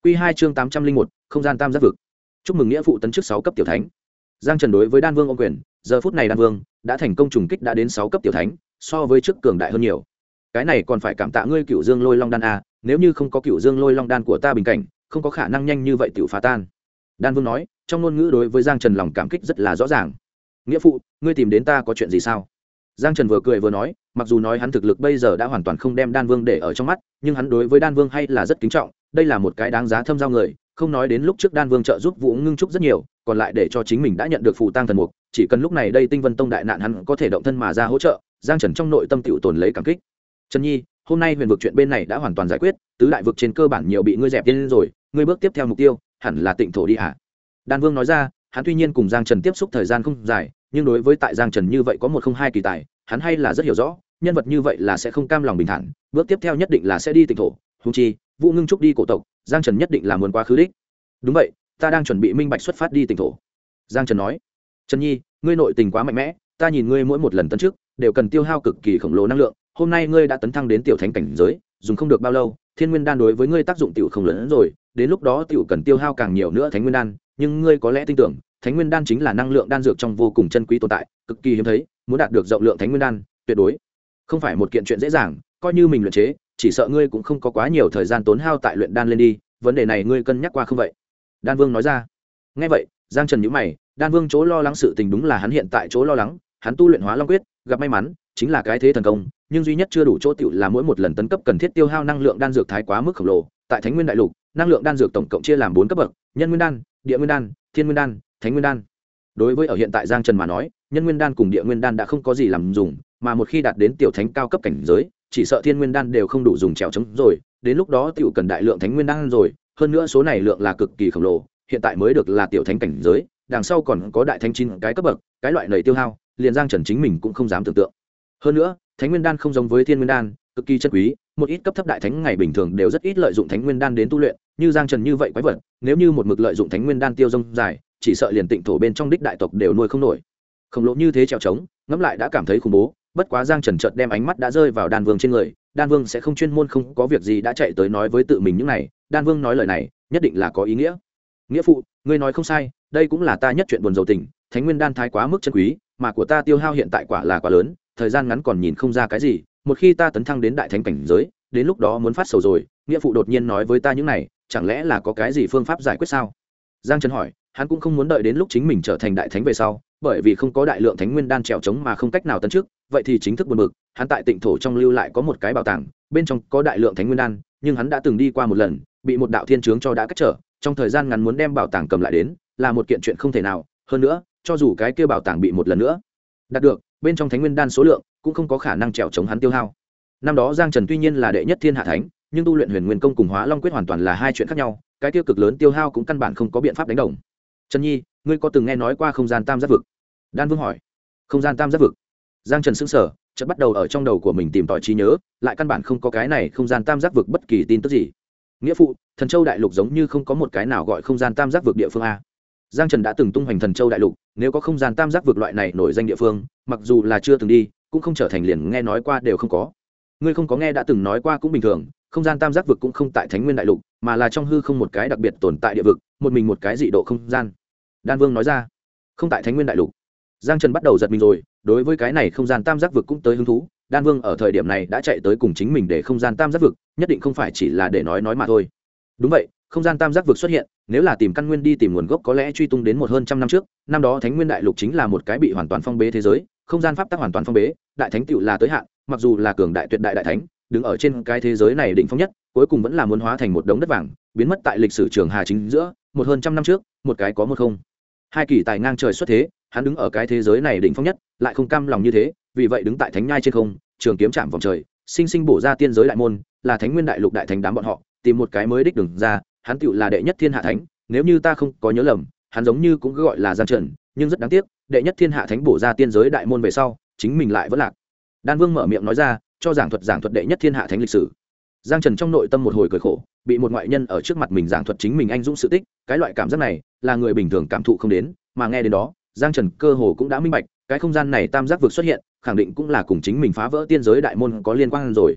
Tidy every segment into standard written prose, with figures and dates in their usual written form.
Quy 2 chương 801, không gian tam giác vực. Chúc mừng nghĩa phụ tấn chức 6 cấp tiểu thánh. Giang Trần đối với Đan Vương ôm quyền, giờ phút này Đan Vương đã thành công trùng kích đã đến 6 cấp tiểu thánh, so với trước cường đại hơn nhiều. Cái này còn phải cảm tạ ngươi Cửu Dương Lôi Long đan a, nếu như không có Cửu Dương Lôi Long đan của ta bình cảnh, không có khả năng nhanh như vậy tiểu phá tan. Đan Vương nói, trong ngôn ngữ đối với Giang Trần lòng cảm kích rất là rõ ràng. Nghĩa phụ, ngươi tìm đến ta có chuyện gì sao? Giang Trần vừa cười vừa nói, mặc dù nói hắn thực lực bây giờ đã hoàn toàn không đem Đan Vương để ở trong mắt, nhưng hắn đối với Đan Vương hay là rất kính trọng, đây là một cái đáng giá thâm giao người, không nói đến lúc trước Đan Vương trợ giúp Vũ Ngưng Trúc rất nhiều, còn lại để cho chính mình đã nhận được phù tang thần mục, chỉ cần lúc này đây Tinh Vân Tông đại nạn hắn có thể động thân mà ra hỗ trợ, Giang Trần trong nội tâm tiểu tồn lấy cảm kích. Trần Nhi, hôm nay huyền vực chuyện bên này đã hoàn toàn giải quyết, tứ đại vực trên cơ bản nhiều bị ngươi dẹp lên rồi, ngươi bước tiếp theo mục tiêu hẳn là Tịnh thổ đi ạ. Đan Vương nói ra, hắn tuy nhiên cùng Giang Trần tiếp xúc thời gian không dài, nhưng đối với tại Giang Trần như vậy có một không hai kỳ tài, hắn hay là rất hiểu rõ, nhân vật như vậy là sẽ không cam lòng bình thản, bước tiếp theo nhất định là sẽ đi Tịnh thổ, huống chi Vũ Ngưng Trúc đi cổ tộc, Giang Trần nhất định là muốn quá khứ đích. Đúng vậy, ta đang chuẩn bị minh bạch xuất phát đi Tịnh thổ. Giang Trần nói, Trần Nhi, ngươi nội tình quá mạnh mẽ, ta nhìn ngươi mỗi một lần tấn trước đều cần tiêu hao cực kỳ khổng lồ năng lượng, hôm nay ngươi đã tấn thăng đến tiểu thánh cảnh giới, dùng không được bao lâu, Thiên Nguyên đan đối với ngươi tác dụng tiểu không lớn rồi, đến lúc đó tiểu cần tiêu hao càng nhiều nữa Thánh Nguyên đan, nhưng ngươi có lẽ tin tưởng, Thánh Nguyên đan chính là năng lượng đan dược trong vô cùng chân quý tồn tại, cực kỳ hiếm thấy, muốn đạt được rộng lượng Thánh Nguyên đan, tuyệt đối không phải một kiện chuyện dễ dàng, coi như mình luyện chế, chỉ sợ ngươi cũng không có quá nhiều thời gian tốn hao tại luyện đan lên đi, vấn đề này ngươi cân nhắc qua không vậy? Đan Vương nói ra. Nghe vậy, Giang Trần nhíu mày, Đan Vương chỗ lo lắng sự tình đúng là hắn hiện tại chỗ lo lắng, hắn tu luyện Hóa Long quyết, gặp may mắn, chính là cái thế thần công, nhưng duy nhất chưa đủ chỗ tiểu là mỗi một lần tấn cấp cần thiết tiêu hao năng lượng đan dược thái quá mức khổng lồ, tại Thánh Nguyên đại lục, năng lượng đan dược tổng cộng chia làm 4 cấp bậc, Nhân Nguyên đan, Địa Nguyên đan, Thiên Nguyên đan, Thánh Nguyên đan. Đối với ở hiện tại Giang Trần mà nói, Nhân Nguyên đan cùng Địa Nguyên đan đã không có gì làm dùng, mà một khi đạt đến tiểu thánh cao cấp cảnh giới, chỉ sợ Thiên Nguyên đan đều không đủ dùng trèo chống rồi, đến lúc đó tiểu cần đại lượng Thánh Nguyên đan rồi, hơn nữa số này lượng là cực kỳ khổng lồ, hiện tại mới được là tiểu thánh cảnh giới, đằng sau còn có đại thánh 9 cái cấp bậc, cái loại này tiêu hao, liền Giang Trần chính mình cũng không dám tưởng tượng. Hơn nữa, Thánh Nguyên đan không giống với Thiên Nguyên đan, cực kỳ chân quý, một ít cấp thấp đại thánh ngày bình thường đều rất ít lợi dụng Thánh Nguyên đan đến tu luyện, như Giang Trần như vậy quái vật, nếu như một mực lợi dụng Thánh Nguyên đan tiêu dông dài, chỉ sợ liền Tịnh thổ bên trong đích đại tộc đều nuôi không nổi. Khổng lồ như thế trèo trống, ngẫm lại đã cảm thấy khủng bố, bất quá Giang Trần chợt đem ánh mắt đã rơi vào Đan Vương trên người, Đan Vương sẽ không chuyên môn không có việc gì đã chạy tới nói với tự mình những này, Đan Vương nói lời này, nhất định là có ý nghĩa. Nghĩa phụ, ngươi nói không sai, đây cũng là ta nhất chuyện buồn rầu tình, Thánh Nguyên đan thái quá mức chân quý, mà của ta tiêu hao hiện tại quả là quá lớn, thời gian ngắn còn nhìn không ra cái gì, một khi ta tấn thăng đến đại thánh cảnh giới, đến lúc đó muốn phát sầu rồi. Nghĩa phụ đột nhiên nói với ta những này, chẳng lẽ là có cái gì phương pháp giải quyết sao? Giang Trần hỏi, hắn cũng không muốn đợi đến lúc chính mình trở thành đại thánh về sau, bởi vì không có đại lượng Thánh Nguyên đan trèo chống mà không cách nào tấn trước, vậy thì chính thức buồn bực. Hắn tại Tịnh thổ trong lưu lại có một cái bảo tàng, bên trong có đại lượng Thánh Nguyên đan, nhưng hắn đã từng đi qua một lần, bị một đạo thiên chướng cho đã cách trở, trong thời gian ngắn muốn đem bảo tàng cầm lại đến, là một kiện chuyện không thể nào. Hơn nữa, cho dù cái kia bảo tàng bị một lần nữa đạt được, bên trong Thánh Nguyên đan số lượng cũng không có khả năng trèo chống hắn tiêu hao. Năm đó Giang Trần tuy nhiên là đệ nhất thiên hạ thánh, nhưng tu luyện Huyền Nguyên công cùng Hóa Long quyết hoàn toàn là hai chuyện khác nhau, cái tiêu cực lớn tiêu hao cũng căn bản không có biện pháp đánh đồng. Trần Nhi, ngươi có từng nghe nói qua không gian tam giác vực? Đan Vương hỏi. Không gian tam giác vực? Giang Trần sững sờ, chợt bắt đầu ở trong đầu của mình tìm tòi trí nhớ, lại căn bản không có cái này không gian tam giác vực bất kỳ tin tức gì. Nghĩa phụ, Thần Châu đại lục giống như không có một cái nào gọi không gian tam giác vực địa phương a. Giang Trần đã từng tung hoành Thần Châu đại lục, nếu có không gian tam giác vực loại này nổi danh địa phương, mặc dù là chưa từng đi, cũng không trở thành liền nghe nói qua đều không có. Ngươi không có nghe đã từng nói qua cũng bình thường, không gian tam giác vực cũng không tại Thánh Nguyên đại lục, mà là trong hư không một cái đặc biệt tồn tại địa vực, một mình một cái dị độ không gian. Đan Vương nói ra. Không tại Thánh Nguyên đại lục. Giang Trần bắt đầu giật mình rồi, đối với cái này không gian tam giác vực cũng tới hứng thú. Đan Vương ở thời điểm này đã chạy tới cùng chính mình để không gian tam giác vực, nhất định không phải chỉ là để nói mà thôi. Đúng vậy, không gian tam giác vực xuất hiện, nếu là tìm căn nguyên đi tìm nguồn gốc có lẽ truy tung đến hơn trăm năm trước, năm đó Thánh Nguyên đại lục chính là một cái bị hoàn toàn phong bế thế giới, không gian pháp tắc hoàn toàn phong bế, đại thánh tựu là tới hạn, mặc dù là cường đại tuyệt đại đại thánh, đứng ở trên cái thế giới này đỉnh phong nhất, cuối cùng vẫn là muốn hóa thành một đống đất vàng, biến mất tại lịch sử trường hà chính giữa, hơn trăm năm trước, một cái có một không hai kỳ tài ngang trời xuất thế, hắn đứng ở cái thế giới này đỉnh phong nhất, lại không cam lòng như thế, vì vậy đứng tại thánh nhai trên không, trường kiếm chạm vòng trời, sinh sinh bổ ra tiên giới đại môn, là Thánh Nguyên đại lục đại thánh đám bọn họ, tìm một cái mới đích đường ra, hắn tựu là đệ nhất thiên hạ thánh, nếu như ta không có nhớ lầm, hắn giống như cũng gọi là Giang Trần, nhưng rất đáng tiếc, đệ nhất thiên hạ thánh bổ ra tiên giới đại môn về sau, chính mình lại vẫn lạc. Đan Vương mở miệng nói ra, cho giảng thuật đệ nhất thiên hạ thánh lịch sử. Giang Trần trong nội tâm một hồi cười khổ, bị một ngoại nhân ở trước mặt mình giảng thuật chính mình anh dũng sự tích, cái loại cảm giác này là người bình thường cảm thụ không đến, mà nghe đến đó, Giang Trần cơ hồ cũng đã minh bạch, cái không gian này tam giác vực xuất hiện, khẳng định cũng là cùng chính mình phá vỡ tiên giới đại môn có liên quan rồi.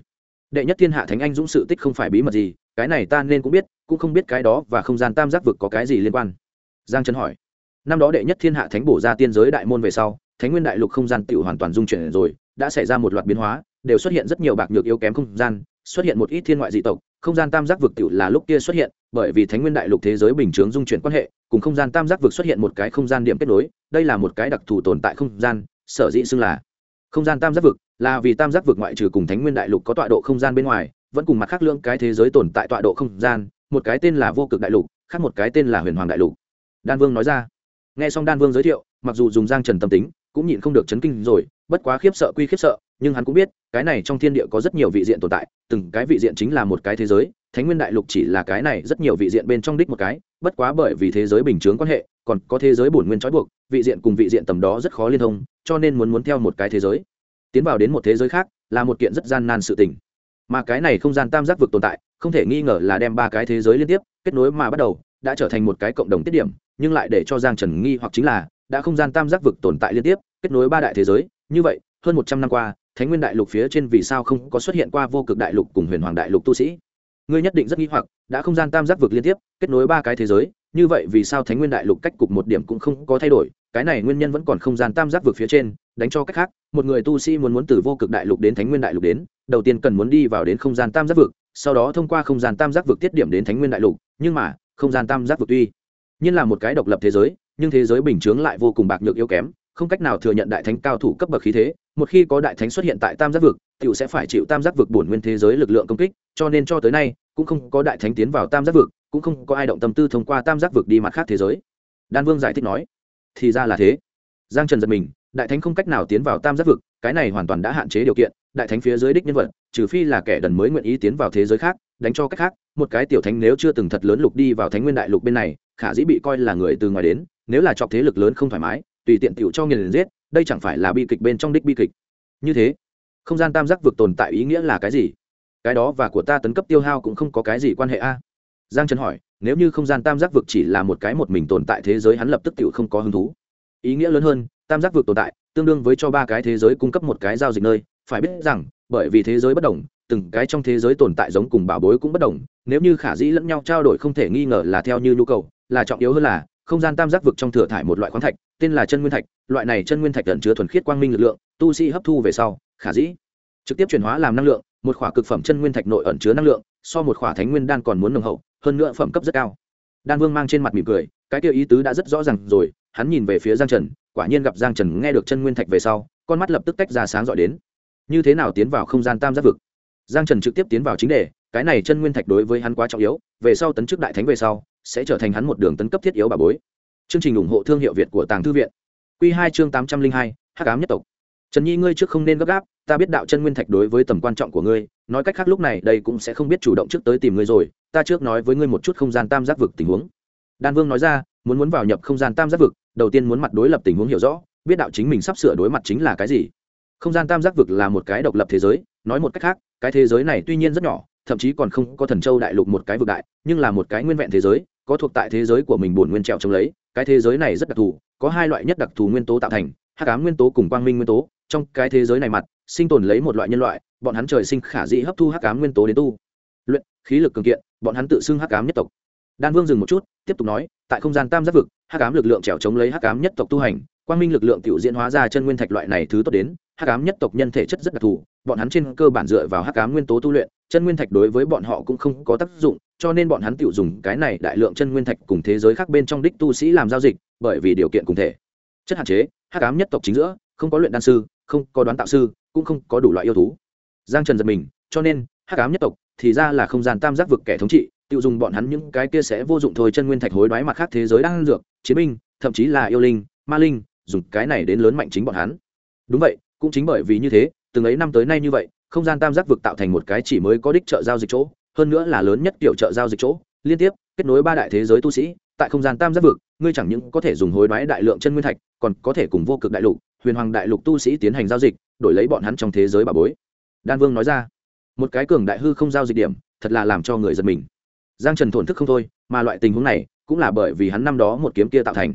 đệ nhất thiên hạ thánh anh dũng sự tích không phải bí mật gì, cái này ta nên cũng biết, cũng không biết cái đó và không gian tam giác vực có cái gì liên quan. Giang Trần hỏi. Năm đó đệ nhất thiên hạ thánh bổ ra tiên giới đại môn về sau, thánh nguyên đại lục không gian tựu hoàn toàn dung chuyển rồi, đã xảy ra một loạt biến hóa, đều xuất hiện rất nhiều bạc nhược yếu kém không gian, xuất hiện một ít thiên ngoại dị tộc, không gian tam giác vực tựu là lúc kia xuất hiện, bởi vì thánh nguyên đại lục thế giới bình thường dung chuyển quan hệ, cùng không gian tam giác vực xuất hiện một cái không gian điểm kết nối, đây là một cái đặc thù tồn tại không gian, sở dĩ xưng là không gian tam giác vực, là vì tam giác vực ngoại trừ cùng thánh nguyên đại lục có tọa độ không gian bên ngoài, vẫn cùng mặt khác lượng cái thế giới tồn tại tọa độ không gian, một cái tên là vô cực đại lục, khác một cái tên là huyền hoàng đại lục. Đan Vương nói ra. Nghe xong Đan Vương giới thiệu, mặc dù dùng Giang Trần tâm tính, cũng nhịn không được chấn kinh rồi, bất quá khiếp sợ quy khiếp sợ, nhưng hắn cũng biết, cái này trong thiên địa có rất nhiều vị diện tồn tại, từng cái vị diện chính là một cái thế giới, thánh nguyên đại lục chỉ là cái này rất nhiều vị diện bên trong đích một cái, bất quá bởi vì thế giới bình chướng quan hệ, còn có thế giới bổn nguyên trói buộc, vị diện cùng vị diện tầm đó rất khó liên thông, cho nên muốn theo một cái thế giới tiến vào đến một thế giới khác là một kiện rất gian nan sự tình. Mà cái này không gian tam giác vực tồn tại, không thể nghi ngờ là đem ba cái thế giới liên tiếp kết nối mà bắt đầu, đã trở thành một cái cộng đồng tiết điểm, nhưng lại để cho Giang Trần nghi hoặc chính là, đã không gian tam giác vực tồn tại liên tiếp kết nối ba đại thế giới, như vậy, hơn 100 năm qua, thánh nguyên đại lục phía trên vì sao không có xuất hiện qua vô cực đại lục cùng huyền hoàng đại lục tu sĩ? Ngươi nhất định rất nghi hoặc, đã không gian tam giác vực liên tiếp kết nối ba cái thế giới, như vậy vì sao thánh nguyên đại lục cách cục một điểm cũng không có thay đổi? Cái này nguyên nhân vẫn còn không gian tam giác vực phía trên, đánh cho cách khác, một người tu sĩ muốn từ vô cực đại lục đến thánh nguyên đại lục đến, đầu tiên cần muốn đi vào đến không gian tam giác vực, sau đó thông qua không gian tam giác vực tiết điểm đến thánh nguyên đại lục, nhưng mà, không gian tam giác vực tuy nhiên là một cái độc lập thế giới, nhưng thế giới bình chướng lại vô cùng bạc nhược yếu kém, không cách nào thừa nhận đại thánh cao thủ cấp bậc khí thế, một khi có đại thánh xuất hiện tại tam giác vực, tiểu sẽ phải chịu tam giác vực bổn nguyên thế giới lực lượng công kích, cho nên cho tới nay cũng không có đại thánh tiến vào tam giác vực, cũng không có ai động tâm tư thông qua tam giác vực đi mặt khác thế giới. Đan Vương giải thích nói. Thì ra là thế. Giang Trần giật mình, đại thánh không cách nào tiến vào tam giác vực, cái này hoàn toàn đã hạn chế điều kiện, đại thánh phía dưới đích nhân vật, trừ phi là kẻ đần mới nguyện ý tiến vào thế giới khác, đánh cho cách khác, một cái tiểu thánh nếu chưa từng thật lớn lục đi vào thánh nguyên đại lục bên này, khả dĩ bị coi là người từ ngoài đến, nếu là chọc thế lực lớn không thoải mái, tùy tiện tiểu cho nghiền giết, đây chẳng phải là bi kịch bên trong đích bi kịch. Như thế, không gian tam giác vực tồn tại ý nghĩa là cái gì? Cái đó và của ta tấn cấp tiêu hao cũng không có cái gì quan hệ a. Giang Trần hỏi, nếu như không gian tam giác vực chỉ là một cái một mình tồn tại thế giới, hắn lập tức tiểu không có hứng thú. Ý nghĩa lớn hơn, tam giác vực tồn tại tương đương với cho ba cái thế giới cung cấp một cái giao dịch nơi, phải biết rằng, bởi vì thế giới bất đồng, từng cái trong thế giới tồn tại giống cùng bảo bối cũng bất đồng, nếu như khả dĩ lẫn nhau trao đổi không thể nghi ngờ là theo như nhu cầu, là trọng yếu hơn là không gian tam giác vực trong thừa thải một loại khoáng thạch, tên là chân nguyên thạch, loại này chân nguyên thạch ẩn chứa thuần khiết quang minh lực lượng, tu sĩ hấp thu về sau, khả dĩ trực tiếp chuyển hóa làm năng lượng, một khỏa cực phẩm chân nguyên thạch nội ẩn chứa năng lượng, so một khỏa thánh nguyên đan còn muốn nồng hậu, hơn nữa phẩm cấp rất cao. Đan Vương mang trên mặt mỉm cười, cái kia ý tứ đã rất rõ ràng rồi, hắn nhìn về phía Giang Trần, quả nhiên gặp Giang Trần nghe được chân nguyên thạch về sau, con mắt lập tức tách ra sáng rọi đến. Như thế nào tiến vào không gian tam giác vực? Giang Trần trực tiếp tiến vào chính đề, cái này chân nguyên thạch đối với hắn quá trọng yếu, về sau tấn chức đại thánh về sau, sẽ trở thành hắn một đường tấn cấp thiết yếu bà bối. Chương trình ủng hộ thương hiệu Việt của Tàng Thư viện. Quy 2 chương 802, Hắc ám nhất tộc. Trần Nhi ngươi trước không nên gấp gáp, ta biết đạo chân nguyên thạch đối với tầm quan trọng của ngươi, nói cách khác lúc này đây cũng sẽ không biết chủ động trước tới tìm ngươi rồi, ta trước nói với ngươi một chút không gian tam giác vực tình huống. Đan Vương nói ra, muốn vào nhập không gian tam giác vực, đầu tiên muốn mặt đối lập tình huống hiểu rõ, biết đạo chính mình sắp sửa đối mặt chính là cái gì. Không gian tam giác vực là một cái độc lập thế giới, nói một cách khác, cái thế giới này tuy nhiên rất nhỏ, thậm chí còn không có Thần Châu đại lục một cái vực đại, nhưng là một cái nguyên vẹn thế giới, có thuộc tại thế giới của mình bổn nguyên trèo chống lấy, cái thế giới này rất đặc thù, có hai loại nhất đặc thù nguyên tố tạo thành, hắc ám nguyên tố cùng quang minh nguyên tố, trong cái thế giới này mặt, sinh tồn lấy một loại nhân loại, bọn hắn trời sinh khả dĩ hấp thu hắc ám nguyên tố đến tu luyện, khí lực cường kiện, bọn hắn tự xưng hắc ám nhất tộc. Đan Vương dừng một chút, tiếp tục nói, tại không gian tam giác vực, hắc ám lực lượng trèo chống lấy hắc ám nhất tộc tu hành, quang minh lực lượng tiểu diễn hóa ra chân nguyên thạch loại này thứ tốt đến, hắc ám nhất tộc nhân thể chất rất đặc thù, bọn hắn trên cơ bản dựa vào hắc ám nguyên tố tu luyện, chân nguyên thạch đối với bọn họ cũng không có tác dụng, cho nên bọn hắn tiểu dùng cái này đại lượng chân nguyên thạch cùng thế giới khác bên trong đích tu sĩ làm giao dịch, bởi vì điều kiện cụ thể chất hạn chế, hắc ám nhất tộc chính giữa không có luyện đan sư, không có đoán tạo sư, cũng không có đủ loại yêu thú. Giang Trần giật mình, cho nên hắc ám nhất tộc thì ra là không gian tam giác vực kẻ thống trị, tiêu dùng bọn hắn những cái kia sẽ vô dụng thôi chân nguyên thạch hối đoái mặt khác thế giới đang dược, chiến binh, thậm chí là yêu linh, ma linh, dùng cái này đến lớn mạnh chính bọn hắn. Đúng vậy, cũng chính bởi vì như thế, từng ấy năm tới nay như vậy, không gian tam giác vực tạo thành một cái chỉ mới có đích chợ giao dịch chỗ, hơn nữa là lớn nhất tiểu chợ giao dịch chỗ, liên tiếp kết nối ba đại thế giới tu sĩ, tại không gian tam giác vực, ngươi chẳng những có thể dùng hối đoái đại lượng chân nguyên thạch, còn có thể cùng vô cực đại lục, huyền hoàng đại lục tu sĩ tiến hành giao dịch, đổi lấy bọn hắn trong thế giới bà bối. Đan Vương nói ra, một cái cường đại hư không giao dịch điểm, thật là làm cho người giật mình. Giang Trần thổn thức không thôi, mà loại tình huống này cũng là bởi vì hắn năm đó một kiếm kia tạo thành.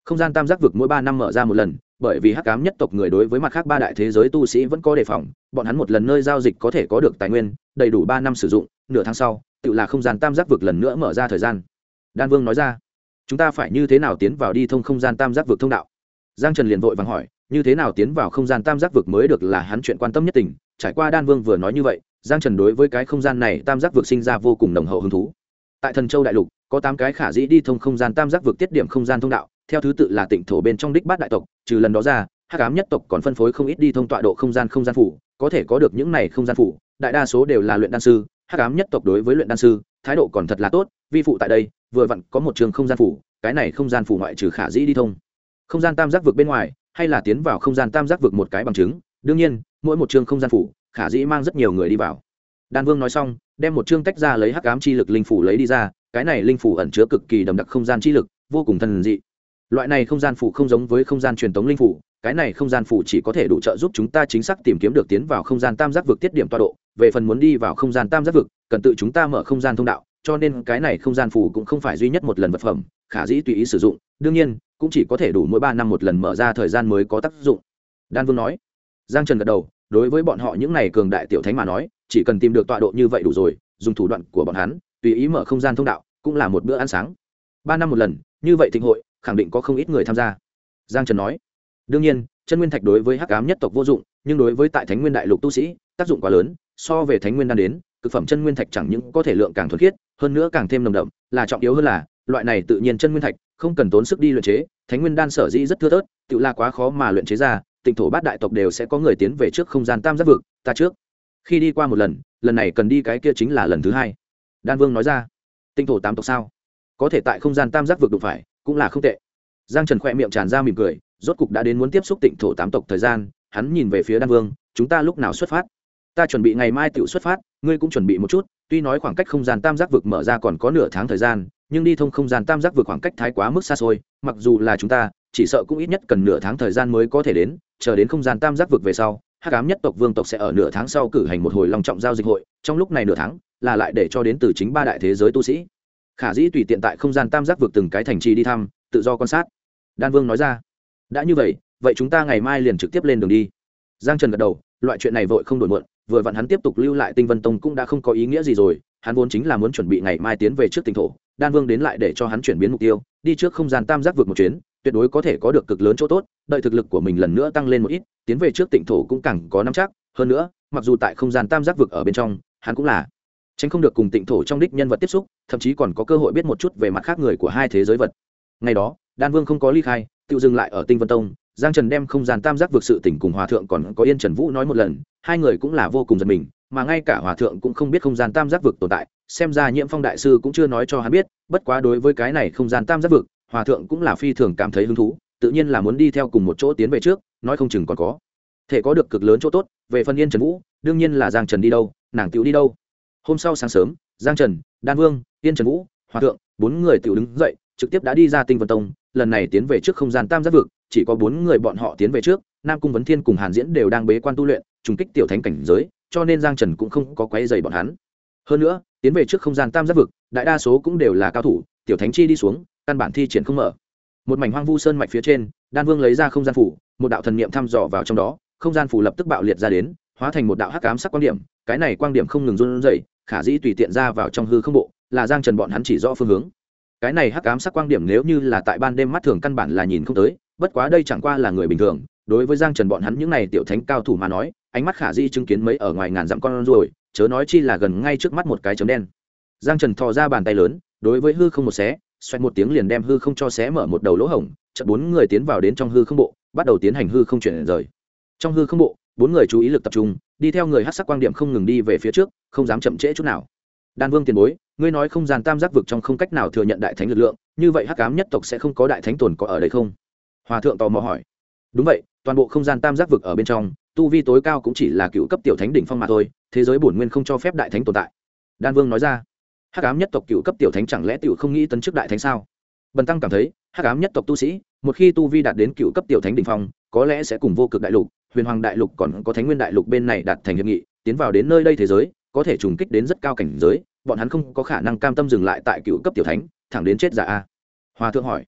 không gian tam giác vực mỗi 3 năm mở ra một lần, bởi vì hắc ám nhất tộc người đối với mặt khác 3 đại thế giới tu sĩ vẫn có đề phòng, bọn hắn một lần nơi giao dịch có thể có được tài nguyên đầy đủ 3 năm sử dụng, nửa tháng sau tự là không gian tam giác vực lần nữa mở ra thời gian. Đan Vương nói ra, chúng ta phải như thế nào tiến vào đi thông không gian tam giác vực thông đạo? Giang Trần liền vội vàng hỏi, như thế nào tiến vào không gian tam giác vực mới được là hắn chuyện quan tâm nhất tình. Trải qua Đan Vương vừa nói như vậy, Giang Trần đối với cái không gian này tam giác vực sinh ra vô cùng nồng hậu hứng thú. Tại Thần Châu đại lục có 8 cái khả dĩ đi thông không gian tam giác vực tiết điểm không gian thông đạo, theo thứ tự là Tịnh thổ bên trong đích bát đại tộc, trừ lần đó ra hắc ám nhất tộc còn phân phối không ít đi thông tọa độ không gian phủ, có thể có được những này không gian phủ đại đa số đều là luyện đan sư. Hắc ám nhất tộc đối với luyện đan sư thái độ còn thật là tốt, vi phụ tại đây vừa vặn có một trường không gian phủ, cái này không gian phủ ngoại trừ khả dĩ đi thông không gian tam giác vực bên ngoài, hay là tiến vào không gian tam giác vực một cái bằng chứng. Đương nhiên mỗi một trường không gian phủ khả dĩ mang rất nhiều người đi vào. Đan Vương nói xong đem một chương tách ra, lấy hắc ám chi lực linh phủ lấy đi ra, cái này linh phủ ẩn chứa cực kỳ đậm đặc không gian chi lực, vô cùng thần dị. Loại này không gian phủ không giống với không gian truyền tống linh phủ, cái này không gian phủ chỉ có thể đủ trợ giúp chúng ta chính xác tìm kiếm được tiến vào không gian tam giác vực tiết điểm tọa độ, về phần muốn đi vào không gian tam giác vực cần tự chúng ta mở không gian thông đạo, cho nên cái này không gian phủ cũng không phải duy nhất một lần vật phẩm, khả dĩ tùy ý sử dụng, đương nhiên cũng chỉ có thể đủ mỗi 3 năm một lần mở ra thời gian mới có tác dụng. Đan Vương nói. Giang Trần gật đầu, đối với bọn họ những này cường đại tiểu thánh mà nói, chỉ cần tìm được tọa độ như vậy đủ rồi, dùng thủ đoạn của bọn hắn tùy ý mở không gian thông đạo cũng là một bữa ăn sáng. 3 năm một lần như vậy thịnh hội khẳng định có không ít người tham gia. Giang Trần nói. Đương nhiên chân nguyên thạch đối với hắc ám nhất tộc vô dụng, nhưng đối với tại thánh nguyên đại lục tu sĩ tác dụng quá lớn, so về thánh nguyên đan đến cực phẩm chân nguyên thạch chẳng những có thể lượng càng thuần khiết, hơn nữa càng thêm nồng đậm, là trọng yếu hơn là loại này tự nhiên chân nguyên thạch không cần tốn sức đi luyện chế. Thánh nguyên đan sở dĩ rất thưa thớt, tự là quá khó mà luyện chế ra. Tịnh thổ bát đại tộc đều sẽ có người tiến về trước không gian tam giác vực, ta trước khi đi qua một lần, lần này cần đi cái kia chính là lần thứ 2. Đan Vương nói ra. Tịnh thổ 8 tộc sao? Có thể tại không gian tam giác vực đụng phải cũng là không tệ. Giang Trần khỏe miệng tràn ra mỉm cười, rốt cục đã đến muốn tiếp xúc Tịnh thổ 8 tộc thời gian. Hắn nhìn về phía Đan Vương, chúng ta lúc nào xuất phát? Ta chuẩn bị ngày mai tự xuất phát, ngươi cũng chuẩn bị một chút. Tuy nói khoảng cách không gian tam giác vực mở ra còn có nửa tháng thời gian, nhưng đi thông không gian tam giác vực khoảng cách thái quá mức xa xôi, mặc dù là chúng ta chỉ sợ cũng ít nhất cần nửa tháng thời gian mới có thể đến. Chờ đến không gian tam giác vực về sau, hắc ám nhất tộc vương tộc sẽ ở nửa tháng sau cử hành một hồi long trọng giao dịch hội, trong lúc này nửa tháng là lại để cho đến từ chính 3 đại thế giới tu sĩ khả dĩ tùy tiện tại không gian tam giác vực từng cái thành trì đi thăm, tự do quan sát. Đan Vương nói ra. Đã như vậy, vậy chúng ta ngày mai liền trực tiếp lên đường đi. Giang Trần gật đầu, loại chuyện này vội không đổi muộn, vừa vặn hắn tiếp tục lưu lại Tinh Vân Tông cũng đã không có ý nghĩa gì rồi, hắn vốn chính là muốn chuẩn bị ngày mai tiến về trước Tịnh thổ. Đan Vương đến lại để cho hắn chuyển biến mục tiêu, đi trước không gian tam giác vực một chuyến, tuyệt đối có thể có được cực lớn chỗ tốt, đợi thực lực của mình lần nữa tăng lên một ít, tiến về trước Tịnh thổ cũng càng có nắm chắc. Hơn nữa mặc dù tại không gian tam giác vực ở bên trong, hắn cũng là tránh không được cùng Tịnh thổ trong đích nhân vật tiếp xúc, thậm chí còn có cơ hội biết một chút về mặt khác người của hai thế giới vật. Ngày đó Đan Vương không có ly khai, tự dừng lại ở Tinh Vân Tông. Giang Trần đem không gian tam giác vực sự tình cùng hòa thượng còn có Yên Trần Vũ nói một lần, hai người cũng là vô cùng giật mình, mà ngay cả hòa thượng cũng không biết không gian tam giác vực tồn tại, xem ra Nhiễm Phong đại sư cũng chưa nói cho hắn biết. Bất quá đối với cái này không gian tam giác vực, hòa thượng cũng là phi thường cảm thấy hứng thú, tự nhiên là muốn đi theo cùng một chỗ tiến về trước, nói không chừng còn có thể có được cực lớn chỗ tốt. Về phần Yên Trần Vũ, đương nhiên là Giang Trần đi đâu nàng tiểu đi đâu. Hôm sau sáng sớm, Giang Trần, Đan Vương, Yên Trần Vũ, hòa thượng 4 người tiểu đứng dậy, trực tiếp đã đi ra Tinh Vân Tông. Lần này tiến về trước không gian tam giác vực, chỉ có 4 người bọn họ tiến về trước. Nam Cung Vấn Thiên cùng Hàn Diễn đều đang bế quan tu luyện, trùng kích tiểu thánh cảnh giới, cho nên Giang Trần cũng không có quấy rầy bọn hắn. Hơn nữa tiến về trước không gian tam giác vực, đại đa số cũng đều là cao thủ, tiểu thánh chi đi xuống căn bản thi triển không mở. Một mảnh hoang vu sơn mạch phía trên, Đan Vương lấy ra không gian phủ, một đạo thần niệm thăm dò vào trong đó, không gian phủ lập tức bạo liệt ra đến, hóa thành một đạo hắc ám sắc quang điểm. Cái này quang điểm không ngừng run rẩy, khả dĩ tùy tiện ra vào trong hư không bộ, là Giang Trần bọn hắn chỉ rõ phương hướng. Cái này hắc ám sắc quang điểm nếu như là tại ban đêm mắt thường căn bản là nhìn không tới, bất quá đây chẳng qua là người bình thường, đối với Giang Trần bọn hắn những này tiểu thánh cao thủ mà nói, ánh mắt khả dĩ chứng kiến mấy ở ngoài ngàn dặm con rồi, chớ nói chi là gần ngay trước mắt một cái chấm đen. Giang Trần thò ra bàn tay lớn, đối với hư không một xé, xoẹt một tiếng liền đem hư không cho xé mở một đầu lỗ hổng. Chợt 4 người tiến vào đến trong hư không bộ, bắt đầu tiến hành hư không chuyển rời. Trong hư không bộ, 4 người chú ý lực tập trung, đi theo người hắc sắc quang điểm không ngừng đi về phía trước, không dám chậm trễ chút nào. Đan Vương tiền bối, ngươi nói không gian tam giác vực trong không cách nào thừa nhận đại thánh lực lượng, như vậy hắc ám nhất tộc sẽ không có đại thánh tồn có ở đây không? Hòa thượng tò mò hỏi. Đúng vậy, toàn bộ không gian tam giác vực ở bên trong, tu vi tối cao cũng chỉ là cựu cấp tiểu thánh đỉnh phong mà thôi, thế giới bổn nguyên không cho phép đại thánh tồn tại. Đan Vương nói ra. Hắc ám nhất tộc cựu cấp tiểu thánh chẳng lẽ tiểu không nghĩ tấn chức đại thánh sao? Bần tăng cảm thấy, hắc ám nhất tộc tu sĩ, một khi tu vi đạt đến cựu cấp tiểu thánh đỉnh phong, có lẽ sẽ cùng vô cực đại lục, huyền hoàng đại lục còn có thánh nguyên đại lục bên này đạt thành hiệp nghị, tiến vào đến nơi đây thế giới, có thể trùng kích đến rất cao cảnh giới, bọn hắn không có khả năng cam tâm dừng lại tại cựu cấp tiểu thánh, thẳng đến chết giả a. Hòa thượng hỏi.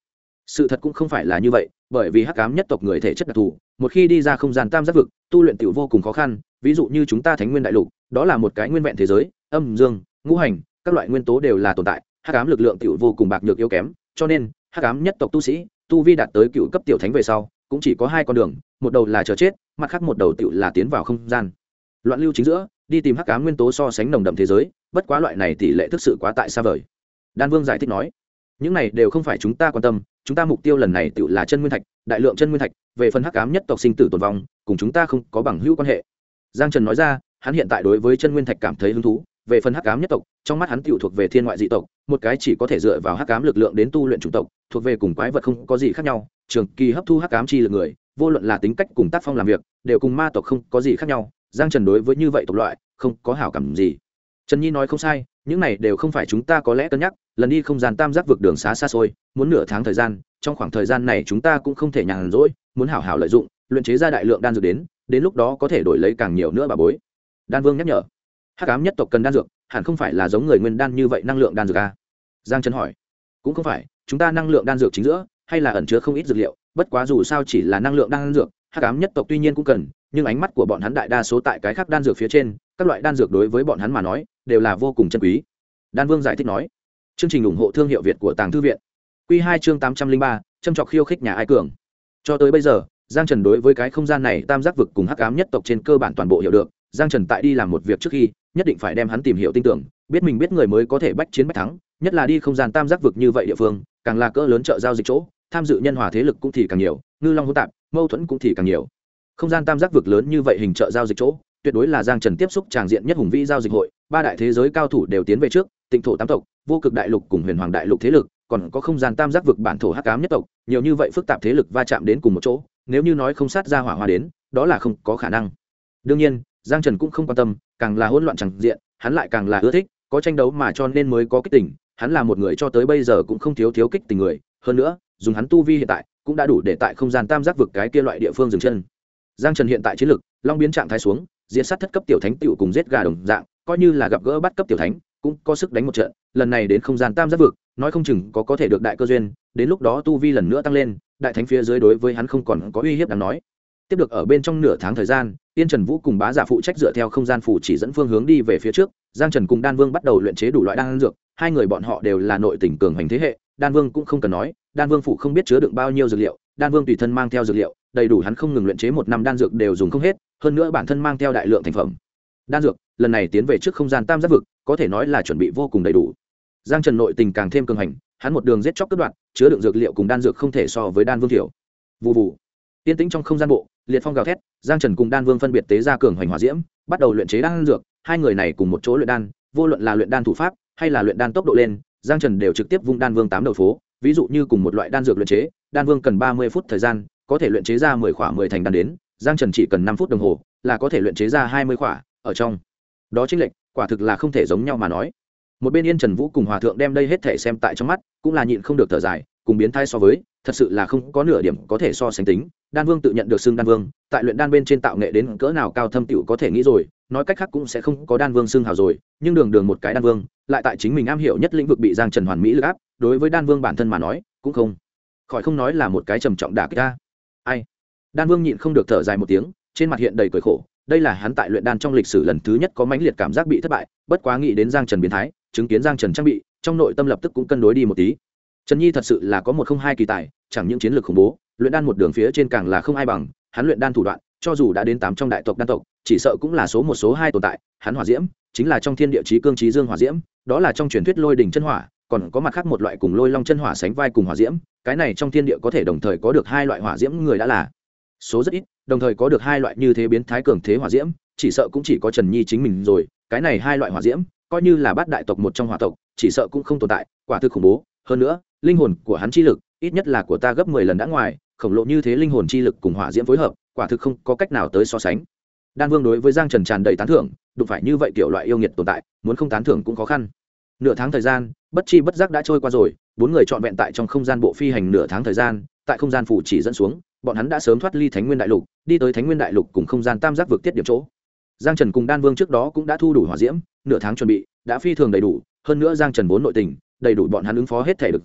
sự thật cũng không phải là như vậy, bởi vì hắc ám nhất tộc người thể chất đặc thù, một khi đi ra không gian tam giác vực, tu luyện tiểu vô cùng khó khăn. Ví dụ như chúng ta Thánh Nguyên Đại Lục, đó là một cái nguyên vẹn thế giới, âm dương ngũ hành các loại nguyên tố đều là tồn tại, hắc ám lực lượng tiểu vô cùng bạc nhược yếu kém, cho nên hắc ám nhất tộc tu sĩ tu vi đạt tới cựu cấp tiểu thánh về sau cũng chỉ có hai con đường, một đầu là chờ chết, mặt khác một đầu tiểu là tiến vào không gian loạn lưu chính giữa, đi tìm hắc ám nguyên tố so sánh nồng đậm thế giới, bất quá loại này tỷ lệ thực sự quá tại xa vời. Đan Vương giải thích nói, những này đều không phải chúng ta quan tâm, chúng ta mục tiêu lần này tiểu là chân nguyên thạch, đại lượng chân nguyên thạch, về phần hắc ám nhất tộc sinh tử tồn vong cùng chúng ta không có bằng hữu quan hệ. Giang Trần nói ra, hắn hiện tại đối với chân nguyên thạch cảm thấy hứng thú, về phần hắc ám nhất tộc, trong mắt hắn tiểu thuộc về thiên ngoại dị tộc, một cái chỉ có thể dựa vào hắc ám lực lượng đến tu luyện chủng tộc, thuộc về cùng quái vật không có gì khác nhau, trường kỳ hấp thu hắc ám chi lực người, vô luận là tính cách cùng tác phong làm việc, đều cùng ma tộc không có gì khác nhau. Giang Trần đối với như vậy tộc loại không có hảo cảm gì. Trần Nhi nói không sai, những này đều không phải chúng ta có lẽ cân nhắc, lần đi không gian tam giác vực đường xá xa xôi, muốn nửa tháng thời gian, trong khoảng thời gian này chúng ta cũng không thể nhàn rỗi, muốn hảo hảo lợi dụng, luyện chế ra đại lượng đan dược đến lúc đó có thể đổi lấy càng nhiều nữa bà bối. Đan Vương nhắc nhở, hắc ám nhất tộc cần đan dược, hẳn không phải là giống người nguyên đan như vậy năng lượng đan dược a? Giang Trần hỏi. Cũng không phải, chúng ta năng lượng đan dược chính giữa hay là ẩn chứa không ít dược liệu, bất quá dù sao chỉ là năng lượng đan dược, hắc ám nhất tộc tuy nhiên cũng cần, nhưng ánh mắt của bọn hắn đại đa số tại cái khác đan dược phía trên, các loại đan dược đối với bọn hắn mà nói đều là vô cùng chân quý. Đan Vương giải thích nói. Chương trình ủng hộ thương hiệu Việt của Tàng Thư viện. Quy 2 chương 803, châm chọc khiêu khích nhà ai cường. Cho tới bây giờ, Giang Trần đối với cái không gian này tam giác vực cùng hắc ám nhất tộc trên cơ bản toàn bộ hiểu được. Giang Trần tại đi làm một việc trước khi, nhất định phải đem hắn tìm hiểu tin tưởng, biết mình biết người mới có thể bách chiến bách thắng, nhất là đi không gian tam giác vực như vậy địa phương, càng là cỡ lớn chợ giao dịch chỗ, tham dự nhân hòa thế lực cũng thì càng nhiều, ngư long hỗn tạp, mâu thuẫn cũng thì càng nhiều. Không gian tam giác vực lớn như vậy hình chợ giao dịch chỗ, tuyệt đối là Giang Trần tiếp xúc tràng diện nhất hùng vĩ giao dịch hội, ba đại thế giới cao thủ đều tiến về trước, Tịnh thổ tám tộc, Vô cực đại lục cùng Huyền Hoàng đại lục thế lực, còn có không gian tam giác vực bản thổ hắc ám nhất tộc, nhiều như vậy phức tạp thế lực va chạm đến cùng một chỗ, nếu như nói không sát ra hỏa hoa đến, đó là không có khả năng. Đương nhiên, Giang Trần cũng không quan tâm, càng là hỗn loạn chẳng diện, hắn lại càng là ưa thích, có tranh đấu mà cho nên mới có kích tình, hắn là một người cho tới bây giờ cũng không thiếu kích tình người, hơn nữa, dùng hắn tu vi hiện tại, cũng đã đủ để tại không gian tam giác vực cái kia loại địa phương dừng chân. Giang Trần hiện tại chiến lực, long biến trạng thái xuống, diễn sát thất cấp tiểu thánh tiểu cùng giết gà đồng dạng, coi như là gặp gỡ bắt cấp tiểu thánh, cũng có sức đánh một trận, lần này đến không gian tam giác vực, nói không chừng có thể được đại cơ duyên, đến lúc đó tu vi lần nữa tăng lên, đại thánh phía dưới đối với hắn không còn có uy hiếp đáng nói. Tiếp được ở bên trong nửa tháng thời gian, Tiên Trần Vũ cùng Bá Giả phụ trách dựa theo không gian phủ chỉ dẫn phương hướng đi về phía trước, Giang Trần cùng Đan Vương bắt đầu luyện chế đủ loại đan dược, hai người bọn họ đều là nội tình cường hành thế hệ, Đan Vương cũng không cần nói, Đan Vương phủ không biết chứa đựng bao nhiêu dược liệu, Đan Vương tùy thân mang theo dược liệu, đầy đủ hắn không ngừng luyện chế một năm đan dược đều dùng không hết, hơn nữa bản thân mang theo đại lượng thành phẩm. Đan dược, lần này tiến về trước không gian tam giác vực, có thể nói là chuẩn bị vô cùng đầy đủ. Giang Trần nội tình càng thêm cường hành, hắn một đường giết chóc cướp đoạt, chứa đựng dược liệu cùng đan dược không thể so với Đan Vương thiểu. Vù vù. Tiên tĩnh trong không gian bộ, liệt phong gào thét, Giang Trần cùng Đan Vương phân biệt tế ra cường hoành hỏa diễm, bắt đầu luyện chế đan dược, hai người này cùng một chỗ luyện đan, vô luận là luyện đan thủ pháp hay là luyện đan tốc độ lên, Giang Trần đều trực tiếp vung Đan Vương 8 đầu phố, ví dụ như cùng một loại đan dược luyện chế, Đan Vương cần 30 phút thời gian, có thể luyện chế ra 10 khỏa 10 thành đan đến, Giang Trần chỉ cần 5 phút đồng hồ là có thể luyện chế ra 20 khỏa, ở trong đó chênh lệch, quả thực là không thể giống nhau mà nói. Một bên Yên Trần Vũ cùng Hòa thượng đem đây hết thể xem tại trong mắt, cũng là nhịn không được thở dài, cùng biến thái so với, thật sự là không có nửa điểm có thể so sánh tính. Đan Vương tự nhận được xưng Đan Vương, tại luyện đan bên trên tạo nghệ đến cỡ nào cao thâm tiểu có thể nghĩ rồi, nói cách khác cũng sẽ không có Đan Vương xưng hào rồi, nhưng đường một cái Đan Vương, lại tại chính mình am hiểu nhất lĩnh vực bị Giang Trần hoàn mỹ lực áp, đối với Đan Vương bản thân mà nói, cũng không khỏi không nói là một cái trầm trọng đả kích ta. Ai? Đan Vương nhịn không được thở dài một tiếng, trên mặt hiện đầy cười khổ, đây là hắn tại luyện đan trong lịch sử lần thứ nhất có mãnh liệt cảm giác bị thất bại, bất quá nghĩ đến Giang Trần biến thái, chứng kiến Giang Trần trang bị, trong nội tâm lập tức cũng cân đối đi một tí. Trần Nhi thật sự là có một không hai kỳ tài, chẳng những chiến lược khủng bố, luyện đan một đường phía trên càng là không ai bằng, hắn luyện đan thủ đoạn, cho dù đã đến 8 trong đại tộc đan tộc, chỉ sợ cũng là số 1 số 2 tồn tại, hắn hỏa diễm, chính là trong thiên địa chí cương chí dương hỏa diễm, đó là trong truyền thuyết lôi đỉnh chân hỏa, còn có mặt khác một loại cùng lôi long chân hỏa sánh vai cùng hỏa diễm, cái này trong thiên địa có thể đồng thời có được hai loại hỏa diễm người đã là số rất ít, đồng thời có được hai loại như thế biến thái cường thế hỏa diễm, chỉ sợ cũng chỉ có Trần Nhi chính mình rồi, cái này hai loại hỏa diễm, coi như là bát đại tộc một trong hỏa tộc, chỉ sợ cũng không tồn tại, quả thực khủng bố, hơn nữa, linh hồn của hắn chi lực, ít nhất là của ta gấp 10 lần đã ngoài, khổng lồ như thế linh hồn chi lực cùng hỏa diễm phối hợp, quả thực không có cách nào tới so sánh. Đan Vương đối với Giang Trần tràn đầy tán thưởng, đụng phải như vậy kiểu loại yêu nghiệt tồn tại, muốn không tán thưởng cũng khó khăn. Nửa tháng thời gian, bất chi bất giác đã trôi qua rồi, bốn người trọn vẹn tại trong không gian bộ phi hành nửa tháng thời gian, tại không gian phủ chỉ dẫn xuống, bọn hắn đã sớm thoát ly Thánh Nguyên Đại Lục, đi tới Thánh Nguyên Đại Lục cùng không gian tam giác vực tiết điểm chỗ. Giang Trần cùng Đan Vương trước đó cũng đã thu đủ hỏa diễm, nửa tháng chuẩn bị đã phi thường đầy đủ, hơn nữa Giang Trần vốn nội tình, đầy đủ bọn hắn ứng phó hết thể được rồi,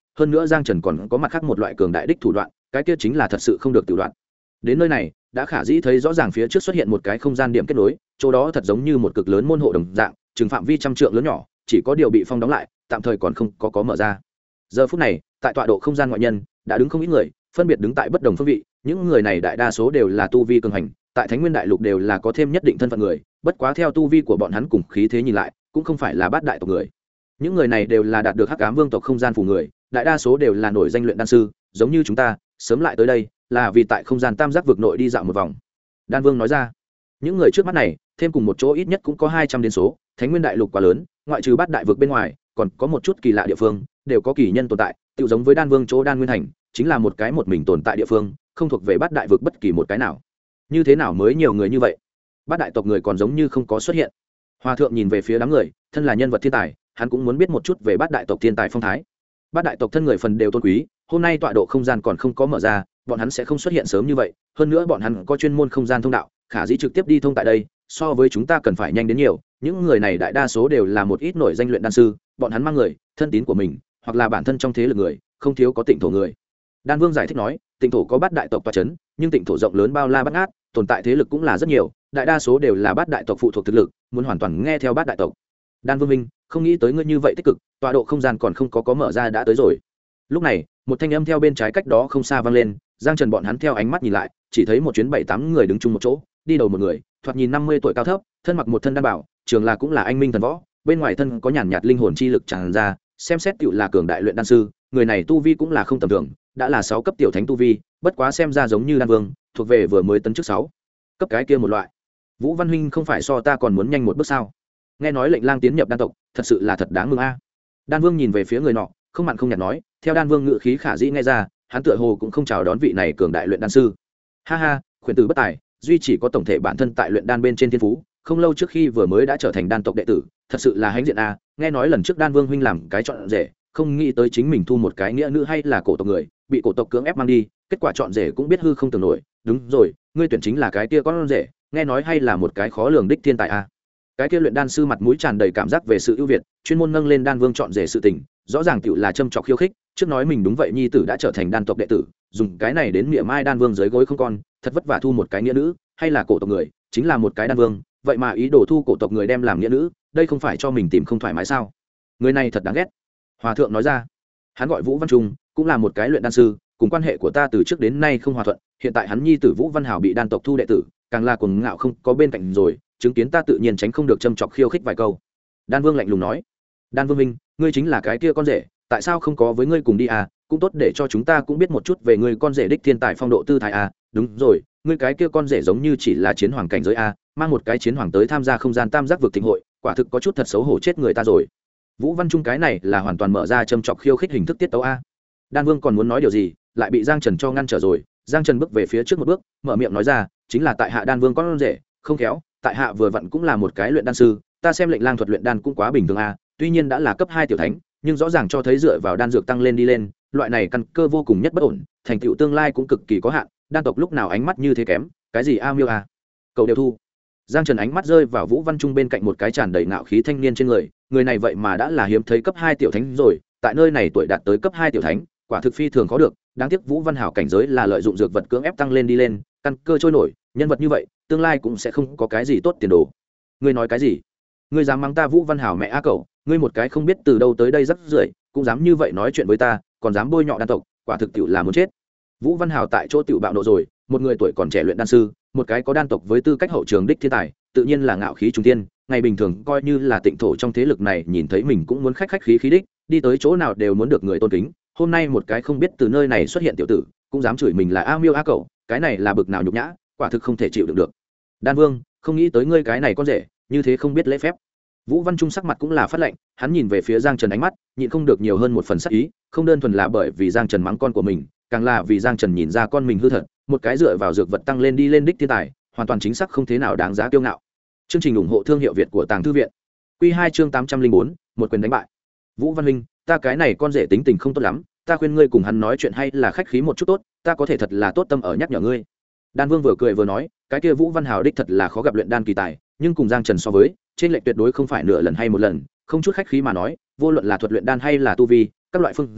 hơn nữa giang trần còn có mặt khác một loại cường đại đích thủ đoạn, cái kia chính là thật sự không được tự đoạn. Đến nơi này đã khả dĩ thấy rõ ràng phía trước xuất hiện một cái không gian điểm kết nối, chỗ đó thật giống như một cực lớn môn hộ đồng dạng, chừng phạm vi trăm trượng lớn nhỏ, chỉ có điều bị phong đóng lại, tạm thời còn không có mở ra. Giờ phút này tại tọa độ không gian ngoại nhân đã đứng không ít người, phân biệt đứng tại bất đồng phương vị. Những người này đại đa số đều là tu vi cường hành, tại Thánh Nguyên Đại Lục đều là có thêm nhất định thân phận người, bất quá theo tu vi của bọn hắn cùng khí thế nhìn lại, cũng không phải là bát đại tộc người. Những người này đều là đạt được Hắc Ám Vương tộc không gian phủ người, đại đa số đều là nổi danh luyện đan sư, giống như chúng ta, sớm lại tới đây là vì tại không gian tam giác vực nội đi dạo một vòng. Đan Vương nói ra, những người trước mắt này, thêm cùng một chỗ ít nhất cũng có 200 đến số, Thánh Nguyên Đại Lục quá lớn, ngoại trừ bát đại vực bên ngoài, còn có một chút kỳ lạ địa phương, đều có kỳ nhân tồn tại, tự giống với Đan Vương chỗ Đan Nguyên Thành, chính là một cái một mình tồn tại địa phương, không thuộc về bát đại vực bất kỳ một cái nào. Như thế nào mới nhiều người như vậy? Bát đại tộc người còn giống như không có xuất hiện. Hòa thượng nhìn về phía đám người, thân là nhân vật thiên tài, hắn cũng muốn biết một chút về bát đại tộc thiên tài phong thái. Bát đại tộc thân người phần đều tôn quý, hôm nay tọa độ không gian còn không có mở ra, bọn hắn sẽ không xuất hiện sớm như vậy, hơn nữa bọn hắn có chuyên môn không gian thông đạo, khả dĩ trực tiếp đi thông tại đây, so với chúng ta cần phải nhanh đến nhiều. Những người này đại đa số đều là một ít nổi danh luyện đan sư, bọn hắn mang người thân tín của mình, hoặc là bản thân trong thế lực người, không thiếu có Tịnh thổ người. Đan Vương giải thích nói, Tịnh thổ có bát đại tộc tọa chấn, nhưng Tịnh thổ rộng lớn bao la bát ngát, tồn tại thế lực cũng là rất nhiều, đại đa số đều là bát đại tộc phụ thuộc thực lực, muốn hoàn toàn nghe theo bát đại tộc. Đan Vương minh, không nghĩ tới ngươi như vậy tích cực, tọa độ không gian còn không có mở ra đã tới rồi. Lúc này, một thanh âm theo bên trái cách đó không xa vang lên, Giang Trần bọn hắn theo ánh mắt nhìn lại, chỉ thấy một chuyến 7-8 người đứng chung một chỗ, đi đầu một người, thoạt nhìn 50 tuổi cao thấp, thân mặc một thân đan bảo, trường là cũng là anh minh thần võ, bên ngoài thân có nhàn nhạt linh hồn chi lực tràn ra, xem xét tựu là cường đại luyện đan sư, người này tu vi cũng là không tầm thường, đã là 6 cấp tiểu thánh tu vi, bất quá xem ra giống như Đan Vương, thuộc về vừa mới tấn chức 6 cấp cái kia một loại. Vũ Văn huynh không phải so ta còn muốn nhanh một bước sao? Nghe nói lệnh lang tiến nhập đan tộc, thật sự là thật đáng mừng a. Đan Vương nhìn về phía người nọ, không mặn không nhạt nói, theo Đan Vương ngự khí khả dĩ nghe ra, hắn tựa hồ cũng không chào đón vị này cường đại luyện đan sư. Ha ha, khuyển tử bất tài, duy chỉ có tổng thể bản thân tại luyện đan bên trên thiên phú, không lâu trước khi vừa mới đã trở thành đan tộc đệ tử, thật sự là hãnh diện a. Nghe nói lần trước Đan Vương huynh làm cái chọn rể, không nghĩ tới chính mình thu một cái nghĩa nữ hay là cổ tộc người, bị cổ tộc cưỡng ép mang đi, kết quả chọn rể cũng biết hư không tưởng nổi. Đúng rồi, ngươi tuyển chính là cái kia con rể, nghe nói hay là một cái khó lường đích thiên tài a. Cái kia luyện đan sư mặt mũi tràn đầy cảm giác về sự ưu việt, chuyên môn nâng lên Đan Vương chọn rể sự tình, rõ ràng tựu là châm chọc khiêu khích, trước nói mình đúng vậy nhi tử đã trở thành đan tộc đệ tử, dùng cái này đến mỉa mai Đan Vương dưới gối không con, thật vất vả thu một cái nghĩa nữ, hay là cổ tộc người, chính là một cái Đan Vương, vậy mà ý đồ thu cổ tộc người đem làm nghĩa nữ, đây không phải cho mình tìm không thoải mái sao? Người này thật đáng ghét. Hòa thượng nói ra, hắn gọi Vũ Văn Trung, cũng là một cái luyện đan sư, cùng quan hệ của ta từ trước đến nay không hòa thuận, hiện tại hắn nhi tử Vũ Văn Hảo bị đan tộc thu đệ tử, càng là cuồng ngạo không có bên cạnh rồi, chứng kiến ta tự nhiên tránh không được châm chọc khiêu khích vài câu. Đan Vương lạnh lùng nói, Đan Vương minh, ngươi chính là cái kia con rể, tại sao không có với ngươi cùng đi à? Cũng tốt để cho chúng ta cũng biết một chút về ngươi con rể đích thiên tài phong độ tư thái à. Đúng rồi, ngươi cái kia con rể giống như chỉ là chiến hoàng cảnh giới à, mang một cái chiến hoàng tới tham gia không gian tam giác vực thịnh hội, quả thực có chút thật xấu hổ chết người ta rồi. Vũ Văn Trung cái này là hoàn toàn mở ra châm chọc khiêu khích hình thức tiết tấu a. Đan Vương còn muốn nói điều gì, lại bị Giang Trần cho ngăn trở rồi. Giang Trần bước về phía trước một bước, mở miệng nói ra, chính là tại hạ Đan Vương con rể, không khéo, tại hạ vừa vặn cũng là một cái luyện đan sư, ta xem lệnh lang thuật luyện đan cũng quá bình thường a, tuy nhiên đã là cấp 2 tiểu thánh, nhưng rõ ràng cho thấy dựa vào đan dược tăng lên đi lên, loại này căn cơ vô cùng nhất bất ổn, thành tựu tương lai cũng cực kỳ có hạn, đan tộc lúc nào ánh mắt như thế kém, cái gì a miêu a. Cậu đều thu. Giang Trần ánh mắt rơi vào Vũ Văn Trung bên cạnh một cái tràn đầy ngạo khí thanh niên trên người, người này vậy mà đã là hiếm thấy cấp 2 tiểu thánh rồi, tại nơi này tuổi đạt tới cấp 2 tiểu thánh, quả thực phi thường khó được, đáng tiếc Vũ Văn Hảo cảnh giới là lợi dụng dược vật cưỡng ép tăng lên đi lên, căn cơ trôi nổi, nhân vật như vậy, tương lai cũng sẽ không có cái gì tốt tiền đồ. Ngươi nói cái gì? Ngươi dám mắng ta Vũ Văn Hảo mẹ a cậu, ngươi một cái không biết từ đâu tới đây rắc rưởi, cũng dám như vậy nói chuyện với ta, còn dám bôi nhọ đan tộc, quả thực tiểu là muốn chết. Vũ Văn Hảo tại chỗ tiểu bạo nộ rồi, một người tuổi còn trẻ luyện đan sư, một cái có đan tộc với tư cách hậu trường đích thiên tài, tự nhiên là ngạo khí trung tiên, ngày bình thường coi như là Tịnh thổ trong thế lực này nhìn thấy mình cũng muốn khách khí đích, đi tới chỗ nào đều muốn được người tôn kính. Hôm nay một cái không biết từ nơi này xuất hiện tiểu tử, cũng dám chửi mình là a miêu a cậu, cái này là bực nào nhục nhã, quả thực không thể chịu đựng được. Đan Vương, không nghĩ tới ngươi cái này con rể, như thế không biết lễ phép. Vũ Văn Trung sắc mặt cũng là phát lạnh, hắn nhìn về phía Giang Trần ánh mắt, nhịn không được nhiều hơn một phần sắc ý, không đơn thuần là bởi vì Giang Trần mắng con của mình, càng là vì Giang Trần nhìn ra con mình hư thật, một cái dựa vào dược vật tăng lên đi lên đích thiên tài, hoàn toàn chính xác không thế nào đáng giá kiêu ngạo. Chương trình ủng hộ thương hiệu Việt của Tàng Thư viện. Quy 2 chương 804, một quyền đánh bại. Vũ Văn Huynh, ta cái này con rể tính tình không tốt lắm, ta khuyên ngươi cùng hắn nói chuyện hay là khách khí một chút tốt, ta có thể thật là tốt tâm ở nhắc nhở ngươi. Đan Vương vừa cười vừa nói, cái kia Vũ Văn Hào đích thật là khó gặp luyện đan kỳ tài, nhưng cùng Giang Trần so với, trên lệch tuyệt đối không phải nửa lần hay một lần, không chút khách khí mà nói, vô luận là thuật luyện đan hay là tu vi, các loại phương diện,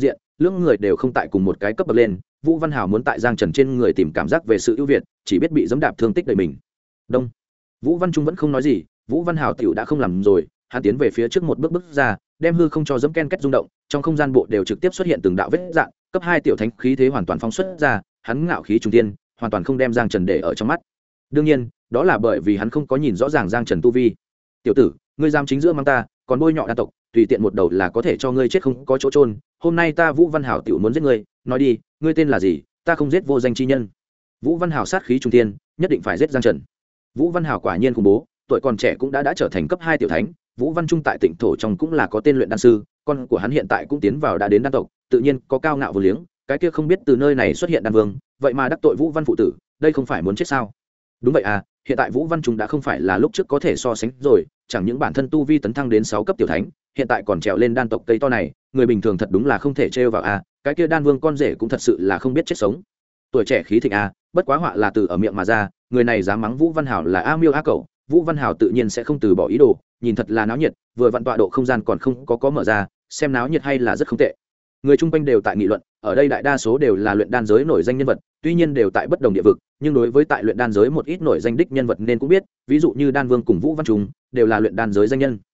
lưỡng người đều không tại cùng một cái cấp bậc lên. Vũ Văn Hào muốn tại Giang Trần trên người tìm cảm giác về sự ưu việt, chỉ biết bị giẫm đạp thương tích đầy mình. Đông. Vũ Văn Trung vẫn không nói gì, Vũ Văn Hào tiểu đã không làm rồi, hắn tiến về phía trước một bước ra, đem hư không cho giẫm ken két rung động, trong không gian bộ đều trực tiếp xuất hiện từng đạo vết rạn, cấp 2 tiểu thánh khí thế hoàn toàn phóng xuất ra, hắn ngạo khí trung tiên, hoàn toàn không đem Giang Trần để ở trong mắt. Đương nhiên, đó là bởi vì hắn không có nhìn rõ ràng Giang Trần tu vi. "Tiểu tử, ngươi dám chính giữa mang ta, còn bôi nhọ đan tộc, tùy tiện một đầu là có thể cho ngươi chết không có chỗ trôn, hôm nay ta Vũ Văn Hào tiểu muốn giết ngươi, nói đi, ngươi tên là gì, ta không giết vô danh chi nhân." Vũ Văn Hào sát khí trung tiên, nhất định phải giết Giang Trần. Vũ Văn Hào quả nhiên khủng bố, tuổi còn trẻ cũng đã trở thành cấp 2 tiểu thánh. Vũ Văn Trung tại Tịnh thổ trong cũng là có tên luyện đan sư, con của hắn hiện tại cũng tiến vào đã đến đan tộc, tự nhiên có cao ngạo vô liếng, cái kia không biết từ nơi này xuất hiện đan vương, vậy mà đắc tội Vũ Văn phụ tử, đây không phải muốn chết sao? Đúng vậy à, hiện tại Vũ Văn Trung đã không phải là lúc trước có thể so sánh rồi, chẳng những bản thân tu vi tấn thăng đến 6 cấp tiểu thánh, hiện tại còn trèo lên đan tộc cây to này, người bình thường thật đúng là không thể trêu vào à, cái kia đan vương con rể cũng thật sự là không biết chết sống. Tuổi trẻ khí thịnh à, bất quá họa là từ ở miệng mà ra, người này dám mắng Vũ Văn Hảo là a miêu a cẩu, Vũ Văn Hảo tự nhiên sẽ không từ bỏ ý đồ, nhìn thật là náo nhiệt, vừa vặn tọa độ không gian còn không có mở ra, xem náo nhiệt hay là rất không tệ. Người chung quanh đều tại nghị luận, ở đây đại đa số đều là luyện đan giới nổi danh nhân vật, tuy nhiên đều tại bất đồng địa vực, nhưng đối với tại luyện đan giới một ít nổi danh đích nhân vật nên cũng biết, ví dụ như Đan Vương cùng Vũ Văn Trung, đều là luyện đan giới danh nhân.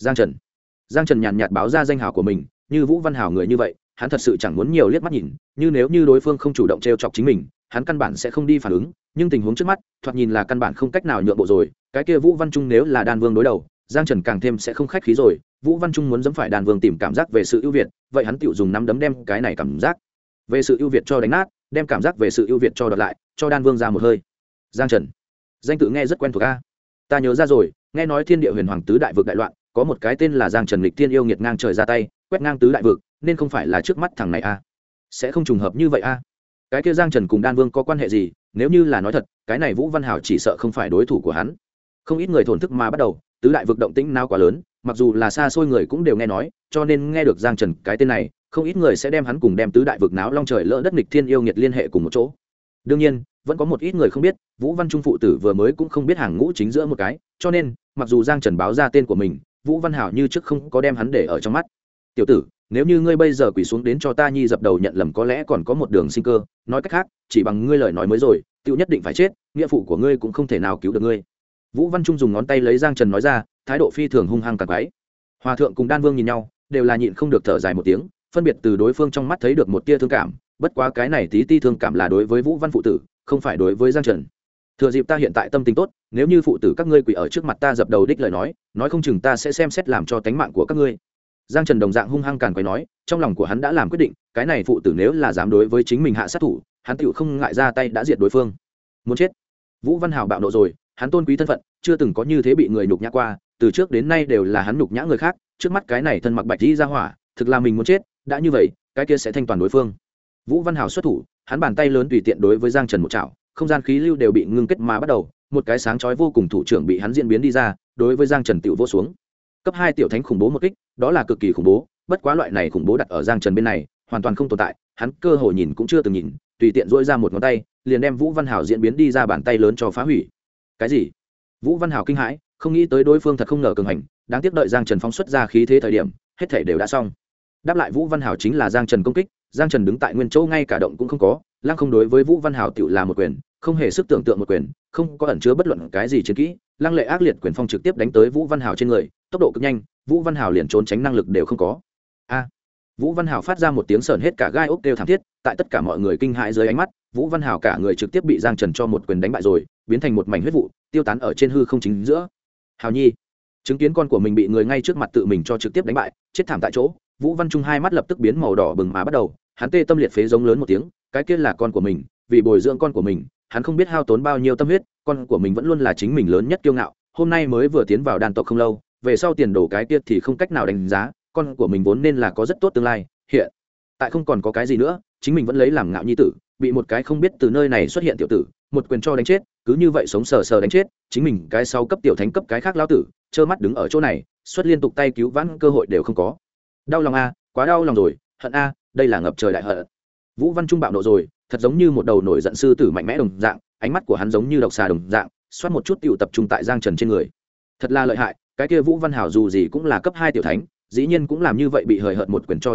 Giang Trần nhàn nhạt báo ra danh hào của mình, như Vũ Văn Hảo người như vậy, hắn thật sự chẳng muốn nhiều liếc mắt nhìn, như nếu như đối phương không chủ động trêu chọc chính mình, hắn căn bản sẽ không đi phản ứng, nhưng tình huống trước mắt, thoạt nhìn là căn bản không cách nào nhượng bộ rồi, cái kia Vũ Văn Trung nếu là Đan Vương đối đầu, Giang Trần càng thêm sẽ không khách khí rồi, Vũ Văn Trung muốn dẫm phải Đan Vương tìm cảm giác về sự ưu việt, vậy hắn tiểu dùng nắm đấm đem cái này cảm giác về sự ưu việt cho đánh nát, đem cảm giác về sự ưu việt cho đoạt lại, cho Đan Vương ra một hơi. Giang Trần, danh tự nghe rất quen thuộc a. Ta nhớ ra rồi, nghe nói Thiên Địa Huyền Hoàng tứ đại vực đại loạn, có một cái tên là Giang Trần Lịch Thiên yêu nghiệt ngang trời ra tay, quét ngang tứ đại vực, nên không phải là trước mắt thằng này a. Sẽ không trùng hợp như vậy a. Cái kia Giang Trần cùng Đan Vương có quan hệ gì? Nếu như là nói thật, cái này Vũ Văn Hảo chỉ sợ không phải đối thủ của hắn. Không ít người thổn thức mà bắt đầu, tứ đại vực động tĩnh nào quá lớn, mặc dù là xa xôi người cũng đều nghe nói, cho nên nghe được Giang Trần cái tên này, không ít người sẽ đem hắn cùng đem tứ đại vực náo long trời lỡ đất nghịch thiên yêu nghiệt liên hệ cùng một chỗ. Đương nhiên, vẫn có một ít người không biết, Vũ Văn Trung phụ tử vừa mới cũng không biết hàng ngũ chính giữa một cái, cho nên, mặc dù Giang Trần báo ra tên của mình, Vũ Văn Hảo như trước không có đem hắn để ở trong mắt. "Tiểu tử, nếu như ngươi bây giờ quỳ xuống đến cho ta nhi dập đầu nhận lầm, có lẽ còn có một đường sinh cơ, nói cách khác, chỉ bằng ngươi lời nói mới rồi, tiêu nhất định phải chết, nghĩa phụ của ngươi cũng không thể nào cứu được ngươi." Vũ Văn Trung dùng ngón tay lấy Giang Trần nói ra, thái độ phi thường hung hăng càng quái. Hòa thượng cùng Đan Vương nhìn nhau, đều là nhịn không được thở dài một tiếng, phân biệt từ đối phương trong mắt thấy được một tia thương cảm, bất quá cái này tí ti thương cảm là đối với Vũ Văn phụ tử, không phải đối với Giang Trần. "Thừa dịp ta hiện tại tâm tình tốt, nếu như phụ tử các ngươi quỳ ở trước mặt ta dập đầu đích lời nói không chừng ta sẽ xem xét làm cho tánh mạng của các ngươi." Giang Trần đồng dạng hung hăng càn quấy nói, trong lòng của hắn đã làm quyết định, cái này phụ tử nếu là dám đối với chính mình hạ sát thủ, hắn tựu không ngại ra tay đã diệt đối phương. Muốn chết. Vũ Văn Hảo bạo nộ rồi, hắn tôn quý thân phận, chưa từng có như thế bị người nhục nhã qua, từ trước đến nay đều là hắn nhục nhã người khác, trước mắt cái này thân mặc bạch y ra hỏa, thực là mình muốn chết, đã như vậy, cái kia sẽ thanh toàn đối phương. Vũ Văn Hảo xuất thủ, hắn bàn tay lớn tùy tiện đối với Giang Trần một chảo, không gian khí lưu đều bị ngưng kết mà bắt đầu, một cái sáng chói vô cùng thủ trưởng bị hắn diễn biến đi ra, đối với Giang Trần tiểu vỗ xuống. Cấp 2 tiểu thánh khủng bố một kích, đó là cực kỳ khủng bố, bất quá loại này khủng bố đặt ở Giang Trần bên này, hoàn toàn không tồn tại, hắn cơ hội nhìn cũng chưa từng nhìn, tùy tiện duỗi ra một ngón tay, liền đem Vũ Văn Hảo diễn biến đi ra bàn tay lớn cho phá hủy. Cái gì? Vũ Văn Hảo kinh hãi, không nghĩ tới đối phương thật không ngờ cường hành, đáng tiếc đợi Giang Trần phóng xuất ra khí thế thời điểm, hết thảy đều đã xong. Đáp lại Vũ Văn Hảo chính là Giang Trần công kích, Giang Trần đứng tại nguyên chỗ ngay cả động cũng không có, lăng không đối với Vũ Văn Hảo tiểu là một quyền, không hề sức tưởng tượng một quyền, không có ẩn chứa bất luận cái gì chiến kỹ, lăng lệ ác liệt quyền phong trực tiếp đánh tới Vũ Văn Hảo trên người, tốc độ cực nhanh, Vũ Văn Hảo liền trốn tránh năng lực đều không có. A! Vũ Văn Hảo phát ra một tiếng sởn hết cả gai ốc kêu thảm thiết, tại tất cả mọi người kinh hãi dưới ánh mắt, Vũ Văn Hảo cả người trực tiếp bị Giang Trần cho một quyền đánh bại rồi, biến thành một mảnh huyết vụ, tiêu tán ở trên hư không chính giữa. Hảo Nhi, chứng kiến con của mình bị người ngay trước mặt tự mình cho trực tiếp đánh bại, chết thảm tại chỗ, Vũ Văn Trung hai mắt lập tức biến màu đỏ bừng mà bắt đầu, hắn tê tâm liệt phế giống lớn một tiếng, cái kia là con của mình, vì bồi dưỡng con của mình, hắn không biết hao tốn bao nhiêu tâm huyết, con của mình vẫn luôn là chính mình lớn nhất kiêu ngạo, hôm nay mới vừa tiến vào đàn tộc không lâu, về sau tiền đồ cái kia thì không cách nào đánh giá, con của mình vốn nên là có rất tốt tương lai, hiện tại không còn có cái gì nữa, chính mình vẫn lấy làm ngạo nhi tử, bị một cái không biết từ nơi này xuất hiện tiểu tử, một quyền cho đánh chết, cứ như vậy sống sờ sờ đánh chết, chính mình cái sau cấp tiểu thánh cấp cái khác lão tử, trơ mắt đứng ở chỗ này, xuất liên tục tay cứu vãn cơ hội đều không có. Đau lòng a, quá đau lòng rồi, hận a, đây là ngập trời đại hận. Vũ Văn Trung bạo nộ rồi, thật giống như một đầu nổi giận sư tử mạnh mẽ đồng dạng, ánh mắt của hắn giống như độc xà đồng dạng, xoát một chút tiểu tập trung tại Giang Trần trên người. Thật là lợi hại, cái kia Vũ Văn Hảo dù gì cũng là cấp 2 tiểu thánh, dĩ nhiên cũng làm như vậy bị hời hợt một quyền cho đánh chết,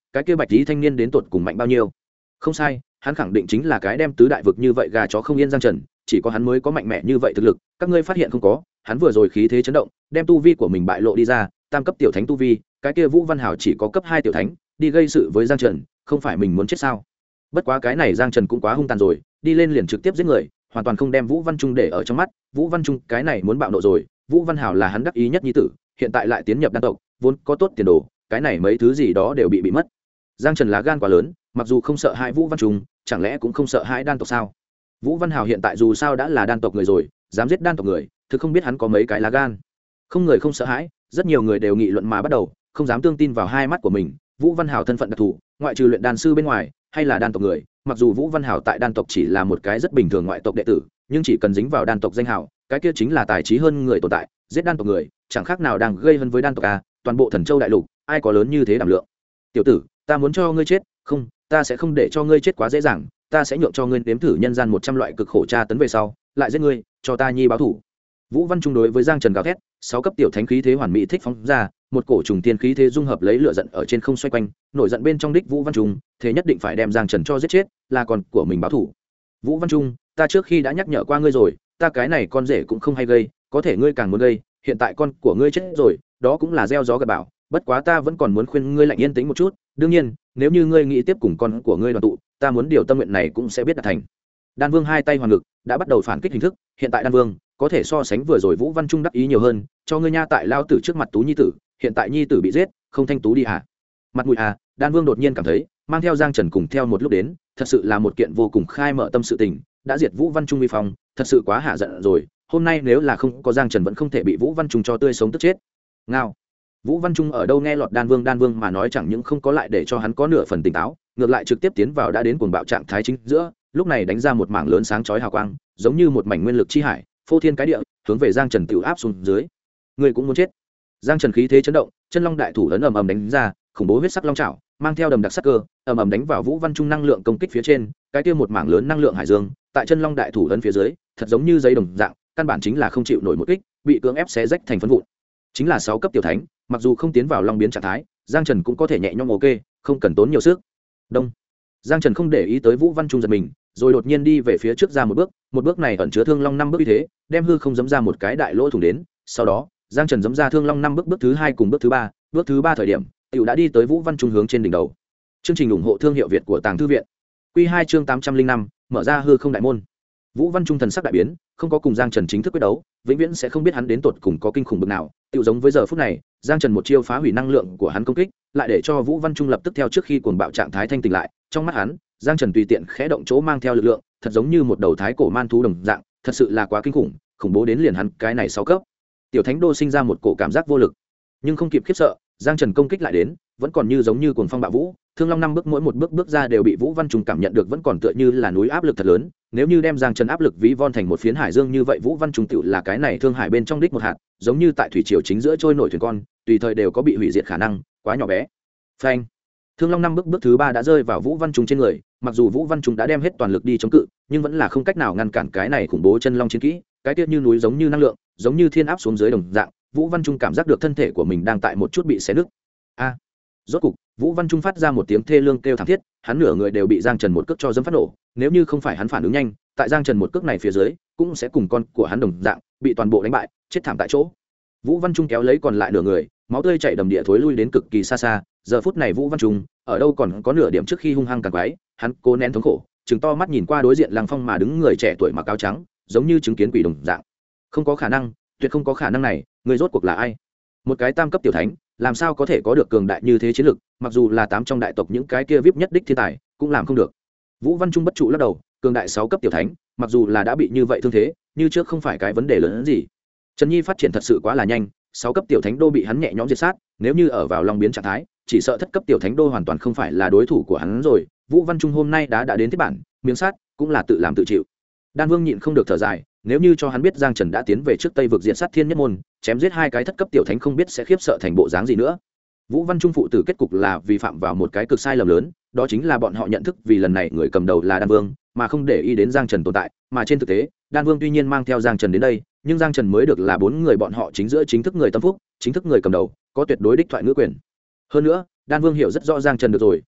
cái kia bạch lý thanh niên đến tột cùng mạnh bao nhiêu. Không sai, hắn khẳng định chính là cái đem tứ đại vực như vậy gà chó không yên Giang Trần, chỉ có hắn mới có mạnh mẽ như vậy thực lực. Các ngươi phát hiện không có, hắn vừa rồi khí thế chấn động, đem tu vi của mình bại lộ đi ra, tam cấp tiểu thánh tu vi, cái kia Vũ Văn Hảo chỉ có cấp 2 tiểu thánh, đi gây sự với Giang Trần, không phải mình muốn chết sao? Bất quá cái này Giang Trần cũng quá hung tàn rồi, đi lên liền trực tiếp giết người, hoàn toàn không đem Vũ Văn Trung để ở trong mắt. Vũ Văn Trung cái này muốn bạo nộ rồi, Vũ Văn Hảo là hắn đắc ý nhất nhi tử, hiện tại lại tiến nhập đan tộc, vốn có tốt tiền đồ, cái này mấy thứ gì đó đều bị mất. Giang Trần lá gan quá lớn, mặc dù không sợ hãi Vũ Văn Trung, chẳng lẽ cũng không sợ hãi đan tộc sao? Vũ Văn Hảo hiện tại dù sao đã là đan tộc người rồi, dám giết đan tộc người, thực không biết hắn có mấy cái lá gan. Không người không sợ hãi, rất nhiều người đều nghị luận mà bắt đầu, không dám tương tin vào hai mắt của mình. Vũ Văn Hảo thân phận đặc thù, ngoại trừ luyện đan sư bên ngoài, hay là đan tộc người, mặc dù Vũ Văn Hảo tại đan tộc chỉ là một cái rất bình thường ngoại tộc đệ tử, nhưng chỉ cần dính vào đan tộc danh hảo, cái kia chính là tài trí hơn người tồn tại, giết đan tộc người, chẳng khác nào đang gây hấn với đan tộc a, toàn bộ Thần Châu đại lục, ai có lớn như thế đảm lượng. Tiểu tử, ta muốn cho ngươi chết, không, ta sẽ không để cho ngươi chết quá dễ dàng, ta sẽ nhượng cho ngươi nếm thử nhân gian 100 loại cực khổ tra tấn về sau, lại giết ngươi, cho ta nhi báo thủ. Vũ Văn Trung đối với Giang Trần gào thét, 6 cấp tiểu thánh khí thế hoàn mỹ thích phóng ra, một cổ trùng tiên khí thế dung hợp lấy lửa giận ở trên không xoay quanh, nổi giận bên trong đích Vũ Văn Trung, thế nhất định phải đem Giang Trần cho giết chết, là con của mình báo thủ. Vũ Văn Trung, ta trước khi đã nhắc nhở qua ngươi rồi, ta cái này con rể cũng không hay gây, có thể ngươi càng muốn gây, hiện tại con của ngươi chết rồi, đó cũng là gieo gió gặt bão, bất quá ta vẫn còn muốn khuyên ngươi lạnh yên tĩnh một chút, đương nhiên, nếu như ngươi nghĩ tiếp cùng con của ngươi đoàn tụ, ta muốn điều tâm nguyện này cũng sẽ biết đạt thành. Đan Vương hai tay hoàn ngực, đã bắt đầu phản kích hình thức, hiện tại Đan Vương có thể so sánh vừa rồi Vũ Văn Trung đắc ý nhiều hơn, cho ngươi nha tại lao tử trước mặt tú nhi tử, hiện tại nhi tử bị giết, không thanh tú đi à? Mặt mũi à? Đan Vương đột nhiên cảm thấy, mang theo Giang Trần cùng theo một lúc đến, thật sự là một kiện vô cùng khai mở tâm sự tình, đã diệt Vũ Văn Trung uy phong, thật sự quá hạ giận rồi, hôm nay nếu là không có Giang Trần vẫn không thể bị Vũ Văn Trung cho tươi sống tức chết. Ngao. Vũ Văn Trung ở đâu nghe lọt Đan Vương mà nói chẳng những không có lại để cho hắn có nửa phần tỉnh táo, ngược lại trực tiếp tiến vào đã đến cuồng bạo trạng thái chính giữa, lúc này đánh ra một mảng lớn sáng chói hào quang, giống như một mảnh nguyên lực chi hải, phô thiên cái địa, hướng về Giang Trần tiểu áp xuống dưới. Người cũng muốn chết. Giang Trần khí thế chấn động, chân long đại thủ ấn ầm ầm đánh ra, khủng bố huyết sắc long trảo, mang theo đầm đặc sắc cơ, ầm ầm đánh vào Vũ Văn Trung năng lượng công kích phía trên, cái kia một mảng lớn năng lượng hải dương, tại chân long đại thủ ấn phía dưới, thật giống như giấy đồng dạng, căn bản chính là không chịu nổi một kích, bị cưỡng ép xé rách thành phấn vụn. Chính là 6 cấp tiểu thánh, mặc dù không tiến vào long biến trạng thái, Giang Trần cũng có thể nhẹ nhõm ok, không cần tốn nhiều sức. Đông. Giang Trần không để ý tới Vũ Văn Trung giật mình, rồi đột nhiên đi về phía trước ra một bước này ẩn chứa thương long 5 bước như thế, đem hư không giẫm ra một cái đại lỗ thủng đến, sau đó, Giang Trần giẫm ra thương long 5 bước thứ 2 cùng bước thứ 3 thời điểm, tiểu đã đi tới Vũ Văn Trung hướng trên đỉnh đầu. Chương trình ủng hộ thương hiệu Việt của Tàng Thư viện. Quy 2 chương 805, mở ra hư không đại môn. Vũ Văn Trung thần sắc đại biến, không có cùng Giang Trần chính thức quyết đấu, vĩnh viễn sẽ không biết hắn đến tột cùng có kinh khủng bực nào, tiểu giống với giờ phút này, Giang Trần một chiêu phá hủy năng lượng của hắn công kích, lại để cho Vũ Văn Trung lập tức theo trước khi cuồng bạo trạng thái thanh tỉnh lại, trong mắt hắn, Giang Trần tùy tiện khẽ động chỗ mang theo lực lượng, thật giống như một đầu thái cổ man thú đồng dạng, thật sự là quá kinh khủng, khủng bố đến liền hắn cái này 6 cấp. Tiểu Thánh Đô sinh ra một cổ cảm giác vô lực, nhưng không kịp khiếp sợ, Giang Trần công kích lại đến, vẫn còn như giống như cuồng phong bạo vũ, thương long 5 bước mỗi một bước ra đều bị Vũ Văn Trung cảm nhận được vẫn còn tựa như là núi áp lực thật lớn, nếu như đem Giang Trần áp lực ví von thành một phiến hải dương như vậy, Vũ Văn Trung tựu là cái này thương hải bên trong đích một hạt, giống như tại thủy triều chính giữa trôi nổi thuyền con, tùy thời đều có bị hủy diệt khả năng, quá nhỏ bé. Phanh. Thương long 5 bước thứ 3 đã rơi vào Vũ Văn Trung trên người, mặc dù Vũ Văn Trung đã đem hết toàn lực đi chống cự, nhưng vẫn là không cách nào ngăn cản cái này khủng bố chân long chiến kỹ, cái tiết như núi giống như năng lượng, giống như thiên áp xuống dưới đồng dạng, Vũ Văn Trung cảm giác được thân thể của mình đang tại một chút bị xé nứt. A. Rốt cục, Vũ Văn Trung phát ra một tiếng thê lương kêu thảm thiết, hắn nửa người đều bị Giang Trần một cước cho dẫm phát nổ, nếu như không phải hắn phản ứng nhanh, tại Giang Trần một cước này phía dưới, cũng sẽ cùng con của hắn đồng dạng, bị toàn bộ đánh bại, chết thảm tại chỗ. Vũ Văn Trung kéo lấy còn lại nửa người, máu tươi chảy đầm địa thối lui đến cực kỳ xa xa, giờ phút này Vũ Văn Trung, ở đâu còn có nửa điểm trước khi hung hăng càng quái, hắn cố nén thống khổ, trừng to mắt nhìn qua đối diện Lăng Phong mà đứng người trẻ tuổi mặc áo trắng, giống như chứng kiến quỷ đồng dạng. Không có khả năng, tuyệt không có khả năng này, người rốt cuộc là ai? Một cái tam cấp tiểu thánh, làm sao có thể có được cường đại như thế chiến lực, mặc dù là 8 trong đại tộc những cái kia vip nhất đích thiên tài, cũng làm không được. Vũ Văn Trung bất trụ lắc đầu, cường đại 6 cấp tiểu thánh, mặc dù là đã bị như vậy thương thế, như trước không phải cái vấn đề lớn hơn gì. Trần Nhi phát triển thật sự quá là nhanh, 6 cấp tiểu thánh đô bị hắn nhẹ nhõm diệt sát, nếu như ở vào long biến trạng thái, chỉ sợ thất cấp tiểu thánh đô hoàn toàn không phải là đối thủ của hắn rồi. Vũ Văn Trung hôm nay đã đến thiết bản, miếng sát cũng là tự làm tự chịu. Đan Vương nhịn không được thở dài, nếu như cho hắn biết Giang Trần đã tiến về trước Tây vực diện sát thiên nhất môn, chém giết 2 cái thất cấp tiểu thánh không biết sẽ khiếp sợ thành bộ dáng gì nữa. Vũ Văn Trung phụ tử kết cục là vi phạm vào một cái cực sai lầm lớn, đó chính là bọn họ nhận thức vì lần này người cầm đầu là Đan Vương, mà không để ý đến Giang Trần tồn tại, mà trên thực tế, Đan Vương tuy nhiên mang theo Giang Trần đến đây, nhưng Giang Trần mới được là 4 người bọn họ chính giữa chính thức người tâm phúc, chính thức người cầm đầu, có tuyệt đối đích thoại ngữ quyền. Hơn nữa, Đan Vương hiểu rất rõ Giang Trần được rồi,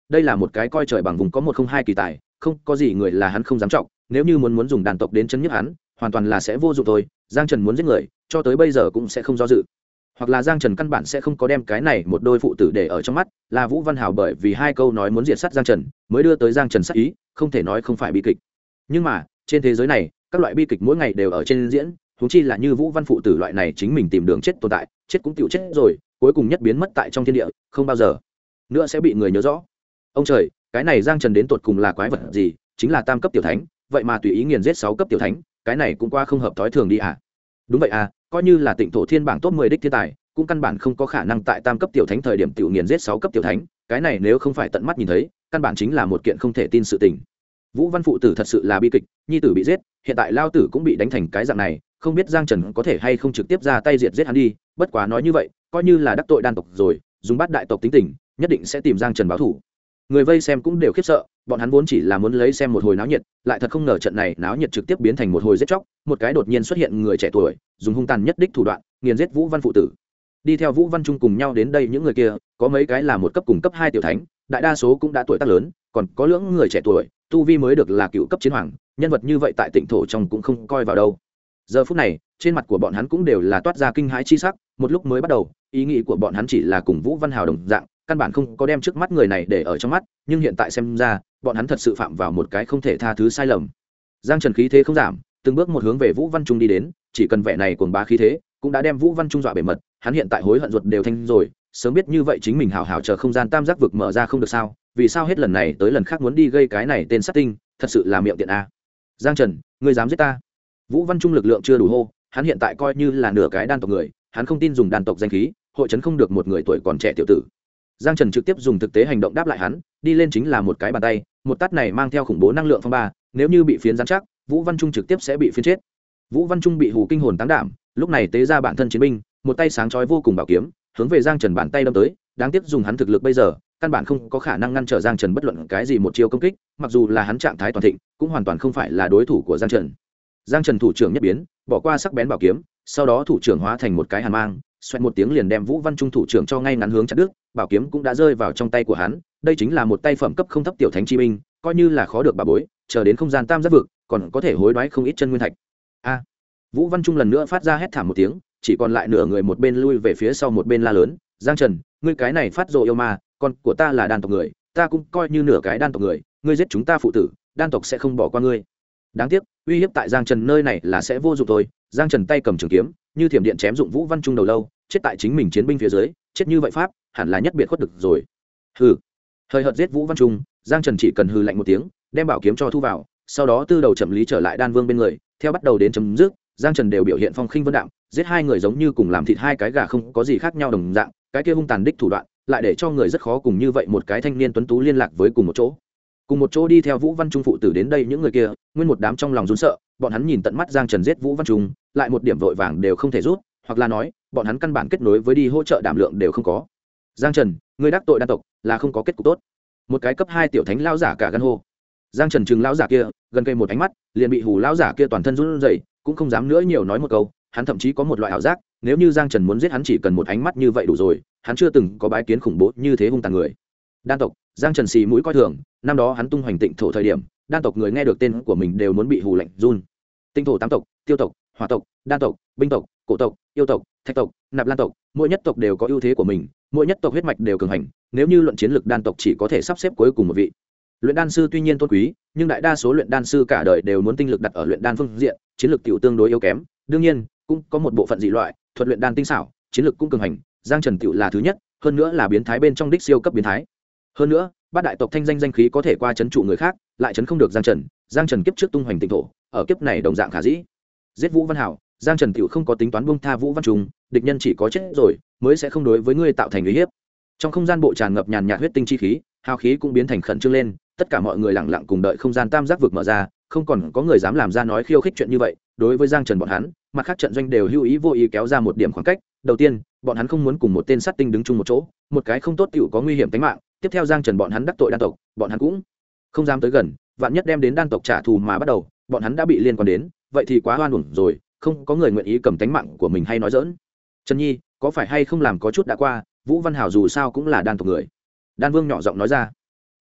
đây là một cái coi trời bằng vùng có 102 kỳ tài, không có gì người là hắn không dám trọng, nếu như muốn dùng đàn tộc đến chân nhức hắn, hoàn toàn là sẽ vô dụng thôi. Giang Trần muốn giết người, cho tới bây giờ cũng sẽ không do dự. Hoặc là Giang Trần căn bản sẽ không có đem cái này một đôi phụ tử để ở trong mắt, là Vũ Văn Hào bởi vì hai câu nói muốn diệt sát Giang Trần, mới đưa tới Giang Trần sát ý, không thể nói không phải bi kịch. Nhưng mà, trên thế giới này, các loại bi kịch mỗi ngày đều ở trên diễn, huống chi là như Vũ Văn phụ tử loại này chính mình tìm đường chết tồn tại, chết cũng tiểu chết rồi, cuối cùng nhất biến mất tại trong thiên địa, không bao giờ nữa sẽ bị người nhớ rõ. Ông trời, cái này Giang Trần đến tột cùng là quái vật gì, chính là tam cấp tiểu thánh, vậy mà tùy ý nghiền giết 6 cấp tiểu thánh, cái này cũng qua không hợp thói thường đi à. Đúng vậy à, coi như là Tịnh Thổ Thiên bảng top 10 đích thiên tài, cũng căn bản không có khả năng tại tam cấp tiểu thánh thời điểm tiểu nghiền giết 6 cấp tiểu thánh, cái này nếu không phải tận mắt nhìn thấy, căn bản chính là một kiện không thể tin sự tình. Vũ Văn phụ tử thật sự là bi kịch, nhi tử bị giết, hiện tại lao tử cũng bị đánh thành cái dạng này, không biết Giang Trần có thể hay không trực tiếp ra tay diệt giết hắn đi, bất quá nói như vậy, coi như là đắc tội đan tộc rồi, dùng bát đại tộc tính tình, nhất định sẽ tìm Giang Trần báo thù. Người vây xem cũng đều khiếp sợ, bọn hắn vốn chỉ là muốn lấy xem một hồi náo nhiệt, lại thật không ngờ trận này náo nhiệt trực tiếp biến thành một hồi giết chóc, một cái đột nhiên xuất hiện người trẻ tuổi, dùng hung tàn nhất đích thủ đoạn, nghiền giết Vũ Văn phụ tử. Đi theo Vũ Văn Trung cùng nhau đến đây những người kia, có mấy cái là một cấp cùng cấp 2 tiểu thánh, đại đa số cũng đã tuổi tác lớn, còn có lưỡng người trẻ tuổi, tu vi mới được là cựu cấp chiến hoàng, nhân vật như vậy tại Tịnh Thổ trong cũng không coi vào đâu. Giờ phút này, trên mặt của bọn hắn cũng đều là toát ra kinh hãi chi sắc, một lúc mới bắt đầu, ý nghĩ của bọn hắn chỉ là cùng Vũ Văn Hào đồng dạng, căn bản không có đem trước mắt người này để ở trong mắt, nhưng hiện tại xem ra, bọn hắn thật sự phạm vào một cái không thể tha thứ sai lầm. Giang Trần khí thế không giảm, từng bước một hướng về Vũ Văn Trung đi đến, chỉ cần vẻ này cuồng bá khí thế, cũng đã đem Vũ Văn Trung dọa bể mật, hắn hiện tại hối hận ruột đều thanh rồi, sớm biết như vậy chính mình hảo hảo chờ không gian tam giác vực mở ra không được sao, vì sao hết lần này tới lần khác muốn đi gây cái này tên sát tinh, thật sự là miệng tiện a. Giang Trần, ngươi dám giết ta? Vũ Văn Trung lực lượng chưa đủ hô, hắn hiện tại coi như là nửa cái đan tộc người, hắn không tin dùng đan tộc danh khí, hội trấn không được một người tuổi còn trẻ tiểu tử. Giang Trần trực tiếp dùng thực tế hành động đáp lại hắn, đi lên chính là một cái bàn tay, một tát này mang theo khủng bố năng lượng phong ba, nếu như bị phiến rắn chắc, Vũ Văn Trung trực tiếp sẽ bị phiến chết. Vũ Văn Trung bị hù kinh hồn táng đảm, lúc này tế ra bản thân chiến binh, một tay sáng chói vô cùng bảo kiếm, hướng về Giang Trần bàn tay đâm tới, đáng tiếc dùng hắn thực lực bây giờ, căn bản không có khả năng ngăn trở Giang Trần bất luận cái gì một chiêu công kích, mặc dù là hắn trạng thái toàn thịnh, cũng hoàn toàn không phải là đối thủ của Giang Trần. Giang Trần thủ trưởng nhất biến, bỏ qua sắc bén bảo kiếm, sau đó thủ trưởng hóa thành một cái hàn mang, xoẹt một tiếng liền đem Vũ Văn Trung thủ trưởng cho ngay ngắn hướng chặt đứt, bảo kiếm cũng đã rơi vào trong tay của hắn, đây chính là một tay phẩm cấp không thấp tiểu thánh chi binh, coi như là khó được bà bối, chờ đến không gian tam giác vực, còn có thể hối đoái không ít chân nguyên thạch. A! Vũ Văn Trung lần nữa phát ra hét thảm một tiếng, chỉ còn lại nửa người một bên lui về phía sau một bên la lớn, Giang Trần, ngươi cái này phát rồ yêu ma, con của ta là đan tộc người, ta cũng coi như nửa cái đan tộc người, ngươi giết chúng ta phụ tử, đan tộc sẽ không bỏ qua ngươi. Đáng tiếc, uy hiếp tại Giang Trần nơi này là sẽ vô dụng thôi. Giang Trần tay cầm trường kiếm, như thiểm điện chém dụng Vũ Văn Trung đầu lâu, chết tại chính mình chiến binh phía dưới, chết như vậy pháp, hẳn là nhất biệt khuất được rồi. Hừ. Thời hợt giết Vũ Văn Trung, Giang Trần chỉ cần hừ lạnh một tiếng, đem bảo kiếm cho thu vào, sau đó tư đầu chậm lý trở lại Đan Vương bên người, theo bắt đầu đến chấm dứt, Giang Trần đều biểu hiện phong khinh vân đạm, giết hai người giống như cùng làm thịt hai cái gà không có gì khác nhau đồng dạng, cái kia hung tàn đích thủ đoạn, lại để cho người rất khó cùng như vậy một cái thanh niên tuấn tú liên lạc với cùng một chỗ đi theo Vũ Văn Trung phụ tử đến đây những người kia, nguyên một đám trong lòng run sợ, bọn hắn nhìn tận mắt Giang Trần giết Vũ Văn Trung, lại một điểm vội vàng đều không thể rút, hoặc là nói, bọn hắn căn bản kết nối với đi hỗ trợ đảm lượng đều không có. Giang Trần, ngươi đắc tội đan tộc, là không có kết cục tốt. Một cái cấp 2 tiểu thánh lão giả cả gan hô. Giang Trần chừng lão giả kia, gần cây một ánh mắt, liền bị hù lão giả kia toàn thân run rẩy, cũng không dám nữa nhiều nói một câu, hắn thậm chí có một loại ảo giác, nếu như Giang Trần muốn giết hắn chỉ cần một ánh mắt như vậy đủ rồi, hắn chưa từng có bái kiến khủng bố như thế hung tàn người. Đan tộc, Giang Trần xì mũi coi thường, năm đó hắn tung hoành Tịnh Thổ thời điểm, đan tộc người nghe được tên của mình đều muốn bị hù lạnh run. Tịnh Thổ 8 tộc, Tiêu tộc, Hỏa tộc, Đan tộc, Binh tộc, Cổ tộc, Yêu tộc, Thạch tộc, Nạp Lan tộc, mỗi nhất tộc đều có ưu thế của mình, mỗi nhất tộc huyết mạch đều cường hành, nếu như luận chiến lực đan tộc chỉ có thể sắp xếp cuối cùng một vị. Luyện đan sư tuy nhiên tôn quý, nhưng đại đa số luyện đan sư cả đời đều muốn tinh lực đặt ở luyện đan phương diện, chiến lực tiểu tương đối yếu kém, đương nhiên, cũng có một bộ phận dị loại, thuật luyện đan tinh xảo, chiến lực cũng cường hành, Giang Trần tiểu là thứ nhất, hơn nữa là biến thái bên trong đích siêu cấp biến thái. Hơn nữa, bát đại tộc thanh danh danh khí có thể qua chấn trụ người khác, lại chấn không được Giang Trần. Giang Trần kiếp trước tung hoành Tịnh Thổ, ở kiếp này đồng dạng khả dĩ. Giết Vũ Văn Hảo, Giang Trần tiểu không có tính toán buông tha Vũ Văn Trung, địch nhân chỉ có chết rồi mới sẽ không đối với ngươi tạo thành uy hiếp. Trong không gian bộ tràn ngập nhàn nhạt huyết tinh chi khí, hào khí cũng biến thành khẩn trương lên, tất cả mọi người lặng lặng cùng đợi không gian tam giác vực mở ra, không còn có người dám làm ra nói khiêu khích chuyện như vậy. Đối với Giang Trần bọn hắn, mặt khác trận doanh đều hữu ý vô ý kéo ra một điểm khoảng cách. Đầu tiên, bọn hắn không muốn cùng một tên sát tinh đứng chung một chỗ, một cái không tốt tiểu có nguy hiểm tính mạng. Tiếp theo Giang Trần bọn hắn đắc tội đan tộc, bọn hắn cũng không dám tới gần, vạn nhất đem đến đan tộc trả thù mà bắt đầu, bọn hắn đã bị liên quan đến, vậy thì quá oan uổng rồi, không có người nguyện ý cầm tính mạng của mình hay nói giỡn. Trần Nhi, có phải hay không làm có chút đã qua, Vũ Văn Hảo dù sao cũng là đan tộc người. Đan Vương nhỏ giọng nói ra.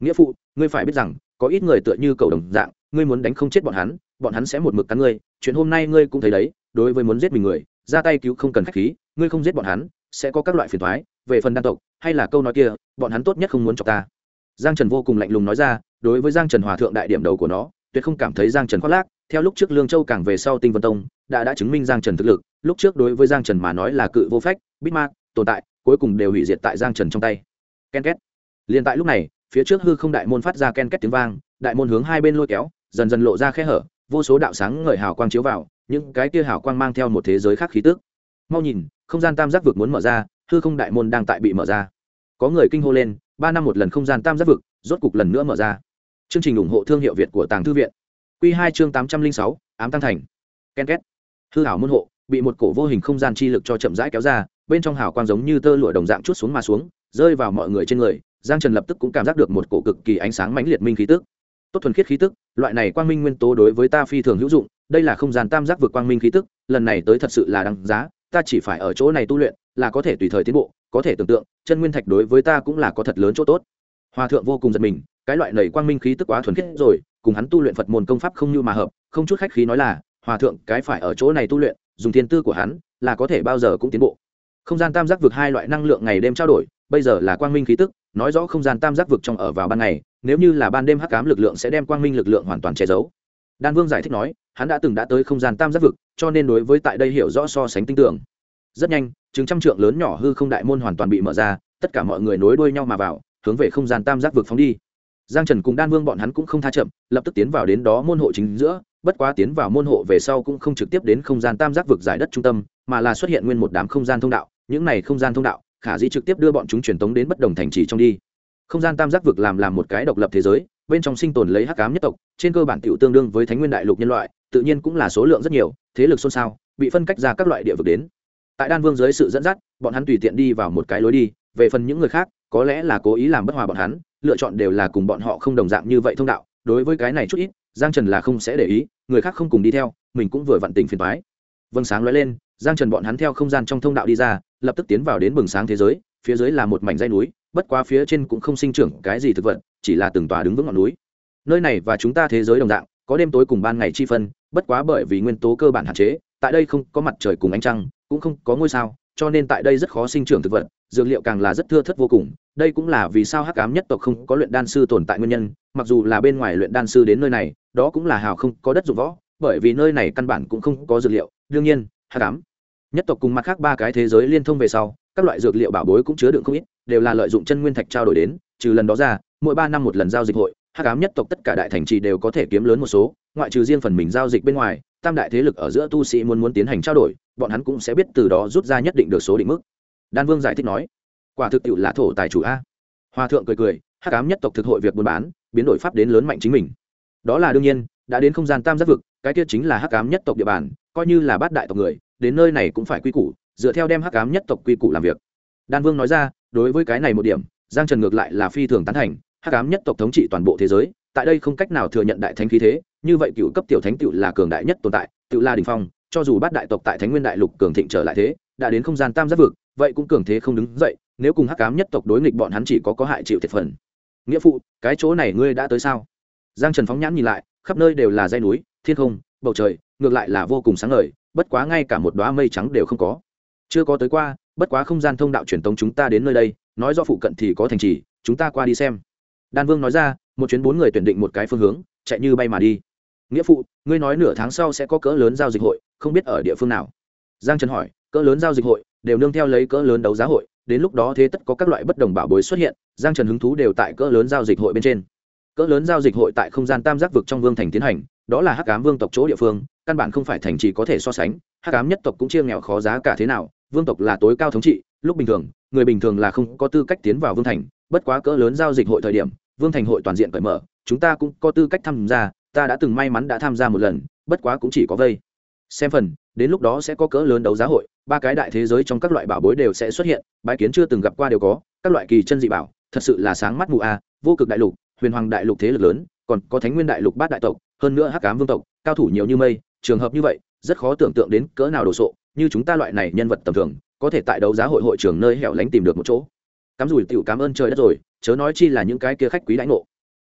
nghĩa phụ, ngươi phải biết rằng có ít người tựa như cầu đồng dạng, ngươi muốn đánh không chết bọn hắn sẽ một mực cắn ngươi. Chuyện hôm nay ngươi cũng thấy đấy, đối với muốn giết mình người, ra tay cứu không cần khách khí, ngươi không giết bọn hắn sẽ có các loại phiền toái. Về phần đan tộc hay là câu nói kia, bọn hắn tốt nhất không muốn chọc ta. Giang Trần vô cùng lạnh lùng nói ra. Đối với Giang Trần hòa thượng đại điểm đầu của nó, tuyệt không cảm thấy Giang Trần khoác lác. Theo lúc trước Lương Châu càng về sau Tinh Vân Tông đã chứng minh Giang Trần thực lực. Lúc trước đối với Giang Trần mà nói là cự vô phách, bít ma tồn tại, cuối cùng đều hủy diệt tại Giang Trần trong tay. Ken két. Liên tại lúc này, phía trước hư không đại môn phát ra ken két tiếng vang, đại môn hướng hai bên lôi kéo, dần dần lộ ra khe hở, vô số đạo sáng ngời hào quang chiếu vào, những cái kia hào quang mang theo một thế giới khác khí tức. Mau nhìn, không gian tam giác vực muốn mở ra, hư không đại môn đang tại bị mở ra. Có người kinh hô lên, 3 năm một lần không gian tam giác vực, rốt cục lần nữa mở ra. Chương trình ủng hộ thương hiệu Việt của Tàng Thư viện. Quy 2 chương 806, ám tăng thành. Ken két. Hư ảo môn hộ bị một cổ vô hình không gian chi lực cho chậm rãi kéo ra, bên trong hào quang giống như tơ lụa đồng dạng chút xuống mà xuống, rơi vào mọi người trên người. Giang Trần lập tức cũng cảm giác được một cổ cực kỳ ánh sáng mãnh liệt minh khí tức. Tốt thuần khiết khí tức, loại này quang minh nguyên tố đối với ta phi thường hữu dụng, đây là không gian tam giác vực quang minh khí tức, lần này tới thật sự là đáng giá, ta chỉ phải ở chỗ này tu luyện, là có thể tùy thời tiến bộ, có thể tưởng tượng, chân nguyên thạch đối với ta cũng là có thật lớn chỗ tốt. Hòa thượng vô cùng giật mình, cái loại nảy quang minh khí tức quá thuần khiết rồi, cùng hắn tu luyện Phật môn công pháp không như mà hợp, không chút khách khí nói là, hòa thượng cái phải ở chỗ này tu luyện, dùng thiên tư của hắn, là có thể bao giờ cũng tiến bộ. Không gian tam giác vực hai loại năng lượng ngày đêm trao đổi, bây giờ là quang minh khí tức, nói rõ không gian tam giác vực trong ở vào ban ngày, nếu như là ban đêm hắc ám lực lượng sẽ đem quang minh lực lượng hoàn toàn che giấu. Đan Vương giải thích nói, hắn đã tới không gian tam giác vực, cho nên đối với tại đây hiểu rõ so sánh tinh tưởng. Rất nhanh, chừng trăm trượng lớn nhỏ hư không đại môn hoàn toàn bị mở ra, tất cả mọi người nối đuôi nhau mà vào, hướng về không gian tam giác vực phóng đi. Giang Trần cùng Đan Vương bọn hắn cũng không tha chậm, lập tức tiến vào đến đó môn hộ chính giữa, bất quá tiến vào môn hộ về sau cũng không trực tiếp đến không gian tam giác vực giải đất trung tâm, mà là xuất hiện nguyên một đám không gian thông đạo, những này không gian thông đạo khả dĩ trực tiếp đưa bọn chúng truyền tống đến bất đồng thành trì trong đi. Không gian tam giác vực làm một cái độc lập thế giới, bên trong sinh tồn lấy hắc ám nhất tộc, trên cơ bản tiểu tương đương với Thánh Nguyên đại lục nhân loại, tự nhiên cũng là số lượng rất nhiều, thế lực xôn xao, bị phân cách ra các loại địa vực đến. Tại Đan Vương dưới sự dẫn dắt, bọn hắn tùy tiện đi vào một cái lối đi, về phần những người khác, có lẽ là cố ý làm bất hòa bọn hắn, lựa chọn đều là cùng bọn họ không đồng dạng như vậy thông đạo, đối với cái này chút ít, Giang Trần là không sẽ để ý, người khác không cùng đi theo, mình cũng vừa vặn tình phiền toái. Vầng sáng lóe lên, Giang Trần bọn hắn theo không gian trong thông đạo đi ra, lập tức tiến vào đến bừng sáng thế giới, phía dưới là một mảnh dãy núi, bất quá phía trên cũng không sinh trưởng cái gì thực vật, chỉ là từng tòa đứng vững ngọn núi. Nơi này và chúng ta thế giới đồng dạng, có đêm tối cùng ban ngày chi phân, bất quá bởi vì nguyên tố cơ bản hạn chế, tại đây không có mặt trời cùng ánh trăng, cũng không có ngôi sao, cho nên tại đây rất khó sinh trưởng thực vật, dược liệu càng là rất thưa thớt vô cùng. Đây cũng là vì sao hắc ám nhất tộc không có luyện đan sư tồn tại nguyên nhân, mặc dù là bên ngoài luyện đan sư đến nơi này, đó cũng là hào không có đất dụng võ, bởi vì nơi này căn bản cũng không có dược liệu. Đương nhiên, hắc ám nhất tộc cùng mặt khác ba cái thế giới liên thông về sau, các loại dược liệu bảo bối cũng chứa đựng không ít, đều là lợi dụng chân nguyên thạch trao đổi đến, trừ lần đó ra, mỗi 3 năm một lần giao dịch hội, hắc ám nhất tộc tất cả đại thành trì đều có thể kiếm lớn một số, ngoại trừ riêng phần mình giao dịch bên ngoài, tam đại thế lực ở giữa tu sĩ muốn tiến hành trao đổi, bọn hắn cũng sẽ biết từ đó rút ra nhất định được số định mức. Đan Vương giải thích nói, quả thực tiệu là thổ tài chủ a. Hòa thượng cười cười, hắc ám nhất tộc thực hội việc buôn bán, biến đổi pháp đến lớn mạnh chính mình. Đó là đương nhiên, đã đến không gian tam giác vực, cái kia chính là hắc ám nhất tộc địa bàn, coi như là bát đại tộc người, đến nơi này cũng phải quy củ, dựa theo đem hắc ám nhất tộc quy củ làm việc. Đan Vương nói ra, đối với cái này một điểm, Giang Trần ngược lại là phi thường tán thành, hắc ám nhất tộc thống trị toàn bộ thế giới, tại đây không cách nào thừa nhận đại thánh khí thế, như vậy cựu cấp tiểu thánh tiểu là cường đại nhất tồn tại, tiểu la đỉnh phong, cho dù bát đại tộc tại Thánh Nguyên đại lục cường thịnh trở lại thế, đã đến không gian tam giác vực, vậy cũng cường thế không đứng dậy, nếu cùng hắc ám nhất tộc đối nghịch bọn hắn chỉ có hại chịu thiệt phần. Nghĩa phụ, cái chỗ này ngươi đã tới sao? Giang Trần phóng nhãn nhìn lại, khắp nơi đều là dãy núi, thiên không, bầu trời, ngược lại là vô cùng sáng ngời, bất quá ngay cả một đóa mây trắng đều không có. Chưa có tới qua, bất quá không gian thông đạo truyền tống chúng ta đến nơi đây, nói do phụ cận thì có thành trì, chúng ta qua đi xem. Đan Vương nói ra, một chuyến 4 người tuyển định một cái phương hướng, chạy như bay mà đi. Nghĩa phụ, ngươi nói nửa tháng sau sẽ có cỡ lớn giao dịch hội, không biết ở địa phương nào? Giang Trần hỏi, cỡ lớn giao dịch hội đều nương theo lấy cỡ lớn đấu giá hội, đến lúc đó thế tất có các loại bất đồng bảo bối xuất hiện, Giang Trần hứng thú đều tại cỡ lớn giao dịch hội bên trên. Cỡ lớn giao dịch hội tại không gian tam giác vực trong vương thành tiến hành, đó là hắc ám vương tộc chỗ địa phương, căn bản không phải thành trì có thể so sánh, hắc ám nhất tộc cũng chia nghèo khó giá cả thế nào, vương tộc là tối cao thống trị, lúc bình thường, người bình thường là không có tư cách tiến vào vương thành, bất quá cỡ lớn giao dịch hội thời điểm, vương thành hội toàn diện cởi mở, chúng ta cũng có tư cách tham gia, ta đã từng may mắn đã tham gia một lần, bất quá cũng chỉ có vây xem phần, đến lúc đó sẽ có cỡ lớn đấu giá hội, 3 cái đại thế giới trong các loại bảo bối đều sẽ xuất hiện, bái kiến chưa từng gặp qua đều có, các loại kỳ chân dị bảo, thật sự là sáng mắt mù a, vô cực đại lục, huyền hoàng đại lục thế lực lớn, còn có Thánh Nguyên đại lục bát đại tộc, hơn nữa hắc ám vương tộc, cao thủ nhiều như mây, trường hợp như vậy, rất khó tưởng tượng đến cỡ nào đồ sộ, như chúng ta loại này nhân vật tầm thường, có thể tại đấu giá hội hội trường nơi hẻo lánh tìm được một chỗ. Cắm rủi tiểu cảm ơn trời đất rồi, chớ nói chi là những cái kia khách quý đãi ngộ.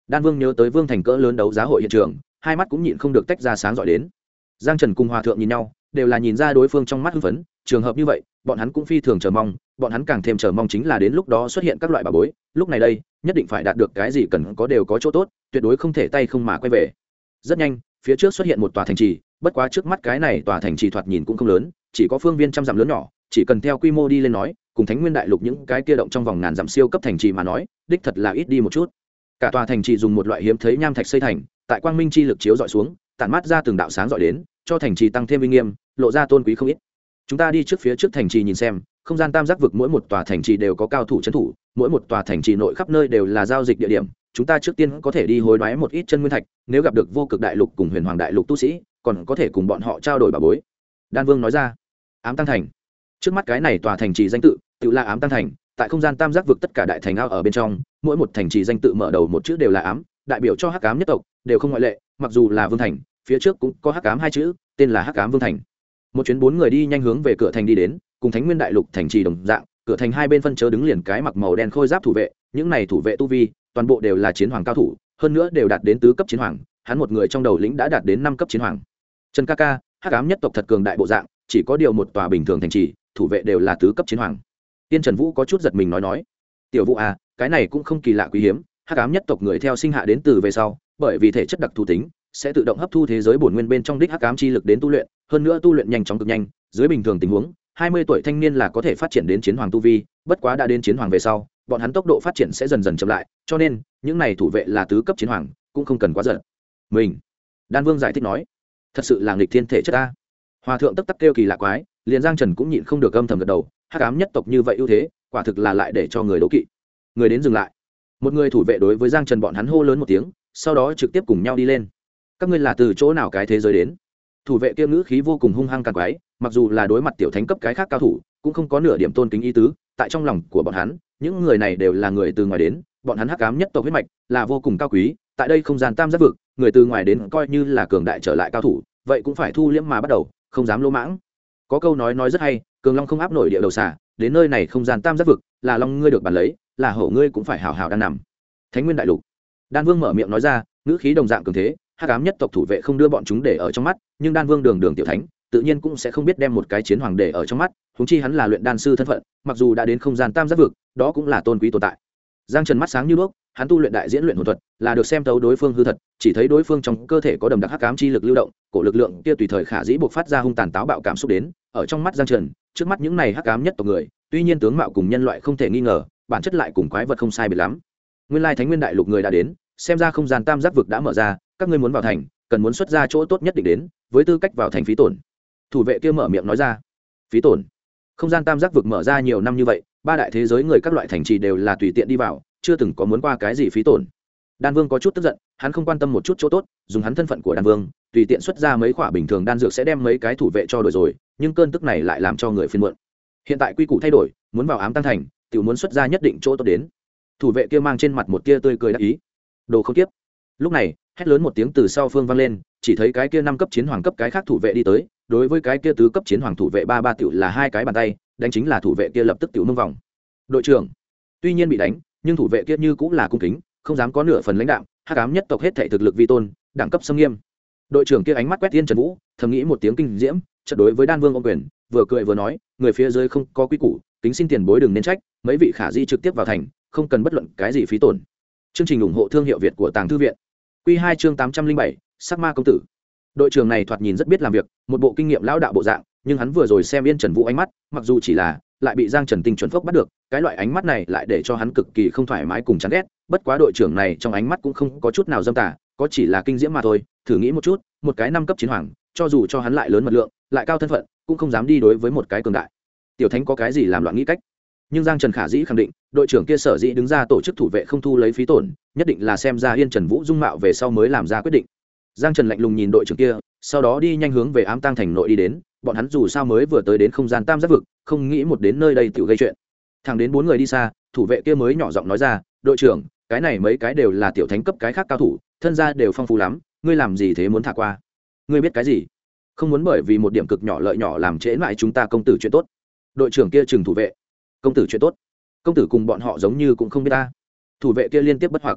Đan Vương nhớ tới Vương Thành cỡ lớn đấu giá hội hiện trường, hai mắt cũng nhịn không được tách ra sáng giỏi đến. Giang Trần cùng Hòa thượng nhìn nhau, đều là nhìn ra đối phương trong mắt hưng phấn, trường hợp như vậy, bọn hắn cũng phi thường chờ mong, bọn hắn càng thêm chờ mong chính là đến lúc đó xuất hiện các loại bảo bối, lúc này đây, nhất định phải đạt được cái gì cần có đều có chỗ tốt, tuyệt đối không thể tay không mà quay về. Rất nhanh, phía trước xuất hiện một tòa thành trì, bất quá trước mắt cái này tòa thành trì thoạt nhìn cũng không lớn, chỉ có phương viên trăm dặm lớn nhỏ, chỉ cần theo quy mô đi lên nói, cùng Thánh Nguyên Đại Lục những cái kia động trong vòng ngàn dặm siêu cấp thành trì mà nói, đích thật là ít đi một chút. Cả tòa thành trì dùng một loại hiếm thấy nham thạch xây thành, tại quang minh chi lực chiếu dọi xuống, tản mát ra từng đạo sáng dọi đến, cho thành trì tăng thêm uy nghiêm, lộ ra tôn quý không ít. Chúng ta đi trước phía trước thành trì nhìn xem, không gian tam giác vực mỗi một tòa thành trì đều có cao thủ trấn thủ, mỗi một tòa thành trì nội khắp nơi đều là giao dịch địa điểm, chúng ta trước tiên có thể đi hối đoái một ít chân nguyên thạch, nếu gặp được vô cực đại lục cùng huyền hoàng đại lục tu sĩ, còn có thể cùng bọn họ trao đổi bảo bối. Đan Vương nói ra. Ám Tăng Thành. Trước mắt cái này tòa thành trì danh tự, tự là Ám Tăng Thành, tại không gian tam giác vực tất cả đại thành ao ở bên trong, mỗi một thành trì danh tự mở đầu một chữ đều là ám, đại biểu cho hắc ám nhất tộc, đều không ngoại lệ, mặc dù là Vương Thành, phía trước cũng có hắc ám hai chữ, tên là hắc ám Vương Thành. Một chuyến bốn người đi nhanh hướng về cửa thành đi đến, cùng Thánh Nguyên Đại Lục thành trì đồng dạng, cửa thành hai bên phân chớ đứng liền cái mặc màu đen khôi giáp thủ vệ, những này thủ vệ tu vi, toàn bộ đều là chiến hoàng cao thủ, hơn nữa đều đạt đến tứ cấp chiến hoàng, hắn một người trong đầu lĩnh đã đạt đến 5 cấp chiến hoàng. Trần ca ca, hắc ám nhất tộc thật cường đại bộ dạng, chỉ có điều một tòa bình thường thành trì, thủ vệ đều là tứ cấp chiến hoàng. Tiên Trần Vũ có chút giật mình nói, tiểu Vũ à, cái này cũng không kỳ lạ quý hiếm, hắc ám nhất tộc người theo sinh hạ đến từ về sau, bởi vì thể chất đặc thù tính, sẽ tự động hấp thu thế giới bổn nguyên bên trong đích hắc ám chi lực đến tu luyện, hơn nữa tu luyện nhanh chóng cực nhanh, dưới bình thường tình huống, 20 tuổi thanh niên là có thể phát triển đến chiến hoàng tu vi, bất quá đã đến chiến hoàng về sau, bọn hắn tốc độ phát triển sẽ dần dần chậm lại, cho nên, những này thủ vệ là tứ cấp chiến hoàng, cũng không cần quá giận. Mình, Đan Vương giải thích nói, thật sự là nghịch thiên thể chất a. Hòa thượng tức tắc kêu kỳ lạ quái, liền Giang Trần cũng nhịn không được âm thầm gật đầu, hắc ám nhất tộc như vậy ưu thế, quả thực là lại để cho người đố kỵ. Người đến dừng lại. Một người thủ vệ đối với Giang Trần bọn hắn hô lớn một tiếng, sau đó trực tiếp cùng nhau đi lên. Các ngươi là từ chỗ nào cái thế giới đến? Thủ vệ kia ngữ khí vô cùng hung hăng càng quái, mặc dù là đối mặt tiểu thánh cấp cái khác cao thủ, cũng không có nửa điểm tôn kính ý tứ, tại trong lòng của bọn hắn, những người này đều là người từ ngoài đến, bọn hắn hắc ám nhất tộc huyết mạch là vô cùng cao quý, tại đây không gian tam giác vực, người từ ngoài đến coi như là cường đại trở lại cao thủ, vậy cũng phải thu liễm mà bắt đầu, không dám lỗ mãng. Có câu nói rất hay, cường long không áp nổi địa đầu xà, đến nơi này không gian tam giác vực, là long ngươi được bàn lấy, là hổ ngươi cũng phải hào hào đang nằm. Thánh Nguyên Đại Lục. Đan Vương mở miệng nói ra, ngữ khí đồng dạng cường thế, hắc ám nhất tộc thủ vệ không đưa bọn chúng để ở trong mắt, nhưng Đan Vương đường đường tiểu thánh, tự nhiên cũng sẽ không biết đem một cái chiến hoàng để ở trong mắt, huống chi hắn là luyện đan sư thân phận, mặc dù đã đến không gian tam giác vực, đó cũng là tôn quý tồn tại. Giang Trần mắt sáng như đuốc, hắn tu luyện đại diễn luyện hồn thuật, là được xem thấu đối phương hư thật, chỉ thấy đối phương trong cơ thể có đầm đặc hắc ám chi lực lưu động, cổ lực lượng kia tùy thời khả dĩ buộc phát ra hung tàn táo bạo cảm xúc đến, ở trong mắt Giang Trần, trước mắt những này hắc ám nhất tộc người, tuy nhiên tướng mạo cùng nhân loại không thể nghi ngờ, bản chất lại cùng quái vật không sai biệt lắm. Nguyên lai Thánh Nguyên Đại Lục người đã đến, xem ra không gian tam giác vực đã mở ra, các ngươi muốn vào thành, cần muốn xuất ra chỗ tốt nhất định đến, với tư cách vào thành phí tổn. Thủ vệ kia mở miệng nói ra. Phí tổn? Không gian tam giác vực mở ra nhiều năm như vậy, ba đại thế giới người các loại thành trì đều là tùy tiện đi vào, chưa từng có muốn qua cái gì phí tổn. Đan Vương có chút tức giận, hắn không quan tâm một chút chỗ tốt, dùng hắn thân phận của Đan Vương, tùy tiện xuất ra mấy khoả bình thường đan dược sẽ đem mấy cái thủ vệ cho đổi rồi, nhưng cơn tức này lại làm cho người phiền muộn. Hiện tại quy củ thay đổi, muốn vào Ám Tăng Thành, tiểu muốn xuất ra nhất định chỗ tốt đến. Thủ vệ kia mang trên mặt một tia tươi cười đắc ý. Đồ không tiếp. Lúc này, hét lớn một tiếng từ sau phương vang lên, chỉ thấy cái kia 5 cấp chiến hoàng cấp cái khác thủ vệ đi tới, đối với cái kia tứ cấp chiến hoàng thủ vệ ba tiểu là hai cái bàn tay, đánh chính là thủ vệ kia lập tức tiểu mông vòng. Đội trưởng, tuy nhiên bị đánh, nhưng thủ vệ kia như cũng là cung kính, không dám có nửa phần lãnh đạm, hắc ám nhất tộc hết thảy thực lực vi tôn, đẳng cấp xâm nghiêm. Đội trưởng kia ánh mắt quét Tiên Trần Vũ, thầm nghĩ một tiếng kinh diễm, chợt đối với Đan Vương ôm quyền, vừa cười vừa nói, người phía dưới không có quy củ, kính xin tiền bối đừng nên trách, mấy vị khả di trực tiếp vào thành, không cần bất luận cái gì phí tổn. Chương trình ủng hộ thương hiệu Việt của Tàng Thư viện. Quy 2 chương 807, Sắc Ma công tử. Đội trưởng này thoạt nhìn rất biết làm việc, một bộ kinh nghiệm lão đạo bộ dạng, nhưng hắn vừa rồi xem Yên Trần Vũ ánh mắt, mặc dù chỉ là lại bị Giang Trần Tinh chuẩn phốc bắt được, cái loại ánh mắt này lại để cho hắn cực kỳ không thoải mái cùng chán ghét, bất quá đội trưởng này trong ánh mắt cũng không có chút nào dâm tà, có chỉ là kinh diễm mà thôi, thử nghĩ một chút, một cái 5 cấp chiến hoàng, cho dù cho hắn lại lớn mật lượng, lại cao thân phận, cũng không dám đi đối với một cái cường đại tiểu thánh có cái gì làm loạn nghĩ cách. Nhưng Giang Trần khả dĩ khẳng định, đội trưởng kia sở dĩ đứng ra tổ chức thủ vệ không thu lấy phí tổn, nhất định là xem ra Yên Trần Vũ dung mạo về sau mới làm ra quyết định. Giang Trần lạnh lùng nhìn đội trưởng kia, sau đó đi nhanh hướng về Ám Tăng Thành nội đi đến, bọn hắn dù sao mới vừa tới đến không gian tam giác vực, không nghĩ một đến nơi đây tiểu gây chuyện. Thẳng đến 4 người đi xa, thủ vệ kia mới nhỏ giọng nói ra, đội trưởng, cái này mấy cái đều là tiểu thánh cấp cái khác cao thủ, thân gia đều phong phú lắm, ngươi làm gì thế muốn thả qua? Ngươi biết cái gì? Không muốn bởi vì một điểm cực nhỏ lợi nhỏ làm trễ lại chúng ta công tử chuyện tốt. Đội trưởng kia trừng thủ vệ, công tử chuyện tốt, công tử cùng bọn họ giống như cũng không biết ta. Thủ vệ kia liên tiếp bất hoặc,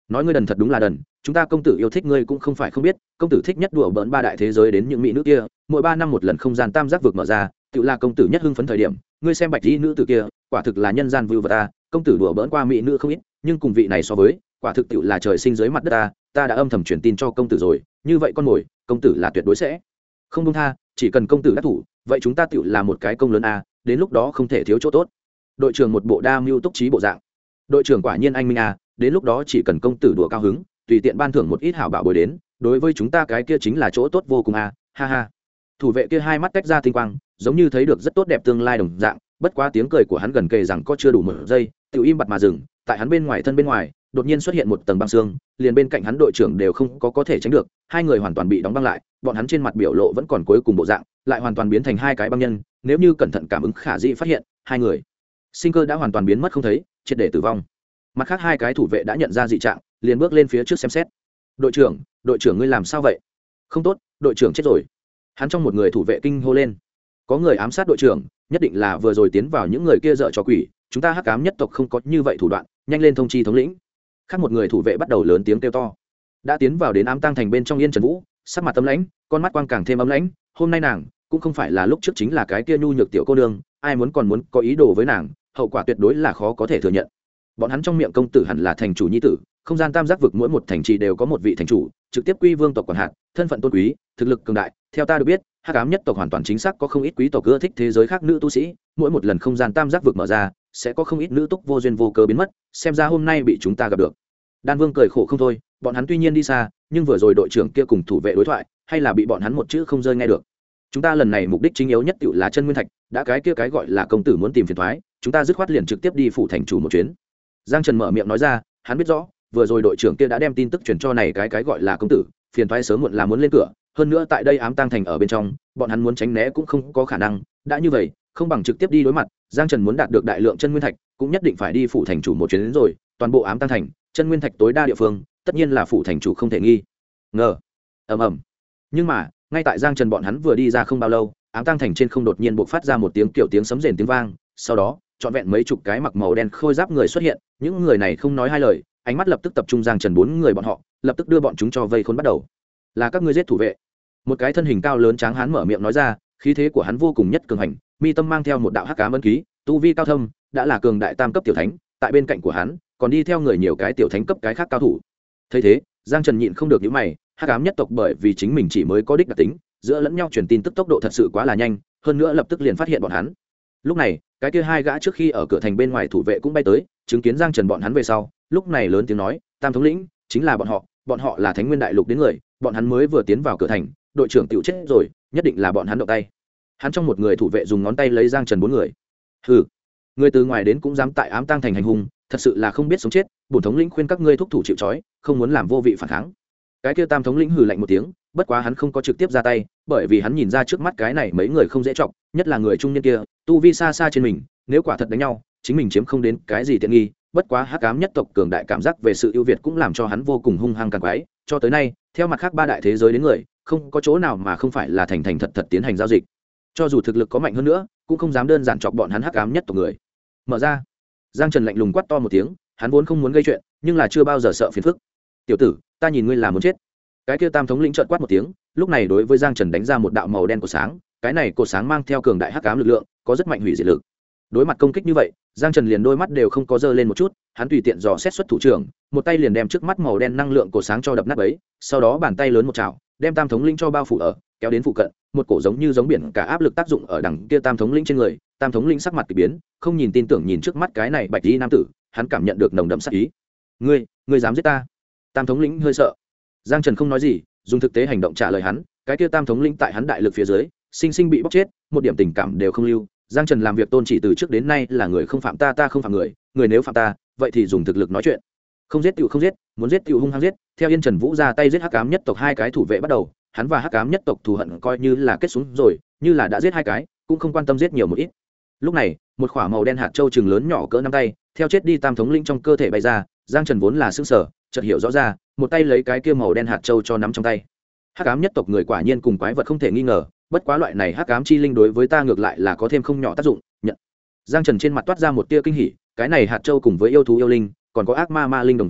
nói ngươi đần thật đúng là đần, chúng ta công tử yêu thích ngươi cũng không phải không biết, công tử thích nhất đùa bỡn ba đại thế giới đến những mỹ nữ kia, mỗi 3 năm một lần không gian tam giác vực mở ra, tự là công tử nhất hưng phấn thời điểm. Ngươi xem bạch y nữ tử kia, quả thực là nhân gian vưu vật ta, công tử đùa bỡn qua mỹ nữ không ít, nhưng cùng vị này so với, quả thực tự là trời sinh dưới mặt đất ta đã âm thầm truyền tin cho công tử rồi, như vậy con mồi, công tử là tuyệt đối sẽ không buông tha, chỉ cần công tử đắc thủ, vậy chúng ta tự là một cái công lớn đến lúc đó không thể thiếu chỗ tốt. Đội trưởng một bộ đa mưu túc trí bộ dạng. Đội trưởng quả nhiên anh minh đến lúc đó chỉ cần công tử đùa cao hứng, tùy tiện ban thưởng một ít hảo bảo bồi đến, đối với chúng ta cái kia chính là chỗ tốt vô cùng ha ha. Thủ vệ kia hai mắt tách ra tinh quang, giống như thấy được rất tốt đẹp tương lai đồng dạng, bất quá tiếng cười của hắn gần kề rằng có chưa đủ một giây, tự im bặt mà dừng, tại hắn bên ngoài, đột nhiên xuất hiện một tầng băng xương, liền bên cạnh hắn đội trưởng đều không có thể tránh được, hai người hoàn toàn bị đóng băng lại, bọn hắn trên mặt biểu lộ vẫn còn cuối cùng bộ dạng, lại hoàn toàn biến thành hai cái băng nhân, nếu như cẩn thận cảm ứng khả dĩ phát hiện, hai người sinh cơ đã hoàn toàn biến mất không thấy, triệt để tử vong. Mặt khác hai cái thủ vệ đã nhận ra dị trạng, liền bước lên phía trước xem xét. Đội trưởng ngươi làm sao vậy? Không tốt, đội trưởng chết rồi. Hắn trong một người thủ vệ kinh hô lên. Có người ám sát đội trưởng, nhất định là vừa rồi tiến vào những người kia dợ trò quỷ, chúng ta hắc ám nhất tộc không có như vậy thủ đoạn, nhanh lên thông chi thống lĩnh. Khác một người thủ vệ bắt đầu lớn tiếng kêu to. Đã tiến vào đến ám tang thành bên trong Yên Trần Vũ, sắc mặt tấm lãnh, con mắt quang càng thêm ấm lãnh, hôm nay nàng cũng không phải là lúc trước chính là cái kia nhu nhược tiểu cô nương, ai muốn còn muốn có ý đồ với nàng, hậu quả tuyệt đối là khó có thể thừa nhận. Bọn hắn trong miệng công tử hẳn là thành chủ nhi tử, không gian tam giác vực mỗi một thành trì đều có một vị thành chủ, trực tiếp quy vương tộc quản hạt, thân phận tôn quý, thực lực cường đại. Theo ta được biết, hắc ám nhất tộc hoàn toàn chính xác có không ít quý tộc ưa thích thế giới khác nữ tu sĩ, mỗi một lần không gian tam giác vực mở ra, sẽ có không ít nữ túc vô duyên vô cớ biến mất, xem ra hôm nay bị chúng ta gặp được. Đan Vương cười khổ không thôi, bọn hắn tuy nhiên đi xa, nhưng vừa rồi đội trưởng kia cùng thủ vệ đối thoại, hay là bị bọn hắn một chữ không rơi nghe được. Chúng ta lần này mục đích chính yếu nhất tựu là chân nguyên thạch, đã cái kia cái gọi là công tử muốn tìm phiền toái, chúng ta dứt khoát liền trực tiếp đi phủ thành chủ một chuyến. Giang Trần mở miệng nói ra, hắn biết rõ, vừa rồi đội trưởng kia đã đem tin tức truyền cho này cái gọi là công tử, phiền toái sớm muộn là muốn lên cửa, hơn nữa tại đây ám tang thành ở bên trong, bọn hắn muốn tránh né cũng không có khả năng, đã như vậy, không bằng trực tiếp đi đối mặt. Giang Trần muốn đạt được đại lượng chân nguyên thạch, cũng nhất định phải đi phủ thành chủ một chuyến đến rồi, toàn bộ ám tang thành, chân nguyên thạch tối đa địa phương, tất nhiên là phủ thành chủ không thể nghi ngờ. Ầm. Nhưng mà, ngay tại Giang Trần bọn hắn vừa đi ra không bao lâu, ám tang thành trên không đột nhiên bộc phát ra một tiếng kiểu tiếng sấm rền tiếng vang, sau đó, trọn vẹn mấy chục cái mặc màu đen khôi giáp người xuất hiện, những người này không nói hai lời, ánh mắt lập tức tập trung Giang Trần bốn người bọn họ, lập tức đưa bọn chúng cho vây khốn bắt đầu. Là các ngươi giết thủ vệ. Một cái thân hình cao lớn tráng hán mở miệng nói ra, khí thế của hắn vô cùng nhất cường hành, mi tâm mang theo một đạo hắc ám ấn ký, tu vi cao thâm, đã là cường đại tam cấp tiểu thánh, tại bên cạnh của hắn, còn đi theo người nhiều cái tiểu thánh cấp cái khác cao thủ. Thấy thế, Giang Trần nhịn không được nhíu mày, hắc ám nhất tộc bởi vì chính mình chỉ mới có đích đặc tính, giữa lẫn nhau truyền tin tức tốc độ thật sự quá là nhanh, hơn nữa lập tức liền phát hiện bọn hắn. Lúc này, cái kia hai gã trước khi ở cửa thành bên ngoài thủ vệ cũng bay tới, chứng kiến Giang Trần bọn hắn về sau, lúc này lớn tiếng nói, tam thống lĩnh chính là bọn họ là Thánh Nguyên Đại Lục đến người, bọn hắn mới vừa tiến vào cửa thành, đội trưởng tiểu chết rồi, nhất định là bọn hắn động tay. Hắn trong một người thủ vệ dùng ngón tay lấy Giang Trần bốn người. Hừ, người từ ngoài đến cũng dám tại ám tang thành hành hung, thật sự là không biết sống chết, bổn thống lĩnh khuyên các ngươi thúc thủ chịu trói, không muốn làm vô vị phản kháng. Cái kia tam thống lĩnh hừ lạnh một tiếng, bất quá hắn không có trực tiếp ra tay, bởi vì hắn nhìn ra trước mắt cái này mấy người không dễ trọng, nhất là người trung niên kia, tu vi xa xa trên mình, nếu quả thật đánh nhau, chính mình chiếm không đến cái gì tiện nghi. Bất quá hắc ám nhất tộc cường đại cảm giác về sự ưu việt cũng làm cho hắn vô cùng hung hăng càng quái, cho tới nay, theo mặt khác ba đại thế giới đến người, không có chỗ nào mà không phải là thành thành thật thật tiến hành giao dịch. Cho dù thực lực có mạnh hơn nữa, cũng không dám đơn giản chọc bọn hắn hắc ám nhất tộc người. Mở ra. Giang Trần lạnh lùng quát to một tiếng, hắn vốn không muốn gây chuyện, nhưng là chưa bao giờ sợ phiền phức. Tiểu tử, ta nhìn ngươi là muốn chết. Cái kia tam thống lĩnh trợn quát một tiếng, lúc này đối với Giang Trần đánh ra một đạo màu đen của sáng, cái này cột sáng mang theo cường đại hắc ám lực lượng, có rất mạnh hủy diệt lực. Đối mặt công kích như vậy, Giang Trần liền đôi mắt đều không có dơ lên một chút, hắn tùy tiện dò xét xuất thủ trưởng, một tay liền đem trước mắt màu đen năng lượng cột sáng cho đập nát bấy, sau đó bàn tay lớn một chảo, đem tam thống lĩnh cho bao phủ ở, kéo đến phụ cận, một cổ giống biển cả áp lực tác dụng ở đằng kia tam thống lĩnh trên người, tam thống lĩnh sắc mặt kỳ biến, không nhìn tin tưởng nhìn trước mắt cái này bạch y nam tử, hắn cảm nhận được nồng đậm sát ý. Ngươi dám giết ta? Tam thống lĩnh hơi sợ. Giang Trần không nói gì, dùng thực tế hành động trả lời hắn, cái kia tam thống lĩnh tại hắn đại lực phía dưới, sinh sinh bị bóc chết, một điểm tình cảm đều không lưu. Giang Trần làm việc tôn chỉ từ trước đến nay là người không phạm ta, ta không phạm người, người nếu phạm ta, vậy thì dùng thực lực nói chuyện. Không giết tiểu không giết, muốn giết tiểu hung hăng giết. Theo Yên Trần Vũ ra tay giết hắc ám nhất tộc hai cái thủ vệ bắt đầu, hắn và hắc ám nhất tộc thù hận coi như là kết xuống rồi, như là đã giết hai cái, cũng không quan tâm giết nhiều một ít. Lúc này, một quả màu đen hạt châu chừng lớn nhỏ cỡ nắm tay, theo chết đi tam thống lĩnh trong cơ thể bay ra, Giang Trần vốn là sững sờ, chợt hiểu rõ ra, một tay lấy cái kia màu đen hạt châu cho nắm trong tay. Hắc ám nhất tộc người quả nhiên cùng quái vật không thể nghi ngờ, bất quá loại này hắc ám chi linh đối với ta ngược lại là có thêm không nhỏ tác dụng. Nhận. Giang Trần trên mặt toát ra một tia kinh hỉ, cái này hạt châu cùng với yêu thú yêu linh, còn có ác ma ma linh đồng dạng,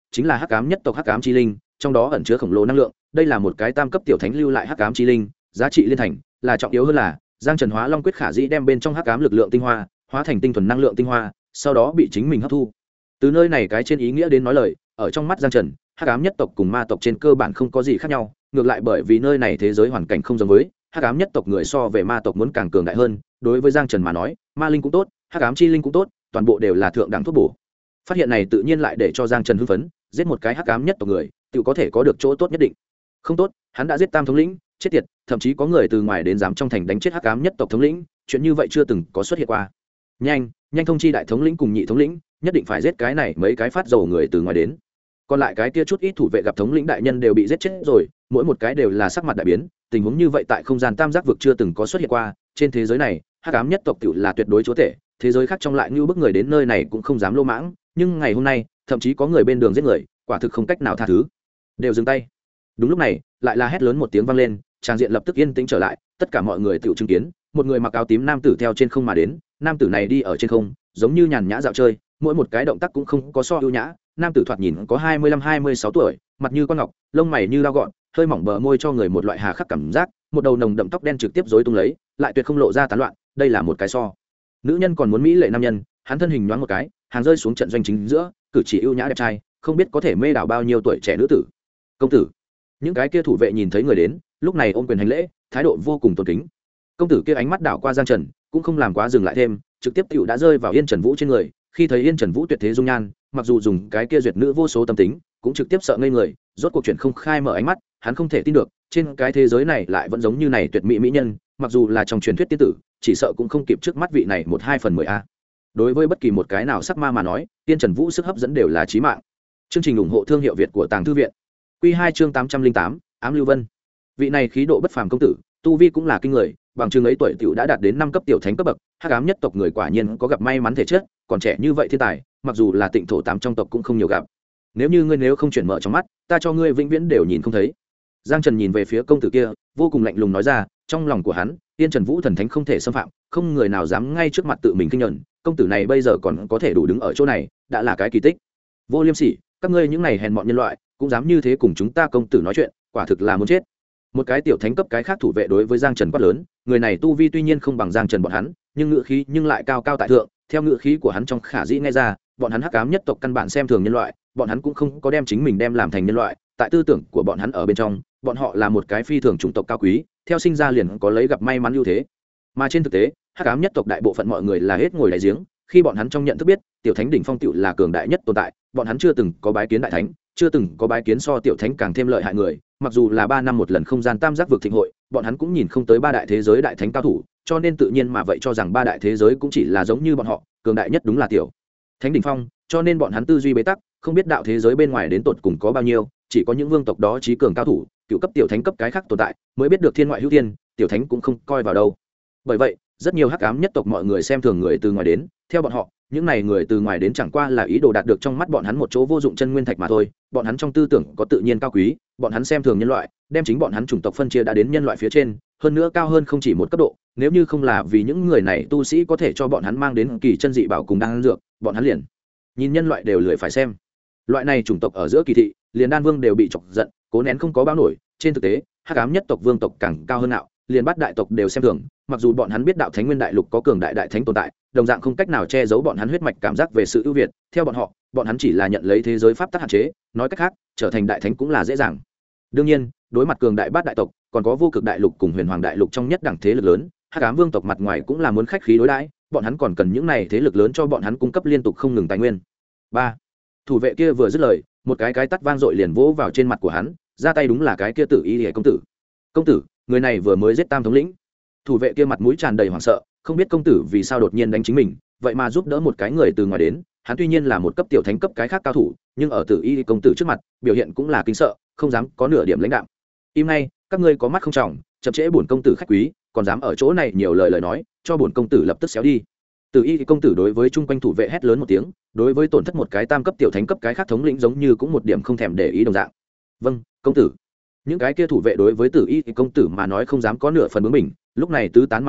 chính là hắc ám nhất tộc hắc ám chi linh, trong đó ẩn chứa khổng lồ năng lượng. Đây là một cái tam cấp tiểu thánh lưu lại hắc ám chi linh, giá trị liên thành, là trọng yếu hơn là Giang Trần Hóa Long quyết khả dĩ đem bên trong hắc ám lực lượng tinh hoa hóa thành tinh thuần năng lượng tinh hoa, sau đó bị chính mình hấp thu. Từ nơi này cái trên ý nghĩa đến nói lời, ở trong mắt Giang Trần, hắc ám nhất tộc cùng ma tộc trên cơ bản không có gì khác nhau, ngược lại bởi vì nơi này thế giới hoàn cảnh không giống với, hắc ám nhất tộc người so về ma tộc muốn càng cường đại hơn. Đối với Giang Trần mà nói, ma linh cũng tốt, hắc ám chi linh cũng tốt, toàn bộ đều là thượng đẳng thuốc bổ. Phát hiện này tự nhiên lại để cho Giang Trần hưng phấn, giết một cái hắc ám nhất tộc người tự có thể có được chỗ tốt nhất định. Không tốt, hắn đã giết tam thống lĩnh, chết tiệt, thậm chí có người từ ngoài đến dám trong thành đánh chết hắc ám nhất tộc thống lĩnh, chuyện như vậy chưa từng có xuất hiện qua. Nhanh thông chi đại thống lĩnh cùng nhị thống lĩnh, nhất định phải giết cái này mấy cái phát dầu người từ ngoài đến. Còn lại cái kia chút ít thủ vệ gặp thống lĩnh đại nhân đều bị giết chết rồi, mỗi một cái đều là sắc mặt đại biến. Tình huống như vậy tại không gian tam giác vực chưa từng có xuất hiện qua. Trên thế giới này, hắc ám nhất tộc tự là tuyệt đối chúa tể, thế giới khác trong lại như bức người đến nơi này cũng không dám lô mãng. Nhưng ngày hôm nay, thậm chí có người bên đường giết người, quả thực không cách nào tha thứ. Đều dừng tay. Đúng lúc này, lại là hét lớn một tiếng vang lên, tràng diện lập tức yên tĩnh trở lại. Tất cả mọi người tự chứng kiến, một người mặc áo tím nam tử theo trên không mà đến. Nam tử này đi ở trên không, giống như nhàn nhã dạo chơi, mỗi một cái động tác cũng không có so ưu nhã. Nam tử thoạt nhìn có 25-26 tuổi, mặt như con ngọc, lông mày như dao gọn, hơi mỏng bờ môi cho người một loại hà khắc cảm giác, một đầu nồng đậm tóc đen trực tiếp rối tung lấy, lại tuyệt không lộ ra tán loạn, đây là một cái so. Nữ nhân còn muốn mỹ lệ nam nhân, hắn thân hình nhoáng một cái, hàng rơi xuống trận doanh chính giữa, cử chỉ ưu nhã đẹp trai, không biết có thể mê đảo bao nhiêu tuổi trẻ nữ tử. Công tử. Những cái kia thủ vệ nhìn thấy người đến, lúc này ôm quyền hành lễ, thái độ vô cùng tôn kính. Công tử kia ánh mắt đảo qua Giang Trần, cũng không làm quá dừng lại thêm, trực tiếp tiểu đã rơi vào Yên Trần Vũ trên người. Khi thấy Yên Trần Vũ tuyệt thế dung nhan, mặc dù dùng cái kia duyệt nữ vô số tâm tính, cũng trực tiếp sợ ngây người. Rốt cuộc chuyện không khai mở ánh mắt, hắn không thể tin được, trên cái thế giới này lại vẫn giống như này tuyệt mỹ mỹ nhân, mặc dù là trong truyền thuyết tiên tử, chỉ sợ cũng không kịp trước mắt vị này 1/2/10 a. Đối với bất kỳ một cái nào sắc ma mà nói, Yên Trần Vũ sức hấp dẫn đều là chí mạng. Chương trình ủng hộ thương hiệu Việt của Tàng Thư viện. Quy 2 chương 808, Ám Lưu Vân. Vị này khí độ bất phàm công tử, tu vi cũng là kinh người, bằng chừng ấy tuổi tiểu đã đạt đến 5 cấp tiểu thánh cấp bậc, hắc ám nhất tộc người quả nhiên có gặp may mắn thể chất, còn trẻ như vậy thiên tài, mặc dù là Tịnh thổ 8 trong tộc cũng không nhiều gặp. Nếu như ngươi không chuyển mở trong mắt, ta cho ngươi vĩnh viễn đều nhìn không thấy. Giang Trần nhìn về phía công tử kia, vô cùng lạnh lùng nói ra, trong lòng của hắn, Yên Trần Vũ thần thánh không thể xâm phạm, không người nào dám ngay trước mặt tự mình kinh nhẫn, công tử này bây giờ còn có thể đủ đứng ở chỗ này, đã là cái kỳ tích. Vô liêm sỉ, các ngươi những này hèn mọn nhân loại, cũng dám như thế cùng chúng ta công tử nói chuyện, quả thực là muốn chết. Một cái tiểu thánh cấp cái khác thủ vệ đối với Giang Trần quát lớn, người này tu vi tuy nhiên không bằng Giang Trần bọn hắn, nhưng ngữ khí nhưng lại cao cao tại thượng, theo ngữ khí của hắn trong khả dĩ nghe ra, bọn hắn hắc ám nhất tộc căn bản xem thường nhân loại, bọn hắn cũng không có đem chính mình đem làm thành nhân loại, tại tư tưởng của bọn hắn ở bên trong, bọn họ là một cái phi thường chủng tộc cao quý, theo sinh ra liền có lấy gặp may mắn ưu thế. Mà trên thực tế, hắc ám nhất tộc đại bộ phận mọi người là hết ngồi đáy giếng, khi bọn hắn trong nhận thức biết, tiểu thánh đỉnh phong tiểu là cường đại nhất tồn tại, bọn hắn chưa từng có bái kiến đại thánh, chưa từng có bái kiến so tiểu thánh càng thêm lợi hại người, mặc dù là 3 năm một lần không gian tam giác vực thịnh hội, bọn hắn cũng nhìn không tới 3 đại thế giới đại thánh cao thủ, cho nên tự nhiên mà vậy cho rằng 3 đại thế giới cũng chỉ là giống như bọn họ, cường đại nhất đúng là tiểu thánh đỉnh phong, cho nên bọn hắn tư duy bế tắc, không biết đạo thế giới bên ngoài đến tột cùng có bao nhiêu, chỉ có những vương tộc đó trí cường cao thủ, cựu cấp tiểu thánh cấp cái khác tồn tại, mới biết được thiên ngoại hữu thiên, tiểu thánh cũng không coi vào đâu. Bởi vậy, rất nhiều hắc ám nhất tộc mọi người xem thường người từ ngoài đến, theo bọn họ, những này người từ ngoài đến chẳng qua là ý đồ đạt được trong mắt bọn hắn một chỗ vô dụng chân nguyên thạch mà thôi, bọn hắn trong tư tưởng có tự nhiên cao quý, bọn hắn xem thường nhân loại, đem chính bọn hắn chủng tộc phân chia đã đến nhân loại phía trên, hơn nữa cao hơn không chỉ một cấp độ, nếu như không là vì những người này tu sĩ có thể cho bọn hắn mang đến kỳ chân dị bảo cùng đan dược, bọn hắn liền nhìn nhân loại đều lười phải xem. Loại này chủng tộc ở giữa kỳ thị, liền đan vương đều bị chọc giận, cố nén không có báo nổi, trên thực tế, hắc ám nhất tộc vương tộc càng cao hơn nào, liền bát đại tộc đều xem thường, mặc dù bọn hắn biết đạo thánh nguyên đại lục có cường đại đại thánh tồn tại, đồng dạng không cách nào che giấu bọn hắn huyết mạch cảm giác về sự ưu việt, theo bọn hắn chỉ là nhận lấy thế giới pháp tắc hạn chế, nói cách khác, trở thành đại thánh cũng là dễ dàng. Đương nhiên, đối mặt cường đại bát đại tộc, còn có vô cực đại lục cùng huyền hoàng đại lục trong nhất đẳng thế lực lớn, hắc ám vương tộc mặt ngoài cũng là muốn khách khí đối đãi, bọn hắn còn cần những này thế lực lớn cho bọn hắn cung cấp liên tục không ngừng tài nguyên. 3. Thủ vệ kia vừa dứt lời, một cái tát vang dội liền vỗ vào trên mặt của hắn, ra tay đúng là cái kia Tử Y Liễu công tử. Công tử, người này vừa mới giết tam thống lĩnh. Thủ vệ kia mặt mũi tràn đầy hoảng sợ, không biết công tử vì sao đột nhiên đánh chính mình, vậy mà giúp đỡ một cái người từ ngoài đến, hắn tuy nhiên là một cấp tiểu thánh cấp cái khác cao thủ, nhưng ở Tử Y công tử trước mặt, biểu hiện cũng là kinh sợ, không dám có nửa điểm lãnh đạm. Im ngay, các ngươi có mắt không trọng, chậm trễ bổn công tử khách quý, còn dám ở chỗ này nhiều lời nói, cho bổn công tử lập tức xéo đi. Tử Y công tử đối với chung quanh thủ vệ hét lớn một tiếng, đối với tổn thất một cái tam cấp tiểu thánh cấp cái khác thống lĩnh giống như cũng một điểm không thèm để ý đồng dạng. Vâng, công tử. Những cái kia thủ vệ đối với Tử Y công tử mà nói không dám có nửa phần bướng mình, lúc này tứ tán mà đi,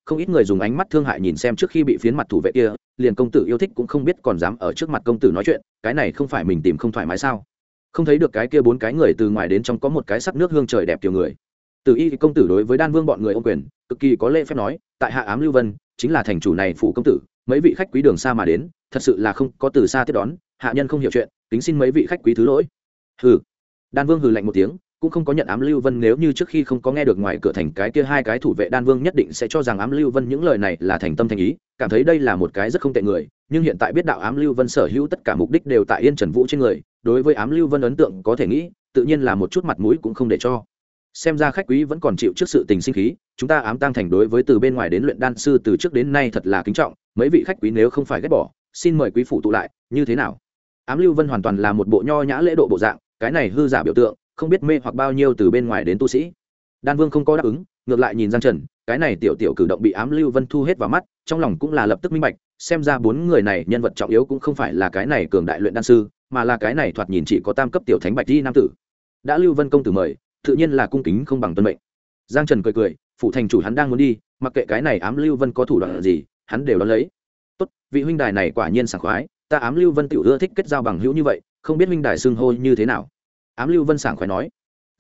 không ít người dùng ánh mắt thương hại nhìn xem trước khi bị phiến mặt thủ vệ kia, liền công tử yêu thích cũng không biết còn dám ở trước mặt công tử nói chuyện, cái này không phải mình tìm không thoải mái sao? Không thấy được cái kia 4 cái người từ ngoài đến trong có một cái sắc nước hương trời đẹp tiểu người. Từ Y công tử đối với Đan Vương bọn người ôm quyền, cực kỳ có lễ phép nói, tại hạ Ám Lưu Vân, chính là thành chủ này phụ công tử, mấy vị khách quý đường xa mà đến, thật sự là không có từ xa tiếp đón, hạ nhân không hiểu chuyện, kính xin mấy vị khách quý thứ lỗi. Hừ. Đan Vương hừ lạnh một tiếng, cũng không có nhận Ám Lưu Vân, nếu như trước khi không có nghe được ngoài cửa thành cái kia 2 cái thủ vệ, Đan Vương nhất định sẽ cho rằng Ám Lưu Vân những lời này là thành tâm thành ý, cảm thấy đây là một cái rất không tệ người, nhưng hiện tại biết đạo Ám Lưu Vân sở hữu tất cả mục đích đều tại Yên Trần Vũ trên người, đối với Ám Lưu Vân ấn tượng có thể nghĩ, tự nhiên là một chút mặt mũi cũng không để cho. Xem ra khách quý vẫn còn chịu trước sự tình sinh khí, chúng ta Ám Tang thành đối với từ bên ngoài đến luyện đan sư từ trước đến nay thật là kính trọng, mấy vị khách quý nếu không phải ghét bỏ, xin mời quý phủ tụ lại, như thế nào? Ám Lưu Vân hoàn toàn là một bộ nho nhã lễ độ bộ dạng, cái này hư giả biểu tượng, không biết mê hoặc bao nhiêu từ bên ngoài đến tu sĩ. Đan Vương không có đáp ứng, ngược lại nhìn Giang Trần, cái này tiểu tiểu cử động bị Ám Lưu Vân thu hết vào mắt, trong lòng cũng là lập tức minh bạch, xem ra 4 người này nhân vật trọng yếu cũng không phải là cái này cường đại luyện đan sư, mà là cái này thoạt nhìn chỉ có tam cấp tiểu thánh bạch y nam tử. Đã Lưu Vân công tử mời, tự nhiên là cung kính không bằng tuân mệnh. Giang Trần cười cười, phủ thành chủ hắn đang muốn đi, mặc kệ cái này Ám Lưu Vân có thủ đoạn gì, hắn đều đón lấy. Tốt, vị huynh đài này quả nhiên sảng khoái, ta Ám Lưu Vân tiểu ưa thích kết giao bằng hữu như vậy, không biết huynh đài xưng hô như thế nào? Ám Lưu Vân sảng khoái nói.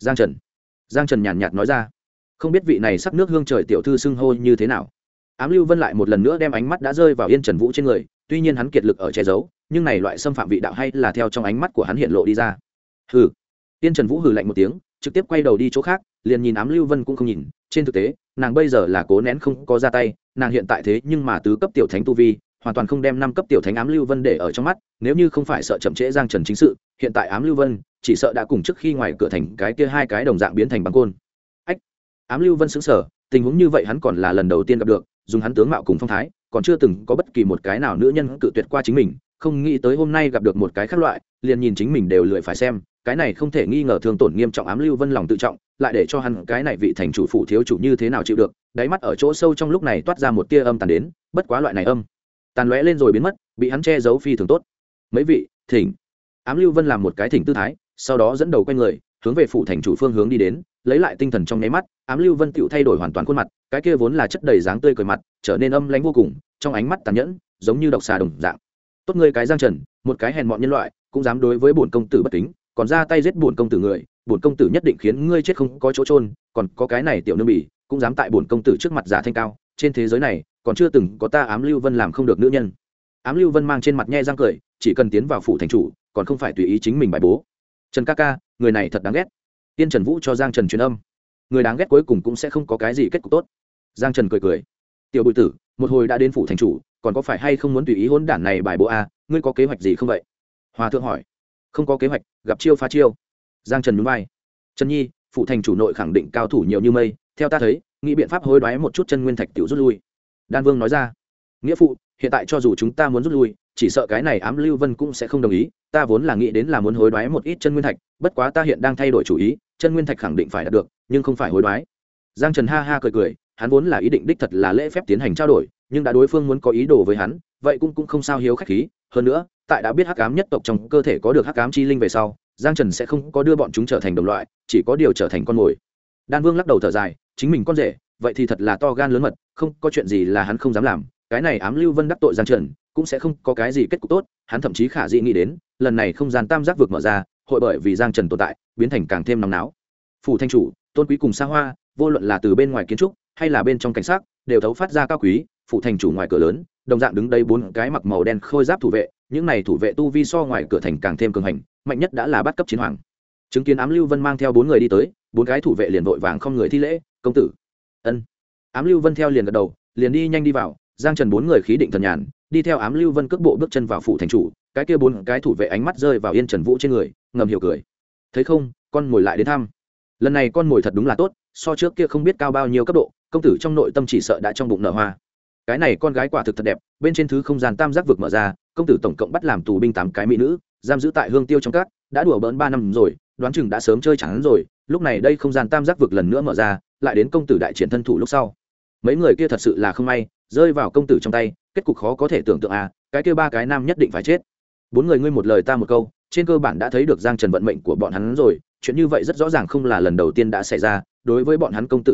Giang Trần nhàn nhạt nói ra, không biết vị này sắc nước hương trời tiểu thư xưng hô như thế nào? Ám Lưu Vân lại một lần nữa đem ánh mắt đã rơi vào Yên Trần Vũ trên người, tuy nhiên hắn kiệt lực ở che giấu, nhưng này loại xâm phạm vị đạo hay là theo trong ánh mắt của hắn hiện lộ đi ra. Hừ. Yên Trần Vũ hừ lạnh một tiếng, trực tiếp quay đầu đi chỗ khác, liền nhìn Ám Lưu Vân cũng không nhìn, trên thực tế, nàng bây giờ là cố nén không có ra tay, nàng hiện tại thế nhưng mà tứ cấp tiểu thánh tu vi, hoàn toàn không đem 5 cấp tiểu thánh Ám Lưu Vân để ở trong mắt, nếu như không phải sợ chậm trễ Giang Trần chính sự, hiện tại Ám Lưu Vân chỉ sợ đã cùng trước khi ngoài cửa thành cái kia 2 cái đồng dạng biến thành băng côn. Ách. Ám Lưu Vân sững sờ, tình huống như vậy hắn còn là lần đầu tiên gặp được, dùng hắn tướng mạo cùng phong thái, còn chưa từng có bất kỳ một cái nào nữ nhân cự tuyệt qua chính mình, không nghĩ tới hôm nay gặp được một cái khác loại, liền nhìn chính mình đều lười phải xem, cái này không thể nghi ngờ thương tổn nghiêm trọng Ám Lưu Vân lòng tự trọng, lại để cho hắn cái này vị thành chủ phủ thiếu chủ như thế nào chịu được, đáy mắt ở chỗ sâu trong lúc này toát ra một tia âm tàn đến, bất quá loại này âm tàn lóe lên rồi biến mất, bị hắn che giấu phi thường tốt. Mấy vị, thỉnh. Ám Lưu Vân làm một cái thỉnh tư thái, sau đó dẫn đầu quay người, hướng về phủ thành chủ phương hướng đi đến, lấy lại tinh thần trong nháy mắt, Ám Lưu Vân tựu thay đổi hoàn toàn khuôn mặt, cái kia vốn là chất đầy dáng tươi cười mặt, trở nên âm lãnh vô cùng, trong ánh mắt tàn nhẫn, giống như độc xà đồng dạng. Tốt ngươi cái Giang Trần, một cái hèn mọn nhân loại, cũng dám đối với bổn công tử bất kính, còn ra tay giết bổn công tử người, bổn công tử nhất định khiến ngươi chết không có chỗ chôn, còn có cái này tiểu nương bỉ, cũng dám tại bổn công tử trước mặt giả thanh cao, trên thế giới này, còn chưa từng có ta Ám Lưu Vân làm không được nữ nhân. Ám Lưu Vân mang trên mặt nhe răng cười, chỉ cần tiến vào phủ thành chủ, còn không phải tùy ý chính mình bài bố. Trần ca ca, người này thật đáng ghét. Tiên Trần Vũ cho Giang Trần truyền âm, người đáng ghét cuối cùng cũng sẽ không có cái gì kết cục tốt. Giang Trần cười cười, tiểu bụi tử, một hồi đã đến phủ thành chủ, còn có phải hay không muốn tùy ý hỗn đản này bài bố a? Ngươi có kế hoạch gì không vậy? Hòa thượng hỏi. Không có kế hoạch, gặp chiêu phá chiêu. Giang Trần nhún vai. Trần Nhi, phủ thành chủ nội khẳng định cao thủ nhiều như mây, theo ta thấy, nghĩ biện pháp hối đoái một chút chân nguyên thạch tiểu rút lui. Đan Vương nói ra. Nghĩa phụ, hiện tại cho dù chúng ta muốn rút lui, chỉ sợ cái này Ám Lưu Vân cũng sẽ không đồng ý, ta vốn là nghĩ đến là muốn hối đoái một ít chân nguyên thạch, bất quá ta hiện đang thay đổi chủ ý, chân nguyên thạch khẳng định phải đạt được, nhưng không phải hối đoái. Giang Trần ha ha cười cười, hắn vốn là ý định đích thật là lễ phép tiến hành trao đổi, nhưng đã đối phương muốn có ý đồ với hắn, vậy cũng không sao hiếu khách khí, hơn nữa, tại đã biết hắc ám nhất tộc trong cơ thể có được hắc ám chi linh về sau, Giang Trần sẽ không có đưa bọn chúng trở thành đồng loại, chỉ có điều trở thành con mồi. Đan Vương lắc đầu thở dài, chính mình con rể, vậy thì thật là to gan lớn mật, không có chuyện gì là hắn không dám làm, cái này Ám Lưu Vân đắc tội Giang Trần, cũng sẽ không có cái gì kết cục tốt, hắn thậm chí khả dĩ nghĩ đến, lần này không gian tam giác vực mở ra, hội bởi vì Giang Trần tồn tại, biến thành càng thêm nóng náo. Phủ thanh chủ, tôn quý cùng xa hoa, vô luận là từ bên ngoài kiến trúc hay là bên trong cảnh sát, đều thấu phát ra cao quý. Phủ thành chủ ngoài cửa lớn, đồng dạng đứng đây 4 cái mặc màu đen khôi giáp thủ vệ, những này thủ vệ tu vi so ngoài cửa thành càng thêm cường hành, mạnh nhất đã là bắt cấp chiến hoàng. Chứng kiến Ám Lưu Vân mang theo 4 người đi tới, 4 cái thủ vệ liền vội vàng không người thi lễ, công tử. Ân. Ám Lưu Vân theo liền gật đầu, liền đi nhanh đi vào. Giang Trần 4 người khí định thần nhàn, đi theo Ám Lưu Vân cước bộ bước chân vào phủ thành chủ, cái kia 4 cái thủ vệ ánh mắt rơi vào Yên Trần Vũ trên người, ngầm hiểu cười. Thấy không, con ngồi lại đến thăm. Lần này con ngồi thật đúng là tốt, so trước kia không biết cao bao nhiêu cấp độ, công tử trong nội tâm chỉ sợ đã trong bụng nở hoa. Cái này con gái quả thực thật đẹp, bên trên thứ không gian tam giác vực mở ra, công tử tổng cộng bắt làm tù binh 8 cái mỹ nữ, giam giữ tại Hương Tiêu trong các, đã đùa bỡn 3 năm rồi, đoán chừng đã sớm chơi chán rồi, lúc này đây không gian tam giác vực lần nữa mở ra, lại đến công tử đại triển thân thủ lúc sau. Mấy người kia thật sự là không may, rơi vào công tử trong tay, kết cục khó có thể tưởng tượng à, cái kia 3 cái nam nhất định phải chết. 4 người ngươi một lời ta một câu, trên cơ bản đã thấy được Giang Trần vận mệnh của bọn hắn rồi, chuyện như vậy rất rõ ràng không là lần đầu tiên đã xảy ra, đối với bọn hắn công tử yêu thích,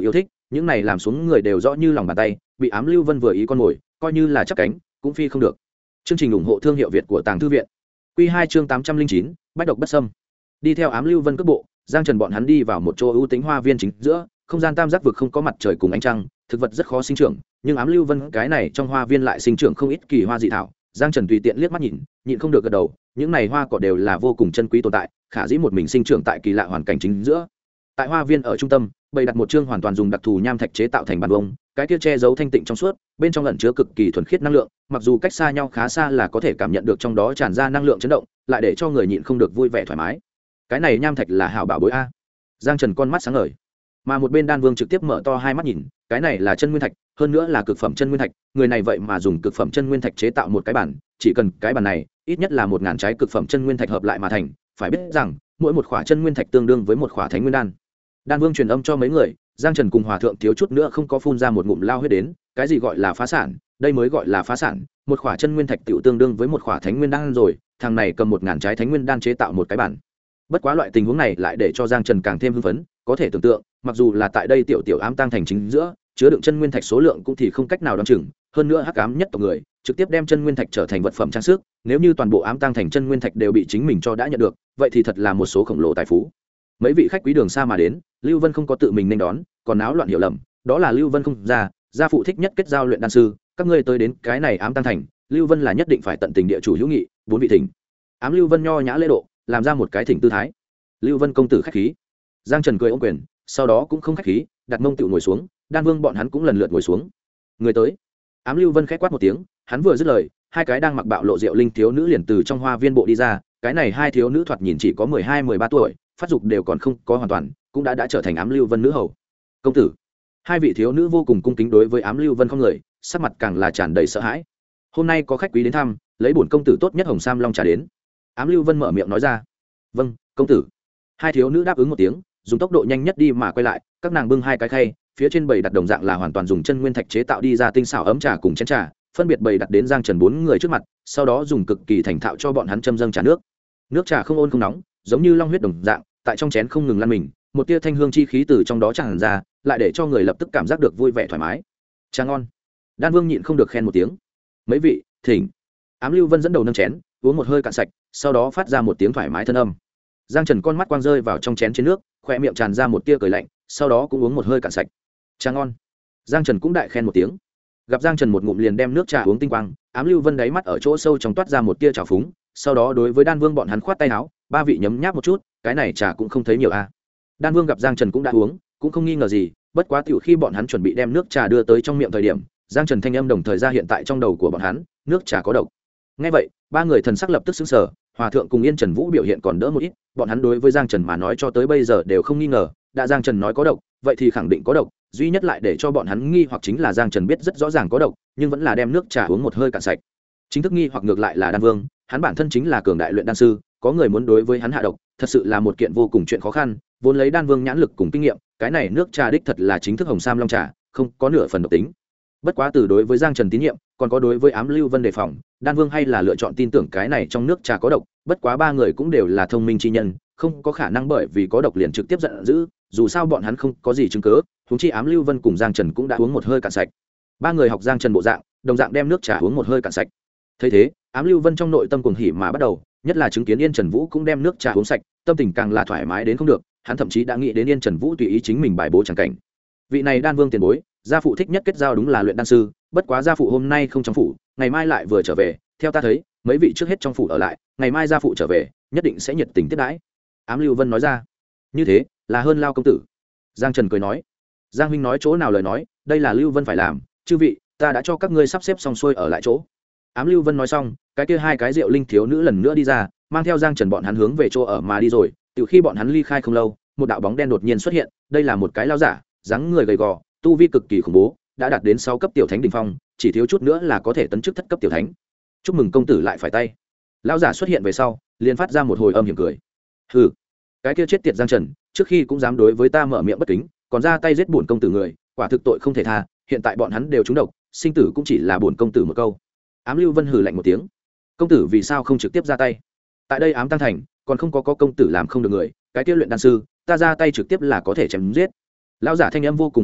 những này làm xuống người đều rõ như lòng bàn tay, bị ám lưu vân vừa ý con mồi, coi như là chắc cánh cũng phi không được. Chương trình ủng hộ thương hiệu Việt của Tàng Thư viện. Quy 2 chương 809, bách độc bất xâm. Đi theo ám lưu vân cước bộ, Giang Trần bọn hắn đi vào một chỗ ưu tính hoa viên chính giữa, không gian tam giác vực không có mặt trời cùng ánh trăng, thực vật rất khó sinh trưởng, nhưng ám lưu vân cái này trong hoa viên lại sinh trưởng không ít kỳ hoa dị thảo. Giang Trần tùy tiện liếc mắt nhìn, nhịn không được gật đầu, những này hoa cỏ đều là vô cùng chân quý tồn tại, khả dĩ một mình sinh trưởng tại kỳ lạ hoàn cảnh chính giữa. Tại hoa viên ở trung tâm, bày đặt một chương hoàn toàn dùng đặc thù nham thạch chế tạo thành bàn vông, cái kia che giấu thanh tịnh trong suốt, bên trong ẩn chứa cực kỳ thuần khiết năng lượng, mặc dù cách xa nhau khá xa là có thể cảm nhận được trong đó tràn ra năng lượng chấn động, lại để cho người nhịn không được vui vẻ thoải mái. Cái này nham thạch là hảo bảo bối a. Giang Trần con mắt sáng ngời. Mà một bên Đan Vương trực tiếp mở to hai mắt nhìn, cái này là chân nguyên thạch, hơn nữa là cực phẩm chân nguyên thạch, người này vậy mà dùng cực phẩm chân nguyên thạch chế tạo một cái bản, chỉ cần cái bản này, ít nhất là 1000 trái cực phẩm chân nguyên thạch hợp lại mà thành, phải biết rằng, mỗi một khỏa chân nguyên thạch tương đương với một khỏa thánh nguyên đan. Đan Vương truyền âm cho mấy người, Giang Trần cùng Hòa thượng thiếu chút nữa không có phun ra một ngụm lao huyết đến, cái gì gọi là phá sản, đây mới gọi là phá sản, một khỏa chân nguyên thạch tiểu tương đương với một khỏa thánh nguyên đan rồi, thằng này cầm 1000 trái thánh nguyên đan chế tạo một cái bản. Bất quá loại tình huống này lại để cho Giang Trần càng thêm hưng phấn, có thể tưởng tượng, mặc dù là tại đây tiểu tiểu ám tang thành chính giữa, chứa đựng chân nguyên thạch số lượng cũng thì không cách nào đoán chừng, hơn nữa hắc ám nhất tộc người, trực tiếp đem chân nguyên thạch trở thành vật phẩm trang sức, nếu như toàn bộ ám tang thành chân nguyên thạch đều bị chính mình cho đã nhận được, vậy thì thật là một số khổng lồ tài phú. Mấy vị khách quý đường xa mà đến, Lưu Vân không có tự mình nên đón, còn náo loạn hiểu lầm, đó là Lưu Vân không ra, gia phụ thích nhất kết giao luyện đan sư, các ngươi tới đến cái này ám tang thành, Lưu Vân là nhất định phải tận tình địa chủ hữu nghị, bốn vị thỉnh. Ám Lưu Vân nho nhã lễ độ, làm ra một cái thỉnh tư thái. Lưu Vân công tử khách khí. Giang Trần cười ôm quyền, sau đó cũng không khách khí, đặt mông tựu ngồi xuống, Đan Vương bọn hắn cũng lần lượt ngồi xuống. Người tới. Ám Lưu Vân khẽ quát một tiếng, hắn vừa dứt lời, hai cái đang mặc bạo lộ rượu linh thiếu nữ liền từ trong hoa viên bộ đi ra, cái này hai thiếu nữ thoạt nhìn chỉ có 12-13 tuổi, phát dục đều còn không có hoàn toàn, cũng đã trở thành Ám Lưu Vân nữ hầu. Công tử. Hai vị thiếu nữ vô cùng cung kính đối với Ám Lưu Vân không người, sắc mặt càng là tràn đầy sợ hãi. Hôm nay có khách quý đến thăm, lấy bổn công tử tốt nhất hồng sam long trà đến. Ám Lưu Vân mở miệng nói ra. Vâng, công tử. Hai thiếu nữ đáp ứng một tiếng, dùng tốc độ nhanh nhất đi mà quay lại, các nàng bưng hai cái khay, phía trên bày đặt đồng dạng là hoàn toàn dùng chân nguyên thạch chế tạo đi ra tinh xảo ấm trà cùng chén trà, phân biệt bày đặt đến Giang Trần bốn người trước mặt, sau đó dùng cực kỳ thành thạo cho bọn hắn châm dâng trà nước. Nước trà không ôn không nóng, giống như long huyết đồng dạng, tại trong chén không ngừng lăn mình, một tia thanh hương chi khí từ trong đó tràn ra, lại để cho người lập tức cảm giác được vui vẻ thoải mái. Trà ngon. Đan Vương nhịn không được khen một tiếng. Mấy vị, thỉnh. Ám Lưu Vân dẫn đầu nâng chén, uống một hơi cạn sạch, sau đó phát ra một tiếng thoải mái thân âm. Giang Trần con mắt quang rơi vào trong chén trên nước, khoe miệng tràn ra một tia cười lạnh, sau đó cũng uống một hơi cạn sạch. Trà ngon. Giang Trần cũng đại khen một tiếng. Gặp Giang Trần một ngụm liền đem nước trà uống tinh quang, Ám Lưu Vân đáy mắt ở chỗ sâu trong toát ra một tia trào phúng, sau đó đối với Đan Vương bọn hắn khoát tay áo, ba vị nhấm nháp một chút, cái này trà cũng không thấy nhiều a. Đan Vương gặp Giang Trần cũng đã uống, cũng không nghi ngờ gì, bất quá tiểu khi bọn hắn chuẩn bị đem nước trà đưa tới trong miệng thời điểm, Giang Trần thanh âm đồng thời ra hiện tại trong đầu của bọn hắn, nước trà có độc. Nghe vậy, ba người thần sắc lập tức sững sờ, Hòa thượng cùng Yên Trần Vũ biểu hiện còn đỡ một ít, bọn hắn đối với Giang Trần mà nói cho tới bây giờ đều không nghi ngờ, đã Giang Trần nói có độc, vậy thì khẳng định có độc, duy nhất lại để cho bọn hắn nghi hoặc chính là Giang Trần biết rất rõ ràng có độc, nhưng vẫn là đem nước trà uống một hơi cạn sạch. Chính thức nghi hoặc ngược lại là Đan Vương, hắn bản thân chính là cường đại luyện đan sư, có người muốn đối với hắn hạ độc, thật sự là một kiện vô cùng chuyện khó khăn, vốn lấy Đan Vương nhãn lực cùng kinh nghiệm, cái này nước trà đích thật là chính thức hồng sam long trà, không có nửa phần độc tính. Bất quá từ đối với Giang Trần tín nhiệm, còn có đối với Ám Lưu Vân đề phòng, Đan Vương hay là lựa chọn tin tưởng cái này trong nước trà có độc, bất quá ba người cũng đều là thông minh chi nhân, không có khả năng bởi vì có độc liền trực tiếp giận dữ, dù sao bọn hắn không có gì chứng cứ, huống chi Ám Lưu Vân cùng Giang Trần cũng đã uống một hơi cạn sạch. Ba người học Giang Trần bộ dạng, đồng dạng đem nước trà uống một hơi cạn sạch. Thấy thế, Ám Lưu Vân trong nội tâm cuồng hỉ mà bắt đầu, nhất là chứng kiến Yên Trần Vũ cũng đem nước trà uống sạch, tâm tình càng là thoải mái đến không được, hắn thậm chí đã nghĩ đến Yên Trần Vũ tùy ý chính mình bài bố chẳng cảnh. Vị này Đan Vương tiền bối, gia phụ thích nhất kết giao đúng là luyện đan sư, bất quá gia phụ hôm nay không trong phủ, ngày mai lại vừa trở về, theo ta thấy, mấy vị trước hết trong phủ ở lại, ngày mai gia phụ trở về, nhất định sẽ nhiệt tình tiếp đãi. Ám Lưu Vân nói ra. Như thế, là hơn lao công tử. Giang Trần cười nói. Giang huynh nói chỗ nào lời nói, đây là Lưu Vân phải làm, chư vị, ta đã cho các ngươi sắp xếp xong xuôi ở lại chỗ. Ám Lưu Vân nói xong, cái kia hai cái rượu linh thiếu nữ lần nữa đi ra, mang theo Giang Trần bọn hắn hướng về chỗ ở mà đi rồi. Từ khi bọn hắn ly khai không lâu, một đạo bóng đen đột nhiên xuất hiện, đây là một cái lao giả, dáng người gầy gò, tu vi cực kỳ khủng bố, đã đạt đến 6 cấp tiểu thánh đỉnh phong, chỉ thiếu chút nữa là có thể tấn chức thất cấp tiểu thánh. Chúc mừng công tử lại phải tay. Lão giả xuất hiện về sau, liền phát ra một hồi âm hiểm cười. Hừ, cái kia chết tiệt Giang Trần, trước khi cũng dám đối với ta mở miệng bất kính, còn ra tay giết bổn công tử người, quả thực tội không thể tha, hiện tại bọn hắn đều trúng độc, sinh tử cũng chỉ là bổn công tử một câu. Ám Lưu Vân hừ lạnh một tiếng. Công tử vì sao không trực tiếp ra tay? Tại đây Ám Tăng Thành, còn không có công tử làm không được người, cái kia luyện đan sư, ta ra tay trực tiếp là có thể chém giết. Lão giả thanh âm vô cùng ấm trầm,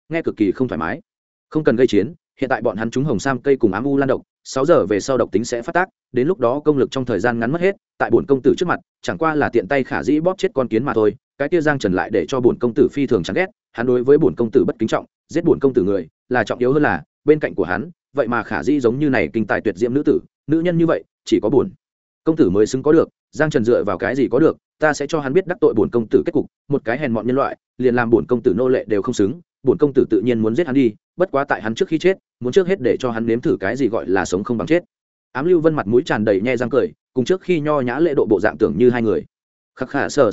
nghe cực kỳ không thoải mái. Không cần gây chiến, hiện tại bọn hắn trúng hồng sam cây cùng ám u lan độc, 6 giờ về sau độc tính sẽ phát tác, đến lúc đó công lực trong thời gian ngắn mất hết, tại bổn công tử trước mặt, chẳng qua là tiện tay khả dĩ bóp chết con kiến mà thôi. Cái kia Giang Trần lại để cho bổn công tử phi thường chán ghét, hắn đối với bổn công tử bất kính trọng, giết bổn công tử người là trọng yếu hơn là bên cạnh của hắn, vậy mà khả dĩ giống như này kinh tài tuyệt diễm nữ tử, nữ nhân như vậy, chỉ có bổn công tử mới xứng có được. Giang Trần dựa vào cái gì có được, ta sẽ cho hắn biết đắc tội bổn công tử kết cục, một cái hèn mọn nhân loại, liền làm bổn công tử nô lệ đều không xứng, bổn công tử tự nhiên muốn giết hắn đi, bất quá tại hắn trước khi chết, muốn trước hết để cho hắn nếm thử cái gì gọi là sống không bằng chết. Ám Lưu Vân mặt mũi tràn đầy nhe răng cười, cùng trước khi nho nhã lễ độ bộ dạng tưởng như hai người. Khắc khả sờ.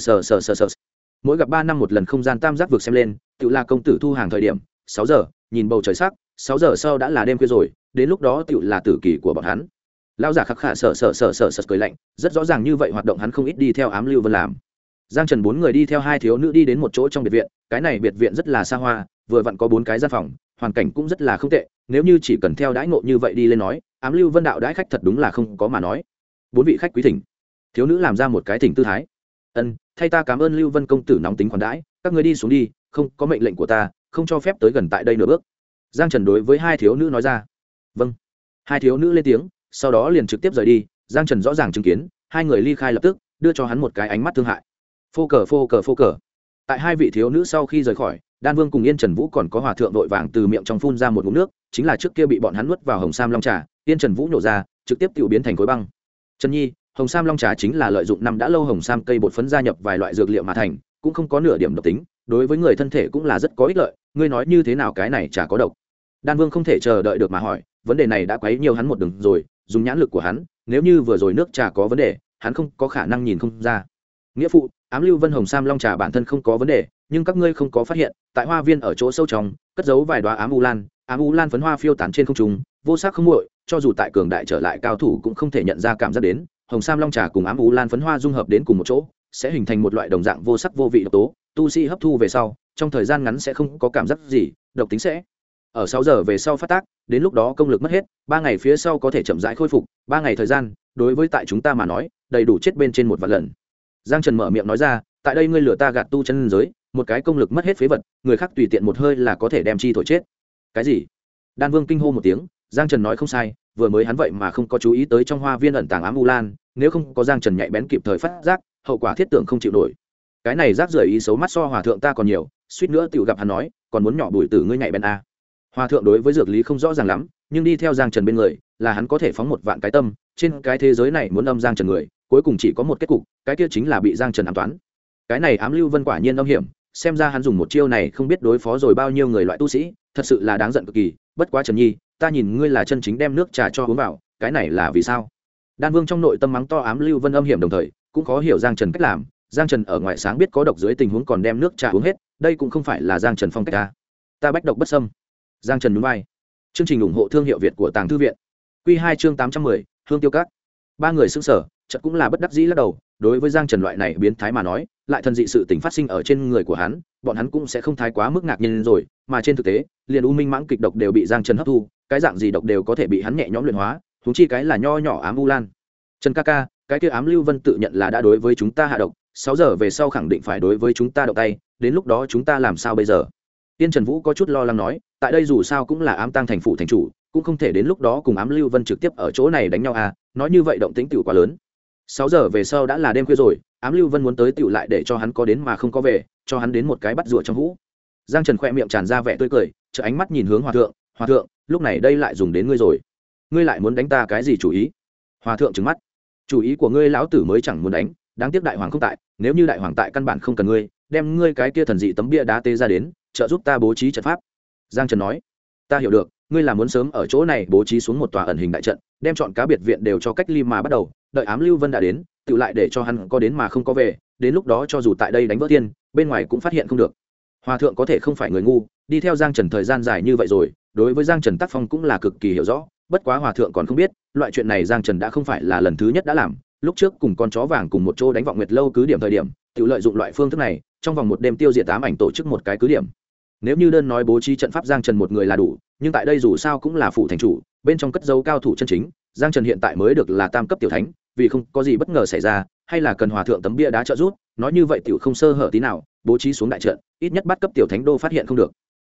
Mỗi gặp 3 năm một lần không gian tam giác vực xem lên, tự là công tử thu hàng thời điểm, 6 giờ, nhìn bầu trời sắc, 6 giờ sau đã là đêm khuya rồi, đến lúc đó tự là tử kỳ của bọn hắn. Lão giả khắc khả sờ cười lạnh, rất rõ ràng như vậy hoạt động hắn không ít đi theo Ám Lưu Vân làm. Giang Trần 4 người đi theo hai thiếu nữ đi đến một chỗ trong biệt viện, cái này biệt viện rất là xa hoa, vừa vặn có 4 cái gian phòng, hoàn cảnh cũng rất là không tệ, nếu như chỉ cần theo đãi ngộ như vậy đi lên nói, Ám Lưu Vân đạo đãi khách thật đúng là không có mà nói. 4 vị khách quý thỉnh. Thiếu nữ làm ra một cái thỉnh tư thái. Thay ta cảm ơn Lưu Vân công tử nóng tính khoản đãi, các ngươi đi xuống đi, không có mệnh lệnh của ta, không cho phép tới gần tại đây nửa bước. Giang Trần đối với hai thiếu nữ nói ra. Vâng. Hai thiếu nữ lên tiếng, sau đó liền trực tiếp rời đi. Giang Trần rõ ràng chứng kiến, hai người ly khai lập tức, đưa cho hắn một cái ánh mắt thương hại. Phô cờ. Tại hai vị thiếu nữ sau khi rời khỏi, Đan Vương cùng Yên Trần Vũ còn có hòa thượng vội vàng từ miệng trong phun ra một ngụm nước, chính là trước kia bị bọn hắn nuốt vào hồng sam long trà, Yên Trần Vũ nổ ra, trực tiếp tự biến thành khối băng. Trần Nhi, hồng sam long trà chính là lợi dụng năm đã lâu hồng sam cây bột phấn gia nhập vài loại dược liệu mà thành, cũng không có nửa điểm độc tính, đối với người thân thể cũng là rất có ích lợi, ngươi nói như thế nào cái này trà có độc? Đan Vương không thể chờ đợi được mà hỏi, vấn đề này đã quấy nhiều hắn một đường rồi, dùng nhãn lực của hắn, nếu như vừa rồi nước trà có vấn đề, hắn không có khả năng nhìn không ra. Nghĩa phụ, Ám Lưu Vân hồng sam long trà bản thân không có vấn đề, nhưng các ngươi không có phát hiện, tại hoa viên ở chỗ sâu trong, cất giấu vài đóa ám u lan phấn hoa phiêu tán trên không trung, vô sắc không muội, cho dù tại cường đại trở lại cao thủ cũng không thể nhận ra cảm giác đến, hồng sam long trà cùng ám u lan phấn hoa dung hợp đến cùng một chỗ, sẽ hình thành một loại đồng dạng vô sắc vô vị độc tố, tu sĩ hấp thu về sau, trong thời gian ngắn sẽ không có cảm giác gì, độc tính sẽ ở 6 giờ về sau phát tác, đến lúc đó công lực mất hết, 3 ngày phía sau có thể chậm rãi khôi phục, 3 ngày thời gian, đối với tại chúng ta mà nói, đầy đủ chết bên trên một vạn lần. Giang Trần mở miệng nói ra, tại đây ngươi lừa ta gạt tu chân giới, một cái công lực mất hết phế vật, người khác tùy tiện một hơi là có thể đem chi thổi chết. Cái gì? Đan Vương kinh hô một tiếng, Giang Trần nói không sai, vừa mới hắn vậy mà không có chú ý tới trong hoa viên ẩn tàng ám u lan, nếu không có Giang Trần nhạy bén kịp thời phát giác, hậu quả thiết tưởng không chịu nổi. Cái này rác rưởi ý xấu mắt so hòa thượng ta còn nhiều, suýt nữa tiểu gặp hắn nói, còn muốn nhỏ bùi tử ngươi nhạy bén a. Hòa thượng đối với dược lý không rõ ràng lắm, nhưng đi theo Giang Trần bên người, là hắn có thể phóng một vạn cái tâm, trên cái thế giới này muốn âm Giang Trần người, cuối cùng chỉ có một kết cục, cái kia chính là bị Giang Trần ám toán. Cái này Ám Lưu Vân quả nhiên âm hiểm, xem ra hắn dùng một chiêu này không biết đối phó rồi bao nhiêu người loại tu sĩ, thật sự là đáng giận cực kỳ. Bất quá Trần Nhi, ta nhìn ngươi là chân chính đem nước trà cho uống vào, cái này là vì sao? Đan Vương trong nội tâm mắng to Ám Lưu Vân âm hiểm đồng thời, cũng khó hiểu Giang Trần cách làm. Giang Trần ở ngoài sáng biết có độc dưới tình huống còn đem nước trà uống hết, đây cũng không phải là Giang Trần phong cách ta bách độc bất xâm. Giang Trần nhún vai. Chương trình ủng hộ thương hiệu Việt của Tàng Thư viện. Quy 2 chương 810, Hương Tiêu Các. Ba người sững sờ, chợt cũng là bất đắc dĩ lắc đầu, đối với Giang Trần loại này biến thái mà nói, lại thần dị sự tình phát sinh ở trên người của hắn, bọn hắn cũng sẽ không thái quá mức ngạc nhiên rồi, mà trên thực tế, liền U Minh Mãng kịch độc đều bị Giang Trần hấp thu, cái dạng gì độc đều có thể bị hắn nhẹ nhõm luyện hóa, huống chi cái là nho nhỏ ám u lan. Trần ca ca, cái kia Ám Lưu Vân tự nhận là đã đối với chúng ta hạ độc, 6 giờ về sau khẳng định phải đối với chúng ta động tay, đến lúc đó chúng ta làm sao bây giờ? Tiên Trần Vũ có chút lo lắng nói, tại đây dù sao cũng là Ám Tang thành phủ thành chủ, cũng không thể đến lúc đó cùng Ám Lưu Vân trực tiếp ở chỗ này đánh nhau à, nói như vậy động tĩnh tiểu quá lớn. 6 giờ về sau đã là đêm khuya rồi, Ám Lưu Vân muốn tới tiểu lại để cho hắn có đến mà không có về, cho hắn đến một cái bắt rùa trong hũ. Giang Trần khẽ miệng tràn ra vẻ tươi cười, chợt ánh mắt nhìn hướng Hòa thượng, lúc này đây lại dùng đến ngươi rồi. Ngươi lại muốn đánh ta cái gì chủ ý? Hòa thượng trừng mắt. Chủ ý của ngươi lão tử mới chẳng muốn đánh, đáng tiếc đại hoàng không tại, nếu như đại hoàng tại căn bản không cần ngươi, đem ngươi cái kia thần dị tấm bia đá tê ra đến, trợ giúp ta bố trí trận pháp. Giang Trần nói, ta hiểu được, ngươi là muốn sớm ở chỗ này bố trí xuống một tòa ẩn hình đại trận, đem chọn cá biệt viện đều cho cách ly mà bắt đầu, đợi Ám Lưu Vân đã đến, tự lại để cho hắn có đến mà không có về, đến lúc đó cho dù tại đây đánh vỡ tiên, bên ngoài cũng phát hiện không được. Hòa thượng có thể không phải người ngu, đi theo Giang Trần thời gian dài như vậy rồi, đối với Giang Trần tác phong cũng là cực kỳ hiểu rõ, bất quá hòa thượng còn không biết, loại chuyện này Giang Trần đã không phải là lần thứ nhất đã làm, lúc trước cùng con chó vàng cùng một chỗ đánh vọng Nguyệt lâu cứ điểm thời điểm, tự lợi dụng loại phương thức này, trong vòng một đêm tiêu diệt 8 ảnh tổ chức một cái cứ điểm. Nếu như đơn nói bố trí trận pháp Giang Trần một người là đủ, nhưng tại đây dù sao cũng là phụ thành chủ, bên trong cất dấu cao thủ chân chính, Giang Trần hiện tại mới được là tam cấp tiểu thánh, vì không có gì bất ngờ xảy ra, hay là cần hòa thượng tấm bia đá trợ giúp, nói như vậy tiểu không sơ hở tí nào, bố trí xuống đại trận, ít nhất bắt cấp tiểu thánh đô phát hiện không được.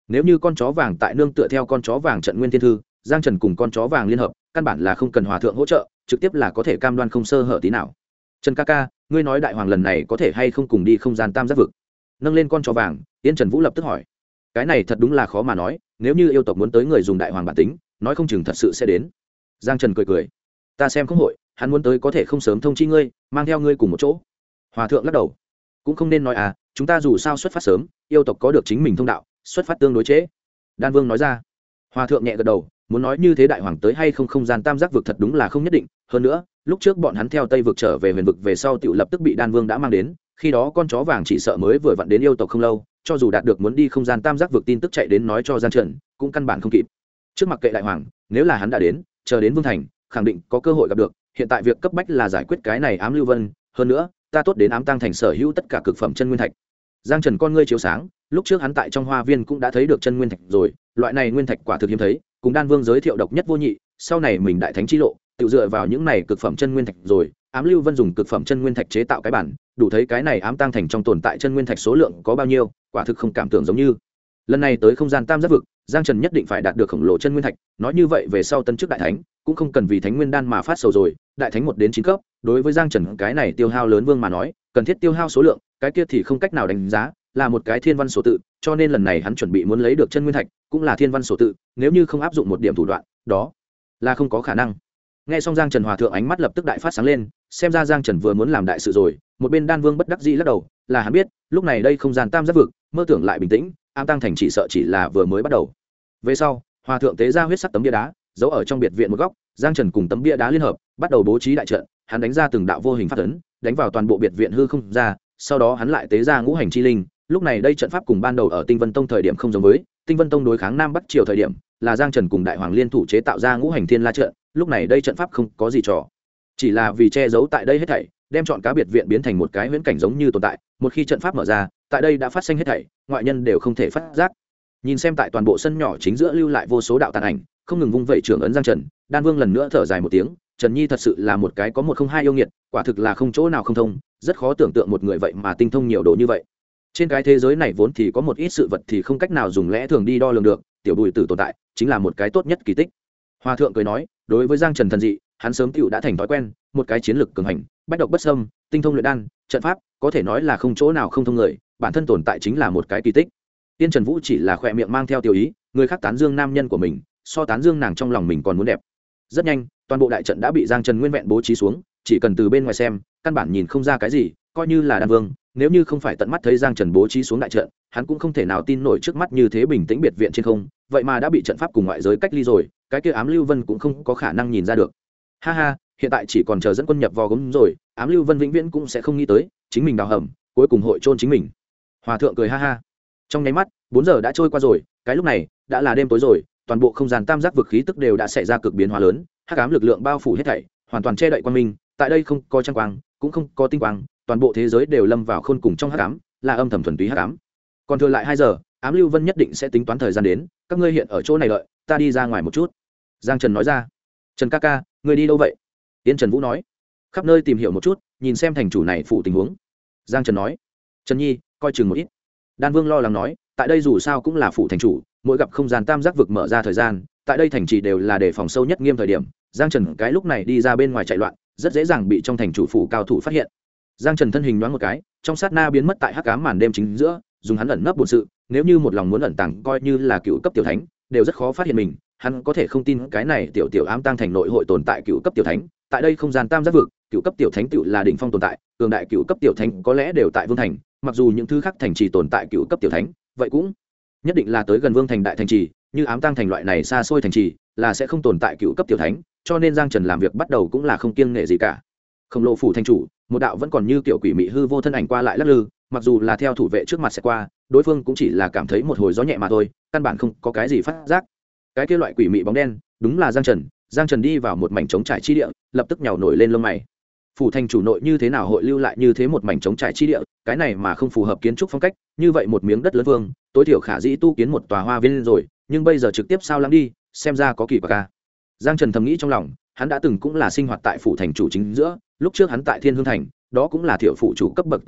nếu như con chó vàng tại nương tựa theo con chó vàng trận nguyên thiên thư, giang trần cùng con chó vàng liên hợp căn bản là không cần hòa thượng hỗ trợ, trực tiếp là có thể cam đoan không sơ hở tí nào. Trần ca ca, ngươi nói đại hoàng lần này có thể hay không cùng đi không gian tam giác vực? Nâng lên con chó vàng, Yên Trần Vũ lập tức hỏi. Cái này thật đúng là khó mà nói, nếu như yêu tộc muốn tới người dùng đại hoàng bản tính, nói không chừng thật sự sẽ đến. Giang Trần cười cười, ta xem không hội, hắn muốn tới có thể không sớm thông chi ngươi, mang theo ngươi cùng một chỗ. Hòa thượng lắc đầu, cũng không nên nói à, chúng ta dù sao xuất phát sớm, yêu tộc có được chính mình thông đạo, xuất phát tương đối trễ. Đan Vương nói ra. Hòa thượng nhẹ gật đầu, muốn nói như thế đại hoàng tới hay không không gian tam giác vực thật đúng là không nhất định, hơn nữa lúc trước bọn hắn theo tây vực trở về huyền vực về sau tự lập tức bị Đan Vương đã mang đến, khi đó con chó vàng chỉ sợ mới vừa vặn đến yêu tộc không lâu, cho dù đạt được muốn đi không gian tam giác vực tin tức chạy đến nói cho Giang Trần cũng căn bản không kịp. Trước mặc kệ đại hoàng, nếu là hắn đã đến, chờ đến Vương thành khẳng định có cơ hội gặp được, hiện tại việc cấp bách là giải quyết cái này ám lưu vân, hơn nữa ta tốt đến ám tăng thành sở hữu tất cả cực phẩm chân nguyên thạch. Giang Trần con ngươi chiếu sáng, lúc trước hắn tại trong hoa viên cũng đã thấy được chân nguyên thạch rồi, loại này nguyên thạch quả thực hiếm thấy, cùng Đan Vương giới thiệu độc nhất vô nhị, sau này mình đại thánh chi lộ tự dựa vào những này cực phẩm chân nguyên thạch rồi. Ám lưu vân dùng cực phẩm chân nguyên thạch chế tạo cái bản, đủ thấy cái này ám tăng thành trong tồn tại chân nguyên thạch số lượng có bao nhiêu, quả thực không cảm tưởng giống như. Lần này tới không gian tam giác vực, Giang Trần nhất định phải đạt được khổng lồ chân nguyên thạch, nói như vậy về sau tân chức đại thánh cũng không cần vì thánh nguyên đan mà phát sầu rồi, đại thánh 1 đến 9 cấp, đối với Giang Trần cái này tiêu hao lớn vương mà nói, cần thiết tiêu hao số lượng, cái kia thì không cách nào đánh giá, là một cái thiên văn số tự, cho nên lần này hắn chuẩn bị muốn lấy được chân nguyên thạch, cũng là thiên văn số tự, nếu như không áp dụng một điểm thủ đoạn, đó là không có khả năng. Nghe xong Giang Trần hòa thượng ánh mắt lập tức đại phát sáng lên, xem ra Giang Trần vừa muốn làm đại sự rồi. Một bên Đan Vương bất đắc dĩ lắc đầu, là hắn biết, lúc này đây không gian tam giác vực, mơ tưởng lại bình tĩnh, ám tăng thành chỉ sợ chỉ là vừa mới bắt đầu. Về sau, hòa thượng tế ra huyết sắc tấm bia đá, giấu ở trong biệt viện một góc, Giang Trần cùng tấm bia đá liên hợp, bắt đầu bố trí đại trận, hắn đánh ra từng đạo vô hình pháp ấn, đánh vào toàn bộ biệt viện hư không ra, sau đó hắn lại tế ra ngũ hành chi linh. Lúc này đây trận pháp cùng ban đầu ở Tinh Vân Tông thời điểm không giống với, Tinh Vân Tông đối kháng Nam Bắc Triều thời điểm, là Giang Trần cùng Đại Hoàng liên thủ chế tạo ra ngũ hành thiên la trận, lúc này đây trận pháp không có gì trò, chỉ là vì che giấu tại đây hết thảy, đem chọn cá biệt viện biến thành một cái huyễn cảnh giống như tồn tại, một khi trận pháp mở ra, tại đây đã phát sinh hết thảy, ngoại nhân đều không thể phát giác. Nhìn xem tại toàn bộ sân nhỏ chính giữa lưu lại vô số đạo tàn ảnh, không ngừng vung vẩy trưởng ấn Giang Trần, Đan Vương lần nữa thở dài một tiếng, Trần Nhi thật sự là một cái có một không hai yêu nghiệt, quả thực là không chỗ nào không thông, rất khó tưởng tượng một người vậy mà tinh thông nhiều độ như vậy. Trên cái thế giới này vốn thì có một ít sự vật thì không cách nào dùng lẽ thường đi đo lường được, tiểu Bùi Tử tồn tại chính là một cái tốt nhất kỳ tích. Hòa thượng cười nói, đối với Giang Trần thần dị, hắn sớm tựu đã thành thói quen, một cái chiến lực cường hành, bách độc bất xâm, tinh thông luyện đan, trận pháp, có thể nói là không chỗ nào không thông người, bản thân tồn tại chính là một cái kỳ tích. Tiên Trần Vũ chỉ là khỏe miệng mang theo tiểu ý, người khác tán dương nam nhân của mình, so tán dương nàng trong lòng mình còn muốn đẹp. Rất nhanh, toàn bộ đại trận đã bị Giang Trần nguyên vẹn bố trí xuống, chỉ cần từ bên ngoài xem, căn bản nhìn không ra cái gì, coi như là Đan Vương, nếu như không phải tận mắt thấy Giang Trần bố trí xuống đại trận, hắn cũng không thể nào tin nổi trước mắt như thế bình tĩnh biệt viện trên không, vậy mà đã bị trận pháp cùng ngoại giới cách ly rồi, cái kia ám lưu vân cũng không có khả năng nhìn ra được. Ha ha, hiện tại chỉ còn chờ dẫn quân nhập vò gấm rồi, ám lưu vân vĩnh viễn cũng sẽ không nghĩ tới, chính mình đào hầm, cuối cùng hội chôn chính mình. Hòa thượng cười ha ha. Trong nháy mắt, 4 giờ đã trôi qua rồi, cái lúc này đã là đêm tối rồi, toàn bộ không gian tam giác vực khí tức đều đã xảy ra cực biến hóa lớn, hắc ám lực lượng bao phủ hết thảy, hoàn toàn che đậy quang minh, tại đây không có trăng quang, cũng không có tinh quang, toàn bộ thế giới đều lâm vào khôn cùng trong hắc ám, là âm thầm thuần túy hắc ám. Còn thừa lại 2 giờ, ám lưu vân nhất định sẽ tính toán thời gian đến, các ngươi hiện ở chỗ này đợi, ta đi ra ngoài một chút. Giang Trần nói ra. Trần ca ca, ngươi đi đâu vậy? Tiên Trần Vũ nói. Khắp nơi tìm hiểu một chút, nhìn xem thành chủ này phụ tình huống. Giang Trần nói. Trần Nhi, coi chừng một ít. Đan Vương lo lắng nói, tại đây dù sao cũng là phụ thành chủ, mỗi gặp không gian tam giác vực mở ra thời gian, tại đây thành trì đều là để phòng sâu nhất nghiêm thời điểm. Giang Trần cái lúc này đi ra bên ngoài chạy loạn, rất dễ dàng bị trong thành chủ phủ cao thủ phát hiện. Giang Trần thân hình nhoáng một cái, trong sát na biến mất tại hắc ám màn đêm chính giữa, dùng hắn ẩn nấp bổn sự, nếu như một lòng muốn ẩn tàng coi như là cựu cấp tiểu thánh, đều rất khó phát hiện mình. Hắn có thể không tin cái này tiểu ám tăng thành nội hội tồn tại cựu cấp tiểu thánh, tại đây không gian tam giác vực, cựu cấp tiểu thánh tiểu là đỉnh phong tồn tại, cường đại cựu cấp tiểu thánh có lẽ đều tại vương thành, mặc dù những thứ khác thành trì tồn tại cựu cấp tiểu thánh, vậy cũng nhất định là tới gần vương thành đại thành trì, như ám tăng thành loại này xa xôi thành trì là sẽ không tồn tại cựu cấp tiểu thánh, cho nên Giang Trần làm việc bắt đầu cũng là không kiêng nể gì cả. Khổng lồ phủ thành chủ, một đạo vẫn còn như kiểu quỷ mị hư vô thân ảnh qua lại lắc lư, mặc dù là theo thủ vệ trước mặt sẽ qua, đối phương cũng chỉ là cảm thấy một hồi gió nhẹ mà thôi, căn bản không có cái gì phát giác. Cái kia loại quỷ mị bóng đen, đúng là Giang Trần. Giang Trần đi vào một mảnh trống trải chi địa, lập tức nhào nổi lên lông mày. Phủ thành chủ nội như thế nào hội lưu lại như thế một mảnh trống trải chi địa, cái này mà không phù hợp kiến trúc phong cách, như vậy một miếng đất lớn vương, tối thiểu khả dĩ tu kiến một tòa hoa viên rồi, nhưng bây giờ trực tiếp sao lắng đi, xem ra có kỳ quặc ca. Giang Trần thầm nghĩ trong lòng, hắn đã từng cũng là sinh hoạt tại phủ thành chủ chính giữa, lúc trước hắn tại Thiên Hương thành, đó cũng là thiệu phụ chủ cấp bậc tồn tại,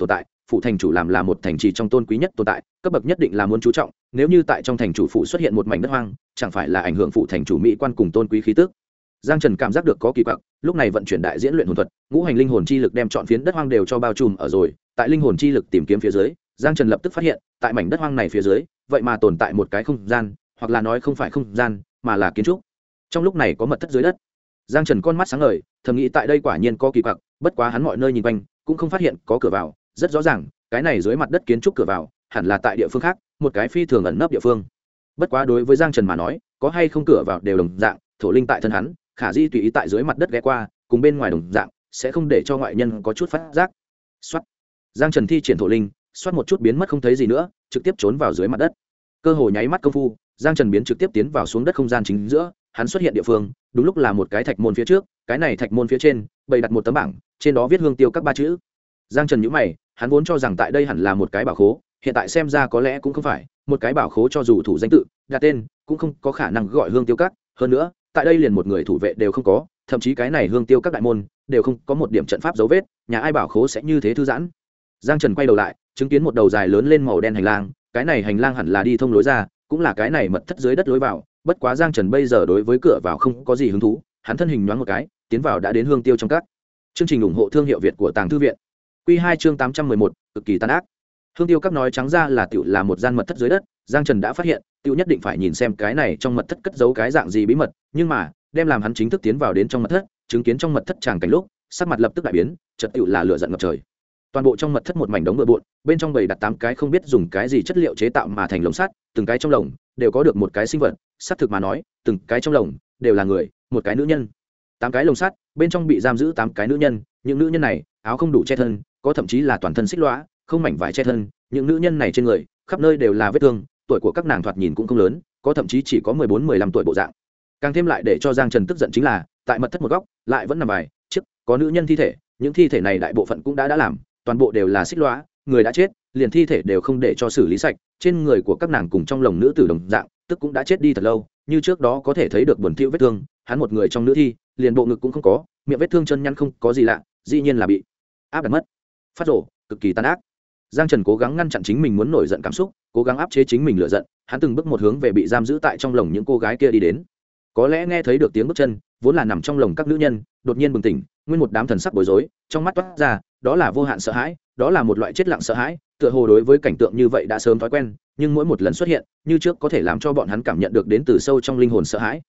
phủ thành chủ làm là một thành trì trong tôn quý nhất tồn tại, cấp bậc nhất định là muốn chú trọng, nếu như tại trong thành chủ phủ xuất hiện một mảnh đất hoang, chẳng phải là ảnh hưởng phủ thành chủ mỹ quan cùng tôn quý khí tức. Giang Trần cảm giác được có kỳ quặc, lúc này vận chuyển đại diễn luyện hồn thuật, ngũ hành linh hồn chi lực đem trọn phiến đất hoang đều cho bao trùm ở rồi, tại linh hồn chi lực tìm kiếm phía dưới, Giang Trần lập tức phát hiện, tại mảnh đất hoang này phía dưới, vậy mà tồn tại một cái không gian, hoặc là nói không phải không gian, mà là kiến trúc. Trong lúc này có mật thất dưới đất. Giang Trần con mắt sáng ngời, thầm nghĩ tại đây quả nhiên có kỳ quặc, bất quá hắn mọi nơi nhìn quanh, cũng không phát hiện có cửa vào, rất rõ ràng, cái này dưới mặt đất kiến trúc cửa vào, hẳn là tại địa phương khác, một cái phi thường ẩn nấp địa phương. Bất quá đối với Giang Trần mà nói, có hay không cửa vào đều đồng dạng, thổ linh tại thân hắn, khả di tùy ý tại dưới mặt đất ghé qua, cùng bên ngoài đồng dạng, sẽ không để cho ngoại nhân có chút phát giác. Soát. Giang Trần thi triển thổ linh, soát một chút biến mất không thấy gì nữa, trực tiếp trốn vào dưới mặt đất. Cơ hồ nháy mắt công phu, Giang Trần biến trực tiếp tiến vào xuống đất không gian chính giữa, hắn xuất hiện địa phương, đúng lúc là một cái thạch môn phía trước, cái này thạch môn phía trên, bày đặt một tấm bảng, trên đó viết hương tiêu các ba chữ. Giang Trần nhíu mày, hắn vốn cho rằng tại đây hẳn là một cái bảo khố, hiện tại xem ra có lẽ cũng không phải, một cái bảo khố cho dù thủ danh tự, đặt tên, cũng không có khả năng gọi hương tiêu các, hơn nữa, tại đây liền một người thủ vệ đều không có, thậm chí cái này hương tiêu các đại môn đều không có một điểm trận pháp dấu vết, nhà ai bảo khố sẽ như thế thư giãn. Giang Trần quay đầu lại, chứng kiến một đầu dài lớn lên màu đen hành lang, cái này hành lang hẳn là đi thông lối ra, cũng là cái này mật thất dưới đất lối vào, bất quá Giang Trần bây giờ đối với cửa vào không có gì hứng thú, hắn thân hình nhoáng một cái, tiến vào đã đến hương tiêu trong các. Chương trình ủng hộ thương hiệu Việt của Tàng Thư viện. Quy 2 chương 811, cực kỳ tàn ác. Hương tiêu các nói trắng ra là tiểu là một gian mật thất dưới đất, Giang Trần đã phát hiện, tiểu nhất định phải nhìn xem cái này trong mật thất cất giấu cái dạng gì bí mật, nhưng mà, đem làm hắn chính thức tiến vào đến trong mật thất, chứng kiến trong mật thất tràng cảnh lúc, sắc mặt lập tức đại biến, chợt tiểu là lửa giận ngập trời. Toàn bộ trong mật thất một mảnh đống bừa bộn, bên trong bày đặt 8 cái không biết dùng cái gì chất liệu chế tạo mà thành lồng sắt, từng cái trong lồng đều có được một cái sinh vật, xác thực mà nói, từng cái trong lồng đều là người, một cái nữ nhân. 8 cái lồng sắt, bên trong bị giam giữ 8 cái nữ nhân, những nữ nhân này, áo không đủ che thân, có thậm chí là toàn thân xích lõa, không mảnh vải che thân, những nữ nhân này trên người, khắp nơi đều là vết thương, tuổi của các nàng thoạt nhìn cũng không lớn, có thậm chí chỉ có 14-15 tuổi bộ dạng. Càng thêm lại để cho Giang Trần tức giận chính là, tại mật thất một góc, lại vẫn nằm vài chiếc có nữ nhân thi thể, những thi thể này đại bộ phận cũng đã làm, toàn bộ đều là xích lõa, người đã chết, liền thi thể đều không để cho xử lý sạch, trên người của các nàng cùng trong lồng nữ tử đồng dạng, tức cũng đã chết đi thật lâu, như trước đó có thể thấy được buồn thiu vết thương, hắn một người trong nữ thi, liền bộ ngực cũng không có, miệng vết thương chân nhăn không có gì lạ, dĩ nhiên là bị áp đặt mất. Phát rồ, cực kỳ tàn ác. Giang Trần cố gắng ngăn chặn chính mình muốn nổi giận cảm xúc, cố gắng áp chế chính mình lửa giận, hắn từng bước một hướng về bị giam giữ tại trong lồng những cô gái kia đi đến. Có lẽ nghe thấy được tiếng bước chân, vốn là nằm trong lồng các nữ nhân, đột nhiên bừng tỉnh, nguyên một đám thần sắc bối rối, trong mắt toát ra, đó là vô hạn sợ hãi, đó là một loại chết lặng sợ hãi, tựa hồ đối với cảnh tượng như vậy đã sớm thói quen, nhưng mỗi một lần xuất hiện, như trước có thể làm cho bọn hắn cảm nhận được đến từ sâu trong linh hồn sợ hãi.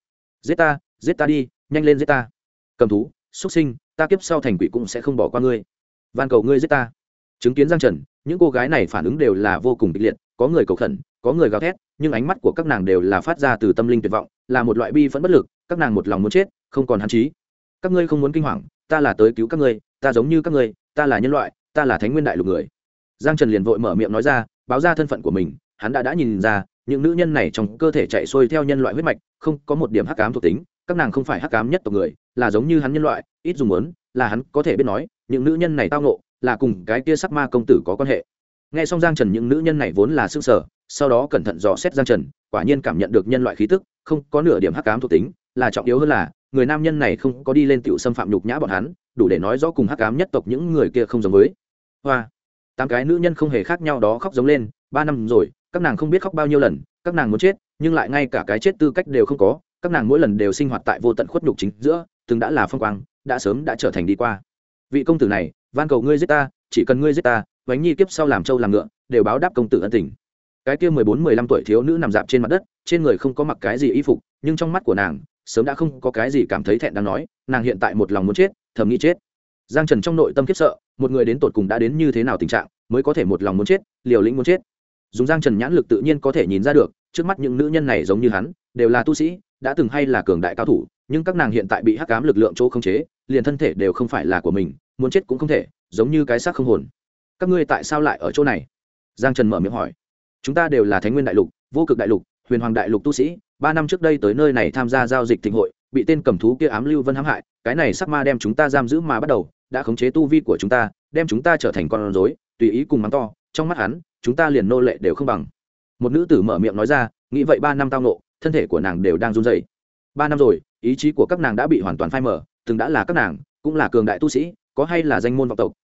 Giết ta đi, nhanh lên giết ta. Cầm thú, xuất sinh, ta kiếp sau thành quỷ cũng sẽ không bỏ qua ngươi. Van cầu ngươi giết ta. Chứng kiến Giang Trần, những cô gái này phản ứng đều là vô cùng kịch liệt, có người cầu khẩn, có người gào thét, nhưng ánh mắt của các nàng đều là phát ra từ tâm linh tuyệt vọng, là một loại bi phẫn bất lực, các nàng một lòng muốn chết, không còn hắn chí. Các ngươi không muốn kinh hoàng, ta là tới cứu các ngươi, ta giống như các ngươi, ta là nhân loại, ta là Thánh Nguyên Đại Lục người. Giang Trần liền vội mở miệng nói ra, báo ra thân phận của mình, hắn đã nhìn ra, những nữ nhân này trong cơ thể chạy xuôi theo nhân loại huyết mạch, không có một điểm hắc ám thuộc tính, các nàng không phải hắc ám nhất tộc người, là giống như hắn nhân loại, ít dùng muốn, là hắn có thể biết nói, những nữ nhân này tao ngộ, là cùng cái kia sắc ma công tử có quan hệ. Nghe xong Giang Trần những nữ nhân này vốn là sững sờ, sau đó cẩn thận dò xét Giang Trần, quả nhiên cảm nhận được nhân loại khí tức, không có nửa điểm hắc ám thuộc tính, là trọng yếu hơn là, người nam nhân này không có đi lên tiểu xâm phạm nhục nhã bọn hắn, đủ để nói rõ cùng hắc ám nhất tộc những người kia không giống với. Hoa, 8 cái nữ nhân không hề khác nhau đó khóc giống lên, 3 năm rồi, các nàng không biết khóc bao nhiêu lần, các nàng muốn chết, nhưng lại ngay cả cái chết tư cách đều không có, các nàng mỗi lần đều sinh hoạt tại vô tận khuất nhục chính giữa, từng đã là phong quang, đã sớm đã trở thành đi qua. Vị công tử này, van cầu ngươi giết ta, chỉ cần ngươi giết ta, Vánh Nhi kiếp sau làm trâu làm ngựa, đều báo đáp công tử ân tình. Cái kia 14-15 tuổi thiếu nữ nằm dạp trên mặt đất, trên người không có mặc cái gì y phục, nhưng trong mắt của nàng, sớm đã không có cái gì cảm thấy thẹn đáng nói, nàng hiện tại một lòng muốn chết, thầm nghĩ chết. Giang Trần trong nội tâm khiếp sợ, một người đến tột cùng đã đến như thế nào tình trạng, mới có thể một lòng muốn chết, liều lĩnh muốn chết. Dùng Giang Trần nhãn lực tự nhiên có thể nhìn ra được, trước mắt những nữ nhân này giống như hắn, đều là tu sĩ, đã từng hay là cường đại cao thủ, nhưng các nàng hiện tại bị hắc ám lực lượng chỗ khống chế, liền thân thể đều không phải là của mình, muốn chết cũng không thể, giống như cái xác không hồn. Các ngươi tại sao lại ở chỗ này? Giang Trần mở miệng hỏi. Chúng ta đều là Thánh Nguyên Đại Lục, Vô Cực Đại Lục, Huyền Hoàng Đại Lục tu sĩ, 3 năm trước đây tới nơi này tham gia giao dịch thịnh hội, bị tên cầm thú kia ám lưu vân hãm hại, cái này sắc ma đem chúng ta giam giữ mà bắt đầu, đã khống chế tu vi của chúng ta, đem chúng ta trở thành con rối, tùy ý cùng mắng to, trong mắt hắn, chúng ta liền nô lệ đều không bằng. Một nữ tử mở miệng nói ra, nghĩ vậy 3 năm tao ngộ, thân thể của nàng đều đang run rẩy. 3 năm rồi, ý chí của các nàng đã bị hoàn toàn phai mờ, từng đã là các nàng, cũng là cường đại tu sĩ, có hay là danh môn vọng tộc,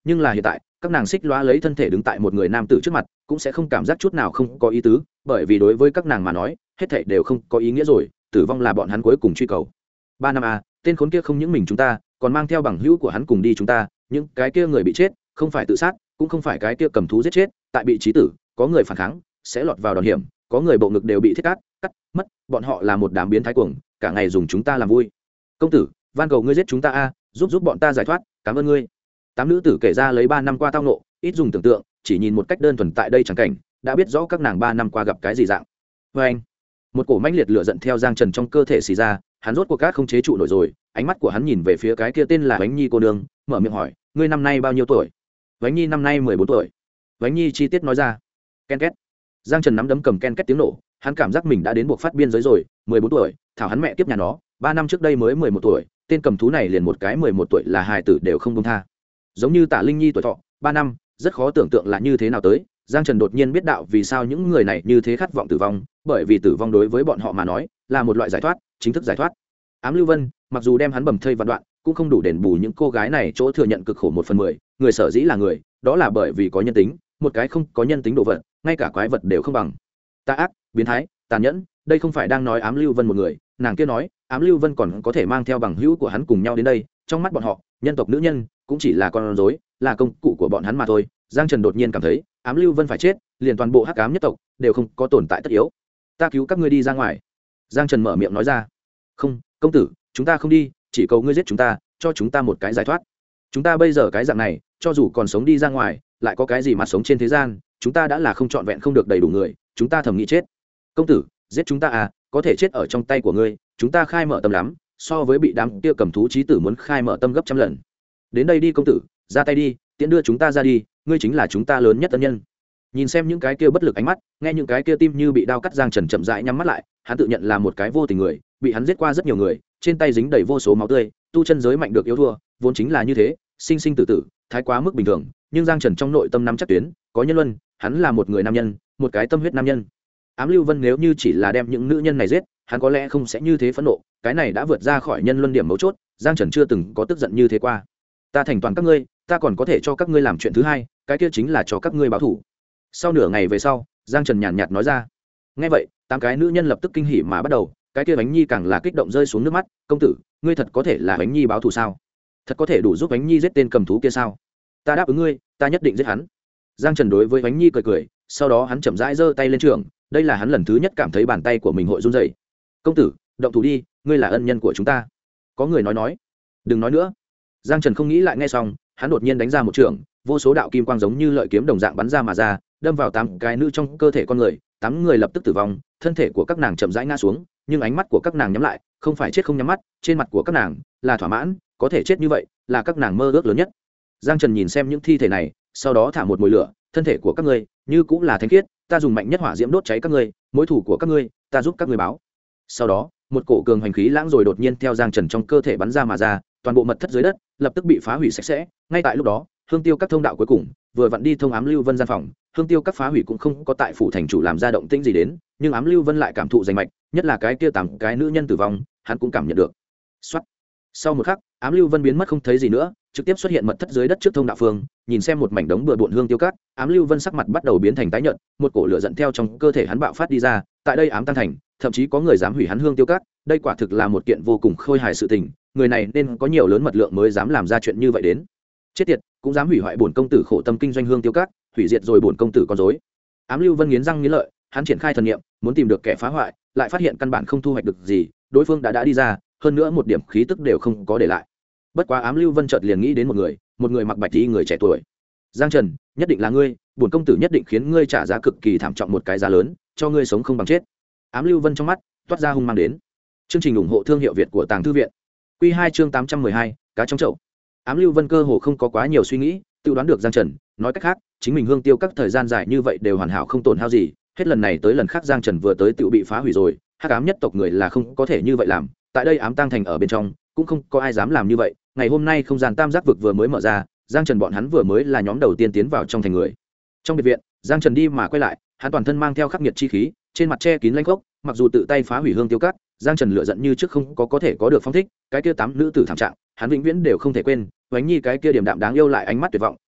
nhưng là hiện tại các nàng xích loa lấy thân thể đứng tại một người nam tử trước mặt cũng sẽ không cảm giác chút nào không có ý tứ, bởi vì đối với các nàng mà nói hết thảy đều không có ý nghĩa rồi, tử vong là bọn hắn cuối cùng truy cầu. 3 năm a, tên khốn kia không những mình chúng ta còn mang theo bằng hữu của hắn cùng đi chúng ta, những cái kia người bị chết không phải tự sát cũng không phải cái kia cầm thú giết chết, tại bị chí tử có người phản kháng sẽ lọt vào đòn hiểm, có người bộ ngực đều bị thiết cắt mất, bọn họ là một đám biến thái cuồng, cả ngày dùng chúng ta làm vui. Công tử, van cầu ngươi giết chúng ta a, giúp bọn ta giải thoát, cảm ơn ngươi. 8 nữ tử kể ra lấy 3 năm qua tao nộ, ít dùng tưởng tượng, chỉ nhìn một cách đơn thuần tại đây chẳng cảnh đã biết rõ các nàng 3 năm qua gặp cái gì dạng. Với anh, một cổ mãnh liệt lửa giận theo Giang Trần trong cơ thể xì ra, hắn rốt cuộc các không chế trụ nổi rồi, ánh mắt của hắn nhìn về phía cái kia tên là Vánh Nhi cô nương, mở miệng hỏi, ngươi năm nay bao nhiêu tuổi? Vánh Nhi năm nay 14 tuổi. Vánh Nhi chi tiết nói ra. Ken két. Giang Trần nắm đấm cầm ken két tiếng nổ, hắn cảm giác mình đã đến buộc phát biên giới rồi, 14 tuổi, thảo hắn mẹ tiếp nhà nó, 3 năm trước đây mới 11 tuổi, tên cầm thú này liền một cái 11 tuổi là hài tử đều không buông tha. Giống như Tả Linh Nhi tuổi thọ 3 năm, rất khó tưởng tượng là như thế nào tới. Giang Trần đột nhiên biết đạo vì sao những người này như thế khát vọng tử vong, bởi vì tử vong đối với bọn họ mà nói là một loại giải thoát, chính thức giải thoát. Ám Lưu Vân mặc dù đem hắn bầm thây vạn đoạn cũng không đủ đền bù những cô gái này chỗ thừa nhận cực khổ 1/10, người sở dĩ là người đó là bởi vì có nhân tính, một cái không có nhân tính đồ vật ngay cả quái vật đều không bằng. Tà ác, biến thái, tàn nhẫn, đây không phải đang nói Ám Lưu Vân một người, nàng kia nói Ám Lưu Vân còn có thể mang theo bằng hữu của hắn cùng nhau đến đây, trong mắt bọn họ nhân tộc nữ nhân cũng chỉ là con rối, là công cụ của bọn hắn mà thôi. Giang Trần đột nhiên cảm thấy Ám Lưu Vân phải chết, liền toàn bộ hắc ám nhất tộc đều không có tồn tại tất yếu. Ta cứu các ngươi đi ra ngoài. Giang Trần mở miệng nói ra. Không, công tử, chúng ta không đi, chỉ cầu ngươi giết chúng ta, cho chúng ta một cái giải thoát. Chúng ta bây giờ cái dạng này, cho dù còn sống đi ra ngoài, lại có cái gì mà sống trên thế gian, chúng ta đã là không trọn vẹn không được đầy đủ người, chúng ta thầm nghĩ chết. Công tử, giết chúng ta à, có thể chết ở trong tay của ngươi, chúng ta khai mở tâm lắm, so với bị đám kia cầm thú chí tử muốn khai mở tâm gấp trăm lần. Đến đây đi công tử, ra tay đi, tiễn đưa chúng ta ra đi, ngươi chính là chúng ta lớn nhất ân nhân. Nhìn xem những cái kia bất lực ánh mắt, nghe những cái kia tim như bị đao cắt, Giang Trần chậm rãi nhắm mắt lại, hắn tự nhận là một cái vô tình người, bị hắn giết qua rất nhiều người, trên tay dính đầy vô số máu tươi, tu chân giới mạnh được yếu thua, vốn chính là như thế, sinh sinh tử tử, thái quá mức bình thường, nhưng Giang Trần trong nội tâm nắm chắc tuyến, có nhân luân, hắn là một người nam nhân, một cái tâm huyết nam nhân. Ám Lưu Vân nếu như chỉ là đem những nữ nhân này giết, hắn có lẽ không sẽ như thế phẫn nộ, cái này đã vượt ra khỏi nhân luân điểm mấu chốt, Giang Trần chưa từng có tức giận như thế qua. Ta thành toàn các ngươi, ta còn có thể cho các ngươi làm chuyện thứ hai, cái kia chính là cho các ngươi báo thù. Sau nửa ngày về sau, Giang Trần nhàn nhạt nói ra. Nghe vậy, 8 cái nữ nhân lập tức kinh hỉ mà bắt đầu, cái kia Bánh Nhi càng là kích động rơi xuống nước mắt. Công tử, ngươi thật có thể là Bánh Nhi báo thù sao? Thật có thể đủ giúp Bánh Nhi giết tên cầm thú kia sao? Ta đáp ứng ngươi, ta nhất định giết hắn. Giang Trần đối với Bánh Nhi cười cười, sau đó hắn chậm rãi giơ tay lên trường, đây là hắn lần thứ nhất cảm thấy bàn tay của mình hội run rẩy. Công tử, động thủ đi, ngươi là ân nhân của chúng ta. Có người nói, đừng nói nữa. Giang Trần không nghĩ lại nghe xong, hắn đột nhiên đánh ra một trường, vô số đạo kim quang giống như lợi kiếm đồng dạng bắn ra mà ra, đâm vào 8 cái nữ trong cơ thể con người, 8 người lập tức tử vong, thân thể của các nàng chậm rãi ngã xuống, nhưng ánh mắt của các nàng nhắm lại, không phải chết không nhắm mắt, trên mặt của các nàng là thỏa mãn, có thể chết như vậy, là các nàng mơ ước lớn nhất. Giang Trần nhìn xem những thi thể này, sau đó thả một mồi lửa, thân thể của các ngươi như cũng là thánh khiết, ta dùng mạnh nhất hỏa diễm đốt cháy các ngươi, mối thù của các ngươi, ta giúp các ngươi báo. Sau đó, một cổ cường hành khí lãng rồi đột nhiên theo Giang Trần trong cơ thể bắn ra mà ra, toàn bộ mật thất dưới đất lập tức bị phá hủy sạch sẽ. Ngay tại lúc đó, Hương Tiêu các thông đạo cuối cùng vừa vặn đi thông Ám Lưu Vân gian phòng, Hương Tiêu các phá hủy cũng không có tại phủ thành chủ làm ra động tĩnh gì đến, nhưng Ám Lưu Vân lại cảm thụ rành mạch, nhất là cái kia 8 cái nữ nhân tử vong, hắn cũng cảm nhận được. Soát. Sau một khắc, Ám Lưu Vân biến mất không thấy gì nữa, trực tiếp xuất hiện mật thất dưới đất trước thông đạo phương, nhìn xem một mảnh đống bừa bộn Hương Tiêu các, Ám Lưu Vân sắc mặt bắt đầu biến thành tái nhợt, một cổ lửa giận theo trong cơ thể hắn bạo phát đi ra, tại đây ám tăng thành, thậm chí có người dám hủy hắn Hương Tiêu các, đây quả thực là một kiện vô cùng khôi hài sự tình, người này nên có nhiều lớn mật lượng mới dám làm ra chuyện như vậy đến. Chết tiệt, cũng dám hủy hoại bổn công tử khổ tâm kinh doanh Hương Tiêu các, hủy diệt rồi bổn công tử con rối. Ám Lưu Vân nghiến răng nghiến lợi, hắn triển khai thần niệm, muốn tìm được kẻ phá hoại, lại phát hiện căn bản không thu hoạch được gì, đối phương đã đi ra, hơn nữa một điểm khí tức đều không có để lại. Bất quá Ám Lưu Vân chợt liền nghĩ đến một người mặc bạch y người trẻ tuổi. Giang Trần, nhất định là ngươi, bổn công tử nhất định khiến ngươi trả giá cực kỳ thảm trọng một cái giá lớn, cho ngươi sống không bằng chết. Ám Lưu Vân trong mắt toát ra hung mang đến. Chương trình ủng hộ thương hiệu Việt của Tàng Thư viện. Quy 2 chương 812, cá trong chậu. Ám Lưu Vân cơ hồ không có quá nhiều suy nghĩ, tự đoán được Giang Trần, nói cách khác, chính mình Hương Tiêu các thời gian dài như vậy đều hoàn hảo không tổn hao gì, hết lần này tới lần khác Giang Trần vừa tới tự bị phá hủy rồi, hắc ám nhất tộc người là không có thể như vậy làm, tại đây ám tang thành ở bên trong, cũng không có ai dám làm như vậy. Ngày hôm nay không gian tam giác vực vừa mới mở ra, Giang Trần bọn hắn vừa mới là nhóm đầu tiên tiến vào trong thành người. Trong biệt viện, Giang Trần đi mà quay lại, hắn toàn thân mang theo khắc nghiệt chi khí, trên mặt che kín lanh khốc, mặc dù tự tay phá hủy Hương Tiêu các, Giang Trần lựa giận như trước không có thể có được phong thích, cái kia 8 nữ tử thảm trạng, hắn vĩnh viễn đều không thể quên. Vánh Nhi cái kia điểm đạm đáng yêu lại ánh mắt tuyệt vọng,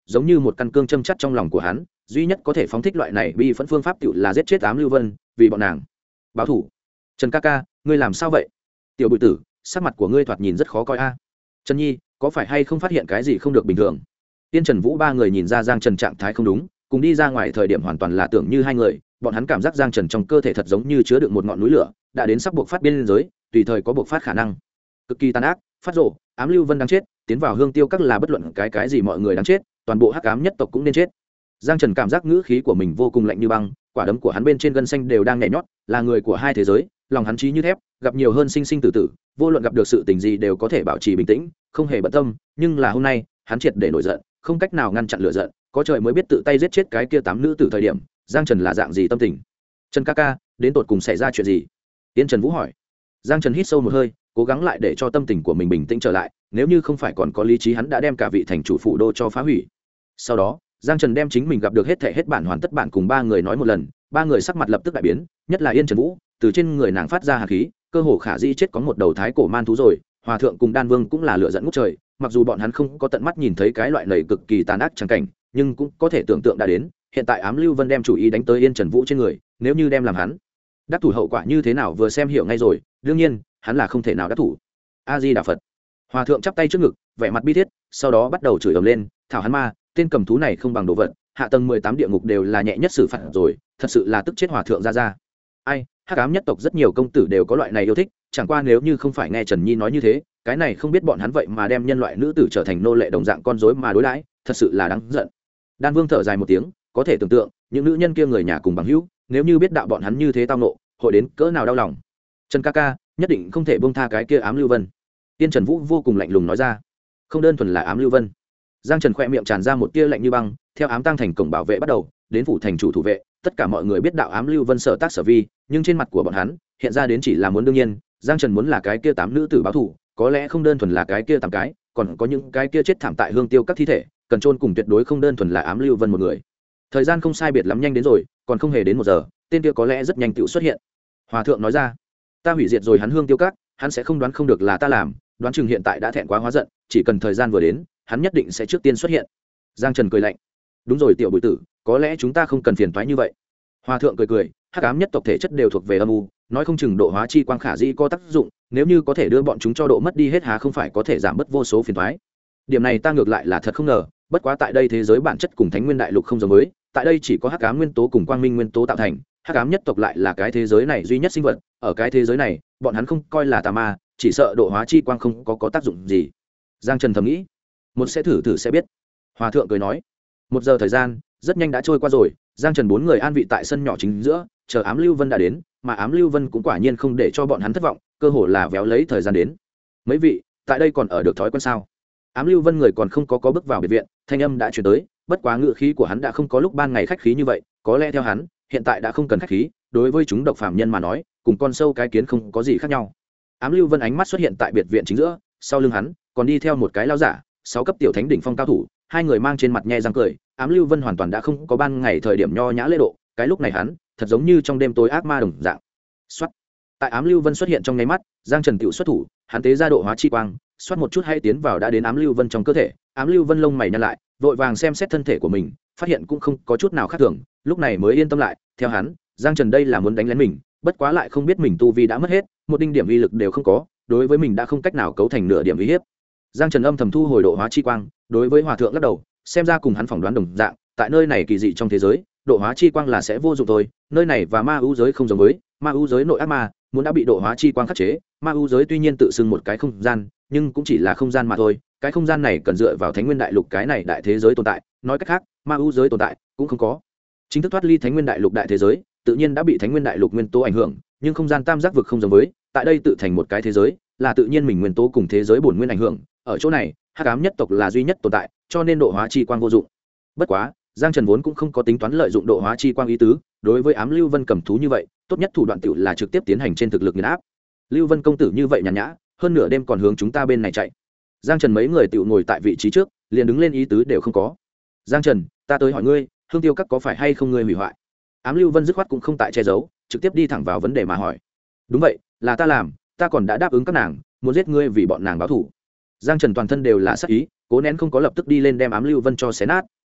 giống như một căn cương châm chắt trong lòng của hắn, duy nhất có thể phóng thích loại này bi phẫn phương pháp tựu là giết chết Ám Lưu Vân, vì bọn nàng báo thủ. Trần ca ca, ngươi làm sao vậy? Tiểu Bụi Tử, sắc mặt của ngươi thoạt nhìn rất khó coi a. Trần Nhi, có phải hay không phát hiện cái gì không được bình thường? Tiên Trần Vũ ba người nhìn ra Giang Trần trạng thái không đúng, cùng đi ra ngoài thời điểm hoàn toàn là tưởng như hai người, bọn hắn cảm giác Giang Trần trong cơ thể thật giống như chứa đựng một ngọn núi lửa, đã đến sắp buộc phát biên giới, tùy thời có buộc phát khả năng. Cực kỳ tàn ác, phát rồ, Ám Lưu Vân đang chết, tiến vào Hương Tiêu Các là bất luận cái gì mọi người đang chết, toàn bộ Hắc Ám nhất tộc cũng nên chết. Giang Trần cảm giác ngữ khí của mình vô cùng lạnh như băng, quả đấm của hắn bên trên gân xanh đều đang nhảy nhót, là người của hai thế giới, lòng hắn chí như thép, gặp nhiều hơn sinh sinh tử tử, vô luận gặp được sự tình gì đều có thể bảo trì bình tĩnh, không hề bận tâm, nhưng là hôm nay, hắn triệt để nổi giận, không cách nào ngăn chặn lửa giận, có trời mới biết tự tay giết chết cái kia 8 nữ tử thời điểm, Giang Trần là dạng gì tâm tình. Trần ca ca, đến tột cùng xảy ra chuyện gì? Tiên Trần Vũ hỏi. Giang Trần hít sâu một hơi, cố gắng lại để cho tâm tình của mình bình tĩnh trở lại, nếu như không phải còn có lý trí hắn đã đem cả vị thành chủ phủ đô cho phá hủy. Sau đó, Giang Trần đem chính mình gặp được hết thảy hết bản hoàn tất bản cùng ba người nói một lần, ba người sắc mặt lập tức đại biến, nhất là Yên Trần Vũ, từ trên người nàng phát ra hàn khí, cơ hồ khả dĩ chết có một đầu thái cổ man thú rồi, Hòa thượng cùng Đan Vương cũng là lửa giận ngút trời, mặc dù bọn hắn không có tận mắt nhìn thấy cái loại lầy cực kỳ tàn ác chẳng cảnh, nhưng cũng có thể tưởng tượng đã đến, hiện tại Ám Lưu Vân đem chủ ý đánh tới Yên Trần Vũ trên người, nếu như đem làm hắn đắc thủ hậu quả như thế nào vừa xem hiểu ngay rồi, đương nhiên, hắn là không thể nào đắc thủ. A Di Đà Phật. Hòa thượng chắp tay trước ngực, vẻ mặt bi thiết, sau đó bắt đầu chửi ầm lên, thảo hắn ma, tên cầm thú này không bằng đồ vật, hạ tầng 18 địa ngục đều là nhẹ nhất xử phạt rồi, thật sự là tức chết Hòa thượng ra. Ai, Hắc Ám nhất tộc rất nhiều công tử đều có loại này yêu thích, chẳng qua nếu như không phải nghe Trần Nhi nói như thế, cái này không biết bọn hắn vậy mà đem nhân loại nữ tử trở thành nô lệ đồng dạng con rối mà đối đãi, thật sự là đáng giận. Đan Vương thở dài một tiếng, có thể tưởng tượng, những nữ nhân kia người nhà cùng bằng hữu, nếu như biết đạo bọn hắn như thế tao nộ, hội đến cỡ nào đau lòng. Trần ca ca, nhất định không thể buông tha cái kia Ám Lưu Vân. Tiên Trần Vũ vô cùng lạnh lùng nói ra. Không đơn thuần là Ám Lưu Vân. Giang Trần khẽ miệng tràn ra một tia lạnh như băng, theo Ám Tăng thành cổng bảo vệ bắt đầu, đến phủ thành chủ thủ vệ, tất cả mọi người biết đạo Ám Lưu Vân sở tác sở vi, nhưng trên mặt của bọn hắn, hiện ra đến chỉ là muốn đương nhiên, Giang Trần muốn là cái kia 8 nữ tử báo thù, có lẽ không đơn thuần là cái kia 8 cái, còn có những cái kia chết thảm tại Hương Tiêu các thi thể, cần chôn cùng tuyệt đối không đơn thuần là Ám Lưu Vân một người. Thời gian không sai biệt lắm nhanh đến rồi, còn không hề đến 1 giờ, tên kia có lẽ rất nhanh tựu xuất hiện. Hòa thượng nói ra, ta hủy diệt rồi hắn Hương Tiêu các, hắn sẽ không đoán không được là ta làm, đoán chừng hiện tại đã thẹn quá hóa giận, chỉ cần thời gian vừa đến, hắn nhất định sẽ trước tiên xuất hiện. Giang Trần cười lạnh, đúng rồi Tiểu Bụi Tử, có lẽ chúng ta không cần phiền toái như vậy. Hòa thượng cười cười, Hắc Ám nhất tộc thể chất đều thuộc về âm u, nói không chừng độ hóa chi quang khả dĩ có tác dụng, nếu như có thể đưa bọn chúng cho độ mất đi hết há không phải có thể giảm bớt vô số phiền toái. Điểm này ta ngược lại là thật không ngờ, bất quá tại đây thế giới bản chất cùng Thánh Nguyên Đại Lục không giống với, tại đây chỉ có Hắc Ám nguyên tố cùng Quang Minh nguyên tố tạo thành, Hắc Ám nhất tộc lại là cái thế giới này duy nhất sinh vật, ở cái thế giới này, bọn hắn không coi là tà ma, chỉ sợ độ hóa chi quang không có tác dụng gì. Giang Trần thầm nghĩ, một sẽ thử sẽ biết. Hòa thượng cười nói, 1 giờ thời gian rất nhanh đã trôi qua rồi, Giang Trần 4 người an vị tại sân nhỏ chính giữa, chờ Ám Lưu Vân đã đến, mà Ám Lưu Vân cũng quả nhiên không để cho bọn hắn thất vọng, cơ hồ là véo lấy thời gian đến. Mấy vị, tại đây còn ở được thói quen sao? Ám Lưu Vân người còn không có bước vào biệt viện, thanh âm đã truyền tới, bất quá ngữ khí của hắn đã không có lúc ban ngày khách khí như vậy, có lẽ theo hắn, hiện tại đã không cần khách khí, đối với chúng độc phàm nhân mà nói, cùng con sâu cái kiến không có gì khác nhau. Ám Lưu Vân ánh mắt xuất hiện tại biệt viện chính giữa, sau lưng hắn còn đi theo một cái lão giả, 6 cấp tiểu thánh đỉnh phong cao thủ, hai người mang trên mặt nhe răng cười. Ám Lưu Vân hoàn toàn đã không có ban ngày thời điểm nho nhã lễ độ, cái lúc này hắn thật giống như trong đêm tối ác ma đồng dạng. Soát. Tại Ám Lưu Vân xuất hiện trong nháy mắt, Giang Trần tiểu xuất thủ, hắn tế ra độ hóa chi quang, soát một chút hay tiến vào đã đến Ám Lưu Vân trong cơ thể. Ám Lưu Vân lông mày nhăn lại, vội vàng xem xét thân thể của mình, phát hiện cũng không có chút nào khác thường, lúc này mới yên tâm lại. Theo hắn, Giang Trần đây là muốn đánh lén mình, bất quá lại không biết mình tu vi đã mất hết, một đinh điểm uy lực đều không có, đối với mình đã không cách nào cấu thành nửa điểm uy hiếp. Giang Trần âm thầm thu hồi độ hóa chi quang, đối với Hòa thượng lắc đầu, xem ra cùng hắn phỏng đoán đồng dạng, tại nơi này kỳ dị trong thế giới, độ hóa chi quang là sẽ vô dụng thôi, nơi này và ma ưu giới không giống với, ma ưu giới nội ác ma, muốn đã bị độ hóa chi quang khắc chế, ma ưu giới tuy nhiên tự xưng một cái không gian, nhưng cũng chỉ là không gian mà thôi, cái không gian này cần dựa vào Thánh Nguyên Đại Lục cái này đại thế giới tồn tại, nói cách khác, ma ưu giới tồn tại cũng không có. Chính thức thoát ly Thánh Nguyên Đại Lục đại thế giới, tự nhiên đã bị Thánh Nguyên Đại Lục nguyên tố ảnh hưởng, nhưng không gian tam giác vực không giống với, tại đây tự thành một cái thế giới, là tự nhiên mình nguyên tố cùng thế giới bổn nguyên ảnh hưởng, ở chỗ này, Hắc Ám nhất tộc là duy nhất tồn tại, cho nên độ hóa chi quang vô dụng. Bất quá, Giang Trần vốn cũng không có tính toán lợi dụng độ hóa chi quang ý tứ, đối với Ám Lưu Vân cầm thú như vậy, tốt nhất thủ đoạn tiểu là trực tiếp tiến hành trên thực lực nghiền áp. Lưu Vân công tử như vậy nhàn nhã, hơn nửa đêm còn hướng chúng ta bên này chạy. Giang Trần mấy người tiểu ngồi tại vị trí trước, liền đứng lên ý tứ đều không có. Giang Trần, ta tới hỏi ngươi, Hương Tiêu các có phải hay không ngươi hủy hoại? Ám Lưu Vân dứt khoát cũng không tại che giấu, trực tiếp đi thẳng vào vấn đề mà hỏi. Đúng vậy, là ta làm, ta còn đã đáp ứng các nàng, muốn giết ngươi vì bọn nàng báo thù. Giang Trần toàn thân đều là sát ý, cố nén không có lập tức đi lên đem Ám Lưu Vân cho xé nát.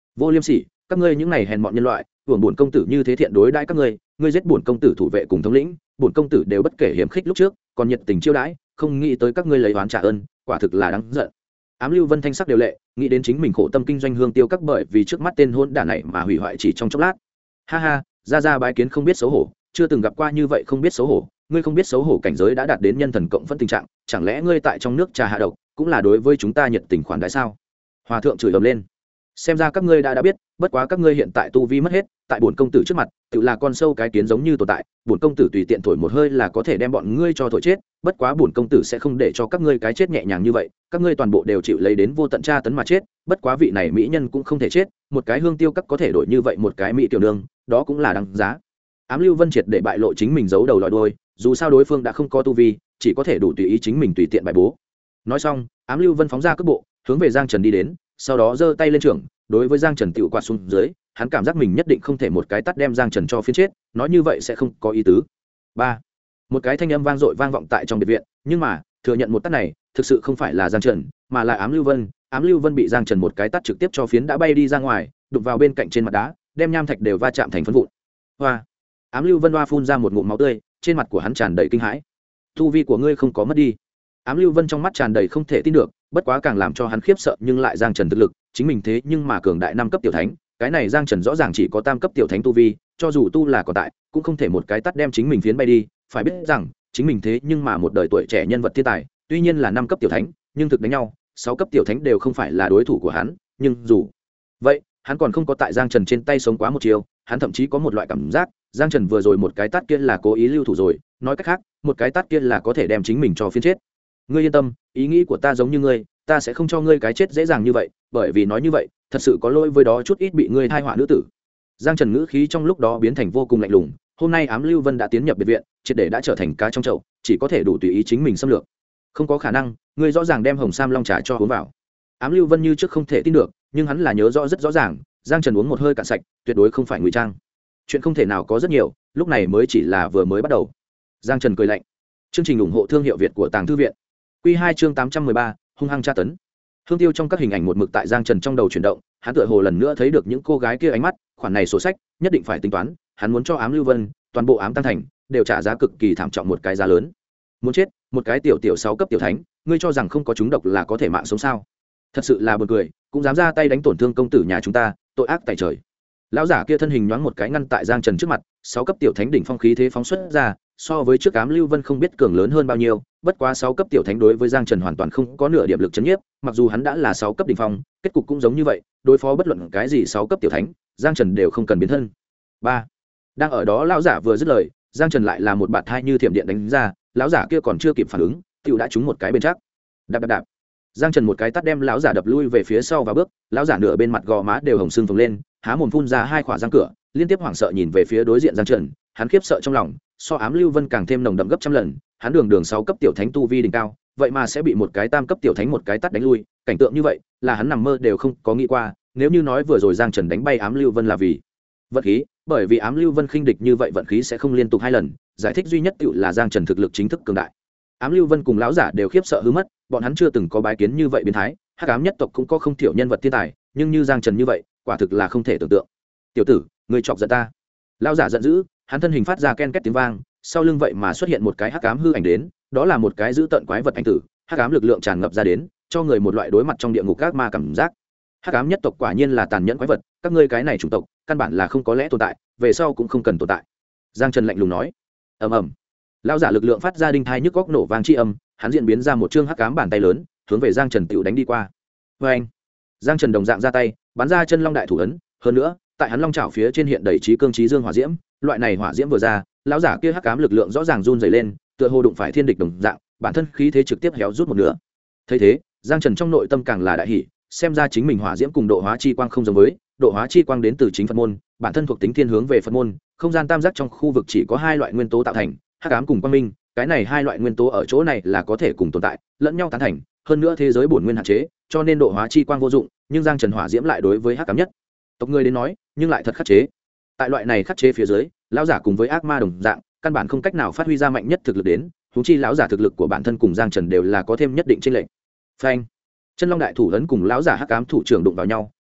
Vô liêm sỉ, các ngươi những này hèn mọn nhân loại, hưởng bổn công tử như thế thiện đối đãi các ngươi, ngươi giết bổn công tử thủ vệ cùng thống lĩnh, bổn công tử đều bất kể hiểm khích lúc trước, còn nhiệt tình chiêu đãi, không nghĩ tới các ngươi lấy oán trả ơn, quả thực là đáng giận. Ám Lưu Vân thanh sắc đều lệ, nghĩ đến chính mình khổ tâm kinh doanh hương tiêu các bởi vì trước mắt tên hỗn đản này mà hủy hoại chỉ trong chốc lát. Ha ha, ra bái kiến không biết xấu hổ, chưa từng gặp qua như vậy không biết xấu hổ, ngươi không biết xấu hổ cảnh giới đã đạt đến nhân thần cộng phân tình trạng, chẳng lẽ ngươi tại trong nước trà hạ độc, cũng là đối với chúng ta nhiệt tình khoản đãi sao? Hòa thượng chửi ầm lên. Xem ra các ngươi đã biết, bất quá các ngươi hiện tại tu vi mất hết, tại bổn công tử trước mặt, tự là con sâu cái kiến giống như tồn tại, bổn công tử tùy tiện thổi một hơi là có thể đem bọn ngươi cho thổi chết, bất quá bổn công tử sẽ không để cho các ngươi cái chết nhẹ nhàng như vậy, các ngươi toàn bộ đều chịu lấy đến vô tận tra tấn mà chết, bất quá vị này mỹ nhân cũng không thể chết, một cái hương tiêu các có thể đổi như vậy một cái mỹ tiểu nương, đó cũng là đáng giá. Ám Lưu Vân triệt để bại lộ chính mình giấu đầu lòi đuôi, dù sao đối phương đã không có tu vi, chỉ có thể đủ tùy ý chính mình tùy tiện bài bố. Nói xong, Ám Lưu Vân phóng ra cước bộ, hướng về Giang Trần đi đến, sau đó giơ tay lên trưởng, đối với Giang Trần tiểu quạt xuống dưới, hắn cảm giác mình nhất định không thể một cái tát đem Giang Trần cho phiến chết, nói như vậy sẽ không có ý tứ. Ba, một cái thanh âm vang dội vang vọng tại trong biệt viện, nhưng mà, thừa nhận một tát này, thực sự không phải là Giang Trần, mà là Ám Lưu Vân. Ám Lưu Vân bị Giang Trần một cái tát trực tiếp cho phiến đã bay đi ra ngoài, đụng vào bên cạnh trên mặt đá, đem nham thạch đều va chạm thành phấn vụn. Hoa! Ám Lưu Vân hoa phun ra một ngụm máu tươi, trên mặt của hắn tràn đầy kinh hãi. Tu vi của ngươi không có mất đi. Ám Lưu Vân trong mắt tràn đầy không thể tin được, bất quá càng làm cho hắn khiếp sợ nhưng lại Giang Trần thực lực, chính mình thế nhưng mà cường đại 5 cấp tiểu thánh, cái này Giang Trần rõ ràng chỉ có tam cấp tiểu thánh tu vi, cho dù tu là còn tại, cũng không thể một cái tát đem chính mình phiến bay đi, phải biết rằng, chính mình thế nhưng mà một đời tuổi trẻ nhân vật thiên tài, tuy nhiên là 5 cấp tiểu thánh, nhưng thực đánh nhau, 6 cấp tiểu thánh đều không phải là đối thủ của hắn, nhưng dù vậy, hắn còn không có tại Giang Trần trên tay sống quá một chiều, hắn thậm chí có một loại cảm giác, Giang Trần vừa rồi một cái tát kia là cố ý lưu thủ rồi, nói cách khác, một cái tát kia là có thể đem chính mình cho phiến chết. Ngươi yên tâm, ý nghĩ của ta giống như ngươi, ta sẽ không cho ngươi cái chết dễ dàng như vậy, bởi vì nói như vậy, thật sự có lỗi với đó chút ít bị ngươi thai họa nữ tử. Giang Trần ngữ khí trong lúc đó biến thành vô cùng lạnh lùng, hôm nay Ám Lưu Vân đã tiến nhập biệt viện, triệt để đã trở thành cá trong chậu, chỉ có thể đủ tùy ý chính mình xâm lược. Không có khả năng, ngươi rõ ràng đem Hồng Sam Long trà cho uống vào. Ám Lưu Vân như trước không thể tin được, nhưng hắn là nhớ rõ rất rõ ràng, Giang Trần uống một hơi cạn sạch, tuyệt đối không phải ngụy trang. Chuyện không thể nào có rất nhiều, lúc này mới chỉ là vừa mới bắt đầu. Giang Trần cười lạnh. Chương trình ủng hộ thương hiệu Việt của Tàng Thư viện. Quy 2 chương 813, hung hăng tra tấn. Hương Tiêu trong các hình ảnh một mực tại Giang Trần trong đầu chuyển động, hắn tựa hồ lần nữa thấy được những cô gái kia ánh mắt, khoản này sổ sách, nhất định phải tính toán, hắn muốn cho Ám Lưu Vân, toàn bộ Ám Tăng Thành, đều trả giá cực kỳ thảm trọng một cái giá lớn. Muốn chết, một cái tiểu 6 cấp tiểu thánh, ngươi cho rằng không có chúng độc là có thể mạng sống sao? Thật sự là buồn cười, cũng dám ra tay đánh tổn thương công tử nhà chúng ta, tội ác tại trời. Lão giả kia thân hình nhoáng một cái ngăn tại Giang Trần trước mặt, 6 cấp tiểu thánh đỉnh phong khí thế phóng xuất ra, so với trước Ám Lưu Vân không biết cường lớn hơn bao nhiêu, bất quá 6 cấp tiểu thánh đối với Giang Trần hoàn toàn không có nửa điểm lực chấn nhiếp, mặc dù hắn đã là 6 cấp đỉnh phong, kết cục cũng giống như vậy, đối phó bất luận cái gì 6 cấp tiểu thánh, Giang Trần đều không cần biến thân. 3. Đang ở đó lão giả vừa dứt lời, Giang Trần lại là một bạt hai như thiểm điện đánh ra, lão giả kia còn chưa kịp phản ứng, tiểu đã trúng một cái bên chắc. Đạp. Giang Trần một cái tát đem lão giả đập lui về phía sau và bước, lão giả nửa bên mặt gò má đều hồng sưng phồng lên, há mồm phun ra hai khỏa răng cửa, liên tiếp hoảng sợ nhìn về phía đối diện Giang Trần, hắn khiếp sợ trong lòng, so Ám Lưu Vân càng thêm nồng đậm gấp trăm lần, hắn đường 6 cấp tiểu thánh tu vi đỉnh cao, vậy mà sẽ bị một cái tam cấp tiểu thánh một cái tát đánh lui, cảnh tượng như vậy, là hắn nằm mơ đều không có nghĩ qua, nếu như nói vừa rồi Giang Trần đánh bay Ám Lưu Vân là vì vận khí, bởi vì Ám Lưu Vân khinh địch như vậy vận khí sẽ không liên tục hai lần, giải thích duy nhất tựu là Giang Trần thực lực chính thức cường đại. Ám Lưu Vân cùng lão giả đều khiếp sợ hư mất, bọn hắn chưa từng có bái kiến như vậy biến thái, Hắc ám nhất tộc cũng có không thiểu nhân vật thiên tài, nhưng như Giang Trần như vậy, quả thực là không thể tưởng tượng. Tiểu tử, ngươi chọc giận ta. Lão giả giận dữ, hắn thân hình phát ra ken két tiếng vang, sau lưng vậy mà xuất hiện một cái hắc ám hư ảnh đến, đó là một cái dữ tợn quái vật ảnh tử, hắc ám lực lượng tràn ngập ra đến, cho người một loại đối mặt trong địa ngục các ma cảm giác. Hắc ám nhất tộc quả nhiên là tàn nhẫn quái vật, các ngươi cái này chủng tộc, căn bản là không có lẽ tồn tại, về sau cũng không cần tồn tại. Giang Trần lạnh lùng nói. Ầm. Lão giả lực lượng phát ra đinh thai nhức góc nổ vang chi âm, hắn diễn biến ra một trương hắc ám bàn tay lớn, hướng về Giang Trần tiểu đánh đi qua. Oeng! Giang Trần đồng dạng ra tay, bắn ra chân long đại thủ ấn, hơn nữa, tại hắn long chảo phía trên hiện đầy trí cương trí dương hỏa diễm, loại này hỏa diễm vừa ra, lão giả kia hắc ám lực lượng rõ ràng run rẩy lên, tựa hồ đụng phải thiên địch đồng dạng, bản thân khí thế trực tiếp héo rút một nửa. Thấy thế, Giang Trần trong nội tâm càng là đại hỉ, xem ra chính mình hỏa diễm cùng độ hóa chi quang không giống với, độ hóa chi quang đến từ chính Phật môn, bản thân thuộc tính thiên hướng về Phật môn, không gian tam giác trong khu vực chỉ có hai loại nguyên tố tạo thành, hắc ám cùng quang minh, cái này hai loại nguyên tố ở chỗ này là có thể cùng tồn tại, lẫn nhau tán thành, hơn nữa thế giới bổn nguyên hạn chế, cho nên độ hóa chi quang vô dụng, nhưng Giang Trần hỏa diễm lại đối với hắc ám nhất tộc người đến nói, nhưng lại thật khắc chế. Tại loại này khắc chế phía dưới, lão giả cùng với ác ma đồng dạng, căn bản không cách nào phát huy ra mạnh nhất thực lực đến, huống chi lão giả thực lực của bản thân cùng Giang Trần đều là có thêm nhất định chênh lệch. Phanh! Chân long đại thủ ấn cùng lão giả hắc ám thủ trưởng đụng vào nhau,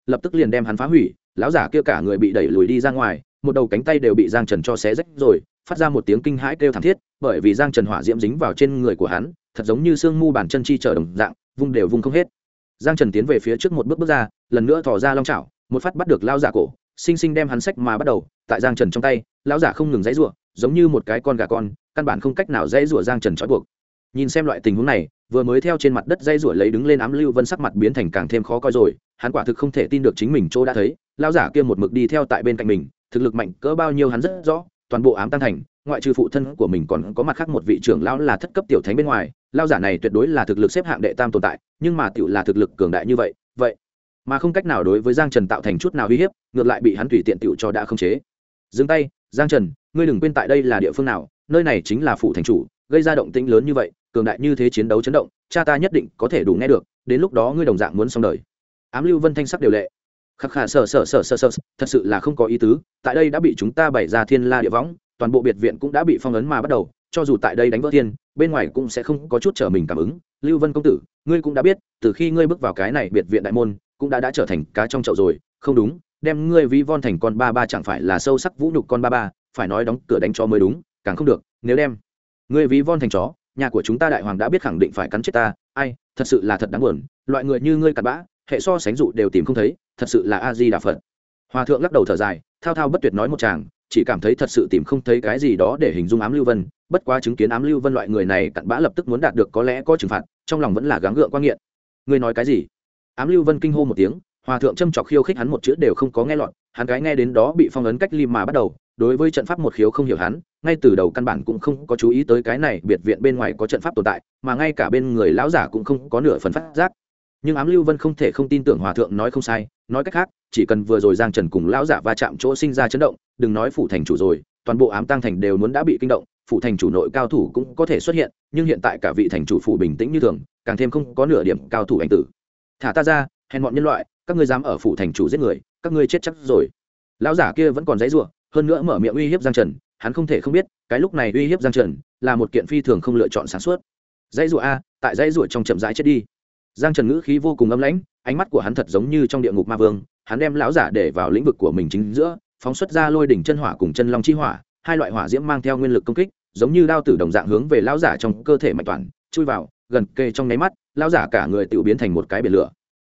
lập tức liền đem hắn phá hủy. Lão giả kia cả người bị đẩy lùi đi ra ngoài, một đầu cánh tay đều bị Giang Trần cho xé rách rồi, phát ra một tiếng kinh hãi kêu thảm thiết, bởi vì Giang Trần hỏa diễm dính vào trên người của hắn, thật giống như xương mu bàn chân chi trở đồng dạng, vung đều vung không hết. Giang Trần tiến về phía trước một bước bước ra, lần nữa thò ra long chảo, một phát bắt được lão giả cổ, sinh sinh đem hắn xách mà bắt đầu, tại Giang Trần trong tay, lão giả không ngừng giãy giụa, giống như một cái con gà con, căn bản không cách nào giãy giụa Giang Trần trói buộc. Nhìn xem loại tình huống này, vừa mới theo trên mặt đất dây rủa lấy đứng lên Ám Lưu Vân sắc mặt biến thành càng thêm khó coi rồi, hắn quả thực không thể tin được chính mình chỗ đã thấy, lão giả kia một mực đi theo tại bên cạnh mình, thực lực mạnh cỡ bao nhiêu hắn rất rõ, toàn bộ Ám Tăng Thành, ngoại trừ phụ thân của mình còn có mặt khác một vị trưởng lão là thất cấp tiểu thánh bên ngoài, lão giả này tuyệt đối là thực lực xếp hạng đệ tam tồn tại, nhưng mà tiểu là thực lực cường đại như vậy, vậy mà không cách nào đối với Giang Trần tạo thành chút nào uy hiếp, ngược lại bị hắn tùy tiện tiểu cho đã khống chế. Dừng tay, Giang Trần, ngươi đừng quên tại đây là địa phương nào, nơi này chính là phủ thành chủ, gây ra động tĩnh lớn như vậy, cường đại như thế chiến đấu chấn động, cha ta nhất định có thể đủ nghe được, đến lúc đó ngươi đồng dạng muốn xong đời. Ám Lưu Vân thanh sắc đều lệ, khắc khà sở, thật sự là không có ý tứ, tại đây đã bị chúng ta bày ra thiên la địa võng, toàn bộ biệt viện cũng đã bị phong ấn mà bắt đầu, cho dù tại đây đánh vỡ thiên, bên ngoài cũng sẽ không có chút trở mình cảm ứng. Lưu Vân công tử, ngươi cũng đã biết, từ khi ngươi bước vào cái này biệt viện đại môn, cũng đã trở thành cá trong chậu rồi, không đúng, đem ngươi ví von thành con ba ba chẳng phải là sâu sắc vũ nhục con ba ba, phải nói đóng cửa đánh chó mới đúng, càng không được, nếu đem ngươi ví von thành chó, nhà của chúng ta đại hoàng đã biết khẳng định phải cắn chết ta, ai, thật sự là thật đáng buồn, loại người như ngươi cặn bã, hệ so sánh dụ đều tìm không thấy, thật sự là a di đà phật. Hòa thượng lắc đầu thở dài, thao thao bất tuyệt nói một tràng, chỉ cảm thấy thật sự tìm không thấy cái gì đó để hình dung Ám Lưu Vân, bất quá chứng kiến Ám Lưu Vân loại người này cặn bã lập tức muốn đạt được có lẽ có trừng phạt, trong lòng vẫn là gắng gượng quan nghiện. Ngươi nói cái gì? Ám Lưu Vân kinh hô một tiếng, hòa thượng châm chọc khiêu khích hắn một chữ đều không có nghe lọt, hắn cái nghe đến đó bị phong ấn cách lim mà bắt đầu, đối với trận pháp một khiếu không hiểu hắn, ngay từ đầu căn bản cũng không có chú ý tới cái này biệt viện bên ngoài có trận pháp tồn tại, mà ngay cả bên người lão giả cũng không có nửa phần phát giác. Nhưng Ám Lưu Vân không thể không tin tưởng hòa thượng nói không sai, nói cách khác, chỉ cần vừa rồi Giang Trần cùng lão giả va chạm chỗ sinh ra chấn động, đừng nói phủ thành chủ rồi, toàn bộ Ám Tăng Thành đều muốn đã bị kinh động, phủ thành chủ nội cao thủ cũng có thể xuất hiện, nhưng hiện tại cả vị thành chủ phủ bình tĩnh như thường, càng thêm không có nửa điểm cao thủ ảnh tử. Thả ta ra, hèn mọn nhân loại, các ngươi dám ở phủ thành chủ giết người, các ngươi chết chắc rồi. Lão giả kia vẫn còn dãy rủa, hơn nữa mở miệng uy hiếp Giang Trần, hắn không thể không biết, cái lúc này uy hiếp Giang Trần là một kiện phi thường không lựa chọn sáng suốt. Dãy rủa a, tại dãy rủa trong chậm rãi chết đi. Giang Trần ngữ khí vô cùng âm lãnh, ánh mắt của hắn thật giống như trong địa ngục ma vương, hắn đem lão giả để vào lĩnh vực của mình chính giữa, phóng xuất ra lôi đỉnh chân hỏa cùng chân long chi hỏa, hai loại hỏa diễm mang theo nguyên lực công kích, giống như đao tử đồng dạng hướng về lão giả trong cơ thể mạnh toàn, chui vào, gần kề trong nháy mắt, lão giả cả người tự biến thành một cái biển lửa.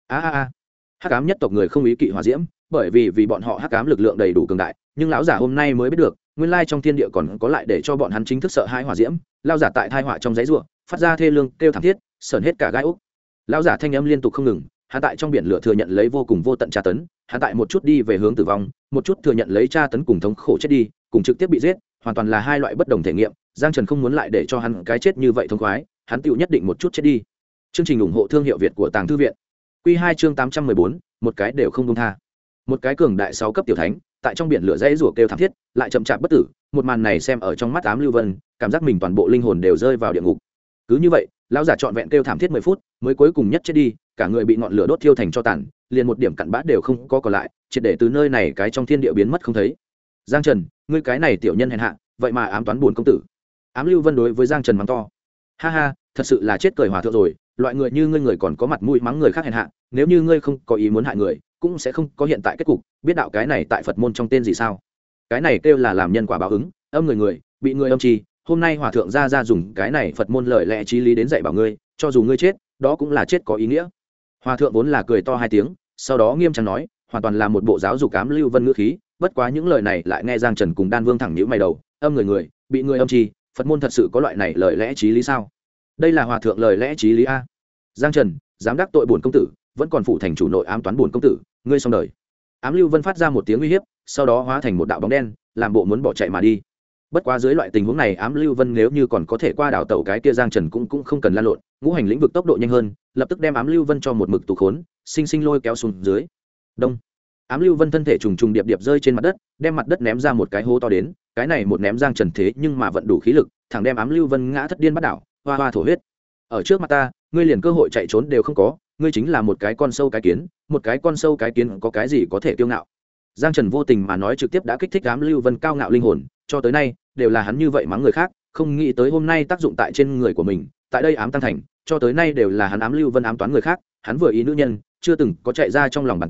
Hắc ám nhất tộc người không ý kỵ hỏa diễm, bởi vì bọn họ hắc ám lực lượng đầy đủ cường đại, nhưng lão giả hôm nay mới biết được, nguyên lai trong thiên địa còn có lại để cho bọn hắn chính thức sợ hãi hỏa diễm. Lão giả tại thai hỏa trong giấy rùa, phát ra thê lương kêu thảm thiết, sởn hết cả gai ốc. Lão giả thanh âm liên tục không ngừng, hắn tại trong biển lửa thừa nhận lấy vô cùng vô tận tra tấn, hắn tại một chút đi về hướng tử vong, một chút thừa nhận lấy tra tấn cùng thống khổ chết đi, cùng trực tiếp bị giết, hoàn toàn là hai loại bất đồng thể nghiệm. Giang Trần không muốn lại để cho hắn cái chết như vậy thông khoái, hắn tựu nhất định một chút chết đi. Chương trình ủng hộ thương hiệu Việt của Tàng Thư viện. Quy 2 chương 814, một cái đều không buông tha. Một cái cường đại 6 cấp tiểu thánh, tại trong biển lửa dãy rủa kêu thảm thiết, lại chậm chạp bất tử, một màn này xem ở trong mắt Ám Lưu Vân, cảm giác mình toàn bộ linh hồn đều rơi vào địa ngục. Cứ như vậy, lão giả trọn vẹn kêu thảm thiết 10 phút, mới cuối cùng nhất chết đi, cả người bị ngọn lửa đốt thiêu thành tro tàn, liền một điểm cặn bã đều không có còn lại, triệt để từ nơi này cái trong thiên địa biến mất không thấy. Giang Trần, ngươi cái này tiểu nhân hèn hạ, vậy mà ám toán buồn công tử. Ám Lưu Vân đối với Giang Trần mắng to. Ha ha, thật sự là chết cười hòa thượng rồi, loại người như ngươi người còn có mặt mũi mắng người khác hèn hạ, nếu như ngươi không có ý muốn hại người, cũng sẽ không có hiện tại kết cục, biết đạo cái này tại Phật môn trong tên gì sao? Cái này kêu là làm nhân quả báo ứng, âm người bị người âm chi, hôm nay hòa thượng ra dùng cái này Phật môn lời lẽ chí lý đến dạy bảo ngươi, cho dù ngươi chết, đó cũng là chết có ý nghĩa. Hòa thượng vốn là cười to hai tiếng, sau đó nghiêm trang nói, hoàn toàn là một bộ giáo dục Ám Lưu Vân ngữ khí, bất quá những lời này lại nghe Giang Trần cùng Đan Vương thẳng nhíu mày đầu, âm người bị người âm chi, Phật môn thật sự có loại này lời lẽ chí lý sao? Đây là hòa thượng lời lẽ chí lý a. Giang Trần, dám đắc tội bổn công tử, vẫn còn phụ thành chủ nội ám toán bổn công tử, ngươi xong đời. Ám Lưu Vân phát ra một tiếng uy hiếp, sau đó hóa thành một đạo bóng đen, làm bộ muốn bỏ chạy mà đi. Bất quá dưới loại tình huống này, Ám Lưu Vân nếu như còn có thể qua đảo tàu cái kia Giang Trần cũng không cần lan lộn, ngũ hành lĩnh vực tốc độ nhanh hơn, lập tức đem Ám Lưu Vân cho một mực tù khốn, sinh sinh lôi kéo xuống dưới. Đông. Ám Lưu Vân thân thể trùng trùng điệp điệp rơi trên mặt đất, đem mặt đất ném ra một cái hố to đến, cái này một ném Giang Trần thế nhưng mà vận đủ khí lực, thẳng đem Ám Lưu Vân ngã thất điên bắt đảo, hoa hoa thổ huyết. Ở trước mặt ta, ngươi liền cơ hội chạy trốn đều không có, ngươi chính là một cái con sâu cái kiến, một cái con sâu cái kiến có cái gì có thể kiêu ngạo? Giang Trần vô tình mà nói trực tiếp đã kích thích Ám Lưu Vân cao ngạo linh hồn, cho tới nay đều là hắn như vậy mắng người khác, không nghĩ tới hôm nay tác dụng tại trên người của mình, tại đây Ám Tăng Thành, cho tới nay đều là hắn Ám Lưu Vân ám toán người khác, hắn vừa ý nữ nhân, chưa từng có chạy ra trong lòng bàn tay,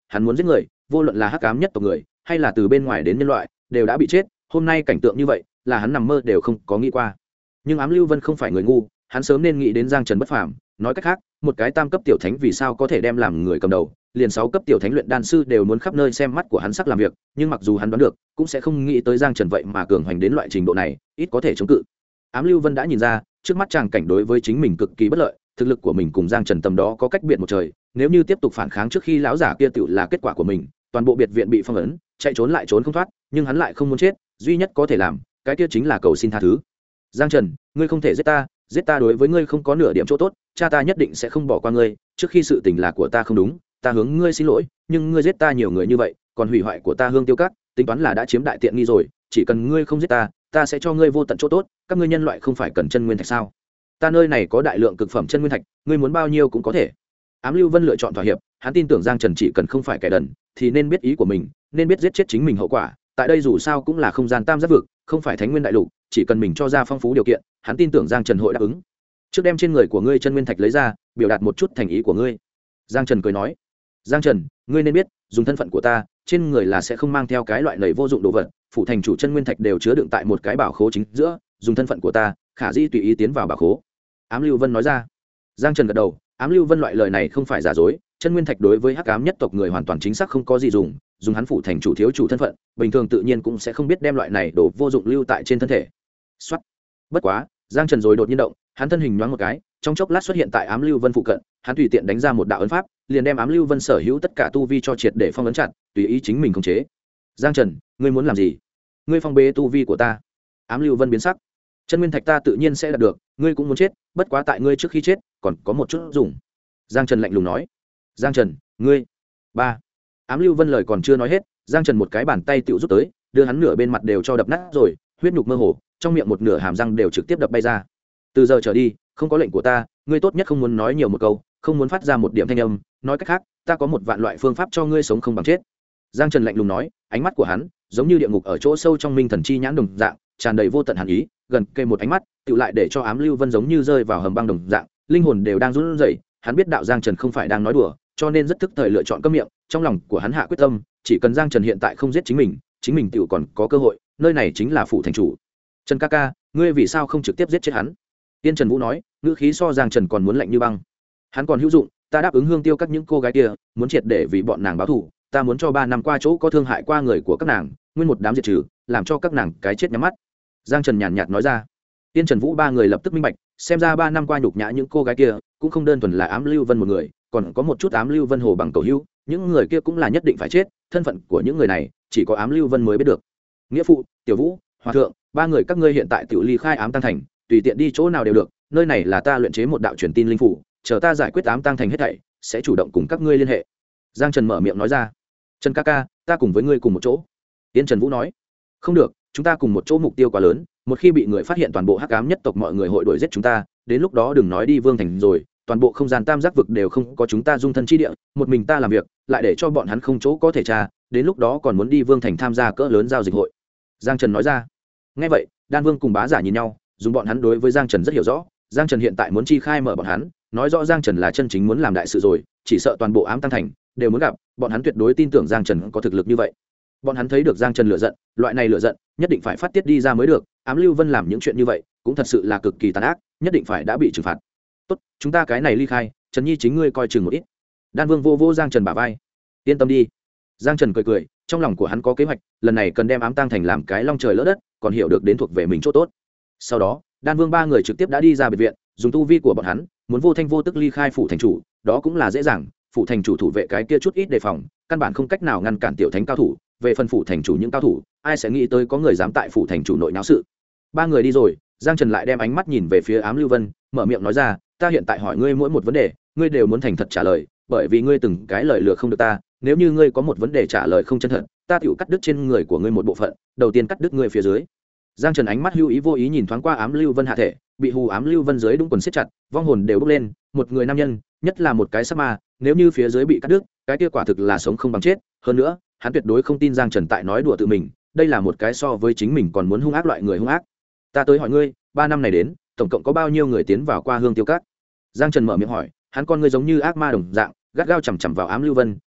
hắn muốn giết người, vô luận là hắc ám nhất tộc người hay là từ bên ngoài đến nhân loại đều đã bị chết. Hôm nay cảnh tượng như vậy là hắn nằm mơ đều không có nghĩ qua. Nhưng Ám Lưu Vân không phải người ngu, hắn sớm nên nghĩ đến Giang Trần bất phàm. Nói cách khác, một cái tam cấp tiểu thánh vì sao có thể đem làm người cầm đầu, liền 6 cấp tiểu thánh luyện đan sư đều muốn khắp nơi xem mắt của hắn sắc làm việc, nhưng mặc dù hắn đoán được, cũng sẽ không nghĩ tới Giang Trần vậy mà cường hoành đến loại trình độ này, ít có thể chống cự. Ám Lưu Vân đã nhìn ra, trước mắt chàng cảnh đối với chính mình cực kỳ bất lợi, thực lực của mình cùng Giang Trần tầm đó có cách biệt một trời, nếu như tiếp tục phản kháng trước khi lão giả kia tựu là kết quả của mình, toàn bộ biệt viện bị phong ấn, chạy trốn lại trốn không thoát, nhưng hắn lại không muốn chết, duy nhất có thể làm, cái kia chính là cầu xin tha thứ. Giang Trần, ngươi không thể giết ta đối với ngươi không có nửa điểm chỗ tốt, cha ta nhất định sẽ không bỏ qua ngươi, trước khi sự tình là của ta không đúng, ta hướng ngươi xin lỗi, nhưng ngươi giết ta nhiều người như vậy, còn hủy hoại của ta Hương Tiêu Các, tính toán là đã chiếm đại tiện nghi rồi, chỉ cần ngươi không giết ta, ta sẽ cho ngươi vô tận chỗ tốt, các ngươi nhân loại không phải cần chân nguyên thạch sao? Ta nơi này có đại lượng cực phẩm chân nguyên thạch, ngươi muốn bao nhiêu cũng có thể. Ám Lưu Vân lựa chọn thỏa hiệp, hắn tin tưởng Giang Trần chỉ cần không phải kẻ đần, thì nên biết ý của mình, nên biết giết chết chính mình hậu quả. Tại đây dù sao cũng là không gian tam giác vực, không phải Thánh Nguyên đại lục, chỉ cần mình cho ra phong phú điều kiện, hắn tin tưởng Giang Trần hội đáp ứng. Trước đem trên người của ngươi chân nguyên thạch lấy ra, biểu đạt một chút thành ý của ngươi. Giang Trần cười nói, Giang Trần, ngươi nên biết, dùng thân phận của ta, trên người là sẽ không mang theo cái loại lầy vô dụng đồ vật, phủ thành chủ chân nguyên thạch đều chứa đựng tại một cái bảo khố chính giữa, dùng thân phận của ta, khả dĩ tùy ý tiến vào bảo khố. Ám Lưu Vân nói ra. Giang Trần gật đầu, Ám Lưu Vân loại lời này không phải giả dối, chân nguyên thạch đối với hắc ám nhất tộc người hoàn toàn chính xác không có gì dùng, dùng hắn phủ thành chủ thiếu chủ thân phận, bình thường tự nhiên cũng sẽ không biết đem loại này đồ vô dụng lưu tại trên thân thể. Soát. Bất quá, Giang Trần rồi đột nhiên động, hắn thân hình nhoáng một cái, trong chốc lát xuất hiện tại Ám Lưu Vân phụ cận, hắn tùy tiện đánh ra một đạo ấn pháp, liền đem Ám Lưu Vân sở hữu tất cả tu vi cho triệt để phong ấn chặt, tùy ý chính mình khống chế. Giang Trần, ngươi muốn làm gì? Ngươi phong bế tu vi của ta. Ám Lưu Vân biến sắc. Chân nguyên thạch ta tự nhiên sẽ đạt được, ngươi cũng muốn chết, bất quá tại ngươi trước khi chết, còn có một chút dùng. Giang Trần lạnh lùng nói. Giang Trần, ngươi. Ba. Ám Lưu Vân lời còn chưa nói hết, Giang Trần một cái bàn tay tựu rút tới, đưa hắn nửa bên mặt đều cho đập nát rồi, huyết nhục mơ hồ, trong miệng một nửa hàm răng đều trực tiếp đập bay ra. Từ giờ trở đi, không có lệnh của ta, ngươi tốt nhất không muốn nói nhiều một câu, không muốn phát ra một điểm thanh âm, nói cách khác, ta có một vạn loại phương pháp cho ngươi sống không bằng chết. Giang Trần lạnh lùng nói, ánh mắt của hắn giống như địa ngục ở chỗ sâu trong minh thần chi nhãn đồng dạng, tràn đầy vô tận hàn ý, gần kề một ánh mắt, tựu lại để cho Ám Lưu Vân giống như rơi vào hầm băng đồng dạng, linh hồn đều đang run rẩy. Hắn biết đạo Giang Trần không phải đang nói đùa, cho nên rất thức thời lựa chọn câm miệng. Trong lòng của hắn hạ quyết tâm, chỉ cần Giang Trần hiện tại không giết chính mình tựu còn có cơ hội. Nơi này chính là phủ thành chủ. Trần ca ca, ngươi vì sao không trực tiếp giết chết hắn? Tiên Trần Vũ nói, ngữ khí so Giang Trần còn muốn lạnh như băng. Hắn còn hữu dụng, ta đáp ứng Hương Tiêu các những cô gái kia, muốn triệt để vì bọn nàng báo thù, ta muốn cho 3 năm qua chỗ có thương hại qua người của các nàng, nguyên một đám diệt trừ, làm cho các nàng cái chết nhắm mắt. Giang Trần nhàn nhạt nói ra. Tiên Trần Vũ 3 người lập tức minh bạch, xem ra 3 năm qua nhục nhã những cô gái kia, cũng không đơn thuần là Ám Lưu Vân một người, còn có một chút Ám Lưu Vân hồ bằng cầu hữu, những người kia cũng là nhất định phải chết, thân phận của những người này chỉ có Ám Lưu Vân mới biết được. Nghĩa phụ, Tiểu Vũ, Hòa thượng, 3 người các ngươi hiện tại tiểu ly khai Ám Tăng Thành, tùy tiện đi chỗ nào đều được, nơi này là ta luyện chế một đạo truyền tin linh phủ, chờ ta giải quyết Ám Tăng Thành hết thảy, sẽ chủ động cùng các ngươi liên hệ. Giang Trần mở miệng nói ra. Trần ca ca, ta cùng với ngươi cùng một chỗ. Tiên Trần Vũ nói. Không được, chúng ta cùng một chỗ mục tiêu quá lớn, một khi bị người phát hiện toàn bộ hắc ám nhất tộc mọi người hội đuổi giết chúng ta, đến lúc đó đừng nói đi Vương Thành rồi, toàn bộ không gian tam giác vực đều không có chúng ta dung thân chi địa, một mình ta làm việc, lại để cho bọn hắn không chỗ có thể tra, đến lúc đó còn muốn đi Vương Thành tham gia cỡ lớn giao dịch hội. Giang Trần nói ra. Nghe vậy, Đan Vương cùng Bá Giả nhìn nhau, dùng bọn hắn đối với Giang Trần rất hiểu rõ, Giang Trần hiện tại muốn chi khai mở bọn hắn, nói rõ Giang Trần là chân chính muốn làm đại sự rồi, chỉ sợ toàn bộ Ám Tăng Thành đều muốn gặp, bọn hắn tuyệt đối tin tưởng Giang Trần có thực lực như vậy. Bọn hắn thấy được Giang Trần lựa giận, loại này lựa giận nhất định phải phát tiết đi ra mới được. Ám Lưu Vân làm những chuyện như vậy cũng thật sự là cực kỳ tàn ác, nhất định phải đã bị trừng phạt. Tốt, chúng ta cái này ly khai, Trần Nhi chính ngươi coi chừng một ít. Đan Vương vô vô Giang Trần bả vai. Yên tâm đi. Giang Trần cười cười, trong lòng của hắn có kế hoạch, lần này cần đem Ám Tăng Thành làm cái long trời lỡ đất, còn hiểu được đến thuộc về mình chỗ tốt. Sau đó, Đan Vương 3 người trực tiếp đã đi ra biệt viện, dùng tu vi của bọn hắn, muốn vô thanh vô tức ly khai phủ thành chủ, đó cũng là dễ dàng, phủ thành chủ thủ vệ cái kia chút ít đề phòng, căn bản không cách nào ngăn cản tiểu thánh cao thủ. Về phần phủ thành chủ những cao thủ, ai sẽ nghĩ tới có người dám tại phủ thành chủ nội náo sự. 3 người đi rồi, Giang Trần lại đem ánh mắt nhìn về phía Ám Lưu Vân, mở miệng nói ra, ta hiện tại hỏi ngươi mỗi một vấn đề, ngươi đều muốn thành thật trả lời, bởi vì ngươi từng cái lời lừa không được ta, nếu như ngươi có một vấn đề trả lời không chân thật, ta tiểu cắt đứt trên người của ngươi một bộ phận, đầu tiên cắt đứt ngươi phía dưới. Giang Trần ánh mắt hữu ý vô ý nhìn thoáng qua Ám Lưu Vân hạ thể, bị hù Ám Lưu Vân dưới đúng quần siết chặt, vong hồn đều bốc lên, một người nam nhân, nhất là một cái sắc ma, nếu như phía dưới bị cắt đứt, cái kia quả thực là sống không bằng chết, hơn nữa, hắn tuyệt đối không tin Giang Trần tại nói đùa tự mình, đây là một cái so với chính mình còn muốn hung ác loại người hung ác. Ta tới hỏi ngươi, 3 năm này đến, tổng cộng có bao nhiêu người tiến vào qua Hương Tiêu Các? Giang Trần mở miệng hỏi, hắn con ngươi giống như ác ma đồng dạng, gắt gao chằm chằm vào Ám Lưu Vân,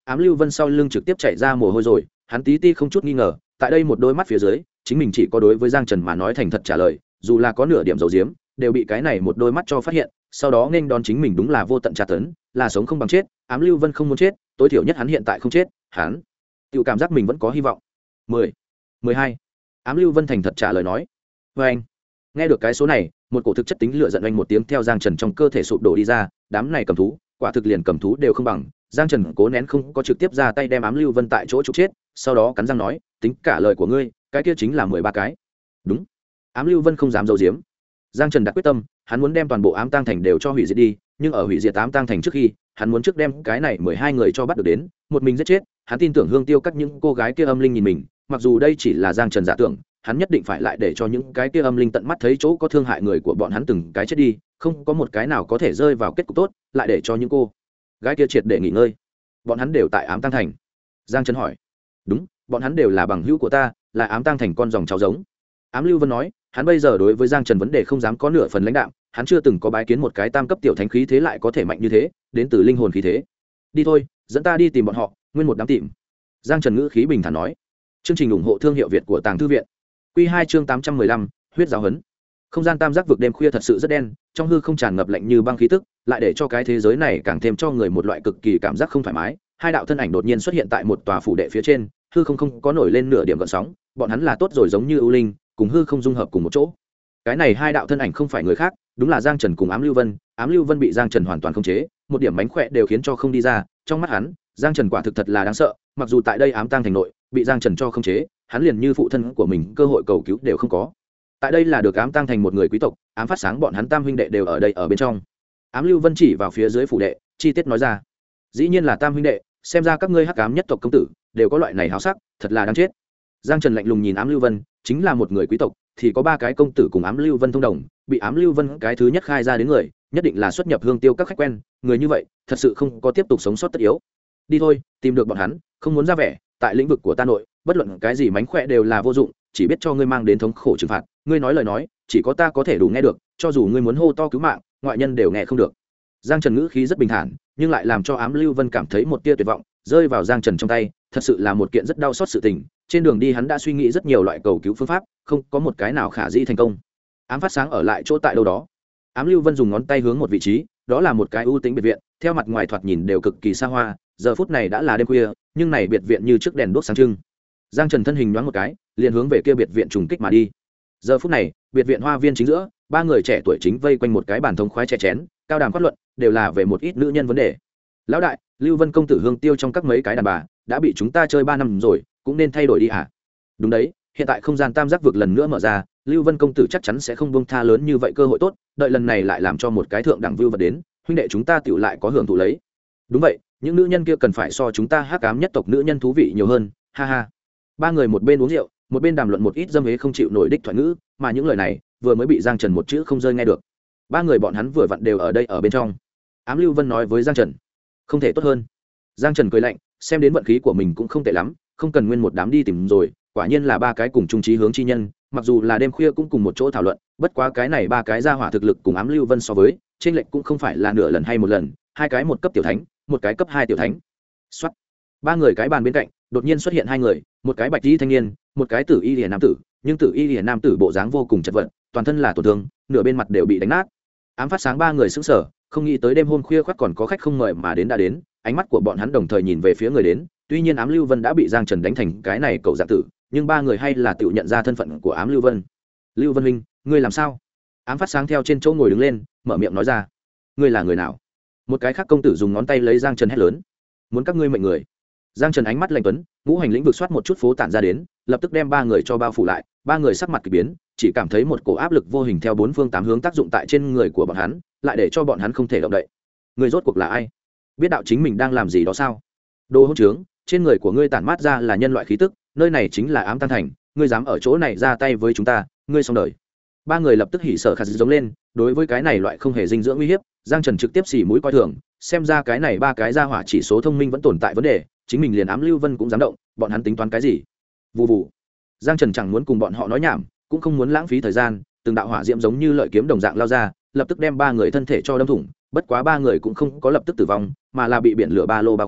Ám Lưu Vân sau lưng trực tiếp chạy ra mồ hôi rồi, hắn tí ti không chút nghi ngờ, tại đây một đôi mắt phía dưới, chính mình chỉ có đối với Giang Trần mà nói thành thật trả lời, dù là có nửa điểm dầu diếm, đều bị cái này một đôi mắt cho phát hiện, sau đó nên đón chính mình đúng là vô tận tra tấn, là sống không bằng chết. Ám Lưu Vân không muốn chết, tối thiểu nhất hắn hiện tại không chết, hắn tự cảm giác mình vẫn có hy vọng. 10, 12. Ám Lưu Vân thành thật trả lời nói. Và anh nghe được cái số này, một cổ thực chất tính lửa giận anh một tiếng theo Giang Trần trong cơ thể sụp đổ đi ra, đám này cầm thú, quả thực liền cầm thú đều không bằng. Giang Trần cố nén không có trực tiếp ra tay đem Ám Lưu Vân tại chỗ trục chết, sau đó cắn răng nói, tính cả lời của ngươi, cái kia chính là 13 cái. Đúng. Ám Lưu Vân không dám giấu giếm. Giang Trần đã quyết tâm, hắn muốn đem toàn bộ Ám Tang Thành đều cho hủy diệt đi, nhưng ở hủy diệt Ám Tang Thành trước khi, hắn muốn trước đem cái này 12 người cho bắt được đến, một mình giết chết. Hắn tin tưởng Hương Tiêu các những cô gái kia âm linh nhìn mình, mặc dù đây chỉ là Giang Trần giả tưởng, hắn nhất định phải lại để cho những cái kia âm linh tận mắt thấy chỗ có thương hại người của bọn hắn từng cái chết đi, không có một cái nào có thể rơi vào kết cục tốt, lại để cho những cô gái kia triệt để nghỉ ngơi. Bọn hắn đều tại Ám Tang Thành. Giang Trần hỏi. Đúng, bọn hắn đều là bằng hữu của ta, là Ám Tang Thành con dòng cháu giống. Ám Lưu Vân nói, hắn bây giờ đối với Giang Trần vấn đề không dám có nửa phần lãnh đạm, hắn chưa từng có bái kiến một cái tam cấp tiểu thánh khí thế lại có thể mạnh như thế, đến từ linh hồn khí thế. Đi thôi, dẫn ta đi tìm bọn họ, nguyên một đám tìm. Giang Trần ngữ khí bình thản nói. Chương trình ủng hộ thương hiệu Việt của Tàng Thư viện. Quy 2 chương 815, huyết giáo huấn. Không gian tam giác vực đêm khuya thật sự rất đen, trong hư không tràn ngập lạnh như băng khí tức, lại để cho cái thế giới này càng thêm cho người một loại cực kỳ cảm giác không thoải mái. Hai đạo thân ảnh đột nhiên xuất hiện tại một tòa phủ đệ phía trên, hư không không có nổi lên nửa điểm gợn sóng, bọn hắn là tốt rồi giống như ưu linh, cùng hư không dung hợp cùng một chỗ. Cái này hai đạo thân ảnh không phải người khác, đúng là Giang Trần cùng Ám Lưu Vân. Ám Lưu Vân bị Giang Trần hoàn toàn khống chế, một điểm mánh khỏe đều khiến cho không đi ra. Trong mắt hắn, Giang Trần quả thực thật là đáng sợ, mặc dù tại đây Ám Tang Thành nội bị Giang Trần cho khống chế, hắn liền như phụ thân của mình cơ hội cầu cứu đều không có. Tại đây là được Ám Tang Thành một người quý tộc, Ám Phát Sáng bọn hắn tam huynh đệ đều ở đây ở bên trong. Ám Lưu Vân chỉ vào phía dưới phủ đệ, chi tiết nói ra. Dĩ nhiên là tam huynh đệ, xem ra các ngươi hắc ám nhất tộc công tử đều có loại này háo sắc, thật là đáng chết. Giang Trần lạnh lùng nhìn Ám Lưu Vân, chính là một người quý tộc, thì có 3 cái công tử cùng Ám Lưu Vân thông đồng, bị Ám Lưu Vân cái thứ nhất khai ra đến người, nhất định là xuất nhập Hương Tiêu các khách quen, người như vậy, thật sự không có tiếp tục sống sót tất yếu. Đi thôi, tìm được bọn hắn, không muốn ra vẻ, tại lĩnh vực của ta nội, bất luận cái gì mánh khỏe đều là vô dụng, chỉ biết cho ngươi mang đến thống khổ trừng phạt, ngươi nói lời nói, chỉ có ta có thể đủ nghe được, cho dù ngươi muốn hô to cứu mạng, ngoại nhân đều nghe không được. Giang Trần ngữ khí rất bình thản, nhưng lại làm cho Ám Lưu Vân cảm thấy một tia tuyệt vọng, rơi vào Giang Trần trong tay, thật sự là một kiện rất đau xót sự tình. Trên đường đi hắn đã suy nghĩ rất nhiều loại cầu cứu phương pháp, không có một cái nào khả dĩ thành công. Ám Phát Sáng ở lại chỗ tại đâu đó. Ám Lưu Vân dùng ngón tay hướng một vị trí, đó là một cái ưu tĩnh biệt viện, theo mặt ngoài thoạt nhìn đều cực kỳ xa hoa, giờ phút này đã là đêm khuya, nhưng này biệt viện như trước đèn đuốc sáng trưng. Giang Trần thân hình nhoáng một cái, liền hướng về kia biệt viện trùng kích mà đi. Giờ phút này, biệt viện hoa viên chính giữa, 3 người trẻ tuổi chính vây quanh một cái bàn thống khoái chè chén, cao đàm phát luận, đều là về một ít nữ nhân vấn đề. Lão đại, Lưu Vân công tử Hương Tiêu trong các mấy cái đàn bà, đã bị chúng ta chơi 3 năm rồi, cũng nên thay đổi đi hả? Đúng đấy, hiện tại không gian tam giác vực lần nữa mở ra, Lưu Vân công tử chắc chắn sẽ không buông tha lớn như vậy cơ hội tốt, đợi lần này lại làm cho một cái thượng đẳng vưu vật đến, huynh đệ chúng ta tiểu lại có hưởng thụ lấy. Đúng vậy, những nữ nhân kia cần phải so chúng ta hắc ám nhất tộc nữ nhân thú vị nhiều hơn, ha ha. 3 người một bên uống rượu, một bên đàm luận một ít dâm hế không chịu nổi đích thoại ngữ, mà những lời này vừa mới bị Giang Trần một chữ không rơi nghe được. 3 người bọn hắn vừa vặn đều ở đây ở bên trong. Ám Lưu Vân nói với Giang Trần, không thể tốt hơn. Giang Trần cười lạnh, xem đến vận khí của mình cũng không tệ lắm, không cần nguyên một đám đi tìm rồi, quả nhiên là 3 cái cùng chung chí hướng chi nhân, mặc dù là đêm khuya cũng cùng một chỗ thảo luận, bất quá cái này 3 cái ra hỏa thực lực cùng Ám Lưu Vân so với, trên lệnh cũng không phải là nửa lần hay một lần, 2 cái một cấp tiểu thánh, một cái cấp 2 tiểu thánh. Soát. 3 người cái bàn bên cạnh, đột nhiên xuất hiện 2 người, một cái bạch y thanh niên, một cái tử y liễu nam tử, nhưng tử y liễu nam tử bộ dáng vô cùng chật vật, toàn thân là tổn thương, nửa bên mặt đều bị đánh nát. Ám Phát Sáng 3 người sững sờ, không nghĩ tới đêm hôm khuya khoắt còn có khách không mời mà đến đã đến, ánh mắt của bọn hắn đồng thời nhìn về phía người đến, tuy nhiên Ám Lưu Vân đã bị Giang Trần đánh thành cái này cậu dạng tử, nhưng 3 người hay là tự nhận ra thân phận của Ám Lưu Vân. Lưu Vân huynh, ngươi làm sao? Ám Phát Sáng theo trên chỗ ngồi đứng lên, mở miệng nói ra. Ngươi là người nào? Một cái khác công tử dùng ngón tay lấy Giang Trần hét lớn. Muốn các ngươi mệnh người. Giang Trần ánh mắt lạnh tuấn, ngũ hành lĩnh vực xoát một chút phố tản ra đến, lập tức đem 3 người cho bao phủ lại. 3 người sắc mặt kỳ biến, chỉ cảm thấy một cổ áp lực vô hình theo 4 phương 8 hướng tác dụng tại trên người của bọn hắn, lại để cho bọn hắn không thể động đậy. Người rốt cuộc là ai? Biết đạo chính mình đang làm gì đó sao? Đồ hỗn trướng, trên người của ngươi tản mát ra là nhân loại khí tức, nơi này chính là Ám Tang Thành, ngươi dám ở chỗ này ra tay với chúng ta, ngươi xong đời. 3 người lập tức hỉ sở khả giống lên, đối với cái này loại không hề dinh dưỡng uy hiếp, Giang Trần trực tiếp xỉ mũi coi thường, xem ra cái này 3 cái gia hỏa chỉ số thông minh vẫn tồn tại vấn đề, chính mình liền Ám Lưu Vân cũng dám động, bọn hắn tính toán cái gì? Vù vù. Giang Trần chẳng muốn cùng bọn họ nói nhảm, cũng không muốn lãng phí thời gian, từng đạo hỏa diễm giống như lợi kiếm đồng dạng lao ra, lập tức đem 3 người thân thể cho đâm thủng, bất quá 3 người cũng không có lập tức tử vong, mà là bị biển lửa ba lô bao khỏa,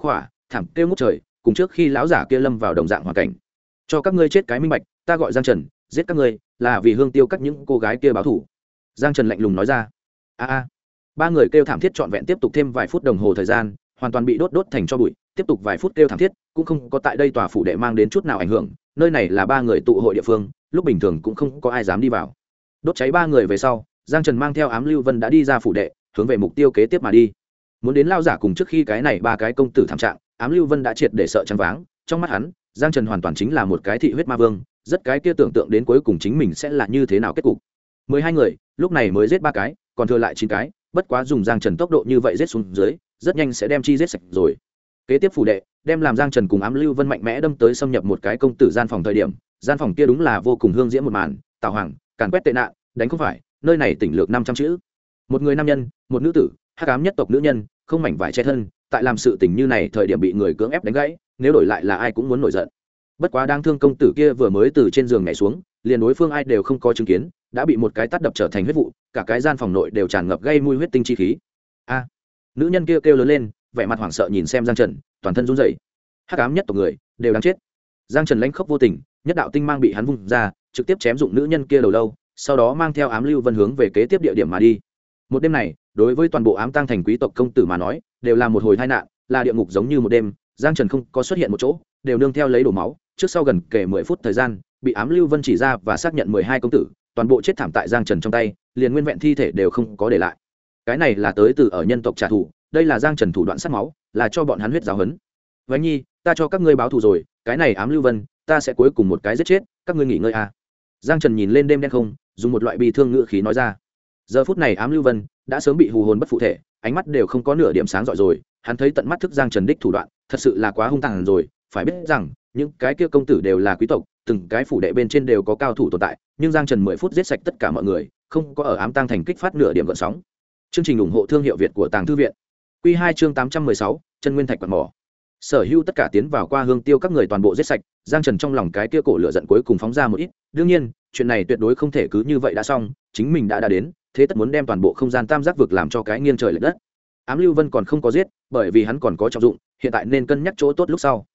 thảm kêu ngút trời, cùng trước khi lão giả kia lâm vào đồng dạng hoàn cảnh. Cho các ngươi chết cái minh bạch, ta gọi Giang Trần, giết các ngươi là vì Hương Tiêu các những cô gái kia báo thù. Giang Trần lạnh lùng nói ra. A. Ba người kêu thảm thiết trọn vẹn tiếp tục thêm vài phút đồng hồ thời gian, hoàn toàn bị đốt thành tro bụi. Tiếp tục vài phút kêu thảm thiết, cũng không có tại đây tòa phủ đệ mang đến chút nào ảnh hưởng. Nơi này là ba người tụ hội địa phương, lúc bình thường cũng không có ai dám đi vào. Đốt cháy ba người về sau, Giang Trần mang theo Ám Lưu Vân đã đi ra phủ đệ, hướng về mục tiêu kế tiếp mà đi. Muốn đến lao giả cùng trước khi cái này ba cái công tử thảm trạng, Ám Lưu Vân đã triệt để sợ choáng váng. Trong mắt hắn, Giang Trần hoàn toàn chính là một cái thị huyết ma vương, rất cái kia tưởng tượng đến cuối cùng chính mình sẽ là như thế nào kết cục. 12 người, lúc này mới giết ba cái, còn thừa lại 9 cái, bất quá dùng Giang Trần tốc độ như vậy giết xuống dưới, rất nhanh sẽ đem chi giết sạch rồi. Kế tiếp phủ đệ, đem làm Giang Trần cùng Ám Lưu Vân mạnh mẽ đâm tới xâm nhập một cái công tử gian phòng thời điểm, gian phòng kia đúng là vô cùng hương diễm một màn, tào hoàng, càn quét tệ nạn, đánh không phải, nơi này tỉnh lược 500 chữ. Một người nam nhân, một nữ tử, hắc ám nhất tộc nữ nhân, không mảnh vải che thân, tại làm sự tình như này thời điểm bị người cưỡng ép đánh gãy, nếu đổi lại là ai cũng muốn nổi giận. Bất quá đang thương công tử kia vừa mới từ trên giường nhảy xuống, liền đối phương ai đều không có chứng kiến, đã bị một cái tát đập trở thành huyết vụ, cả cái gian phòng nội đều tràn ngập gây mùi huyết tinh chi khí. A! Nữ nhân kia kêu lớn lên, vẻ mặt hoảng sợ nhìn xem Giang Trần, toàn thân run rẩy. Hắc ám nhất tộc người đều đáng chết. Giang Trần lãnh khốc vô tình, nhất đạo tinh mang bị hắn vung ra, trực tiếp chém dụng nữ nhân kia đầu lâu, sau đó mang theo Ám Lưu Vân hướng về kế tiếp địa điểm mà đi. Một đêm này, đối với toàn bộ Ám Tang thành quý tộc công tử mà nói, đều là một hồi tai nạn, là địa ngục giống như một đêm. Giang Trần không có xuất hiện một chỗ, đều nương theo lấy đổ máu, trước sau gần kể 10 phút thời gian, bị Ám Lưu Vân chỉ ra và xác nhận 12 công tử, toàn bộ chết thảm tại Giang Trần trong tay, liền nguyên vẹn thi thể đều không có để lại. Cái này là tới từ ở nhân tộc trả thù, đây là Giang Trần thủ đoạn sát máu, là cho bọn hắn huyết giáo huấn. Vánh Nhi, ta cho các ngươi báo thù rồi, cái này Ám Lưu Vân, ta sẽ cuối cùng một cái giết chết, các ngươi nghỉ ngơi à. Giang Trần nhìn lên đêm đen không, dùng một loại bi thương ngữ khí nói ra. Giờ phút này Ám Lưu Vân đã sớm bị hù hồn bất phụ thể, ánh mắt đều không có nửa điểm sáng rọi rồi, hắn thấy tận mắt thức Giang Trần đích thủ đoạn, thật sự là quá hung tàn rồi, phải biết rằng, những cái kia công tử đều là quý tộc, từng cái phủ đệ bên trên đều có cao thủ tồn tại, nhưng Giang Trần 10 phút giết sạch tất cả mọi người, không có ở Ám Tang thành kích phát nửa điểm gợn sóng. Chương trình ủng hộ thương hiệu Việt của Tàng Thư viện. Quy 2 chương 816, chân nguyên thạch quạt mỏ. Sở hữu tất cả tiến vào qua Hương Tiêu các người toàn bộ giết sạch, Giang Trần trong lòng cái kia cổ lửa giận cuối cùng phóng ra một ít, đương nhiên, chuyện này tuyệt đối không thể cứ như vậy đã xong, chính mình đã đến, thế tất muốn đem toàn bộ không gian tam giác vực làm cho cái nghiêng trời lệch đất. Ám Lưu Vân còn không có giết, bởi vì hắn còn có trọng dụng, hiện tại nên cân nhắc chỗ tốt lúc sau.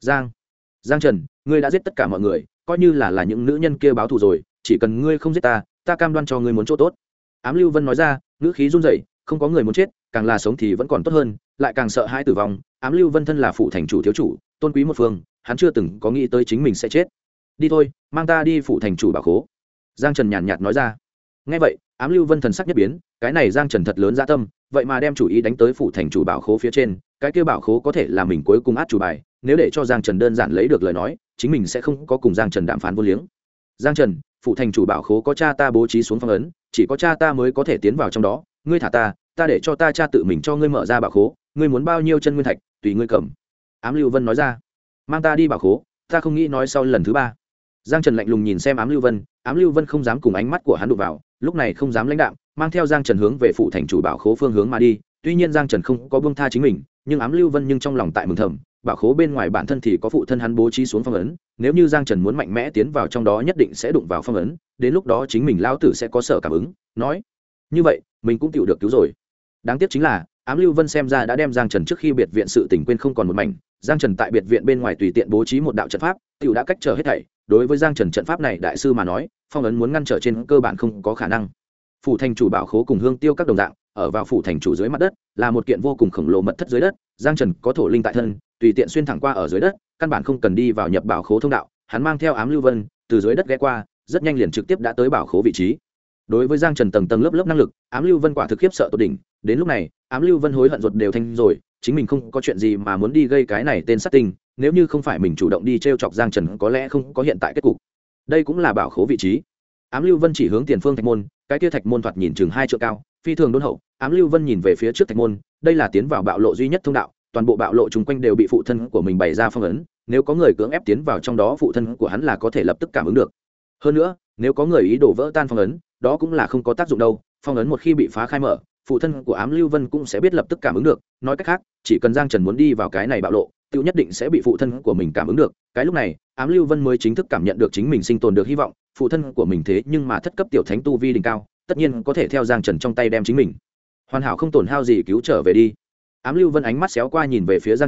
Giang Trần, ngươi đã giết tất cả mọi người, coi như là những nữ nhân kia báo thù rồi, chỉ cần ngươi không giết ta, ta cam đoan cho ngươi muốn chỗ tốt. Ám Lưu Vân nói ra, ngữ khí run rẩy, không có người muốn chết, càng là sống thì vẫn còn tốt hơn, lại càng sợ hãi tử vong. Ám Lưu Vân thân là phủ thành chủ thiếu chủ, tôn quý một phương, hắn chưa từng có nghĩ tới chính mình sẽ chết. Đi thôi, mang ta đi phủ thành chủ bảo khố. Giang Trần nhàn nhạt nói ra. Nghe vậy, Ám Lưu Vân thần sắc nhất biến, cái này Giang Trần thật lớn dạ tâm, vậy mà đem chủ ý đánh tới phủ thành chủ bảo khố phía trên, cái kia bảo khố có thể là mình cuối cùng át chủ bài, nếu để cho Giang Trần đơn giản lấy được lời nói, chính mình sẽ không có cùng Giang Trần đàm phán vô liếng. Giang Trần, phủ thành chủ bảo khố có cha ta bố trí xuống phong ấn, chỉ có cha ta mới có thể tiến vào trong đó, ngươi thả ta để cho ta cha tự mình cho ngươi mở ra bảo khố, ngươi muốn bao nhiêu chân nguyên thạch tùy ngươi cầm. Ám Lưu Vân nói ra. Mang ta đi bảo khố, ta không nghĩ nói sau lần thứ ba. Giang Trần lạnh lùng nhìn xem Ám Lưu Vân không dám cùng ánh mắt của hắn đụng vào, lúc này không dám lãnh đạm, mang theo Giang Trần hướng về phủ thành chủ bảo khố phương hướng mà đi. Tuy nhiên Giang Trần không có buông tha chính mình, nhưng Ám Lưu Vân nhưng trong lòng tại mừng thầm, bảo khố bên ngoài bản thân thì có phụ thân hắn bố trí xuống phong ấn, nếu như Giang Trần muốn mạnh mẽ tiến vào trong đó nhất định sẽ đụng vào phong ấn, đến lúc đó chính mình lão tử sẽ có sở cảm ứng, nói như vậy mình cũng tựu được cứu rồi. Đáng tiếc chính là Ám Lưu Vân xem ra đã đem Giang Trần trước khi biệt viện sự tình quên không còn một mảnh. Giang Trần tại biệt viện bên ngoài tùy tiện bố trí một đạo trận pháp, tựu đã cách trở hết thảy. Đối với Giang Trần trận pháp này đại sư mà nói, phong ấn muốn ngăn trở trên cơ bản không có khả năng. Phủ thành chủ bảo khố cùng Hương Tiêu các đồng dạng, ở vào phủ thành chủ dưới mặt đất, là một kiện vô cùng khổng lồ mật thất dưới đất. Giang Trần có thổ linh tại thân, tùy tiện xuyên thẳng qua ở dưới đất, căn bản không cần đi vào nhập bảo khố thông đạo. Hắn mang theo Ám Lưu Vân từ dưới đất ghé qua, rất nhanh liền trực tiếp đã tới bảo khố vị trí. Đối với Giang Trần tầng tầng lớp lớp năng lực, Ám Lưu Vân quả thực khiếp sợ tột đỉnh. Đến lúc này, Ám Lưu Vân hối hận ruột đều thanh rồi, chính mình không có chuyện gì mà muốn đi gây cái này tên sát tinh, nếu như không phải mình chủ động đi trêu chọc Giang Trần có lẽ không có hiện tại kết cục. Đây cũng là bảo khố vị trí. Ám Lưu Vân chỉ hướng tiền phương thạch môn, cái kia thạch môn thoạt nhìn chừng 2 trượng cao, phi thường đôn hậu. Ám Lưu Vân nhìn về phía trước thạch môn, đây là tiến vào bạo lộ duy nhất thông đạo, toàn bộ bạo lộ chung quanh đều bị phụ thân của mình bày ra phong ấn, nếu có người cưỡng ép tiến vào trong đó phụ thân của hắn là có thể lập tức cảm ứng được. Hơn nữa, nếu có người ý đồ vỡ tan phong ấn, đó cũng là không có tác dụng đâu, phong ấn một khi bị phá khai mở, phụ thân của Ám Lưu Vân cũng sẽ biết lập tức cảm ứng được, nói cách khác, chỉ cần Giang Trần muốn đi vào cái này bạo lộ, tự nhất định sẽ bị phụ thân của mình cảm ứng được. Cái lúc này, Ám Lưu Vân mới chính thức cảm nhận được chính mình sinh tồn được hy vọng, phụ thân của mình thế nhưng mà thất cấp tiểu thánh tu vi đỉnh cao, tất nhiên có thể theo Giang Trần trong tay đem chính mình hoàn hảo không tổn hao gì cứu trở về đi. Ám Lưu Vân ánh mắt xéo qua nhìn về phía Giang Trần,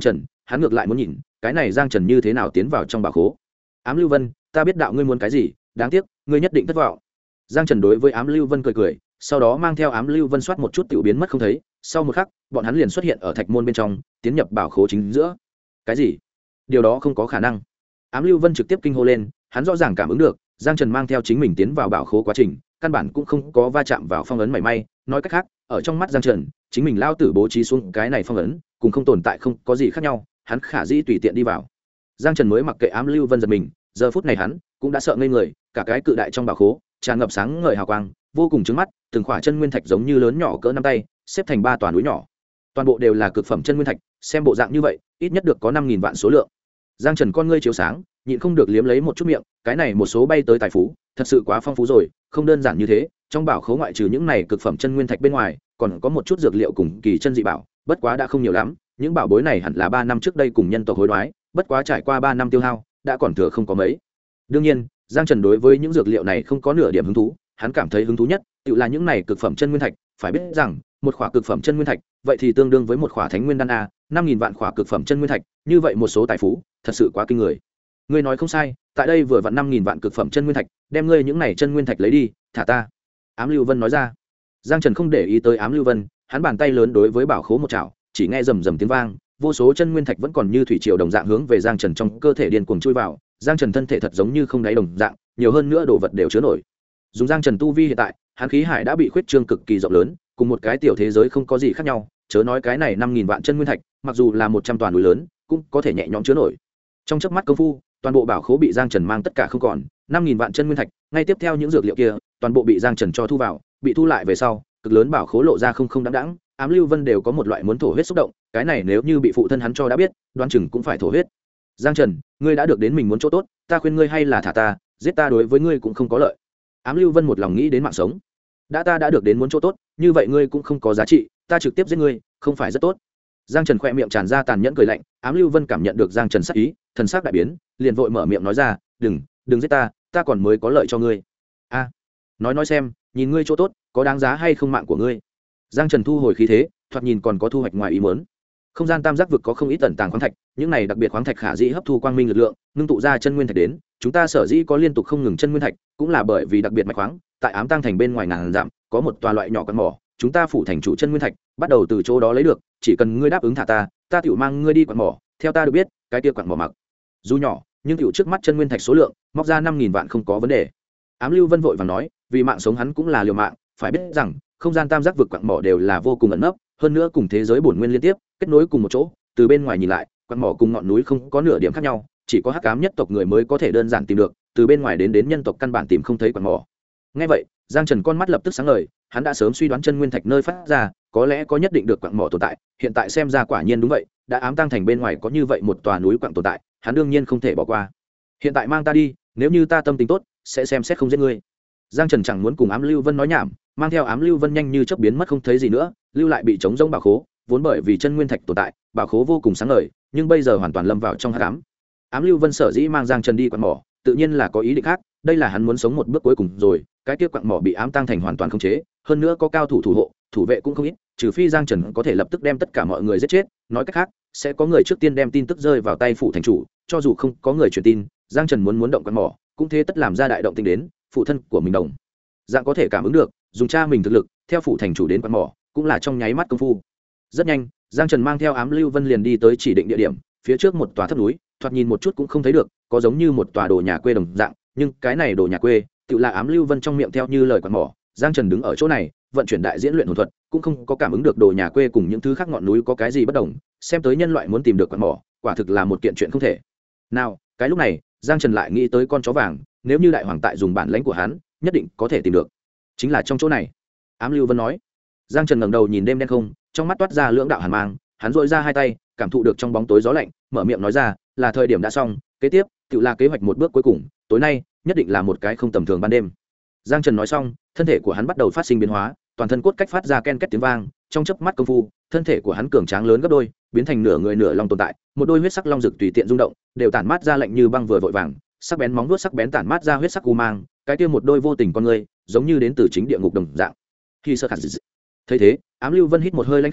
hắn ngược lại muốn nhìn cái này Giang Trần như thế nào tiến vào trong bảo khố. Ám Lưu Vân, ta biết đạo ngươi muốn cái gì, đáng tiếc ngươi nhất định thất vọng. Giang Trần đối với Ám Lưu Vân cười cười, sau đó mang theo Ám Lưu Vân soát một chút tiểu biến mất không thấy, sau một khắc bọn hắn liền xuất hiện ở thạch môn bên trong, tiến nhập bảo khố chính giữa. Cái gì? Điều đó không có khả năng. Ám Lưu Vân trực tiếp kinh hô lên, hắn rõ ràng cảm ứng được Giang Trần mang theo chính mình tiến vào bảo khố quá trình căn bản cũng không có va chạm vào phong ấn mảy may. Nói cách khác, ở trong mắt Giang Trần, chính mình lao tử bố trí xuống cái này phong ấn cùng không tồn tại không có gì khác nhau, hắn khả dĩ tùy tiện đi vào. Giang Trần mới mặc kệ Ám Lưu Vân giật mình, giờ phút này hắn cũng đã sợ ngây người, cả cái cự đại trong bảo khố tràn ngập sáng ngời hào quang, vô cùng chói mắt, từng khỏa chân nguyên thạch giống như lớn nhỏ cỡ nắm tay, xếp thành 3 tòa núi nhỏ. Toàn bộ đều là cực phẩm chân nguyên thạch, xem bộ dạng như vậy, ít nhất được có 5000 vạn số lượng. Giang Trần con ngươi chiếu sáng, nhịn không được liếm lấy một chút miệng, cái này một số bay tới tài phú, thật sự quá phong phú rồi, không đơn giản như thế, trong bảo khố ngoại trừ những này cực phẩm chân nguyên thạch bên ngoài, còn có một chút dược liệu cùng kỳ chân dị bảo, bất quá đã không nhiều lắm, những bảo bối này hẳn là 3 năm trước đây cùng nhân tộc hối đoái, bất quá trải qua 3 năm tiêu hao, đã còn thừa không có mấy. Đương nhiên, Giang Trần đối với những dược liệu này không có nửa điểm hứng thú, hắn cảm thấy hứng thú nhất tự là những này cực phẩm chân nguyên thạch, phải biết rằng, một khỏa cực phẩm chân nguyên thạch, vậy thì tương đương với một khỏa thánh nguyên đan a, 5000 vạn khỏa cực phẩm chân nguyên thạch, như vậy một số tài phú, thật sự quá kinh người. Ngươi nói không sai, tại đây vừa vặn 5000 vạn cực phẩm chân nguyên thạch, đem ngươi những này chân nguyên thạch lấy đi, thả ta." Ám Lưu Vân nói ra. Giang Trần không để ý tới Ám Lưu Vân, hắn bàn tay lớn đối với bảo khố một chảo, chỉ nghe rầm rầm tiếng vang, vô số chân nguyên thạch vẫn còn như thủy triều đồng dạng hướng về Giang Trần trong cơ thể điên cuồng chui vào. Giang Trần thân thể thật giống như không đáy đồng dạng, nhiều hơn nữa đồ vật đều chứa nổi. Dùng Giang Trần tu vi hiện tại, hắn khí hải đã bị khuyết trương cực kỳ rộng lớn, cùng một cái tiểu thế giới không có gì khác nhau, chớ nói cái này 5000 vạn chân nguyên thạch, mặc dù là 100 toàn núi lớn, cũng có thể nhẹ nhõm chứa nổi. Trong chớp mắt công phu, toàn bộ bảo khố bị Giang Trần mang tất cả không còn, 5000 vạn chân nguyên thạch, ngay tiếp theo những dược liệu kia, toàn bộ bị Giang Trần cho thu vào, bị thu lại về sau, cực lớn bảo khố lộ ra không đáng đáng, Ám Lưu Vân đều có một loại muốn thổ huyết xúc động, cái này nếu như bị phụ thân hắn cho đã biết, đoán chừng cũng phải thổ huyết. Giang Trần, ngươi đã được đến mình muốn chỗ tốt, ta khuyên ngươi hay là thả ta, giết ta đối với ngươi cũng không có lợi. Ám Lưu Vân một lòng nghĩ đến mạng sống. Ta đã được đến muốn chỗ tốt, như vậy ngươi cũng không có giá trị, ta trực tiếp giết ngươi, không phải rất tốt. Giang Trần khẽ miệng tràn ra tàn nhẫn cười lạnh, Ám Lưu Vân cảm nhận được Giang Trần sắc ý, thần sắc đại biến, liền vội mở miệng nói ra, đừng giết ta, ta còn mới có lợi cho ngươi. A, nói xem, nhìn ngươi chỗ tốt, có đáng giá hay không mạng của ngươi. Giang Trần thu hồi khí thế, thoạt nhìn còn có thu hoạch ngoài ý muốn. Không gian tam giác vực có không ít tẩn tàng khoáng thạch, những này đặc biệt khoáng thạch khả dĩ hấp thu quang minh lực lượng, ngưng tụ ra chân nguyên thạch đến, chúng ta sở dĩ có liên tục không ngừng chân nguyên thạch, cũng là bởi vì đặc biệt mạch khoáng, tại Ám Tang thành bên ngoài ngàn dặm, có một tòa loại nhỏ quặng mỏ, chúng ta phủ thành chủ chân nguyên thạch, bắt đầu từ chỗ đó lấy được, chỉ cần ngươi đáp ứng thả ta tiểu mang ngươi đi quặng mỏ, theo ta được biết, cái kia quặng mỏ mặc dù nhỏ, nhưng tiểu trước mắt chân nguyên thạch số lượng, móc ra 5000 vạn không có vấn đề. Ám Lưu Vân vội vàng nói, vì mạng sống hắn cũng là liều mạng, phải biết rằng, không gian tam giác vực quặng mỏ đều là vô cùng ẩn nấp, hơn nữa cùng thế giới bổn nguyên liên tiếp, kết nối cùng một chỗ, từ bên ngoài nhìn lại, quặng mỏ cùng ngọn núi không có nửa điểm khác nhau, chỉ có hắc ám nhất tộc người mới có thể đơn giản tìm được, từ bên ngoài đến nhân tộc căn bản tìm không thấy quặng mỏ. Nghe vậy, Giang Trần con mắt lập tức sáng ngời, hắn đã sớm suy đoán chân nguyên thạch nơi phát ra, có lẽ có nhất định được quặng mỏ tồn tại, hiện tại xem ra quả nhiên đúng vậy, đã Ám Tang thành bên ngoài có như vậy một tòa núi quặng tồn tại, hắn đương nhiên không thể bỏ qua. Hiện tại mang ta đi, nếu như ta tâm tính tốt, sẽ xem xét không giết ngươi. Giang Trần chẳng muốn cùng Ám Lưu Vân nói nhảm, mang theo Ám Lưu Vân nhanh như chớp biến mất không thấy gì nữa, lưu lại bị trống rỗng bảo khố, vốn bởi vì chân nguyên thạch tồn tại, bảo khố vô cùng sáng ngời, nhưng bây giờ hoàn toàn lâm vào trong hắc ám. Ám Lưu Vân sở dĩ mang Giang Trần đi quặng mỏ, tự nhiên là có ý định khác, đây là hắn muốn sống một bước cuối cùng rồi, cái kia quặng mỏ bị Ám Tang thành hoàn toàn khống chế, hơn nữa có cao thủ thủ hộ, thủ vệ cũng không ít, trừ phi Giang Trần có thể lập tức đem tất cả mọi người giết chết, nói cách khác, sẽ có người trước tiên đem tin tức rơi vào tay phủ thành chủ, cho dù không có người truyền tin, Giang Trần muốn động quặng mỏ, cũng thế tất làm ra đại động tinh đến, phụ thân của mình đồng dạng có thể cảm ứng được, dùng cha mình thực lực, theo phủ thành chủ đến quặng mỏ, cũng là trong nháy mắt công phu. Rất nhanh, Giang Trần mang theo Ám Lưu Vân liền đi tới chỉ định địa điểm, phía trước một tòa thấp núi, thoạt nhìn một chút cũng không thấy được, có giống như một tòa đồ nhà quê đồng dạng, nhưng cái này đồ nhà quê, tự là Ám Lưu Vân trong miệng theo như lời quặng mỏ. Giang Trần đứng ở chỗ này, vận chuyển đại diễn luyện hồn thuật, cũng không có cảm ứng được đồ nhà quê cùng những thứ khác ngọn núi có cái gì bất đồng, xem tới nhân loại muốn tìm được quặng mỏ, quả thực là một kiện chuyện không thể. Nào, cái lúc này, Giang Trần lại nghĩ tới con chó vàng, nếu như đại hoàng tại dùng bản lãnh của hắn, nhất định có thể tìm được. Chính là trong chỗ này. Ám Lưu Vân nói. Giang Trần ngẩng đầu nhìn đêm đen không, trong mắt toát ra lưỡng đạo hàn mang, hắn duỗi ra hai tay, cảm thụ được trong bóng tối gió lạnh, mở miệng nói ra, là thời điểm đã xong, kế tiếp, tự là kế hoạch một bước cuối cùng, tối nay, nhất định là một cái không tầm thường ban đêm. Giang Trần nói xong, thân thể của hắn bắt đầu phát sinh biến hóa, toàn thân cốt cách phát ra ken két tiếng vang, trong chớp mắt công phu, thân thể của hắn cường tráng lớn gấp đôi, biến thành nửa người nửa long tồn tại, một đôi huyết sắc long rực tùy tiện rung động, đều tản mát ra lạnh như băng vừa vội vàng, sắc bén móng vuốt sắc bén tản mát ra huyết sắc u mang, cái kia một đôi vô tình con người, giống như đến từ chính địa ngục đồng dạng. Khi sơ khả dị. Thấy thế, Ám Lưu Vân hít một hơi lãnh khí,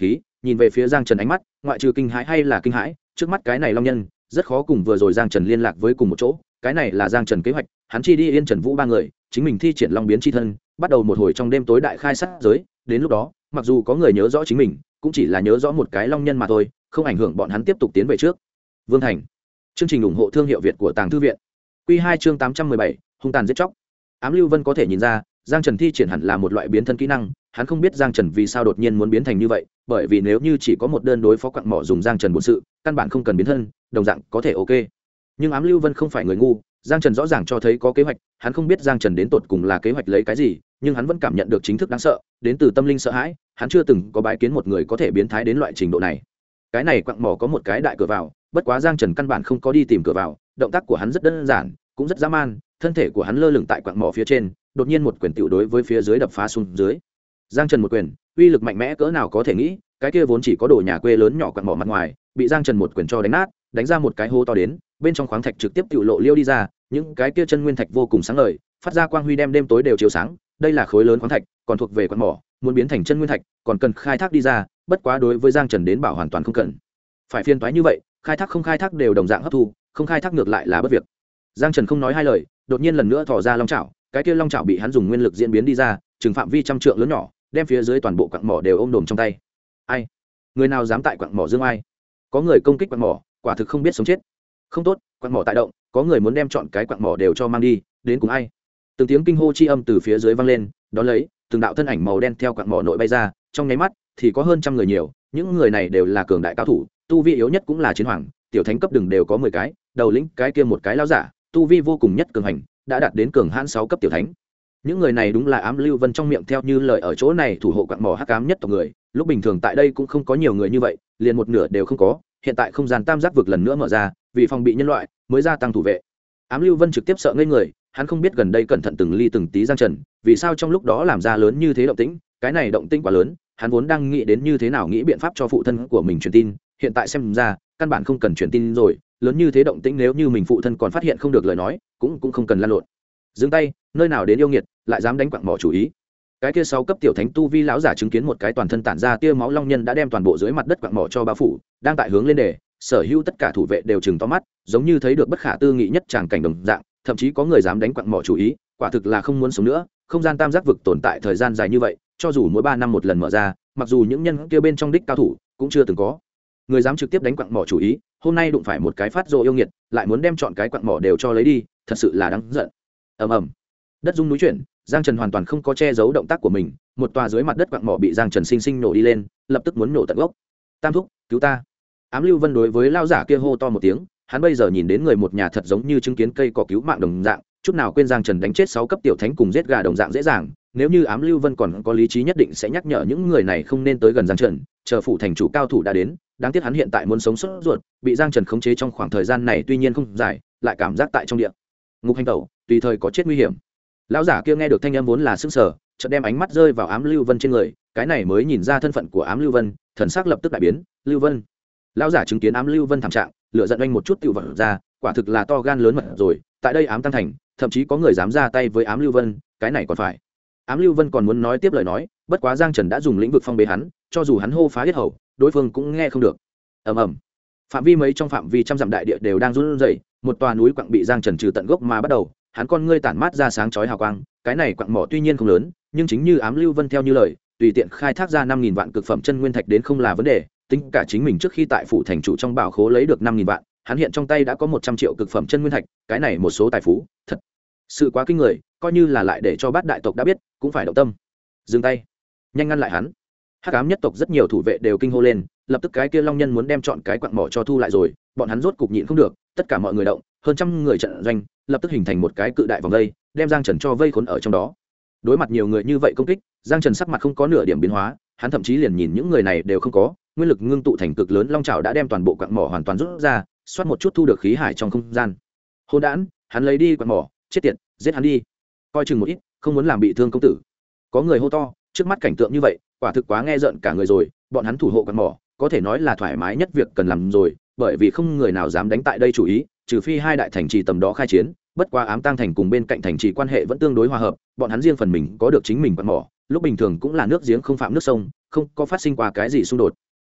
nhìn về phía Giang Trần ánh mắt ngoại trừ kinh hãi hay là kinh hãi, trước mắt cái này long nhân rất khó cùng vừa rồi Giang Trần liên lạc với cùng một chỗ. Cái này là Giang Trần kế hoạch, hắn chi đi Yên Trần Vũ ba người, chính mình thi triển long biến chi thân, bắt đầu một hồi trong đêm tối đại khai sát giới. Đến lúc đó, mặc dù có người nhớ rõ chính mình, cũng chỉ là nhớ rõ một cái long nhân mà thôi, không ảnh hưởng bọn hắn tiếp tục tiến về trước. Vương Thành. Chương trình ủng hộ thương hiệu Việt của Tàng Thư viện. Quy 2 chương 817, hung tàn giết chóc. Ám Lưu Vân có thể nhìn ra, Giang Trần thi triển hẳn là một loại biến thân kỹ năng, hắn không biết Giang Trần vì sao đột nhiên muốn biến thành như vậy, bởi vì nếu như chỉ có một đơn đối phó quặng mỏ dùng Giang Trần bổn sự, căn bản không cần biến thân, đồng dạng có thể ok. Nhưng Ám Lưu Vân không phải người ngu, Giang Trần rõ ràng cho thấy có kế hoạch, hắn không biết Giang Trần đến tột cùng là kế hoạch lấy cái gì, nhưng hắn vẫn cảm nhận được chính thức đáng sợ, đến từ tâm linh sợ hãi, hắn chưa từng có bái kiến một người có thể biến thái đến loại trình độ này. Cái này quặng mỏ có một cái đại cửa vào, bất quá Giang Trần căn bản không có đi tìm cửa vào, động tác của hắn rất đơn giản, cũng rất dã man, thân thể của hắn lơ lửng tại quặng mỏ phía trên, đột nhiên một quyền tiểu đối với phía dưới đập phá xuống dưới. Giang Trần một quyền, uy lực mạnh mẽ cỡ nào có thể nghĩ, cái kia vốn chỉ có đồ nhà quê lớn nhỏ quặng mỏ mặt ngoài, bị Giang Trần một quyền cho đánh nát, đánh ra một cái hố to đến, bên trong khoáng thạch trực tiếp tiểu lộ liêu đi ra, những cái kia chân nguyên thạch vô cùng sáng ngời, phát ra quang huy đem đêm tối đều chiếu sáng. Đây là khối lớn khoáng thạch, còn thuộc về quặng mỏ, muốn biến thành chân nguyên thạch, còn cần khai thác đi ra, bất quá đối với Giang Trần đến bảo hoàn toàn không cần. Phải phiền toái như vậy, khai thác không khai thác đều đồng dạng hấp thu, không khai thác ngược lại là bất việc. Giang Trần không nói hai lời, đột nhiên lần nữa thò ra long chảo, cái kia long chảo bị hắn dùng nguyên lực diễn biến đi ra, trừng phạm vi trăm trượng lớn nhỏ, đem phía dưới toàn bộ quặng mỏ đều ôm đồm trong tay. Ai? Người nào dám tại quặng mỏ dương ai? Có người công kích quặng mỏ, quả thực không biết sống chết. Không tốt, quặng mỏ tại động, có người muốn đem chọn cái quặng mỏ đều cho mang đi, đến cùng ai? Từng tiếng kinh hô chi âm từ phía dưới vang lên, đón lấy, từng đạo thân ảnh màu đen theo quặng mỏ nội bay ra, trong nháy mắt thì có hơn trăm người nhiều, những người này đều là cường đại cao thủ, tu vi yếu nhất cũng là chiến hoàng, tiểu thánh cấp đừng đều có 10 cái, đầu lĩnh cái kia một cái lão giả, tu vi vô cùng nhất cường hành, đã đạt đến cường hãn 6 cấp tiểu thánh. Những người này đúng là Ám Lưu Vân trong miệng theo như lời ở chỗ này thủ hộ quặng mỏ hắc ám nhất tộc người, lúc bình thường tại đây cũng không có nhiều người như vậy, liền một nửa đều không có, hiện tại không gian tam giác vực lần nữa mở ra, vì phòng bị nhân loại, mới gia tăng thủ vệ. Ám Lưu Vân trực tiếp sợ ngây người, hắn không biết gần đây cẩn thận từng ly từng tí Giang Trần, vì sao trong lúc đó làm ra lớn như thế động tĩnh, cái này động tĩnh quá lớn, hắn vốn đang nghĩ đến như thế nào nghĩ biện pháp cho phụ thân của mình truyền tin, hiện tại xem ra, căn bản không cần truyền tin rồi, lớn như thế động tĩnh nếu như mình phụ thân còn phát hiện không được lời nói, cũng không cần lăn lộn. Dừng tay, nơi nào đến yêu nghiệt, lại dám đánh quặng mỏ chủ ý. Cái kia 6 cấp tiểu thánh tu vi lão giả chứng kiến một cái toàn thân tản ra tia máu long nhân đã đem toàn bộ dưới mặt đất quặng mỏ cho bao phủ, đang tại hướng lên đề, sở hữu tất cả thủ vệ đều trừng to mắt, giống như thấy được bất khả tư nghị nhất tràng cảnh đồng dạng, thậm chí có người dám đánh quặng mỏ chủ ý, quả thực là không muốn sống nữa. Không gian tam giác vực tồn tại thời gian dài như vậy, cho dù mỗi 3 năm một lần mở ra, mặc dù những nhân kia bên trong đích cao thủ cũng chưa từng có người dám trực tiếp đánh quặng mỏ chủ ý, hôm nay đụng phải một cái phát rồ yêu nghiệt, lại muốn đem chọn cái quặng mỏ đều cho lấy đi, thật sự là đáng giận. Ầm ầm, đất rung núi chuyển, Giang Trần hoàn toàn không có che giấu động tác của mình, một tòa dưới mặt đất quặng mỏ bị Giang Trần sinh sinh nổ đi lên, lập tức muốn nổ tận gốc. Tam thúc, cứu ta! Ám Lưu Vân đối với lao giả kia hô to một tiếng, hắn bây giờ nhìn đến người một nhà thật giống như chứng kiến cây cỏ cứu mạng đồng dạng, chút nào quên Giang Trần đánh chết 6 cấp tiểu thánh cùng giết gà đồng dạng dễ dàng. Nếu như Ám Lưu Vân còn có lý trí nhất định sẽ nhắc nhở những người này không nên tới gần Giang Trần, chờ phủ thành chủ cao thủ đã đến, đáng tiếc hắn hiện tại muốn sống sót ruột, bị Giang Trần khống chế trong khoảng thời gian này tuy nhiên không dài, lại cảm giác tại trong địa ngục hành tẩu, tùy thời có chết nguy hiểm. Lão giả kia nghe được thanh âm vốn là sững sờ, chợt đem ánh mắt rơi vào Ám Lưu Vân trên người, cái này mới nhìn ra thân phận của Ám Lưu Vân, thần sắc lập tức đại biến. Lưu Vân. Lão giả chứng kiến Ám Lưu Vân thảm trạng, lửa giận anh một chút tiêu vật ra, quả thực là to gan lớn mật rồi, tại đây ám tăng thành, thậm chí có người dám ra tay với Ám Lưu Vân, cái này còn phải. Ám Lưu Vân còn muốn nói tiếp lời nói, bất quá Giang Trần đã dùng lĩnh vực phong bế hắn, cho dù hắn hô phá yết hầu, đối phương cũng nghe không được. Ầm ầm. Phạm vi mấy trong phạm vi trăm dặm đại địa đều đang run rẩy, một tòa núi quặng bị Giang Trần trừ tận gốc mà bắt đầu, hắn con ngươi tản mát ra sáng chói hào quang, cái này quặng mỏ tuy nhiên không lớn, nhưng chính như Ám Lưu Vân theo như lời, tùy tiện khai thác ra 5000 vạn cực phẩm chân nguyên thạch đến không là vấn đề, tính cả chính mình trước khi tại phủ thành chủ trong bảo khố lấy được 5000 vạn, hắn hiện trong tay đã có 100 triệu cực phẩm chân nguyên thạch, cái này một số tài phú, thật sự quá kinh người, coi như là lại để cho bát đại tộc đã biết, cũng phải động tâm. Dừng tay, nhanh ngăn lại hắn. Hắc ám nhất tộc rất nhiều thủ vệ đều kinh hô lên, lập tức cái kia long nhân muốn đem chọn cái quặng mỏ cho thu lại rồi, bọn hắn rốt cục nhịn không được, tất cả mọi người động, hơn trăm người trận doanh, lập tức hình thành một cái cự đại vòng vây, đem Giang Trần cho vây khốn ở trong đó. Đối mặt nhiều người như vậy công kích, Giang Trần sắc mặt không có nửa điểm biến hóa, hắn thậm chí liền nhìn những người này đều không có, nguyên lực ngưng tụ thành cực lớn long trảo đã đem toàn bộ quặng mỏ hoàn toàn rút ra, xoát một chút thu được khí hải trong không gian. Hỗn đản, hắn lấy đi quặng mỏ, chết tiệt, giết hắn đi. Coi chừng một ít, không muốn làm bị thương công tử. Có người hô to, trước mắt cảnh tượng như vậy, quả thực quá nghe rợn cả người rồi, bọn hắn thủ hộ quặng mỏ, có thể nói là thoải mái nhất việc cần làm rồi, bởi vì không người nào dám đánh tại đây chủ ý, trừ phi hai đại thành trì tầm đó khai chiến, bất quá ám tang thành cùng bên cạnh thành trì quan hệ vẫn tương đối hòa hợp, bọn hắn riêng phần mình có được chính mình quặng mỏ, lúc bình thường cũng là nước giếng không phạm nước sông, không có phát sinh qua cái gì xung đột.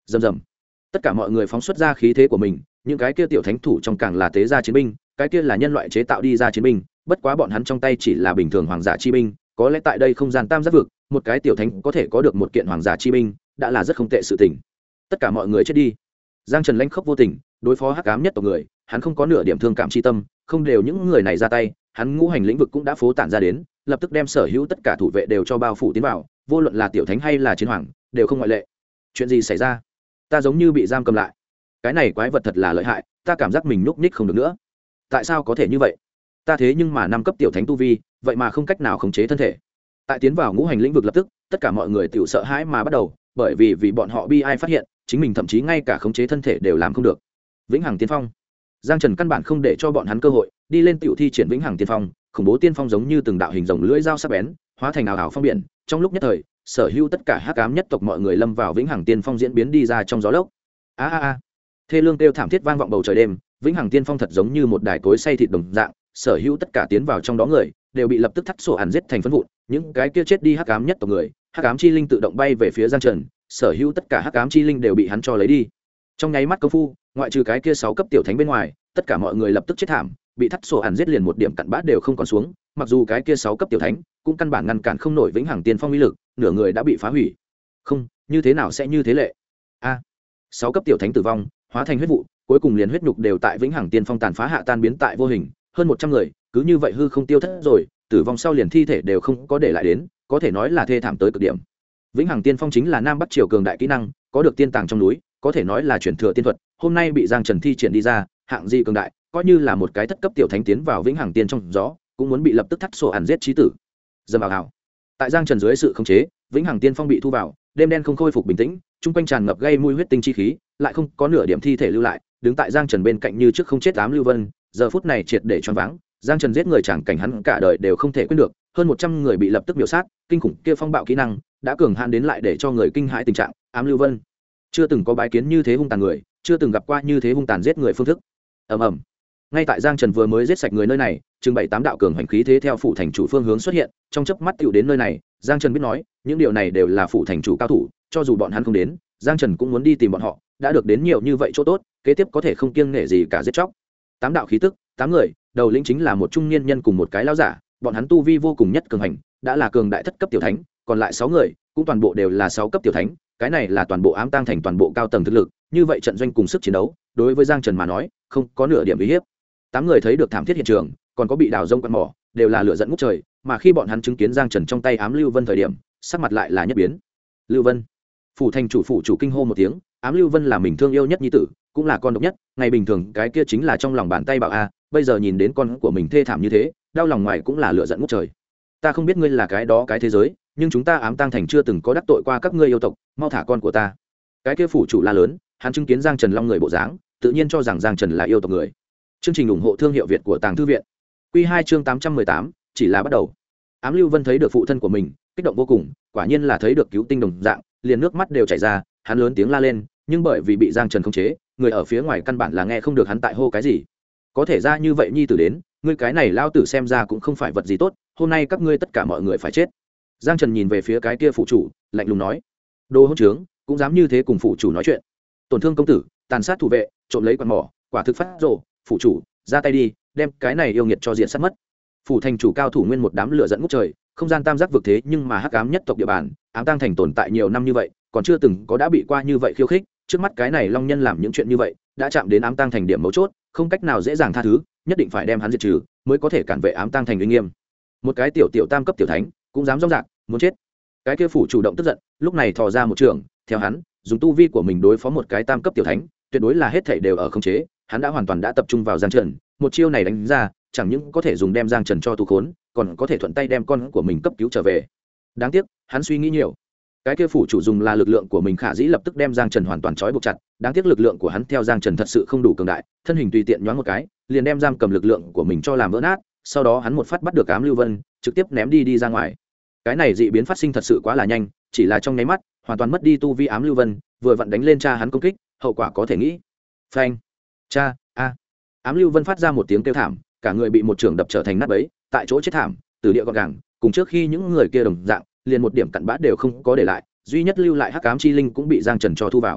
Rầm rầm, tất cả mọi người phóng xuất ra khí thế của mình, những cái kia tiểu thánh thủ trong càng là tế gia chiến binh, cái kia là nhân loại chế tạo đi ra chiến binh, bất quá bọn hắn trong tay chỉ là bình thường hoàng giả chi binh, có lẽ tại đây không gian tam giác vực, một cái tiểu thánh có thể có được một kiện hoàng giả chi binh, đã là rất không tệ sự tình. Tất cả mọi người chết đi. Giang Trần lãnh khốc vô tình, đối phó hắc ám nhất tộc người, hắn không có nửa điểm thương cảm chi tâm, không đều những người này ra tay, hắn ngũ hành lĩnh vực cũng đã phô tản ra đến, lập tức đem sở hữu tất cả thủ vệ đều cho bao phủ tiến vào, vô luận là tiểu thánh hay là chiến hoàng, đều không ngoại lệ. Chuyện gì xảy ra? Ta giống như bị giam cầm lại. Cái này quái vật thật là lợi hại, ta cảm giác mình núp ních không được nữa. Tại sao có thể như vậy? Ta thế nhưng mà năm cấp tiểu thánh tu vi, vậy mà không cách nào khống chế thân thể. Tại tiến vào ngũ hành lĩnh vực lập tức, tất cả mọi người tiểu sợ hãi mà bắt đầu, bởi vì bọn họ bi ai phát hiện, chính mình thậm chí ngay cả khống chế thân thể đều làm không được. Vĩnh hằng tiên phong. Giang Trần căn bản không để cho bọn hắn cơ hội, đi lên tiểu thi triển vĩnh hằng tiên phong, khủng bố tiên phong giống như từng đạo hình rồng lưỡi dao sắc bén, hóa thành ảo ảo phong biển, trong lúc nhất thời, sở hữu tất cả hắc ám nhất tộc mọi người lâm vào vĩnh hằng tiên phong diễn biến đi ra trong gió lốc. A a a. Thê lương kêu thảm thiết vang vọng bầu trời đêm, vĩnh hằng tiên phong thật giống như một đài cối xay thịt đồng dạng, sở hữu tất cả tiến vào trong đó người đều bị lập tức thắt sổ hàn giết thành phấn vụn, những cái kia chết đi hắc ám nhất tộc người, hắc ám chi linh tự động bay về phía Giang Trần, sở hữu tất cả hắc ám chi linh đều bị hắn cho lấy đi. Trong nháy mắt công phu, ngoại trừ cái kia 6 cấp tiểu thánh bên ngoài, tất cả mọi người lập tức chết thảm, bị thắt sổ hàn giết liền một điểm cặn bát đều không còn xuống, mặc dù cái kia 6 cấp tiểu thánh cũng căn bản ngăn cản không nổi vĩnh hằng tiên phong uy lực, nửa người đã bị phá hủy. Không, như thế nào sẽ như thế lệ? A, 6 cấp tiểu thánh tử vong, hóa thành huyết vụ, cuối cùng liền huyết nhục đều tại vĩnh hằng tiên phong tàn phá hạ tan biến tại vô hình, hơn 100 người, cứ như vậy hư không tiêu thất rồi, tử vong sau liền thi thể đều không có để lại đến, có thể nói là thê thảm tới cực điểm. Vĩnh hằng tiên phong chính là nam bắc triều cường đại kỹ năng, có được tiên tàng trong núi, có thể nói là truyền thừa tiên thuật, hôm nay bị Giang Trần thi triển đi ra, hạng gì cường đại, coi như là một cái thất cấp tiểu thánh tiến vào vĩnh hằng tiên trong gió, cũng muốn bị lập tức thắt sổ hàn giết chí tử. Dầm ảo ảo. Tại Giang Trần dưới sự khống chế, vĩnh hằng tiên phong bị thu vào, đêm đen không khôi phục bình tĩnh, trung quanh tràn ngập gây mùi huyết tinh chi khí, lại không có nửa điểm thi thể lưu lại, đứng tại Giang Trần bên cạnh như trước không chết ám lưu vân, giờ phút này triệt để choáng váng. Giang Trần giết người chẳng cảnh hắn cả đời đều không thể quên được, hơn 100 người bị lập tức miểu sát, kinh khủng kia phong bạo kỹ năng đã cường hạn đến lại để cho người kinh hãi tình trạng. Ám lưu vân chưa từng có bái kiến như thế hung tàn người, chưa từng gặp qua như thế hung tàn giết người phương thức. Ầm ầm. Ngay tại Giang Trần vừa mới giết sạch người nơi này, chừng 7-8 đạo cường hành khí thế theo phủ thành chủ phương hướng xuất hiện, trong chớp mắt tựu đến nơi này, Giang Trần biết nói, những điều này đều là phủ thành chủ cao thủ, cho dù bọn hắn không đến, Giang Trần cũng muốn đi tìm bọn họ, đã được đến nhiều như vậy chỗ tốt, kế tiếp có thể không kiêng nể gì cả giết chóc. 8 đạo khí tức, 8 người, đầu lĩnh chính là một trung niên nhân cùng một cái lão giả, bọn hắn tu vi vô cùng nhất cường hành, đã là cường đại thất cấp tiểu thánh, còn lại 6 người cũng toàn bộ đều là 6 cấp tiểu thánh, cái này là toàn bộ ám tang thành toàn bộ cao tầng thực lực, như vậy trận doanh cùng sức chiến đấu, đối với Giang Trần mà nói, không có nửa điểm uy hiếp. 8 người thấy được thảm thiết hiện trường, còn có bị đào rông quặn mỏ, đều là lửa giận ngút trời, mà khi bọn hắn chứng kiến Giang Trần trong tay ám lưu vân thời điểm, sắc mặt lại là nhất biến. Lưu Vân, phủ thành phủ chủ kinh hô một tiếng, ám lưu vân là mình thương yêu nhất nhi tử, cũng là con độc nhất, ngày bình thường cái kia chính là trong lòng bàn tay bảo a, bây giờ nhìn đến con của mình thê thảm như thế, đau lòng ngoài cũng là lửa giận ngút trời. Ta không biết ngươi là cái đó cái thế giới, nhưng chúng ta ám tang thành chưa từng có đắc tội qua các ngươi yêu tộc, mau thả con của ta. Cái kia phủ chủ la lớn, hắn chứng kiến Giang Trần long người bộ dáng, tự nhiên cho rằng Giang Trần là yêu tộc người. Chương trình ủng hộ thương hiệu Việt của Tàng Thư viện. Quy 2 chương 818, chỉ là bắt đầu. Ám lưu vân thấy được phụ thân của mình, kích động vô cùng, quả nhiên là thấy được cứu tinh đồng dạng, liền nước mắt đều chảy ra, hắn lớn tiếng la lên, nhưng bởi vì bị Giang Trần khống chế, người ở phía ngoài căn bản là nghe không được hắn tại hô cái gì. Có thể ra như vậy nhi tử đến, ngươi cái này lao tử xem ra cũng không phải vật gì tốt, hôm nay các ngươi tất cả mọi người phải chết. Giang Trần nhìn về phía cái kia phụ chủ, lạnh lùng nói: "Đồ hỗn trướng, cũng dám như thế cùng phụ chủ nói chuyện. Tổn thương công tử, tàn sát thủ vệ, trộm lấy quan mỏ, quả thực phát rồ, phụ chủ, ra tay đi, đem cái này yêu nghiệt cho diện sát mất." Phủ thành chủ cao thủ nguyên một đám lửa giận ngút trời, không gian tam giác vực thế nhưng mà hắc ám nhất tộc địa bàn, ám tang thành tồn tại nhiều năm như vậy, còn chưa từng có đã bị qua như vậy khiêu khích, trước mắt cái này long nhân làm những chuyện như vậy, đã chạm đến ám tang thành điểm mấu chốt, không cách nào dễ dàng tha thứ, nhất định phải đem hắn diệt trừ, mới có thể cản vệ ám tang thành uy nghiêm. Một cái tiểu tam cấp tiểu thánh, cũng dám rong rạc, muốn chết. Cái kia phủ chủ động tức giận, lúc này thò ra một trường, theo hắn, dùng tu vi của mình đối phó một cái tam cấp tiểu thánh, tuyệt đối là hết thảy đều ở khống chế, hắn đã hoàn toàn đã tập trung vào Giang Trần, một chiêu này đánh ra, chẳng những có thể dùng đem Giang Trần cho tù khốn, còn có thể thuận tay đem con của mình cấp cứu trở về. Đáng tiếc, hắn suy nghĩ nhiều. Cái kia phủ chủ dùng là lực lượng của mình khả dĩ lập tức đem Giang Trần hoàn toàn trói buộc chặt, đáng tiếc lực lượng của hắn theo Giang Trần thật sự không đủ cường đại, thân hình tùy tiện nhoáng một cái, liền đem giam cầm lực lượng của mình cho làm vỡ nát, sau đó hắn một phát bắt được Ám Lưu Vân, trực tiếp ném đi ra ngoài. Cái này dị biến phát sinh thật sự quá là nhanh, chỉ là trong nháy mắt, hoàn toàn mất đi tu vi Ám Lưu Vân, vừa vặn đánh lên cha hắn công kích, hậu quả có thể nghĩ. Phanh! Cha, a! Ám Lưu Vân phát ra một tiếng kêu thảm, cả người bị một trường đập trở thành nát bấy, tại chỗ chết thảm, từ địa gọn gàng, cùng trước khi những người kia đồng dạng, liền một điểm cặn bã đều không có để lại, duy nhất lưu lại hắc ám chi linh cũng bị Giang Trần cho thu vào.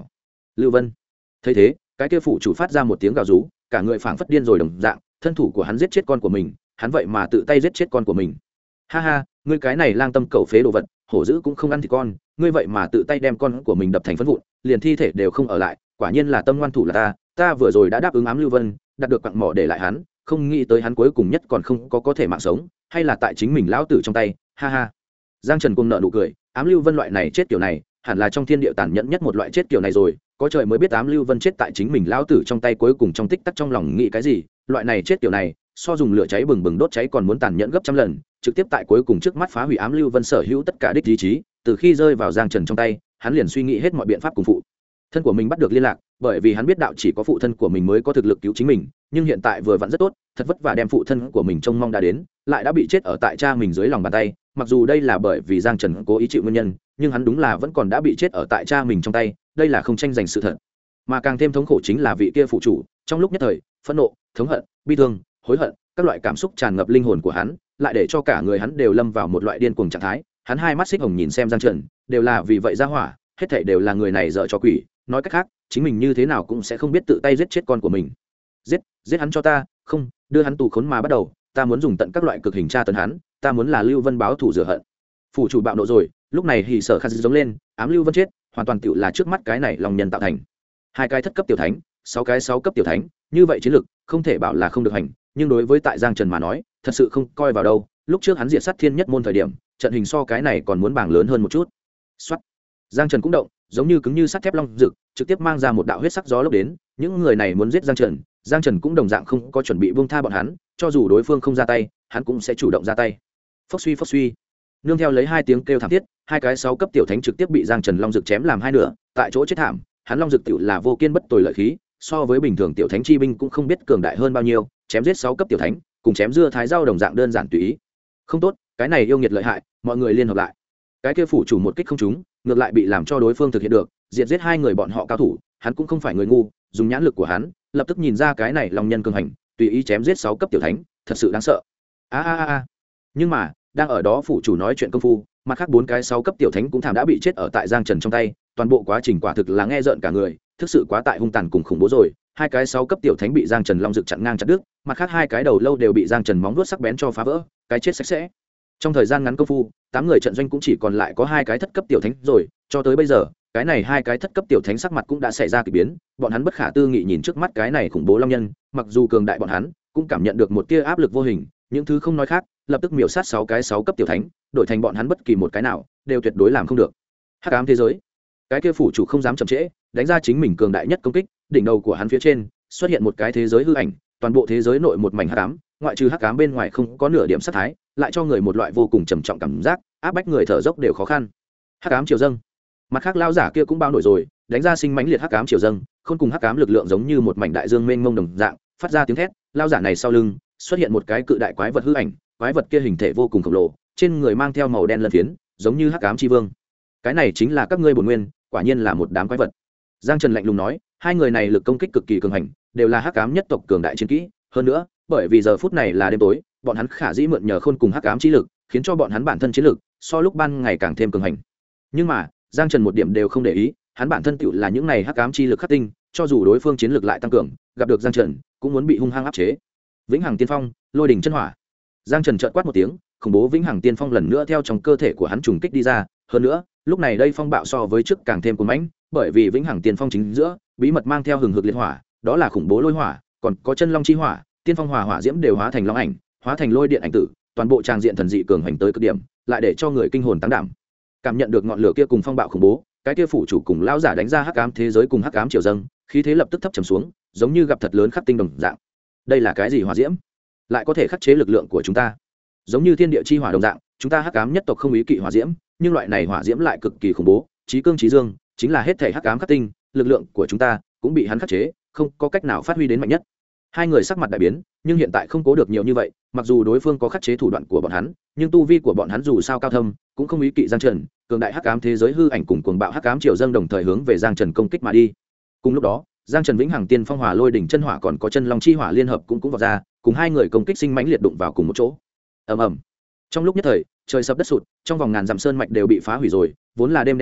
Lưu Vân thấy thế, cái kia phụ chủ phát ra một tiếng gào rú, cả người phảng phất điên rồi đồng dạng, thân thủ của hắn giết chết con của mình, hắn vậy mà tự tay giết chết con của mình. Ha ha, ngươi cái này lang tâm cẩu phế đồ vật, hổ dữ cũng không ăn thịt con, ngươi vậy mà tự tay đem con của mình đập thành phấn vụn, liền thi thể đều không ở lại, quả nhiên là tâm ngoan thủ là ta vừa rồi đã đáp ứng ám Lưu Vân, đạt được quặng mỏ để lại hắn, không nghĩ tới hắn cuối cùng nhất còn không có thể mạng sống, hay là tại chính mình lão tử trong tay, ha ha. Giang Trần cùng nợ nụ cười, ám Lưu Vân loại này chết kiểu này, hẳn là trong thiên địa tàn nhẫn nhất một loại chết kiểu này rồi, có trời mới biết ám Lưu Vân chết tại chính mình lão tử trong tay, cuối cùng trong tích tắc trong lòng nghĩ cái gì, loại này chết kiểu này so dùng lửa cháy bừng bừng đốt cháy còn muốn tàn nhẫn gấp trăm lần, trực tiếp tại cuối cùng trước mắt phá hủy ám Lưu Vân sở hữu tất cả đích ý chí. Từ khi rơi vào Giang Trần trong tay, hắn liền suy nghĩ hết mọi biện pháp cùng phụ thân của mình bắt được liên lạc, bởi vì hắn biết đạo chỉ có phụ thân của mình mới có thực lực cứu chính mình, nhưng hiện tại vừa vặn rất tốt, thật vất vả đem phụ thân của mình trông mong đã đến, lại đã bị chết ở tại cha mình dưới lòng bàn tay. Mặc dù đây là bởi vì Giang Trần cố ý chịu nguyên nhân, nhưng hắn đúng là vẫn còn đã bị chết ở tại cha mình trong tay, đây là không tranh giành sự thật. Mà càng thêm thống khổ chính là vị kia phụ chủ, trong lúc nhất thời, phẫn nộ, thống hận, bi thương, hối hận, các loại cảm xúc tràn ngập linh hồn của hắn, lại để cho cả người hắn đều lâm vào một loại điên cuồng trạng thái. Hắn hai mắt xích hồng nhìn xem Giang Trần, đều là vì vậy ra hỏa, hết thảy đều là người này dở cho quỷ, nói cách khác, chính mình như thế nào cũng sẽ không biết tự tay giết chết con của mình. Giết hắn cho ta, không, đưa hắn tù khốn mà bắt đầu, ta muốn dùng tận các loại cực hình tra tấn hắn, ta muốn là Lưu Vân báo thù rửa hận. Phủ chủ bạo nộ rồi, lúc này hỉ sở khăn giống lên, ám Lưu Vân chết, hoàn toàn tựu là trước mắt cái này lòng nhân tạo thành. Hai cái thất cấp tiểu thánh, sáu cái sáu cấp tiểu thánh, như vậy chiến lực không thể bảo là không được hành, nhưng đối với tại Giang Trần mà nói, thật sự không coi vào đâu. Lúc trước hắn diệt sát thiên nhất môn thời điểm, trận hình so cái này còn muốn bảng lớn hơn một chút. Soát. Giang Trần cũng động, giống như cứng như sắt thép long rực, trực tiếp mang ra một đạo huyết sắc gió lốc đến, những người này muốn giết Giang Trần cũng đồng dạng không có chuẩn bị buông tha bọn hắn, cho dù đối phương không ra tay, hắn cũng sẽ chủ động ra tay. Phốc suy, nương theo lấy hai tiếng kêu thảm thiết, hai cái sáu cấp tiểu thánh trực tiếp bị Giang Trần long rực chém làm hai nửa, tại chỗ chết thảm. Hắn long dực tiểu là vô kiên bất tồi lợi khí, so với bình thường tiểu thánh chi binh cũng không biết cường đại hơn bao nhiêu, chém giết 6 cấp tiểu thánh, cùng chém dưa thái rau đồng dạng đơn giản tùy ý. Không tốt, cái này yêu nghiệt lợi hại, mọi người liên hợp lại. Cái kia phủ chủ một kích không trúng, ngược lại bị làm cho đối phương thực hiện được, diệt giết hai người bọn họ cao thủ, hắn cũng không phải người ngu, dùng nhãn lực của hắn, lập tức nhìn ra cái này lòng nhân cường hành, tùy ý chém giết 6 cấp tiểu thánh, thật sự đáng sợ. A. Nhưng mà, đang ở đó phủ chủ nói chuyện công phu, mặt khác 4 cái 6 cấp tiểu thánh cũng thảm đã bị chết ở tại Giang Trần trong tay, toàn bộ quá trình quả thực là nghe rợn cả người, thực sự quá tại hung tàn cùng khủng bố rồi. Hai cái 6 cấp tiểu thánh bị Giang Trần long dực chặn ngang chặt đứt, mặt khác hai cái đầu lâu đều bị Giang Trần móng vuốt sắc bén cho phá vỡ, cái chết sạch sẽ. Trong thời gian ngắn công phu, 8 người trận doanh cũng chỉ còn lại có 2 cái thất cấp tiểu thánh rồi, cho tới bây giờ, cái này 2 cái thất cấp tiểu thánh sắc mặt cũng đã xảy ra kỳ biến, bọn hắn bất khả tư nghị nhìn trước mắt cái này khủng bố long nhân, mặc dù cường đại bọn hắn cũng cảm nhận được một tia áp lực vô hình, những thứ không nói khác, lập tức miểu sát 6 cái 6 cấp tiểu thánh, đổi thành bọn hắn bất kỳ một cái nào đều tuyệt đối làm không được. Hắc ám thế giới, cái kia phủ chủ không dám chậm trễ, đánh ra chính mình cường đại nhất công kích, đỉnh đầu của hắn phía trên xuất hiện một cái thế giới hư ảnh, toàn bộ thế giới nội một mảnh hắc ám, ngoại trừ hắc ám bên ngoài không có nửa điểm sát thái, lại cho người một loại vô cùng trầm trọng cảm giác, áp bách người thở dốc đều khó khăn. Hắc ám triều dâng, mặt khác lao giả kia cũng bao nổi rồi, đánh ra sinh mãnh liệt hắc ám triều dâng, không cùng hắc ám lực lượng giống như một mảnh đại dương mênh mông đồng dạng, phát ra tiếng thét. Lao giả này sau lưng xuất hiện một cái cự đại quái vật hư ảnh, quái vật kia hình thể vô cùng khổng lồ, trên người mang theo màu đen lân phiến, giống như hắc ám chi vương. Cái này chính là các ngươi bổn nguyên, quả nhiên là một đám quái vật. Giang Trần lạnh lùng nói, hai người này lực công kích cực kỳ cường hành, đều là hắc ám nhất tộc cường đại chiến kỹ, hơn nữa, bởi vì giờ phút này là đêm tối, bọn hắn khả dĩ mượn nhờ khôn cùng hắc ám chi lực, khiến cho bọn hắn bản thân chiến lực so lúc ban ngày càng thêm cường hành. Nhưng mà, Giang Trần một điểm đều không để ý, hắn bản thân tựu là những này hắc ám chi lực khắc tinh, cho dù đối phương chiến lực lại tăng cường, gặp được Giang Trần, cũng muốn bị hung hăng áp chế. Vĩnh Hằng Tiên Phong, Lôi đỉnh chân hỏa. Giang Trần chợt quát một tiếng, khủng bố Vĩnh Hằng Tiên Phong lần nữa theo trong cơ thể của hắn trùng kích đi ra, hơn nữa, lúc này đây phong bạo so với trước càng thêm cuồng mãnh, bởi vì Vĩnh Hằng Tiên Phong chính giữa, bí mật mang theo hừng hực liệt hỏa, đó là khủng bố lôi hỏa, còn có chân long chi hỏa, tiên phong hỏa diễm đều hóa thành long ảnh, hóa thành lôi điện ảnh tử, toàn bộ tràng diện thần dị cường hành tới cực điểm, lại để cho người kinh hồn táng đảm. Cảm nhận được ngọn lửa kia cùng phong bạo khủng bố, cái kia phủ chủ cùng lão giả đánh ra hắc ám thế giới cùng hắc ám triều dâng, khí thế lập tức thấp trầm xuống, giống như gặp thật lớn khắc tinh đồng dạng. Đây là cái gì hỏa diễm? Lại có thể khắc chế lực lượng của chúng ta? Giống như thiên địa chi hỏa đồng dạng, chúng ta hắc ám nhất tộc không ý kỵ hỏa diễm, nhưng loại này hỏa diễm lại cực kỳ khủng bố, chí cương chí dương, chính là hết thể hắc ám khắc tinh, lực lượng của chúng ta cũng bị hắn khắc chế, không có cách nào phát huy đến mạnh nhất. Hai người sắc mặt đại biến, nhưng hiện tại không cố được nhiều như vậy, mặc dù đối phương có khắc chế thủ đoạn của bọn hắn, nhưng tu vi của bọn hắn dù sao cao thâm, cũng không ý kỵ Giang Trần, cường đại hắc ám thế giới hư ảnh cùng cuồng bạo hắc ám triều dâng đồng thời hướng về Giang Trần công kích mà đi. Cùng lúc đó, Giang Trần Vĩnh Hằng Tiên Phong hỏa lôi đỉnh chân hỏa còn có chân long chi hỏa liên hợp cũng vọt ra, cùng hai người công kích sinh mãnh liệt đụng vào cùng một chỗ. Ầm ầm. Trong lúc nhất thời, trời sập đất sụt, trong vòng ngàn dặm sơn mạch đều bị phá hủy rồi, vốn là đêm đen không,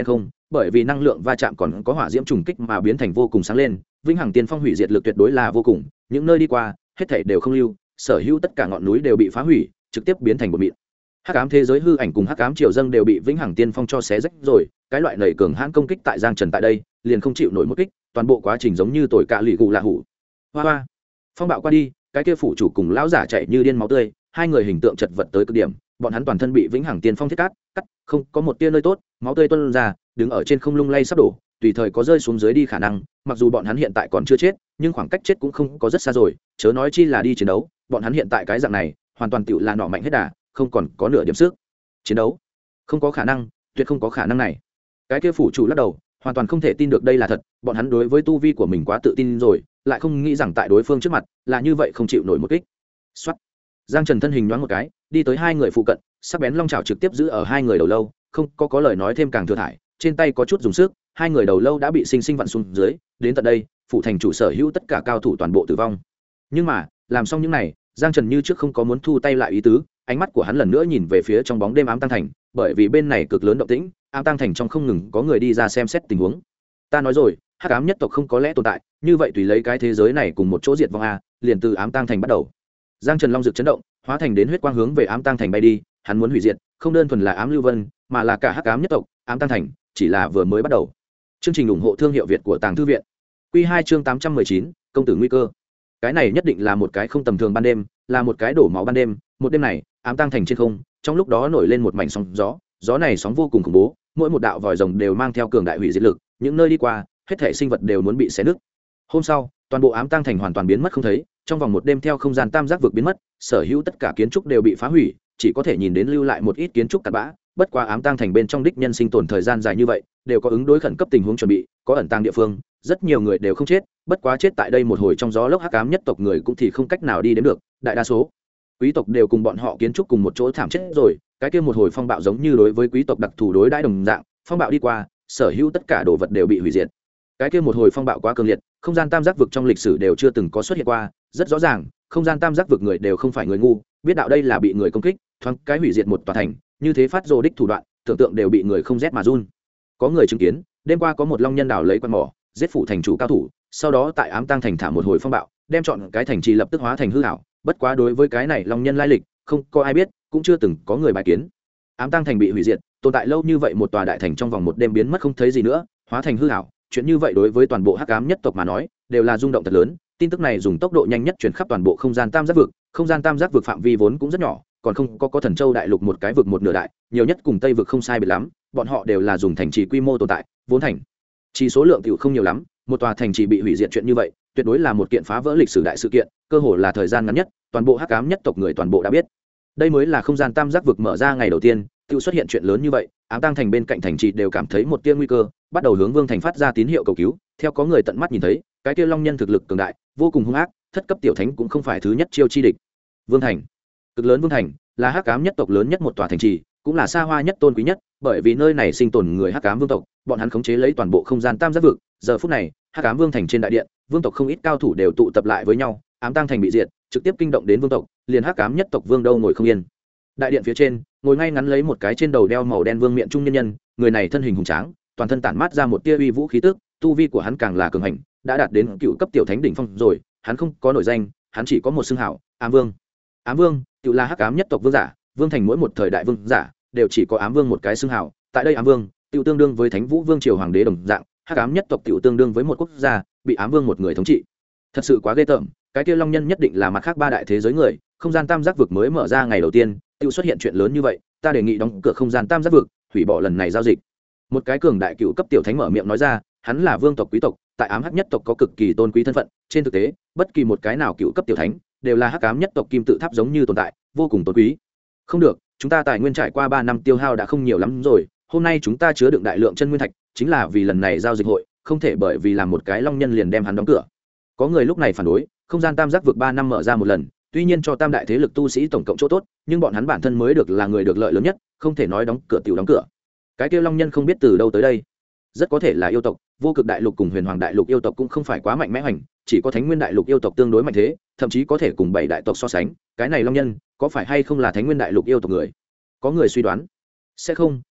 bởi vì năng lượng va chạm còn có hỏa diễm trùng kích mà biến thành vô cùng sáng lên. Vĩnh hằng tiên phong hủy diệt lực tuyệt đối là vô cùng, những nơi đi qua hết thảy đều không lưu, sở hữu tất cả ngọn núi đều bị phá hủy, trực tiếp biến thành bột mịn. Hắc ám thế giới hư ảnh cùng hắc ám triều dâng đều bị vĩnh hằng tiên phong cho xé rách rồi, cái loại nảy cường hãn công kích tại Giang Trần tại đây liền không chịu nổi một kích, toàn bộ quá trình giống như tồi cạ lì gù lạ hủ. Hoa hoa, phong bạo qua đi, cái kia phủ chủ cùng lão giả chạy như điên máu tươi, hai người hình tượng chật vật tới cực điểm, bọn hắn toàn thân bị vĩnh hằng tiên phong thiết cắt, không có một tia nơi tốt, máu tươi tuôn ra, đứng ở trên không lung lay sắp đổ, tùy thời có rơi xuống dưới đi khả năng. Mặc dù bọn hắn hiện tại còn chưa chết, nhưng khoảng cách chết cũng không có rất xa rồi, chớ nói chi là đi chiến đấu. Bọn hắn hiện tại cái dạng này, hoàn toàn tựu là nọ mạnh hết đà, không còn có nửa điểm sức chiến đấu. Không có khả năng, tuyệt không có khả năng này. Cái kia phủ chủ lắc đầu, hoàn toàn không thể tin được đây là thật. Bọn hắn đối với tu vi của mình quá tự tin rồi, lại không nghĩ rằng tại đối phương trước mặt là như vậy không chịu nổi một kích. Soát. Giang Trần thân hình nhoáng một cái, đi tới hai người phụ cận, sắc bén long chảo trực tiếp giữ ở hai người đầu lâu, không có lời nói thêm càng thừa thải, trên tay có chút dùng sức, hai người đầu lâu đã bị sinh sinh vặn xuống dưới, đến tận đây, phủ thành chủ sở hữu tất cả cao thủ toàn bộ tử vong. Nhưng mà, làm xong những này, Giang Trần như trước không có muốn thu tay lại ý tứ, ánh mắt của hắn lần nữa nhìn về phía trong bóng đêm ám tăng thành, bởi vì bên này cực lớn động tĩnh, ám tăng thành trong không ngừng có người đi ra xem xét tình huống. Ta nói rồi, hắc ám nhất tộc không có lẽ tồn tại, như vậy tùy lấy cái thế giới này cùng một chỗ diệt vong a, liền từ ám tăng thành bắt đầu. Giang Trần long dực chấn động, hóa thành đến huyết quang hướng về ám tăng thành bay đi, hắn muốn hủy diệt, không đơn thuần là ám lưu vân, mà là cả hắc ám nhất tộc. Ám tăng thành chỉ là vừa mới bắt đầu. Chương trình ủng hộ thương hiệu Việt của Tàng Thư viện. Quy 2 chương 819, công tử nguy cơ. Cái này nhất định là một cái không tầm thường ban đêm, là một cái đổ máu ban đêm. Một đêm này, ám tăng thành trên không, trong lúc đó nổi lên một mảnh sóng gió, gió này sóng vô cùng khủng bố, mỗi một đạo vòi rồng đều mang theo cường đại hủy diệt lực, những nơi đi qua, hết thảy sinh vật đều muốn bị xé nứt. Hôm sau, toàn bộ ám tăng thành hoàn toàn biến mất không thấy, trong vòng một đêm theo không gian tam giác vực biến mất, sở hữu tất cả kiến trúc đều bị phá hủy, chỉ có thể nhìn đến lưu lại một ít kiến trúc cặn bã. Bất quá ám tăng thành bên trong đích nhân sinh tồn thời gian dài như vậy, đều có ứng đối khẩn cấp tình huống chuẩn bị, có ẩn tàng địa phương, rất nhiều người đều không chết, bất quá chết tại đây một hồi trong gió lốc hắc ám nhất tộc người cũng thì không cách nào đi đến được, đại đa số quý tộc đều cùng bọn họ kiến trúc cùng một chỗ thảm chết rồi. Cái kia một hồi phong bạo giống như đối với quý tộc đặc thù đối đãi đồng dạng, phong bạo đi qua, sở hữu tất cả đồ vật đều bị hủy diệt. Cái kia một hồi phong bạo quá cường liệt, không gian tam giác vực trong lịch sử đều chưa từng có xuất hiện qua, rất rõ ràng, không gian tam giác vực người đều không phải người ngu, biết đạo đây là bị người công kích, thoáng cái hủy diệt một tòa thành, như thế phát rồ đích thủ đoạn, tưởng tượng đều bị người không rét mà run. Có người chứng kiến, đêm qua có một long nhân đảo lấy quan mỏ, giết phủ thành chủ cao thủ, sau đó tại ám tăng thành thả một hồi phong bạo, đem chọn cái thành trì lập tức hóa thành hư ảo. Bất quá đối với cái này long nhân lai lịch, không có ai biết, cũng chưa từng có người bài kiến. Ám tăng thành bị hủy diệt, tồn tại lâu như vậy một tòa đại thành trong vòng một đêm biến mất không thấy gì nữa, hóa thành hư ảo. Chuyện như vậy đối với toàn bộ hắc ám nhất tộc mà nói, đều là rung động thật lớn. Tin tức này dùng tốc độ nhanh nhất truyền khắp toàn bộ không gian tam giác vực, không gian tam giác vực phạm vi vốn cũng rất nhỏ, còn không có thần châu đại lục một cái vực một nửa đại, nhiều nhất cùng tây vực không sai biệt lắm, bọn họ đều là dùng thành trì quy mô tồn tại, vốn thành chỉ số lượng tiểu không nhiều lắm, một tòa thành trì bị hủy diệt chuyện như vậy, tuyệt đối là một kiện phá vỡ lịch sử đại sự kiện, cơ hồ là thời gian ngắn nhất, toàn bộ hắc ám nhất tộc người toàn bộ đã biết. Đây mới là không gian tam giác vực mở ra ngày đầu tiên, tự xuất hiện chuyện lớn như vậy, ám tăng thành bên cạnh thành trì đều cảm thấy một tia nguy cơ, bắt đầu hướng vương thành phát ra tín hiệu cầu cứu. Theo có người tận mắt nhìn thấy, cái tia long nhân thực lực cường đại, vô cùng hung ác, thất cấp tiểu thánh cũng không phải thứ nhất chiêu chi địch. Vương thành, cực lớn vương thành, là hắc ám nhất tộc lớn nhất một tòa thành trì, cũng là xa hoa nhất tôn quý nhất, bởi vì nơi này sinh tồn người hắc ám vương tộc, bọn hắn khống chế lấy toàn bộ không gian tam giác vực. Giờ phút này, hắc ám vương thành trên đại điện, vương tộc không ít cao thủ đều tụ tập lại với nhau, ám tăng thành bị diệt, trực tiếp kinh động đến vương tộc, liền hắc ám nhất tộc vương đâu ngồi không yên. Đại điện phía trên, ngồi ngay ngắn lấy một cái trên đầu đeo màu đen vương miện trung nhân nhân, người này thân hình hùng tráng, toàn thân tản mát ra một tia uy vũ khí tức, tu vi của hắn càng là cường hành, đã đạt đến cựu cấp tiểu thánh đỉnh phong rồi. Hắn không có nổi danh, hắn chỉ có một xưng hảo, ám vương. Ám vương tự là hắc ám nhất tộc vương giả, vương thành mỗi một thời đại vương giả đều chỉ có ám vương một cái xưng hảo. Tại đây ám vương tự tương đương với thánh vũ vương triều hoàng đế đồng dạng, hắc ám nhất tộc tự tương đương với một quốc gia bị ám vương một người thống trị. Thật sự quá ghê tởm, cái kia long nhân nhất định là mặt khác ba đại thế giới người. Không gian tam giác vực mới mở ra ngày đầu tiên, tự xuất hiện chuyện lớn như vậy, ta đề nghị đóng cửa không gian tam giác vực, hủy bỏ lần này giao dịch. Một cái cường đại cựu cấp tiểu thánh mở miệng nói ra, hắn là vương tộc quý tộc, tại ám hắc nhất tộc có cực kỳ tôn quý thân phận, trên thực tế, bất kỳ một cái nào cựu cấp tiểu thánh đều là hắc ám nhất tộc kim tự tháp giống như tồn tại, vô cùng tôn quý. Không được, chúng ta tài nguyên trải qua 3 năm tiêu hao đã không nhiều lắm rồi, hôm nay chúng ta chứa đựng đại lượng chân nguyên thạch, chính là vì lần này giao dịch hội, không thể bởi vì làm một cái long nhân liền đem hắn đóng cửa. Có người lúc này phản đối, không gian tam giác vực 3 năm mở ra một lần, tuy nhiên cho tam đại thế lực tu sĩ tổng cộng chỗ tốt, nhưng bọn hắn bản thân mới được là người được lợi lớn nhất, không thể nói đóng cửa tiểu đóng cửa. Cái kia long nhân không biết từ đâu tới đây, rất có thể là yêu tộc. Vô cực đại lục cùng huyền hoàng đại lục yêu tộc cũng không phải quá mạnh mẽ hoành, chỉ có thánh nguyên đại lục yêu tộc tương đối mạnh thế, thậm chí có thể cùng 7 đại tộc so sánh. Cái này long nhân có phải hay không là thánh nguyên đại lục yêu tộc người? Có người suy đoán, sẽ không,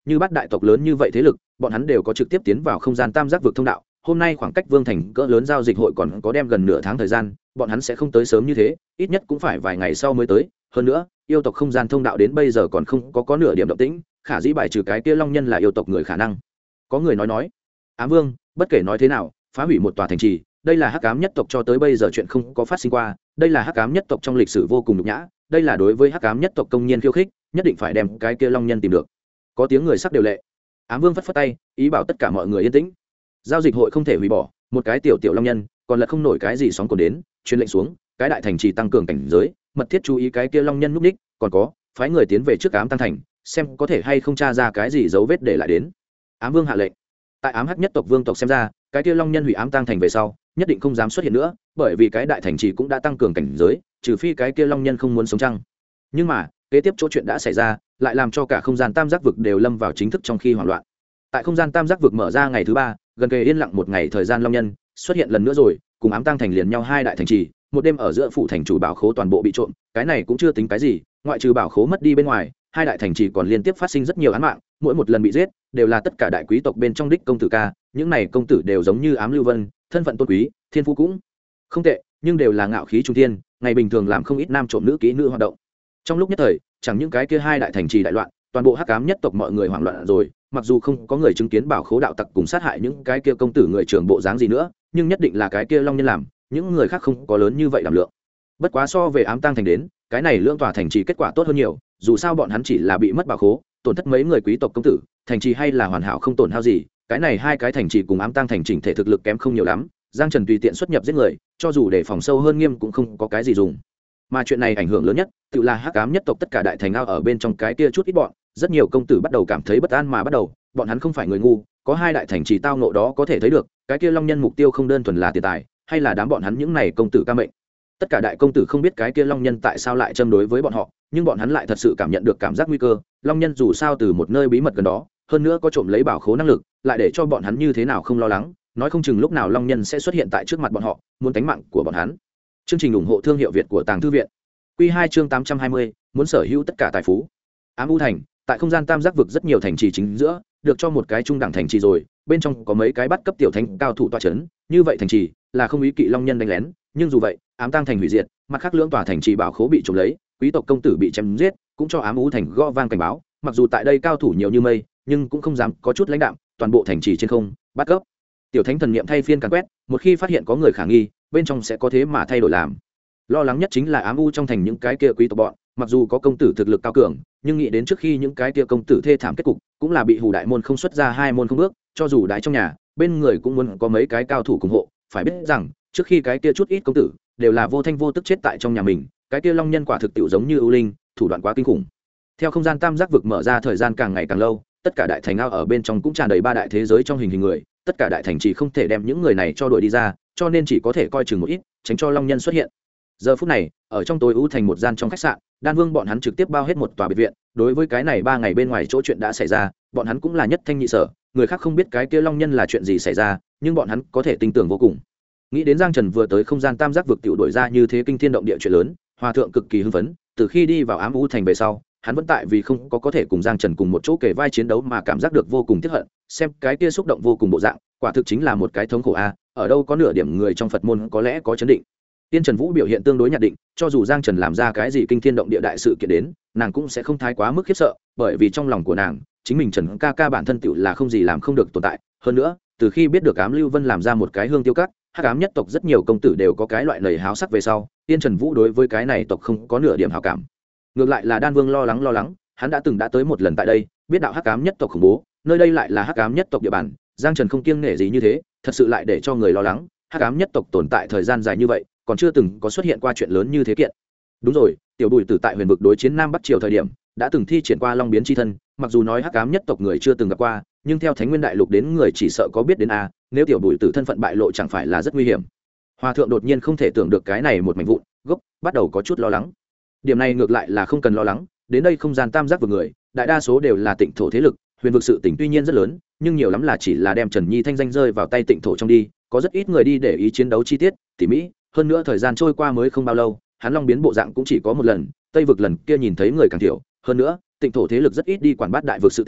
như bát đại tộc lớn như vậy thế lực bọn hắn đều có trực tiếp tiến vào không gian tam giác vực thông đạo. Hôm nay khoảng cách vương thành cỡ lớn giao dịch hội còn có đem gần nửa tháng thời gian, bọn hắn sẽ không tới sớm như thế, ít nhất cũng phải vài ngày sau mới tới. Hơn nữa yêu tộc không gian thông đạo đến bây giờ còn không có nửa điểm động tĩnh, khả dĩ bài trừ cái kia long nhân là yêu tộc người khả năng. Có người nói Ám Vương bất kể nói thế nào phá hủy một tòa thành trì, đây là hắc ám nhất tộc cho tới bây giờ chuyện không có phát sinh qua, đây là hắc ám nhất tộc trong lịch sử vô cùng nhục nhã, đây là đối với hắc ám nhất tộc công nhiên khiêu khích, nhất định phải đem cái kia long nhân tìm được. Có tiếng người sắc đều lệ. Ám Vương phất phất tay ý bảo tất cả mọi người yên tĩnh. Giao dịch hội không thể hủy bỏ, một cái tiểu long nhân còn là không nổi cái gì sóng cồn đến, truyền lệnh xuống cái đại thành trì tăng cường cảnh giới, mật thiết chú ý cái kia long nhân núp đích, còn có phái người tiến về trước ám tăng thành xem có thể hay không tra ra cái gì dấu vết để lại đến. Ám Vương hạ lệnh. Tại ám hắc nhất tộc vương tộc xem ra cái kia long nhân hủy ám tăng thành về sau nhất định không dám xuất hiện nữa, bởi vì cái đại thành trì cũng đã tăng cường cảnh giới, trừ phi cái kia long nhân không muốn sống chăng. Nhưng mà kế tiếp chỗ chuyện đã xảy ra lại làm cho cả không gian tam giác vực đều lâm vào chính thức trong khi hoảng loạn. Tại không gian tam giác vực mở ra ngày thứ 3, gần kề yên lặng một ngày thời gian, long nhân xuất hiện lần nữa rồi, cùng ám tăng thành liền nhau hai đại thành trì, một đêm ở giữa phủ thành chủ bảo khố toàn bộ bị trộm, cái này cũng chưa tính cái gì, ngoại trừ bảo khố mất đi bên ngoài, hai đại thành trì còn liên tiếp phát sinh rất nhiều án mạng, mỗi một lần bị giết đều là tất cả đại quý tộc bên trong đích công tử ca, những này công tử đều giống như Ám Lưu Vân, thân phận tôn quý, thiên phú cũng không tệ, nhưng đều là ngạo khí trung thiên, ngày bình thường làm không ít nam trộm nữ kỹ nữ hoạt động. Trong lúc nhất thời, chẳng những cái kia hai đại thành trì đại loạn, toàn bộ hắc ám nhất tộc mọi người hoảng loạn rồi, mặc dù không có người chứng kiến bảo khố đạo tặc cùng sát hại những cái kia công tử người trưởng bộ dáng gì nữa, nhưng nhất định là cái kia long nhân làm, những người khác không có lớn như vậy đảm lượng. Bất quá so về ám tăng thành đến, cái này lưỡng tòa thành trì kết quả tốt hơn nhiều, dù sao bọn hắn chỉ là bị mất bảo khố, tổn thất mấy người quý tộc công tử, thành trì hay là hoàn hảo không tổn hao gì, cái này hai cái thành trì cùng ám tăng thành chỉnh thể thực lực kém không nhiều lắm, Giang Trần tùy tiện xuất nhập giết người, cho dù để phòng sâu hơn nghiêm cũng không có cái gì dùng. Mà chuyện này ảnh hưởng lớn nhất tự là hắc ám nhất tộc tất cả đại thành ao ở bên trong cái kia chút ít bọn, rất nhiều công tử bắt đầu cảm thấy bất an mà bắt đầu, bọn hắn không phải người ngu, có hai đại thành trì tao nộ đó có thể thấy được, cái kia long nhân mục tiêu không đơn thuần là tiền tài, hay là đám bọn hắn những này công tử ca mệnh. Tất cả đại công tử không biết cái kia long nhân tại sao lại châm đối với bọn họ, nhưng bọn hắn lại thật sự cảm nhận được cảm giác nguy cơ, long nhân dù sao từ một nơi bí mật gần đó, hơn nữa có trộm lấy bảo khố năng lực, lại để cho bọn hắn như thế nào không lo lắng, nói không chừng lúc nào long nhân sẽ xuất hiện tại trước mặt bọn họ, muốn tánh mạng của bọn hắn. Chương trình ủng hộ thương hiệu Việt của Tàng Thư viện. Quy 2 chương 820, muốn sở hữu tất cả tài phú. Ám U thành, tại không gian tam giác vực rất nhiều thành trì chính giữa, được cho một cái trung đẳng thành trì rồi, bên trong có mấy cái bắt cấp tiểu thánh cao thủ tọa chấn, như vậy thành trì là không ý kỵ long nhân đánh lén, nhưng dù vậy, ám tăng thành hủy diệt, mặt khác lưỡng tòa thành trì bảo khố bị trộm lấy, quý tộc công tử bị chém giết, cũng cho ám U thành gõ vang cảnh báo, mặc dù tại đây cao thủ nhiều như mây, nhưng cũng không dám có chút lãnh đạm, toàn bộ thành trì trên không, bắt cấp. Tiểu thánh thần niệm thay phiên càn quét, một khi phát hiện có người khả nghi, bên trong sẽ có thế mà thay đổi làm. Lo lắng nhất chính là ám u trong thành những cái kia quý tộc bọn, mặc dù có công tử thực lực cao cường, nhưng nghĩ đến trước khi những cái kia công tử thê thảm kết cục, cũng là bị hù đại môn không xuất ra hai môn không bước, cho dù đái trong nhà, bên người cũng muốn có mấy cái cao thủ ủng hộ, phải biết rằng, trước khi cái kia chút ít công tử đều là vô thanh vô tức chết tại trong nhà mình, cái kia long nhân quả thực tiểu giống như ưu linh, thủ đoạn quá kinh khủng. Theo không gian tam giác vực mở ra thời gian càng ngày càng lâu, tất cả đại thành ao ở bên trong cũng tràn đầy ba đại thế giới trong hình người, tất cả đại thành chỉ không thể đem những người này cho đuổi đi ra, cho nên chỉ có thể coi chừng một ít, tránh cho long nhân xuất hiện. Giờ phút này, ở trong tối ưu thành một gian trong khách sạn, Đan Vương bọn hắn trực tiếp bao hết một tòa biệt viện, đối với cái này 3 ngày bên ngoài chỗ chuyện đã xảy ra, bọn hắn cũng là nhất thanh nhị sở, người khác không biết cái kia long nhân là chuyện gì xảy ra, nhưng bọn hắn có thể tin tưởng vô cùng. Nghĩ đến Giang Trần vừa tới không gian tam giác vực tiểu đổi ra như thế kinh thiên động địa chuyện lớn, Hòa thượng cực kỳ hưng phấn, từ khi đi vào ám u thành về sau, hắn vẫn tại vì không có thể cùng Giang Trần cùng một chỗ kề vai chiến đấu mà cảm giác được vô cùng tiếc hận, xem cái kia xúc động vô cùng bộ dạng, quả thực chính là một cái thống khổ a, ở đâu có nửa điểm người trong Phật môn có lẽ có chấn định. Tiên Trần Vũ biểu hiện tương đối nhạt định, cho dù Giang Trần làm ra cái gì kinh thiên động địa đại sự kiện đến, nàng cũng sẽ không thái quá mức khiếp sợ, bởi vì trong lòng của nàng, chính mình Trần ca ca bản thân tựu là không gì làm không được tồn tại, hơn nữa, từ khi biết được Ám Lưu Vân làm ra một cái hương tiêu cắt, hắc ám nhất tộc rất nhiều công tử đều có cái loại nảy háo sắc về sau, Tiên Trần Vũ đối với cái này tộc không có nửa điểm hảo cảm. Ngược lại là Đan Vương lo lắng, hắn đã tới một lần tại đây, biết đạo hắc ám nhất tộc khủng bố, nơi đây lại là hắc ám nhất tộc địa bàn, Giang Trần không kiêng nể gì như thế, thật sự lại để cho người lo lắng, hắc ám nhất tộc tồn tại thời gian dài như vậy, còn chưa từng có xuất hiện qua chuyện lớn như thế kiện. Đúng rồi, tiểu Bùi Tử tại Huyền vực đối chiến Nam Bắc Triều thời điểm, đã từng thi triển qua Long biến chi thân, mặc dù nói hắc ám nhất tộc người chưa từng gặp qua, nhưng theo Thánh Nguyên Đại Lục đến người chỉ sợ có biết đến a, nếu tiểu Bùi Tử thân phận bại lộ chẳng phải là rất nguy hiểm. Hòa thượng đột nhiên không thể tưởng được cái này một mảnh vụn, gốc, bắt đầu có chút lo lắng. Điểm này ngược lại là không cần lo lắng, đến đây không gian tam giác vực người, đại đa số đều là Tịnh thổ thế lực, Huyền vực sự tình tuy nhiên rất lớn, nhưng nhiều lắm là chỉ là đem Trần Nhi thanh danh rơi vào tay Tịnh thổ trong đi, có rất ít người đi để ý chiến đấu chi tiết, tỉ mỹ, hơn nữa thời gian trôi qua mới không bao lâu, hắn Long biến bộ dạng cũng chỉ có một lần, Tây vực lần kia nhìn thấy người càng thiểu, hơn nữa, Tịnh thổ thế lực rất ít đi quản bát đại vực sự tình,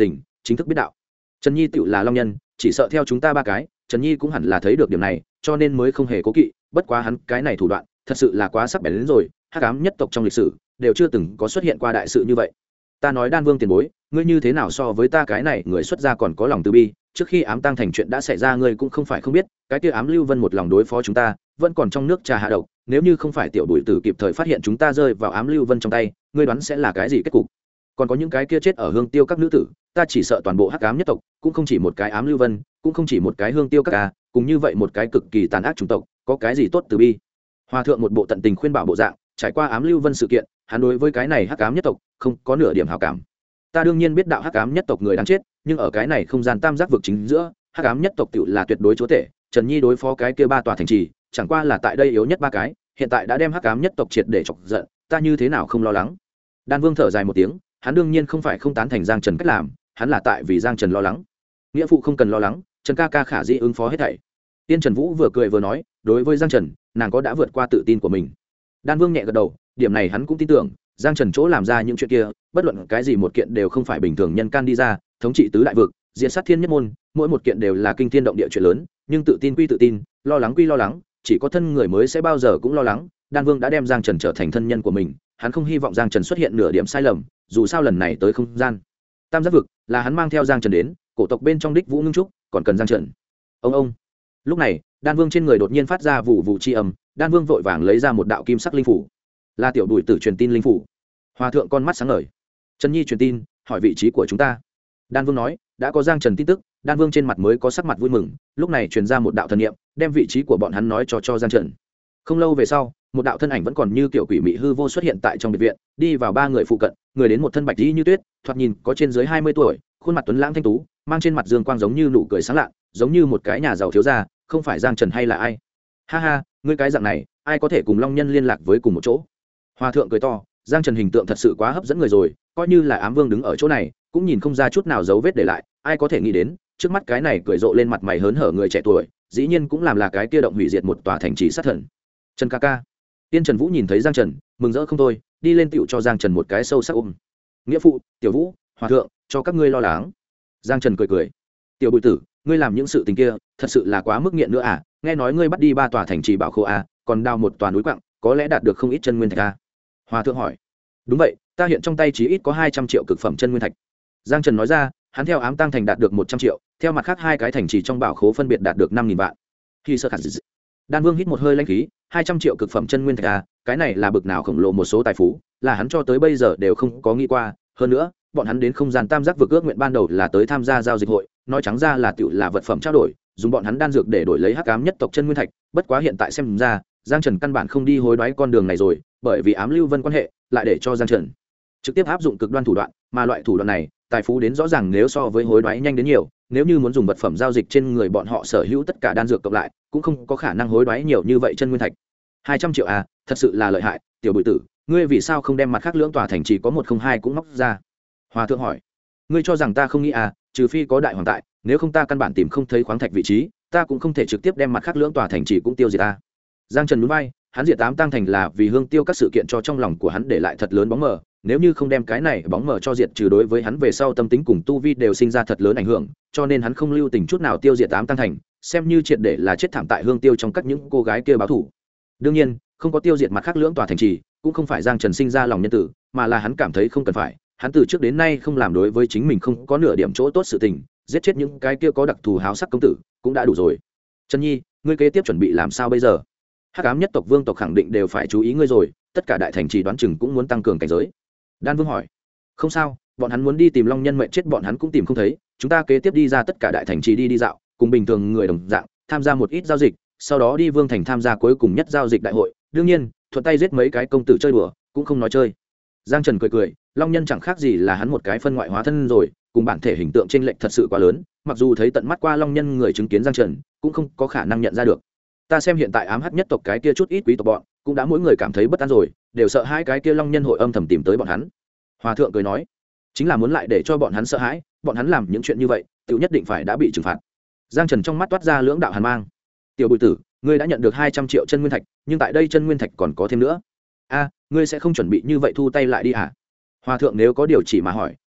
chính thức biết đạo. Trần Nhi tựu là long nhân, chỉ sợ theo chúng ta ba cái, Trần Nhi cũng hẳn là thấy được điểm này, cho nên mới không hề cố kỵ. Bất quá hắn cái này thủ đoạn thật sự là quá sắc bén đến rồi, hắc ám nhất tộc trong lịch sử đều chưa từng có xuất hiện qua đại sự như vậy. Ta nói Đan Vương tiền bối, ngươi như thế nào so với ta cái này người xuất gia còn có lòng từ bi? Trước khi ám tang thành chuyện đã xảy ra, ngươi cũng không phải không biết, cái kia ám Lưu Vân một lòng đối phó chúng ta, vẫn còn trong nước trà hạ độc, nếu như không phải tiểu bùi tử kịp thời phát hiện chúng ta rơi vào ám Lưu Vân trong tay, ngươi đoán sẽ là cái gì kết cục? Còn có những cái kia chết ở hương tiêu các nữ tử, ta chỉ sợ toàn bộ hắc ám nhất tộc cũng không chỉ một cái ám Lưu Vân, cũng không chỉ một cái hương tiêu các ca, cùng như vậy một cái cực kỳ tàn ác chủng tộc, có cái gì tốt từ bi? Hòa thượng một bộ tận tình khuyên bảo bộ dạng, trải qua ám Lưu Vân sự kiện, hắn đối với cái này hắc ám nhất tộc không có nửa điểm hảo cảm. Ta đương nhiên biết đạo hắc ám nhất tộc người đáng chết, nhưng ở cái này không gian tam giác vực chính giữa, hắc ám nhất tộc tự là tuyệt đối chúa tể. Trần Nhi đối phó cái kia ba tòa thành trì, chẳng qua là tại đây yếu nhất ba cái, hiện tại đã đem hắc ám nhất tộc triệt để chọc giận, ta như thế nào không lo lắng? Đan Vương thở dài một tiếng, hắn đương nhiên không phải không tán thành Giang Trần cách làm, hắn là tại vì Giang Trần lo lắng. Nghĩa phụ không cần lo lắng, Trần ca ca khả dĩ ứng phó hết thảy. Tiên Trần Vũ vừa cười vừa nói, đối với Giang Trần, nàng có đã vượt qua tự tin của mình. Đan Vương nhẹ gật đầu, điểm này hắn cũng tin tưởng, Giang Trần chỗ làm ra những chuyện kia, bất luận cái gì một kiện đều không phải bình thường nhân can đi ra, thống trị tứ đại vực, diệt sát thiên nhất môn, mỗi một kiện đều là kinh thiên động địa chuyện lớn, nhưng tự tin quy tự tin, lo lắng quy lo lắng, chỉ có thân người mới sẽ bao giờ cũng lo lắng. Đan Vương đã đem Giang Trần trở thành thân nhân của mình, hắn không hy vọng Giang Trần xuất hiện nửa điểm sai lầm, dù sao lần này tới không gian tam giác vực là hắn mang theo Giang Trần đến, cổ tộc bên trong đích Vũ Ngưng Trúc còn cần Giang Trần. Ông lúc này Đan Vương trên người đột nhiên phát ra vụ vụ chi âm, Đan Vương vội vàng lấy ra một đạo kim sắc linh phủ, là tiểu đùi tử truyền tin linh phủ. Hòa thượng con mắt sáng ngời, Trần Nhi truyền tin hỏi vị trí của chúng ta. Đan Vương nói đã có Giang Trần tin tức, Đan Vương trên mặt mới có sắc mặt vui mừng, lúc này truyền ra một đạo thần niệm, đem vị trí của bọn hắn nói cho Giang Trần. Không lâu về sau, một đạo thân ảnh vẫn còn như kiểu quỷ mị hư vô xuất hiện tại trong biệt viện, đi vào ba người phụ cận, người đến một thân bạch y như tuyết, thoạt nhìn có trên dưới 20 tuổi, khuôn mặt tuấn lãng thanh tú, mang trên mặt dương quang giống như nụ cười sáng lạ, giống như một cái nhà giàu thiếu gia, không phải Giang Trần hay là ai? Ha ha, ngươi cái dạng này, ai có thể cùng Long Nhân liên lạc với cùng một chỗ? Hòa thượng cười to, Giang Trần hình tượng thật sự quá hấp dẫn người rồi, coi như là Ám Vương đứng ở chỗ này, cũng nhìn không ra chút nào dấu vết để lại, ai có thể nghĩ đến, trước mắt cái này cười rộ lên mặt mày hớn hở người trẻ tuổi, dĩ nhiên cũng làm là cái kia động hủy diệt một tòa thành trì sát thần. Trần ca ca. Tiên Trần Vũ nhìn thấy Giang Trần, mừng rỡ không thôi, đi lên tựu cho Giang Trần một cái sâu sắc ôm. Nghĩa phụ, Tiểu Vũ, Hòa thượng, cho các ngươi lo lắng. Giang Trần cười cười. Tiểu bùi tử, ngươi làm những sự tình kia, thật sự là quá mức nghiện nữa à? Nghe nói ngươi bắt đi ba tòa thành trì bảo khô à, còn đào một tòa núi quặng, có lẽ đạt được không ít chân nguyên thạch à? Hòa thượng hỏi. Đúng vậy, ta hiện trong tay chỉ ít có 200 triệu cực phẩm chân nguyên thạch. Giang Trần nói ra, hắn theo ám tăng thành đạt được 100 triệu, theo mặt khác hai cái thành trì trong bảo khố phân biệt đạt được 5.000 vạn. Khi sơ khả dị. Đan Vương hít một hơi lãnh khí, 200 triệu cực phẩm chân nguyên thạch à, cái này là bực nào khổng lồ một số tài phú, là hắn cho tới bây giờ đều không có nghĩ qua. Hơn nữa, bọn hắn đến không gian tam giác vực ước nguyện ban đầu là tới tham gia giao dịch hội, nói trắng ra là tiểu là vật phẩm trao đổi, dùng bọn hắn đan dược để đổi lấy hắc ám nhất tộc chân nguyên thạch. Bất quá hiện tại xem ra, Giang Trần căn bản không đi hối đoái con đường này rồi, bởi vì ám Lưu Vân quan hệ, lại để cho Giang Trần trực tiếp áp dụng cực đoan thủ đoạn, mà loại thủ đoạn này, tài phú đến rõ ràng nếu so với hối đoái nhanh đến nhiều, nếu như muốn dùng vật phẩm giao dịch trên người bọn họ sở hữu tất cả đan dược cộng lại, cũng không có khả năng hối đoái nhiều như vậy chân nguyên thạch. 200 triệu à, thật sự là lợi hại, tiểu bùi tử, ngươi vì sao không đem mặt khác lưỡng tòa thành chỉ có 102 cũng móc ra? Hòa thượng hỏi. Ngươi cho rằng ta không nghĩ à, trừ phi có đại hoàng tại, nếu không ta căn bản tìm không thấy khoáng thạch vị trí, ta cũng không thể trực tiếp đem mặt khác lưỡng tòa thành chỉ cũng tiêu diệt ta. Giang Trần nhún vai, hắn diệt tám tăng thành là vì hương tiêu các sự kiện cho trong lòng của hắn để lại thật lớn bóng mờ, nếu như không đem cái này bóng mờ cho diệt trừ, đối với hắn về sau tâm tính cùng tu vi đều sinh ra thật lớn ảnh hưởng, cho nên hắn không lưu tình chút nào tiêu diệt tám tăng thành, xem như triệt để là chết thảm tại hương tiêu trong các những cô gái kia báo thủ. Đương nhiên, không có tiêu diệt mặt khác lưỡng tòa thành trì, cũng không phải Giang Trần sinh ra lòng nhân tử, mà là hắn cảm thấy không cần phải, hắn từ trước đến nay không làm đối với chính mình không có nửa điểm chỗ tốt sự tình, giết chết những cái kia có đặc thù háo sắc công tử cũng đã đủ rồi. Trần Nhi, ngươi kế tiếp chuẩn bị làm sao bây giờ? Hắc ám nhất tộc vương tộc khẳng định đều phải chú ý ngươi rồi, tất cả đại thành trì đoán chừng cũng muốn tăng cường cảnh giới. Đan Vương hỏi. Không sao, bọn hắn muốn đi tìm Long Nhân mệnh chết bọn hắn cũng tìm không thấy, chúng ta kế tiếp đi ra tất cả đại thành trì đi dạo, cùng bình thường người đồng dạng, tham gia một ít giao dịch, sau đó đi Vương thành tham gia cuối cùng nhất giao dịch đại hội, đương nhiên, thuận tay giết mấy cái công tử chơi đùa, cũng không nói chơi. Giang Trần cười cười, Long Nhân chẳng khác gì là hắn một cái phân ngoại hóa thân rồi, cùng bản thể hình tượng chênh lệch thật sự quá lớn, mặc dù thấy tận mắt qua Long Nhân người chứng kiến Giang Trần, cũng không có khả năng nhận ra được. Ta xem hiện tại ám hắc nhất tộc cái kia chút ít quý tộc bọn, cũng đã mỗi người cảm thấy bất an rồi, đều sợ hai cái kia Long Nhân hội âm thầm tìm tới bọn hắn. Hòa thượng cười nói, chính là muốn lại để cho bọn hắn sợ hãi, bọn hắn làm những chuyện như vậy, tiểu nhất định phải đã bị trừng phạt. Giang Trần trong mắt toát ra lưỡng đạo hàn mang. Tiểu bùi tử, ngươi đã nhận được 200 triệu chân nguyên thạch, nhưng tại đây chân nguyên thạch còn có thêm nữa. A, ngươi sẽ không chuẩn bị như vậy thu tay lại đi hả? Hòa thượng nếu có điều chỉ mà hỏi,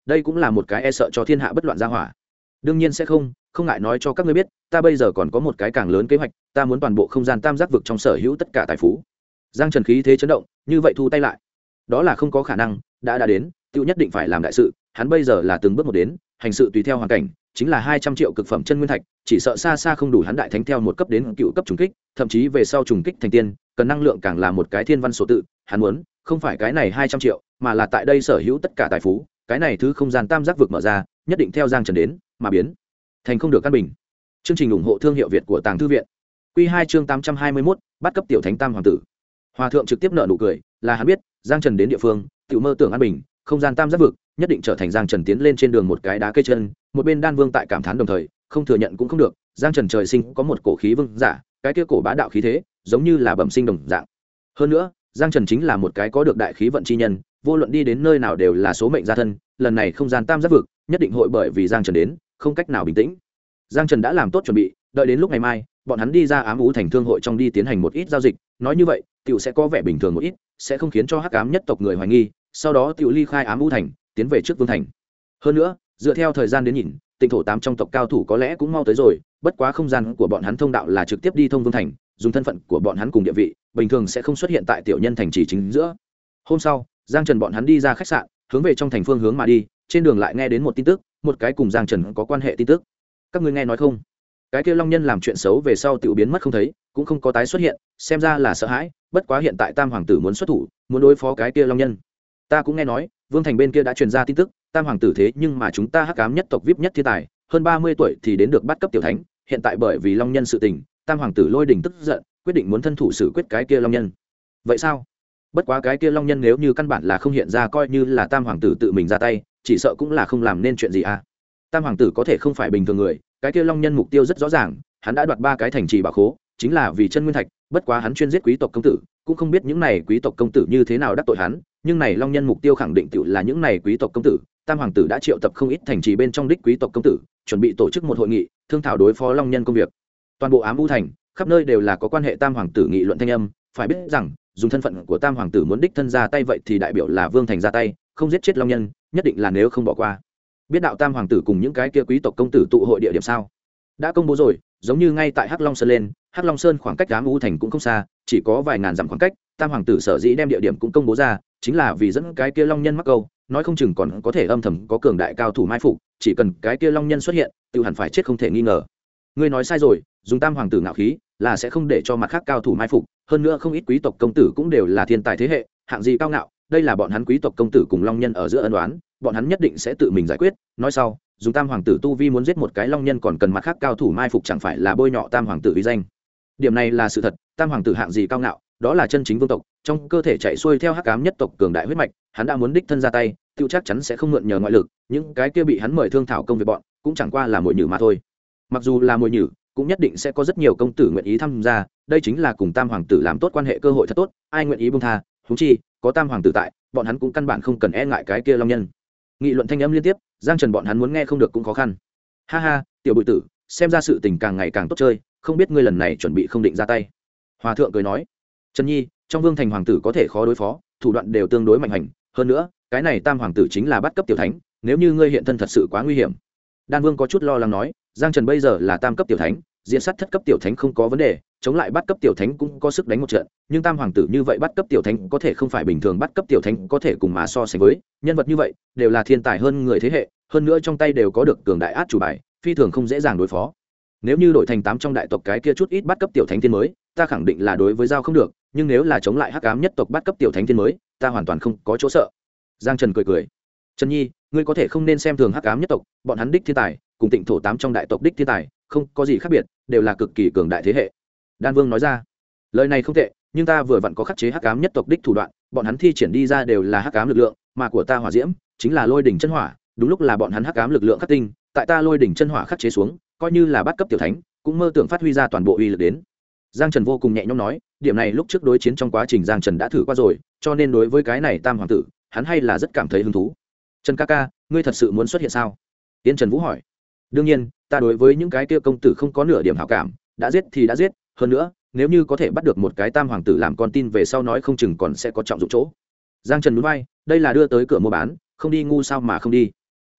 đây cũng là một cái e sợ cho thiên hạ bất loạn gia hỏa. Đương nhiên sẽ không ngại nói cho các ngươi biết, ta bây giờ còn có một cái càng lớn kế hoạch, ta muốn toàn bộ không gian tam giác vực trong sở hữu tất cả tài phú. Giang Trần khí thế chấn động, như vậy thu tay lại đó là không có khả năng, đã đến tiêu nhất định phải làm đại sự. Hắn bây giờ là từng bước một đến, hành sự tùy theo hoàn cảnh, chính là 200 triệu cực phẩm chân nguyên thạch, chỉ sợ xa xa không đủ hắn đại thánh theo một cấp đến cựu cấp trùng kích, thậm chí về sau trùng kích thành tiên, cần năng lượng càng là một cái thiên văn số tự. Hắn muốn không phải cái này 200 triệu, mà là tại đây sở hữu tất cả tài phú, cái này thứ không gian tam giác vực mở ra, nhất định theo Giang Trần đến mà biến thành không được căn bình. Chương trình ủng hộ thương hiệu Việt của Tàng Thư viện. Quy 2 chương 821, bắt cấp tiểu thánh tam hoàng tử. Hòa thượng trực tiếp nở nụ cười, là hắn biết, Giang Trần đến địa phương, tiểu mơ tưởng an bình, không gian tam giác vực, nhất định trở thành Giang Trần tiến lên trên đường một cái đá cây chân. Một bên Đan Vương tại cảm thán đồng thời, không thừa nhận cũng không được, Giang Trần trời sinh có một cổ khí vương giả, cái kia cổ bá đạo khí thế, giống như là bẩm sinh đồng dạng. Hơn nữa, Giang Trần chính là một cái có được đại khí vận chi nhân, vô luận đi đến nơi nào đều là số mệnh gia thân, lần này không gian tam giác vực, nhất định hội bởi vì Giang Trần đến, không cách nào bình tĩnh. Giang Trần đã làm tốt chuẩn bị, đợi đến lúc ngày mai, bọn hắn đi ra Ám U Thành thương hội trong đi tiến hành một ít giao dịch, nói như vậy, tiểu sẽ có vẻ bình thường một ít, sẽ không khiến cho Hắc Ám nhất tộc người hoài nghi, sau đó tiểu ly khai Ám U Thành, tiến về trước Vương Thành. Hơn nữa, dựa theo thời gian đến nhìn, Tịnh thổ 8 trong tộc cao thủ có lẽ cũng mau tới rồi, bất quá không gian của bọn hắn thông đạo là trực tiếp đi thông Vương Thành, dùng thân phận của bọn hắn cùng địa vị, bình thường sẽ không xuất hiện tại tiểu nhân thành trì chính giữa. Hôm sau, Giang Trần bọn hắn đi ra khách sạn, hướng về trong thành phương hướng mà đi, trên đường lại nghe đến một tin tức, một cái cùng Giang Trần có quan hệ tin tức. Các ngươi nghe nói không? Cái kia long nhân làm chuyện xấu về sau tiểu biến mất không thấy, cũng không có tái xuất hiện, xem ra là sợ hãi, bất quá hiện tại Tam hoàng tử muốn xuất thủ, muốn đối phó cái kia long nhân. Ta cũng nghe nói, Vương Thành bên kia đã truyền ra tin tức, Tam hoàng tử thế nhưng mà chúng ta Hắc Ám nhất tộc VIP nhất thiên tài, hơn 30 tuổi thì đến được bắt cấp tiểu thánh, hiện tại bởi vì long nhân sự tình, Tam hoàng tử Lôi Đình tức giận, quyết định muốn thân thủ xử quyết cái kia long nhân. Vậy sao? Bất quá cái kia long nhân nếu như căn bản là không hiện ra, coi như là Tam hoàng tử tự mình ra tay, chỉ sợ cũng là không làm nên chuyện gì à. Tam hoàng tử có thể không phải bình thường người, cái kia long nhân mục tiêu rất rõ ràng, hắn đã đoạt 3 cái thành trì bảo khố, chính là vì chân nguyên thạch, bất quá hắn chuyên giết quý tộc công tử, cũng không biết những này quý tộc công tử như thế nào đắc tội hắn, nhưng này long nhân mục tiêu khẳng định tự là những này quý tộc công tử. Tam hoàng tử đã triệu tập không ít thành trì bên trong đích quý tộc công tử, chuẩn bị tổ chức một hội nghị, thương thảo đối phó long nhân công việc. Toàn bộ Ám U Thành, khắp nơi đều là có quan hệ Tam hoàng tử nghị luận thanh âm, phải biết rằng, dùng thân phận của Tam hoàng tử muốn đích thân ra tay vậy thì đại biểu là Vương Thành ra tay, không giết chết long nhân, nhất định là nếu không bỏ qua. Biết đạo Tam hoàng tử cùng những cái kia quý tộc công tử tụ hội địa điểm sao? Đã công bố rồi, giống như ngay tại Hắc Long Sơn lên, Hắc Long Sơn khoảng cách Ám U Thành cũng không xa, chỉ có vài ngàn dặm khoảng cách, Tam hoàng tử sở dĩ đem địa điểm cũng công bố ra, chính là vì dẫn cái kia long nhân mắc câu, nói không chừng còn có thể âm thầm có cường đại cao thủ mai phục, chỉ cần cái kia long nhân xuất hiện, tự hẳn phải chết không thể nghi ngờ. Ngươi nói sai rồi, dùng Tam hoàng tử ngạo khí, là sẽ không để cho mặt khác cao thủ mai phục, hơn nữa không ít quý tộc công tử cũng đều là thiên tài thế hệ, hạng gì cao ngạo, đây là bọn hắn quý tộc công tử cùng long nhân ở giữa ân oán, bọn hắn nhất định sẽ tự mình giải quyết. Nói sau, dùng Tam hoàng tử tu vi muốn giết một cái long nhân còn cần mặt khác cao thủ mai phục, chẳng phải là bôi nhọ Tam hoàng tử uy danh. Điểm này là sự thật, Tam hoàng tử hạng gì cao ngạo, đó là chân chính vương tộc, trong cơ thể chạy xuôi theo Hắc Ám nhất tộc cường đại huyết mạch, hắn đã muốn đích thân ra tay, tiêu chắc chắn sẽ không mượn nhờ ngoại lực, những cái kia bị hắn mời thương thảo công việc bọn, cũng chẳng qua là mồi nhử mà thôi. Mặc dù là mồi nhử, cũng nhất định sẽ có rất nhiều công tử nguyện ý tham gia, đây chính là cùng Tam hoàng tử làm tốt quan hệ cơ hội thật tốt, ai nguyện ý buông tha, huống chi có Tam hoàng tử tại, bọn hắn cũng căn bản không cần e ngại cái kia long nhân. Nghị luận thanh âm liên tiếp, Giang Trần bọn hắn muốn nghe không được cũng khó khăn. Ha ha, tiểu bội tử, xem ra sự tình càng ngày càng tốt chơi, không biết ngươi lần này chuẩn bị không định ra tay. Hòa thượng cười nói, Trần Nhi, trong Vương Thành hoàng tử có thể khó đối phó, thủ đoạn đều tương đối mạnh hành, hơn nữa, cái này Tam hoàng tử chính là bắt cấp tiểu thánh, nếu như ngươi hiện thân thật sự quá nguy hiểm. Đan Vương có chút lo lắng nói, Giang Trần bây giờ là tam cấp tiểu thánh, diện sát thất cấp tiểu thánh không có vấn đề, chống lại bắt cấp tiểu thánh cũng có sức đánh một trận, nhưng Tam hoàng tử như vậy bắt cấp tiểu thánh có thể không phải bình thường bắt cấp tiểu thánh có thể cùng mà so sánh với, nhân vật như vậy đều là thiên tài hơn người thế hệ, hơn nữa trong tay đều có được cường đại át chủ bài, phi thường không dễ dàng đối phó. Nếu như đổi thành 8 trong đại tộc cái kia chút ít bắt cấp tiểu thánh tiên mới, ta khẳng định là đối với giao không được, nhưng nếu là chống lại Hắc Ám nhất tộc bắt cấp tiểu thánh tiên mới, ta hoàn toàn không có chỗ sợ. Giang Trần cười cười, Trần Nhi, ngươi có thể không nên xem thường Hắc Ám nhất tộc, bọn hắn đích thiên tài cùng Tịnh thổ 8 trong đại tộc đích thiên tài không có gì khác biệt, đều là cực kỳ cường đại thế hệ. Đan Vương nói ra, lời này không tệ, nhưng ta vừa vặn có khắc chế Hắc Ám nhất tộc đích thủ đoạn, bọn hắn thi triển đi ra đều là hắc ám lực lượng, mà của ta hỏa diễm chính là lôi đỉnh chân hỏa, đúng lúc là bọn hắn hắc ám lực lượng khắc tinh, tại ta lôi đỉnh chân hỏa khắc chế xuống, coi như là bắt cấp tiểu thánh cũng mơ tưởng phát huy ra toàn bộ uy lực đến. Giang Trần vô cùng nhẹ nhõm nói, điểm này lúc trước đối chiến trong quá trình Giang Trần đã thử qua rồi, cho nên đối với cái này Tam hoàng tử, hắn hay là rất cảm thấy hứng thú. Trần ca ca, ngươi thật sự muốn xuất hiện sao? Tiên Trần Vũ hỏi. Đương nhiên, ta đối với những cái kia công tử không có nửa điểm hảo cảm, đã giết thì đã giết, hơn nữa, nếu như có thể bắt được một cái Tam hoàng tử làm con tin về sau nói không chừng còn sẽ có trọng dụng chỗ. Giang Trần nhún vai, đây là đưa tới cửa mua bán, không đi ngu sao mà không đi.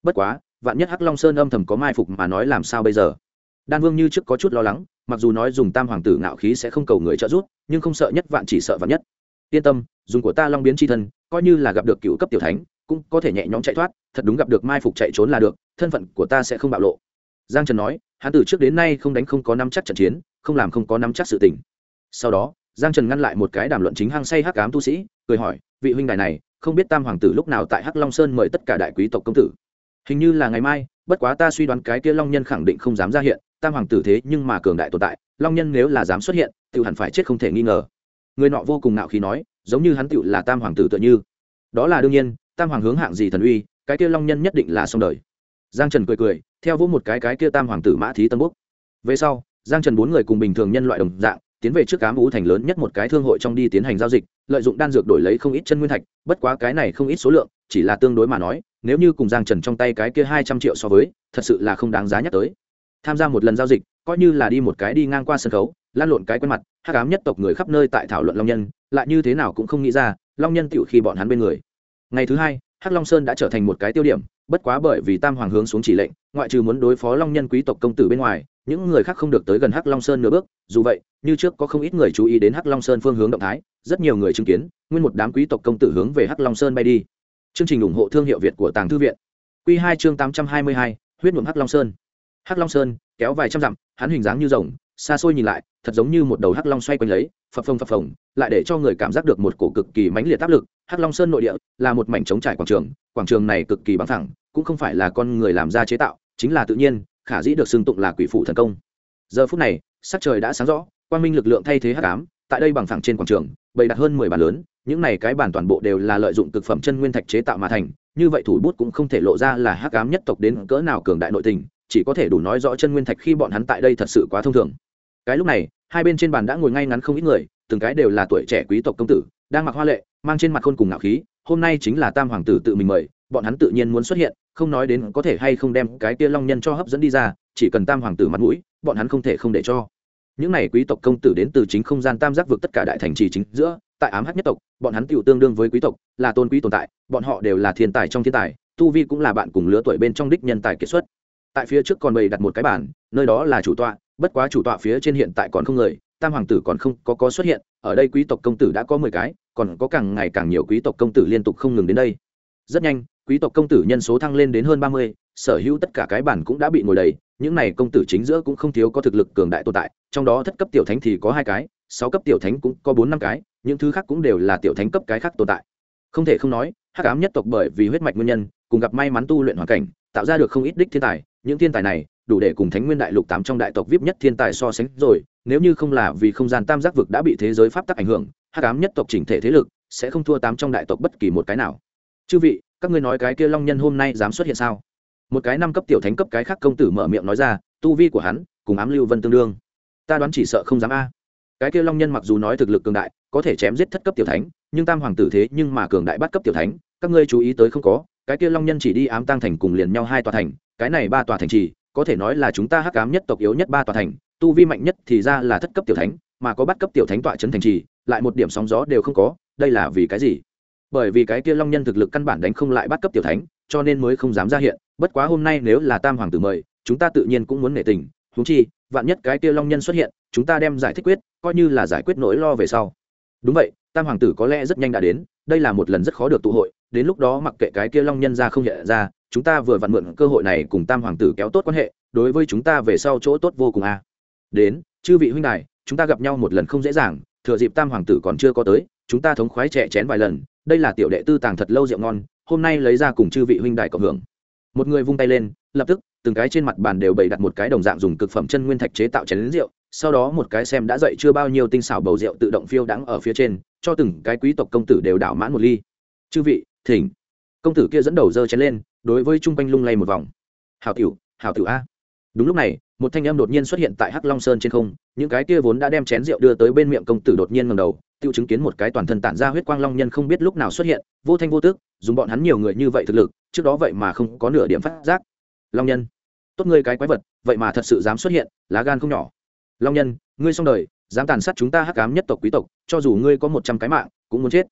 bất quá vạn nhất hắc long sơn âm thầm có mai phục mà nói làm sao bây giờ. Đan Vương như trước có chút lo lắng, mặc dù nói dùng tam hoàng tử ngạo khí sẽ không cầu người trợ giúp, nhưng không sợ nhất vạn chỉ sợ vạn nhất. Yên tâm, dùng của ta long biến chi thân, coi như là gặp được cựu cấp tiểu thánh cũng có thể nhẹ nhõm chạy thoát, thật đúng gặp được mai phục chạy trốn là được, thân phận của ta sẽ không bạo lộ. Giang Trần nói, hắn từ trước đến nay không đánh không có nắm chắc trận chiến, không làm không có nắm chắc sự tình. Sau đó Giang Trần ngăn lại một cái đàm luận chính hăng say hắc ám tu sĩ, cười hỏi, vị huynh đài này không biết tam hoàng tử lúc nào tại Hắc Long Sơn mời tất cả đại quý tộc công tử? Hình như là ngày mai, bất quá ta suy đoán cái kia long nhân khẳng định không dám ra hiện, tam hoàng tử thế nhưng mà cường đại tồn tại, long nhân nếu là dám xuất hiện tự hẳn phải chết không thể nghi ngờ. Người nọ vô cùng ngạo khí nói, giống như hắn tự là tam hoàng tử tựa như. Đó là đương nhiên, tam hoàng hướng hạng gì thần uy, cái kia long nhân nhất định là xong đời. Giang Trần cười cười, theo vỗ một cái kia tam hoàng tử mã thí tân bốc. Về sau Giang Trần bốn người cùng bình thường nhân loại đồng dạng tiến về trước Ám U thành lớn nhất một cái thương hội trong đi tiến hành giao dịch, lợi dụng đan dược đổi lấy không ít chân nguyên thạch, bất quá cái này không ít số lượng, chỉ là tương đối mà nói, nếu như cùng Giang Trần trong tay cái kia 200 triệu so với, thật sự là không đáng giá nhắc tới. Tham gia một lần giao dịch, coi như là đi một cái đi ngang qua sân khấu, lan lộn cái quen mặt, hắc ám nhất tộc người khắp nơi tại thảo luận long nhân, lại như thế nào cũng không nghĩ ra, long nhân tiểu khi bọn hắn bên người. Ngày thứ hai, Hắc Long Sơn đã trở thành một cái tiêu điểm, bất quá bởi vì tam hoàng hướng xuống chỉ lệnh, ngoại trừ muốn đối phó long nhân quý tộc công tử bên ngoài, những người khác không được tới gần Hắc Long Sơn nửa bước. Dù vậy, như trước có không ít người chú ý đến Hắc Long Sơn phương hướng động thái, rất nhiều người chứng kiến nguyên một đám quý tộc công tử hướng về Hắc Long Sơn bay đi. Chương trình ủng hộ thương hiệu Việt của Tàng Thư viện. Quy 2 chương 822, huyết nhuộm Hắc Long Sơn. Hắc Long Sơn kéo vài trăm dặm, hắn hình dáng như rồng, xa xôi nhìn lại, thật giống như một đầu hắc long xoay quanh lấy, phập phồng, lại để cho người cảm giác được một cổ cực kỳ mãnh liệt áp lực. Hắc Long Sơn nội địa là một mảnh trống trải quảng trường này cực kỳ bằng phẳng, cũng không phải là con người làm ra chế tạo, chính là tự nhiên, khả dĩ được xưng tụng là quỷ phụ thần công. Giờ phút này, sắc trời đã sáng rõ, quang minh lực lượng thay thế hắc ám, tại đây bằng phẳng trên quảng trường, bày đặt hơn 10 bàn lớn, những này cái bàn toàn bộ đều là lợi dụng cực phẩm chân nguyên thạch chế tạo mà thành, như vậy thủ bút cũng không thể lộ ra là hắc ám nhất tộc đến cỡ nào cường đại nội tình, chỉ có thể đủ nói rõ chân nguyên thạch khi bọn hắn tại đây thật sự quá thông thường. Cái lúc này, hai bên trên bàn đã ngồi ngay ngắn không ít người, từng cái đều là tuổi trẻ quý tộc công tử, đang mặc hoa lệ, mang trên mặt khôn cùng ngạo khí. Hôm nay chính là tam hoàng tử tự mình mời, bọn hắn tự nhiên muốn xuất hiện, không nói đến có thể hay không đem cái kia long nhân cho hấp dẫn đi ra, chỉ cần tam hoàng tử mặt mũi, bọn hắn không thể không để cho. Những này quý tộc công tử đến từ chính không gian tam giác vực tất cả đại thành trì chính giữa, tại ám hắc nhất tộc, bọn hắn tiểu tương đương với quý tộc, là tôn quý tồn tại, bọn họ đều là thiên tài trong thiên tài, tu vi cũng là bạn cùng lứa tuổi bên trong đích nhân tài kiệt xuất. Tại phía trước còn bày đặt một cái bàn, nơi đó là chủ tọa, bất quá chủ tọa phía trên hiện tại còn không người, tam hoàng tử còn không có xuất hiện, ở đây quý tộc công tử đã có 10 cái, còn có càng ngày càng nhiều quý tộc công tử liên tục không ngừng đến đây. Rất nhanh, quý tộc công tử nhân số thăng lên đến hơn 30, sở hữu tất cả cái bàn cũng đã bị ngồi đầy, những này công tử chính giữa cũng không thiếu có thực lực cường đại tồn tại, trong đó thất cấp tiểu thánh thì có 2 cái, 6 cấp tiểu thánh cũng có 4-5 cái, những thứ khác cũng đều là tiểu thánh cấp cái khác tồn tại. Không thể không nói, hắc ám nhất tộc bởi vì huyết mạch nguyên nhân, cùng gặp may mắn tu luyện hoàn cảnh, tạo ra được không ít đích thiên tài, những thiên tài này đủ để cùng Thánh Nguyên Đại Lục 8 trong đại tộc VIP nhất thiên tài so sánh rồi, nếu như không là vì không gian tam giác vực đã bị thế giới pháp tắc ảnh hưởng, hắc ám nhất tộc chỉnh thể thế lực sẽ không thua 8 trong đại tộc bất kỳ một cái nào. Chư vị, các ngươi nói cái kia long nhân hôm nay dám xuất hiện sao? Một cái 5 cấp tiểu thánh cấp cái khác công tử mở miệng nói ra, tu vi của hắn cùng Ám Lưu Vân tương đương. Ta đoán chỉ sợ không dám a. Cái kia long nhân mặc dù nói thực lực cường đại, có thể chém giết thất cấp tiểu thánh, nhưng tam hoàng tử thế nhưng mà cường đại bắt cấp tiểu thánh, các ngươi chú ý tới không có? Cái kia long nhân chỉ đi ám tăng thành cùng liền nhau 2 tòa thành, cái này 3 tòa thành trì có thể nói là chúng ta hắc ám nhất tộc yếu nhất 3 tòa thành, tu vi mạnh nhất thì ra là thất cấp tiểu thánh, mà có bắt cấp tiểu thánh tọa trấn thành trì, lại một điểm sóng gió đều không có, đây là vì cái gì? Bởi vì cái kia long nhân thực lực căn bản đánh không lại bắt cấp tiểu thánh, cho nên mới không dám ra hiện, bất quá hôm nay nếu là tam hoàng tử mời, chúng ta tự nhiên cũng muốn nể tình, huống chi, vạn nhất cái kia long nhân xuất hiện, chúng ta đem giải thích quyết, coi như là giải quyết nỗi lo về sau. Đúng vậy, tam hoàng tử có lẽ rất nhanh đã đến, đây là một lần rất khó được tụ hội, đến lúc đó mặc kệ cái kia long nhân ra không hiện ra, chúng ta vừa vặn mượn cơ hội này cùng tam hoàng tử kéo tốt quan hệ, đối với chúng ta về sau chỗ tốt vô cùng a. Đến, chư vị huynh đài, chúng ta gặp nhau một lần không dễ dàng, thừa dịp tam hoàng tử còn chưa có tới, chúng ta thống khoái chè chén vài lần, đây là tiểu đệ tư tàng thật lâu rượu ngon, hôm nay lấy ra cùng chư vị huynh đài cộng hưởng. Một người vung tay lên, lập tức, từng cái trên mặt bàn đều bày đặt một cái đồng dạng dùng cực phẩm chân nguyên thạch chế tạo chén rượu, sau đó một cái xem đã dậy chưa bao nhiêu tinh xảo bầu rượu tự động phiêu đãng ở phía trên, cho từng cái quý tộc công tử đều đảo mãn một ly. Chư vị, thỉnh. Công tử kia dẫn đầu giơ chén lên, đối với trung quanh lung lay một vòng. Hảo tiểu a. Đúng lúc này, một thanh âm đột nhiên xuất hiện tại Hắc Long Sơn trên không, những cái kia vốn đã đem chén rượu đưa tới bên miệng công tử đột nhiên ngẩng đầu, tiêu chứng kiến một cái toàn thân tản ra huyết quang long nhân không biết lúc nào xuất hiện, vô thanh vô tức, dùng bọn hắn nhiều người như vậy thực lực, trước đó vậy mà không có nửa điểm phát giác. Long nhân, tốt ngươi cái quái vật, vậy mà thật sự dám xuất hiện, lá gan không nhỏ. Long nhân, ngươi xong đời, dám tàn sát chúng ta hắc ám nhất tộc quý tộc, cho dù ngươi có 100 cái mạng, cũng muốn chết.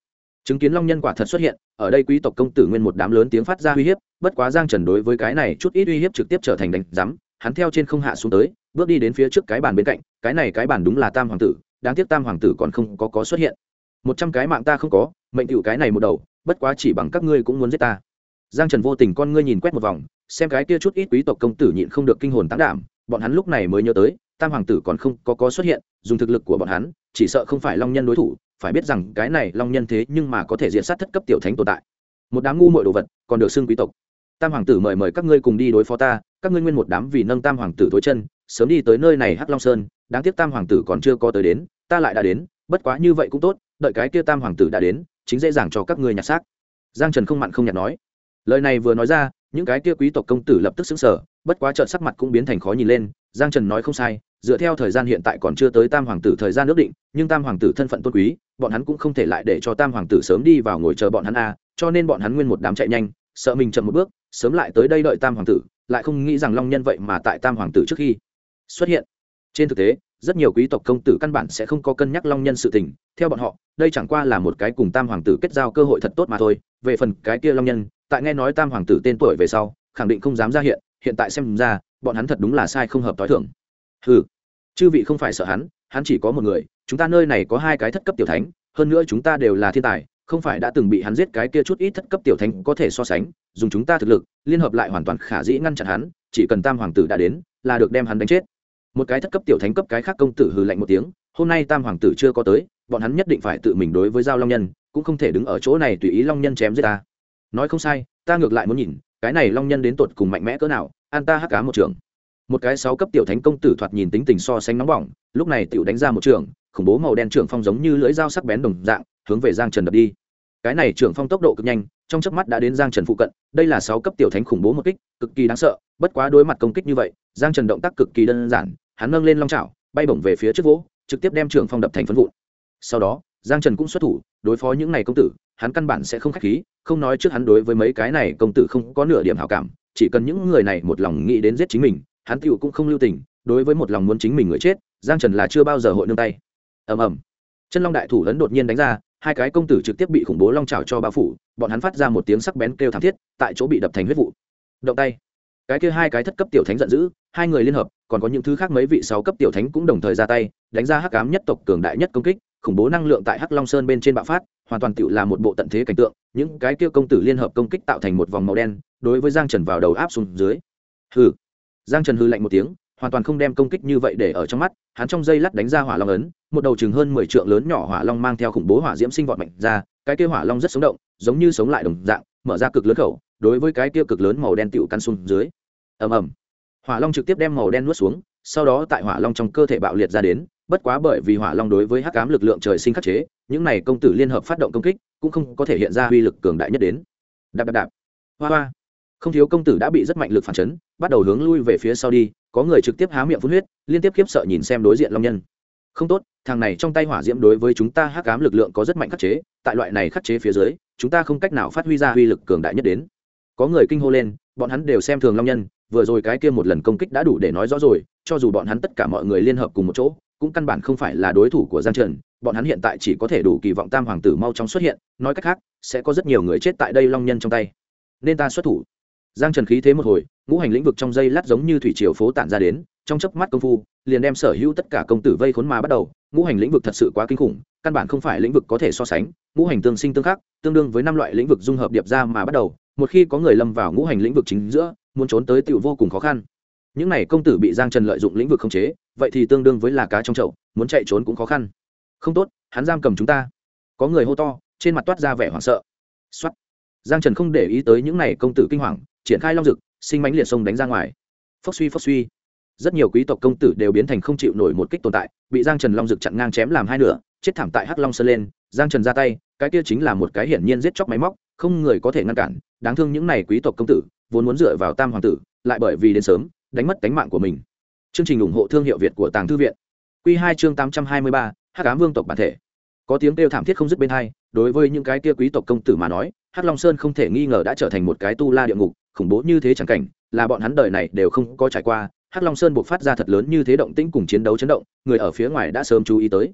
chứng kiến long nhân quả thật xuất hiện ở đây, quý tộc công tử nguyên một đám lớn tiếng phát ra uy hiếp. Bất quá Giang Trần đối với cái này chút ít uy hiếp trực tiếp trở thành đánh giám. Hắn theo trên không hạ xuống tới, bước đi đến phía trước cái bàn bên cạnh. Cái này cái bàn đúng là Tam hoàng tử, đáng tiếc Tam hoàng tử còn không có xuất hiện. 100 cái mạng ta không có, mệnh tựu cái này một đầu, bất quá chỉ bằng các ngươi cũng muốn giết ta. Giang Trần vô tình con ngươi nhìn quét một vòng, xem cái kia chút ít quý tộc công tử nhịn không được kinh hồn táng đảm. Bọn hắn lúc này mới nhớ tới Tam hoàng tử còn không có xuất hiện, dùng thực lực của bọn hắn chỉ sợ không phải long nhân đối thủ. Phải biết rằng cái này long nhân thế nhưng mà có thể diệt sát thất cấp tiểu thánh tồn tại, một đám ngu muội đồ vật còn được xưng quý tộc. Tam hoàng tử mời các ngươi cùng đi đối phó ta, các ngươi nguyên một đám vì nâng Tam hoàng tử tối chân sớm đi tới nơi này Hắc Long Sơn, đáng tiếc Tam hoàng tử còn chưa có tới đến, ta lại đã đến, bất quá như vậy cũng tốt, đợi cái kia Tam hoàng tử đã đến chính dễ dàng cho các ngươi nhặt xác. Giang Trần không mặn không nhạt nói. Lời này vừa nói ra, những cái kia quý tộc công tử lập tức sững sờ, bất quá trợn sắc mặt cũng biến thành khó nhìn lên. Giang Trần nói không sai, dựa theo thời gian hiện tại còn chưa tới Tam hoàng tử thời gian ước định, nhưng Tam hoàng tử thân phận tôn quý, bọn hắn cũng không thể lại để cho Tam hoàng tử sớm đi vào ngồi chờ bọn hắn a, cho nên bọn hắn nguyên một đám chạy nhanh, sợ mình chậm một bước, sớm lại tới đây đợi Tam hoàng tử, lại không nghĩ rằng long nhân vậy mà tại Tam hoàng tử trước khi xuất hiện. Trên thực tế, rất nhiều quý tộc công tử căn bản sẽ không có cân nhắc long nhân sự tình, theo bọn họ, đây chẳng qua là một cái cùng Tam hoàng tử kết giao cơ hội thật tốt mà thôi. Về phần cái kia long nhân, tại nghe nói Tam hoàng tử tên tuổi về sau, khẳng định không dám ra hiện, hiện tại xem ra, bọn hắn thật đúng là sai không hợp tối thượng. Hừ, chư vị không phải sợ hắn chỉ có một người, chúng ta nơi này có 2 cái thất cấp tiểu thánh, hơn nữa chúng ta đều là thiên tài, không phải đã từng bị hắn giết cái kia chút ít thất cấp tiểu thánh có thể so sánh, dùng chúng ta thực lực, liên hợp lại hoàn toàn khả dĩ ngăn chặn hắn, chỉ cần Tam hoàng tử đã đến, là được đem hắn đánh chết. Một cái thất cấp tiểu thánh cấp cái khác công tử hừ lạnh một tiếng, hôm nay Tam hoàng tử chưa có tới, bọn hắn nhất định phải tự mình đối với giao long nhân, cũng không thể đứng ở chỗ này tùy ý long nhân chém giết ta. Nói không sai, ta ngược lại muốn nhìn, cái này long nhân đến tột cùng mạnh mẽ cỡ nào, an ta hắc cá một trường. Một cái 6 cấp tiểu thánh công tử thoạt nhìn tính tình so sánh nóng bỏng, lúc này tiểu đánh ra một trường, khủng bố màu đen trường phong giống như lưỡi dao sắc bén đồng dạng, hướng về Giang Trần đập đi. Cái này trường phong tốc độ cực nhanh, trong chớp mắt đã đến Giang Trần phụ cận, đây là 6 cấp tiểu thánh khủng bố một kích, cực kỳ đáng sợ, bất quá đối mặt công kích như vậy, Giang Trần động tác cực kỳ đơn giản, hắn nâng lên long chảo, bay bổng về phía trước vỗ, trực tiếp đem trường phong đập thành phấn vụn. Sau đó, Giang Trần cũng xuất thủ, đối phó những này công tử, hắn căn bản sẽ không khách khí, không nói trước hắn đối với mấy cái này công tử không có nửa điểm hảo cảm, chỉ cần những người này một lòng nghĩ đến giết chính mình, hắn tiểu cũng không lưu tình, đối với một lòng muốn chính mình người chết, Giang Trần là chưa bao giờ hội nương tay. Ầm ầm. Chân long đại thủ ấn đột nhiên đánh ra, 2 cái công tử trực tiếp bị khủng bố long chảo cho bao phủ, bọn hắn phát ra một tiếng sắc bén kêu thảm thiết, tại chỗ bị đập thành huyết vụ. Động tay. Cái kia 2 cái thất cấp tiểu thánh giận dữ, 2 người liên hợp, còn có những thứ khác mấy vị 6 cấp tiểu thánh cũng đồng thời ra tay, đánh ra hắc ám nhất tộc cường đại nhất công kích, khủng bố năng lượng tại Hắc Long Sơn bên trên bạo phát, hoàn toàn tựu là một bộ tận thế cảnh tượng, những cái kia công tử liên hợp công kích tạo thành một vòng màu đen, đối với Giang Trần vào đầu áp xuống dưới. Hừ. Giang Trần hừ lạnh một tiếng, hoàn toàn không đem công kích như vậy để ở trong mắt, hắn trong giây lát đánh ra hỏa long ấn, một đầu chừng hơn 10 trượng lớn nhỏ hỏa long mang theo khủng bố hỏa diễm sinh vọt mạnh ra, cái kia hỏa long rất sống động, giống như sống lại đồng dạng, mở ra cực lớn khẩu, đối với cái kia cực lớn màu đen tựu căn xuống dưới. Ầm ầm. Hỏa long trực tiếp đem màu đen nuốt xuống, sau đó tại hỏa long trong cơ thể bạo liệt ra đến, bất quá bởi vì hỏa long đối với hắc ám lực lượng trời sinh khắc chế, những này công tử liên hợp phát động công kích cũng không có thể hiện ra uy lực cường đại nhất đến. Đạp đạp đạp. Hoa hoa. Không thiếu công tử đã bị rất mạnh lực phản chấn, bắt đầu hướng lui về phía sau đi, có người trực tiếp há miệng phun huyết, liên tiếp khiếp sợ nhìn xem đối diện long nhân. Không tốt, thằng này trong tay hỏa diễm đối với chúng ta hắc ám lực lượng có rất mạnh khắc chế, tại loại này khắc chế phía dưới, chúng ta không cách nào phát huy ra uy lực cường đại nhất đến. Có người kinh hô lên, bọn hắn đều xem thường long nhân, vừa rồi cái kia một lần công kích đã đủ để nói rõ rồi, cho dù bọn hắn tất cả mọi người liên hợp cùng một chỗ, cũng căn bản không phải là đối thủ của Giang Trần, bọn hắn hiện tại chỉ có thể đủ kỳ vọng Tam hoàng tử mau chóng xuất hiện, nói cách khác, sẽ có rất nhiều người chết tại đây long nhân trong tay. Nên ta xuất thủ. Giang Trần khí thế một hồi, ngũ hành lĩnh vực trong dây lát giống như thủy triều phố tản ra đến, trong chớp mắt công phu, liền đem sở hữu tất cả công tử vây khốn mà bắt đầu. Ngũ hành lĩnh vực thật sự quá kinh khủng, căn bản không phải lĩnh vực có thể so sánh, ngũ hành tương sinh tương khắc, tương đương với 5 loại lĩnh vực dung hợp điệp ra mà bắt đầu, một khi có người lâm vào ngũ hành lĩnh vực chính giữa, muốn trốn tới tiểu vô cùng khó khăn. Những này công tử bị Giang Trần lợi dụng lĩnh vực khống chế, vậy thì tương đương với là cá trong chậu, muốn chạy trốn cũng khó khăn. Không tốt, hắn giam cầm chúng ta. Có người hô to, trên mặt toát ra vẻ hoảng sợ. Soát. Giang Trần không để ý tới những này công tử kinh hoàng, triển khai long dực, sinh mãnh liệt sông đánh ra ngoài. Phốc suy phốc suy. Rất nhiều quý tộc công tử đều biến thành không chịu nổi một kích tồn tại, bị Giang Trần long dực chặn ngang chém làm hai nửa, chết thảm tại Hắc Long Sơn lên. Giang Trần ra tay, cái kia chính là một cái hiển nhiên giết chóc máy móc, không người có thể ngăn cản. Đáng thương những này quý tộc công tử, vốn muốn dựa vào Tam hoàng tử, lại bởi vì đến sớm, đánh mất tính mạng của mình. Chương trình ủng hộ thương hiệu Việt của Tàng Thư viện. Quy 2 chương 823, Hắc Ám Vương tộc bản thể. Có tiếng kêu thảm thiết không dứt bên tai, đối với những cái kia quý tộc công tử mà nói, Hắc Long Sơn không thể nghi ngờ đã trở thành một cái tu la địa ngục, khủng bố như thế chẳng cảnh, là bọn hắn đời này đều không có trải qua. Hắc Long Sơn buộc phát ra thật lớn như thế động tĩnh cùng chiến đấu chấn động, người ở phía ngoài đã sớm chú ý tới.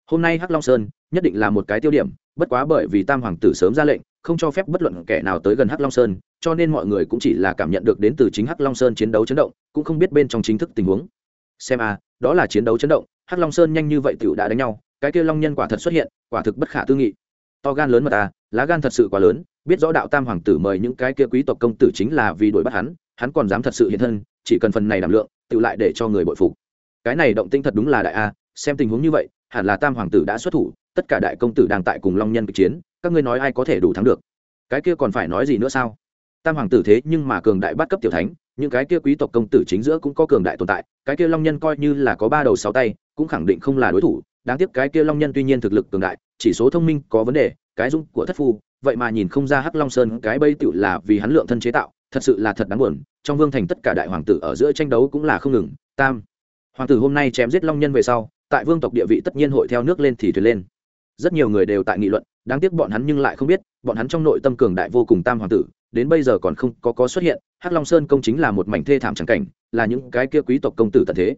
hôm nay hắc long sơn nhất định là một cái tiêu điểm, bất quá bởi vì tam hoàng tử sớm ra lệnh không cho phép bất luận kẻ nào tới gần hắc long sơn, cho nên mọi người cũng chỉ là cảm nhận được đến từ chính hắc long sơn chiến đấu chấn động, cũng không biết bên trong chính thức tình huống. Xem đó là chiến đấu chấn động, hắc long sơn nhanh như vậy tiểu đã đánh nhau, cái kia long nhân quả thật xuất hiện, quả thực bất khả tư nghị. To gan lớn mà lá gan thật sự quá lớn, biết rõ đạo tam hoàng tử mời những cái kia quý tộc công tử chính là vì đuổi bắt hắn còn dám thật sự hiện thân, chỉ cần phần này đảm lượng tự lại để cho người bội phục. Cái này động tinh thật đúng là đại xem tình huống như vậy hẳn là tam hoàng tử đã xuất thủ, tất cả đại công tử đang tại cùng long nhân kịch chiến, các ngươi nói ai có thể đủ thắng được? Cái kia còn phải nói gì nữa sao? Tam hoàng tử thế nhưng mà cường đại bắt cấp tiểu thánh, những cái kia quý tộc công tử chính giữa cũng có cường đại tồn tại, cái kia long nhân coi như là có 3 đầu 6 tay cũng khẳng định không là đối thủ. Đáng tiếc cái kia long nhân tuy nhiên thực lực cường đại, chỉ số thông minh có vấn đề, cái dung của thất phu, vậy mà nhìn không ra hắc long sơn cái bây tựu là vì hắn lượng thân chế tạo, thật sự là thật đáng buồn. Trong vương thành tất cả đại hoàng tử ở giữa tranh đấu cũng là không ngừng, tam hoàng tử hôm nay chém giết long nhân về sau, tại vương tộc địa vị tất nhiên hội theo nước lên thì thuyền lên. Rất nhiều người đều tại nghị luận, đáng tiếc bọn hắn nhưng lại không biết, bọn hắn trong nội tâm cường đại vô cùng tam hoàng tử đến bây giờ còn không có xuất hiện. Hắc long sơn công chính là một mảnh thê thảm chẳng cảnh, là những cái kia quý tộc công tử tận thế.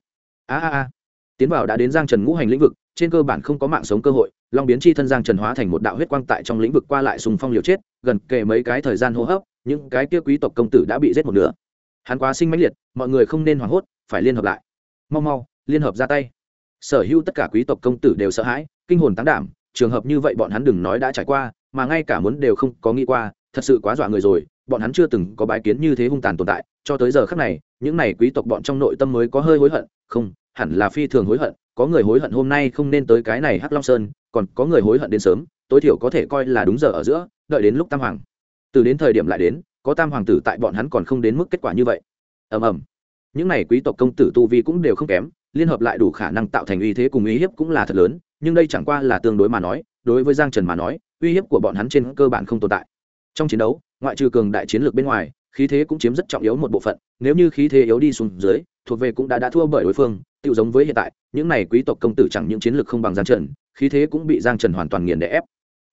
Tiến vào đã đến giang trần ngũ hành lĩnh vực, trên cơ bản không có mạng sống cơ hội, long biến chi thân giang trần hóa thành một đạo huyết quang tại trong lĩnh vực qua lại xung phong liều chết, gần kề mấy cái thời gian hô hấp, những cái kia quý tộc công tử đã bị giết một nửa. Hắn quá sinh mãnh liệt, mọi người không nên hoảng hốt, phải liên hợp lại, mau liên hợp ra tay. Sở hữu tất cả quý tộc công tử đều sợ hãi, kinh hồn táng đảm, trường hợp như vậy bọn hắn đừng nói đã trải qua, mà ngay cả muốn đều không có nghĩ qua, thật sự quá dọa người rồi. Bọn hắn chưa từng có bái kiến như thế hung tàn tồn tại, cho tới giờ khắc này, những này quý tộc bọn trong nội tâm mới có hơi hối hận, không, hẳn là phi thường hối hận. Có người hối hận hôm nay không nên tới cái này Hắc Long Sơn, còn có người hối hận đến sớm, tối thiểu có thể coi là đúng giờ ở giữa, đợi đến lúc tam hoàng từ đến thời điểm lại đến, có tam hoàng tử tại bọn hắn còn không đến mức kết quả như vậy. Ầm, những này quý tộc công tử tu vi cũng đều không kém, liên hợp lại đủ khả năng tạo thành uy thế cùng uy hiếp cũng là thật lớn, nhưng đây chẳng qua là tương đối mà nói, đối với Giang Trần mà nói, uy hiếp của bọn hắn trên cơ bản không tồn tại. Trong chiến đấu, ngoại trừ cường đại chiến lược bên ngoài, khí thế cũng chiếm rất trọng yếu một bộ phận, nếu như khí thế yếu đi xuống dưới, thuộc về cũng đã thua bởi đối phương, tiêu giống với hiện tại, những này quý tộc công tử chẳng những chiến lược không bằng Giang Trần, khí thế cũng bị Giang Trần hoàn toàn nghiền đè ép.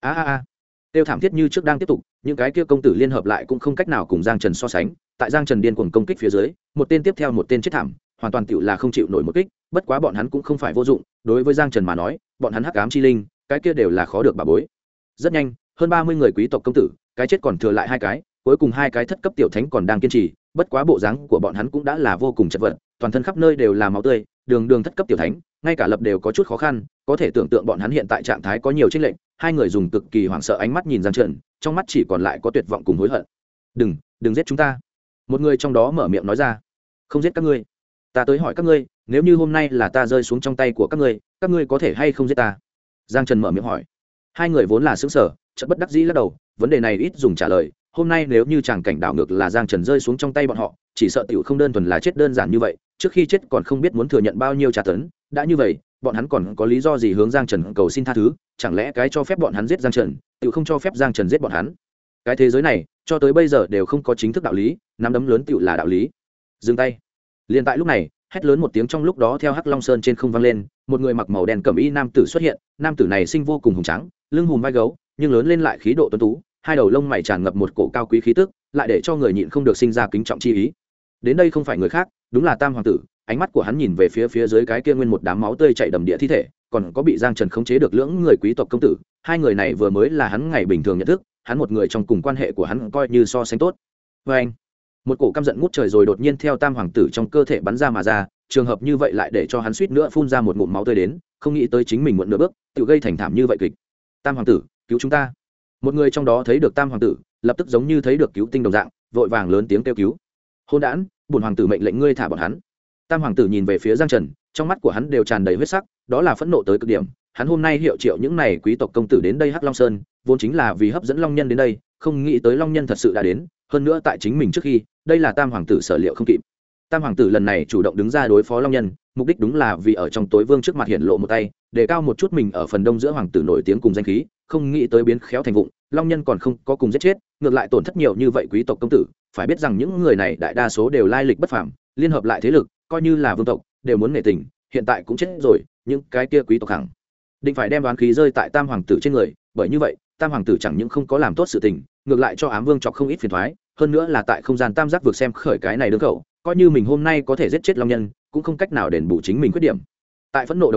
Tiêu thảm thiết như trước đang tiếp tục, những cái kia công tử liên hợp lại cũng không cách nào cùng Giang Trần so sánh, tại Giang Trần điên cuồng công kích phía dưới, một tên tiếp theo một tên chết thảm, hoàn toàn tựu là không chịu nổi một kích, bất quá bọn hắn cũng không phải vô dụng, đối với Giang Trần mà nói, bọn hắn hắc ám chi linh, cái kia đều là khó được bà bối. Rất nhanh, hơn 30 người quý tộc công tử, cái chết còn thừa lại 2 cái, cuối cùng 2 cái thất cấp tiểu thánh còn đang kiên trì, bất quá bộ dáng của bọn hắn cũng đã là vô cùng chật vật, toàn thân khắp nơi đều là máu tươi, đường thất cấp tiểu thánh, ngay cả lập đều có chút khó khăn, có thể tưởng tượng bọn hắn hiện tại trạng thái có nhiều chênh lệch. 2 người dùng cực kỳ hoảng sợ ánh mắt nhìn Giang Trần, trong mắt chỉ còn lại có tuyệt vọng cùng hối hận. Đừng giết chúng ta. Một người trong đó mở miệng nói ra. Không giết các ngươi. Ta tới hỏi các ngươi, nếu như hôm nay là ta rơi xuống trong tay của các ngươi có thể hay không giết ta? Giang Trần mở miệng hỏi. 2 người vốn là sững sờ, chợt bất đắc dĩ lắc đầu, vấn đề này ít dùng trả lời. Hôm nay nếu như chàng cảnh đảo ngược là Giang Trần rơi xuống trong tay bọn họ, chỉ sợ tiểu không đơn thuần là chết đơn giản như vậy, trước khi chết còn không biết muốn thừa nhận bao nhiêu tra tấn. Đã như vậy, bọn hắn còn có lý do gì hướng Giang Trần cầu xin tha thứ? Chẳng lẽ cái cho phép bọn hắn giết Giang Trần, tiểu không cho phép Giang Trần giết bọn hắn? Cái thế giới này, cho tới bây giờ đều không có chính thức đạo lý, nắm đấm lớn tiểu là đạo lý. Dừng tay. Liên tại lúc này, hét lớn một tiếng trong lúc đó theo Hắc Long Sơn trên không vang lên, một người mặc màu đen cẩm y nam tử xuất hiện, nam tử này sinh vô cùng hùng tráng, lưng hùm vai gấu, nhưng lớn lên lại khí độ tuấn tú, 2 đầu lông mày tràn ngập một cổ cao quý khí tức, lại để cho người nhịn không được sinh ra kính trọng chi ý. Đến đây không phải người khác, đúng là Tam hoàng tử, ánh mắt của hắn nhìn về phía dưới cái kia nguyên một đám máu tươi chảy đầm địa thi thể, còn có bị Giang Trần khống chế được lưỡng người quý tộc công tử, 2 người này vừa mới là hắn ngày bình thường nhận thức, hắn một người trong cùng quan hệ của hắn coi như so sánh tốt. Anh, một cổ căm giận ngút trời rồi đột nhiên theo Tam hoàng tử trong cơ thể bắn ra mà ra, trường hợp như vậy lại để cho hắn suýt nữa phun ra một ngụm máu tươi đến, không nghĩ tới chính mình muộn nửa bước, tự gây thành thảm như vậy kịch. Tam hoàng tử, cứu chúng ta! Một người trong đó thấy được Tam hoàng tử, lập tức giống như thấy được cứu tinh đồng dạng, vội vàng lớn tiếng kêu cứu. Hôn đản, bổn hoàng tử mệnh lệnh ngươi thả bọn hắn. Tam hoàng tử nhìn về phía Giang Trần, trong mắt của hắn đều tràn đầy huyết sắc, đó là phẫn nộ tới cực điểm. Hắn hôm nay hiệu triệu những này quý tộc công tử đến đây Hắc Long Sơn, vốn chính là vì hấp dẫn long nhân đến đây, không nghĩ tới long nhân thật sự đã đến, hơn nữa tại chính mình trước khi, đây là Tam hoàng tử sở liệu không kịp. Tam hoàng tử lần này chủ động đứng ra đối phó long nhân, mục đích đúng là vì ở trong tối vương trước mặt hiện lộ một tay, để cao một chút mình ở phần đông giữa hoàng tử nổi tiếng cùng danh khí, không nghĩ tới biến khéo thành vụng, long nhân còn không có cùng giết chết, ngược lại tổn thất nhiều như vậy quý tộc công tử. Phải biết rằng những người này đại đa số đều lai lịch bất phàm, liên hợp lại thế lực, coi như là vương tộc đều muốn nể tình, hiện tại cũng chết rồi, những cái kia quý tộc hẳn định phải đem đoán khí rơi tại Tam hoàng tử trên người, bởi như vậy Tam hoàng tử chẳng những không có làm tốt sự tình, ngược lại cho ám vương chọc không ít phiền toái, hơn nữa là tại không gian tam giác vượt xem khởi cái này đương khẩu, coi như mình hôm nay có thể giết chết long nhân, cũng không cách nào đền bù chính mình khuyết điểm. Tại phẫn nộ đồng thời,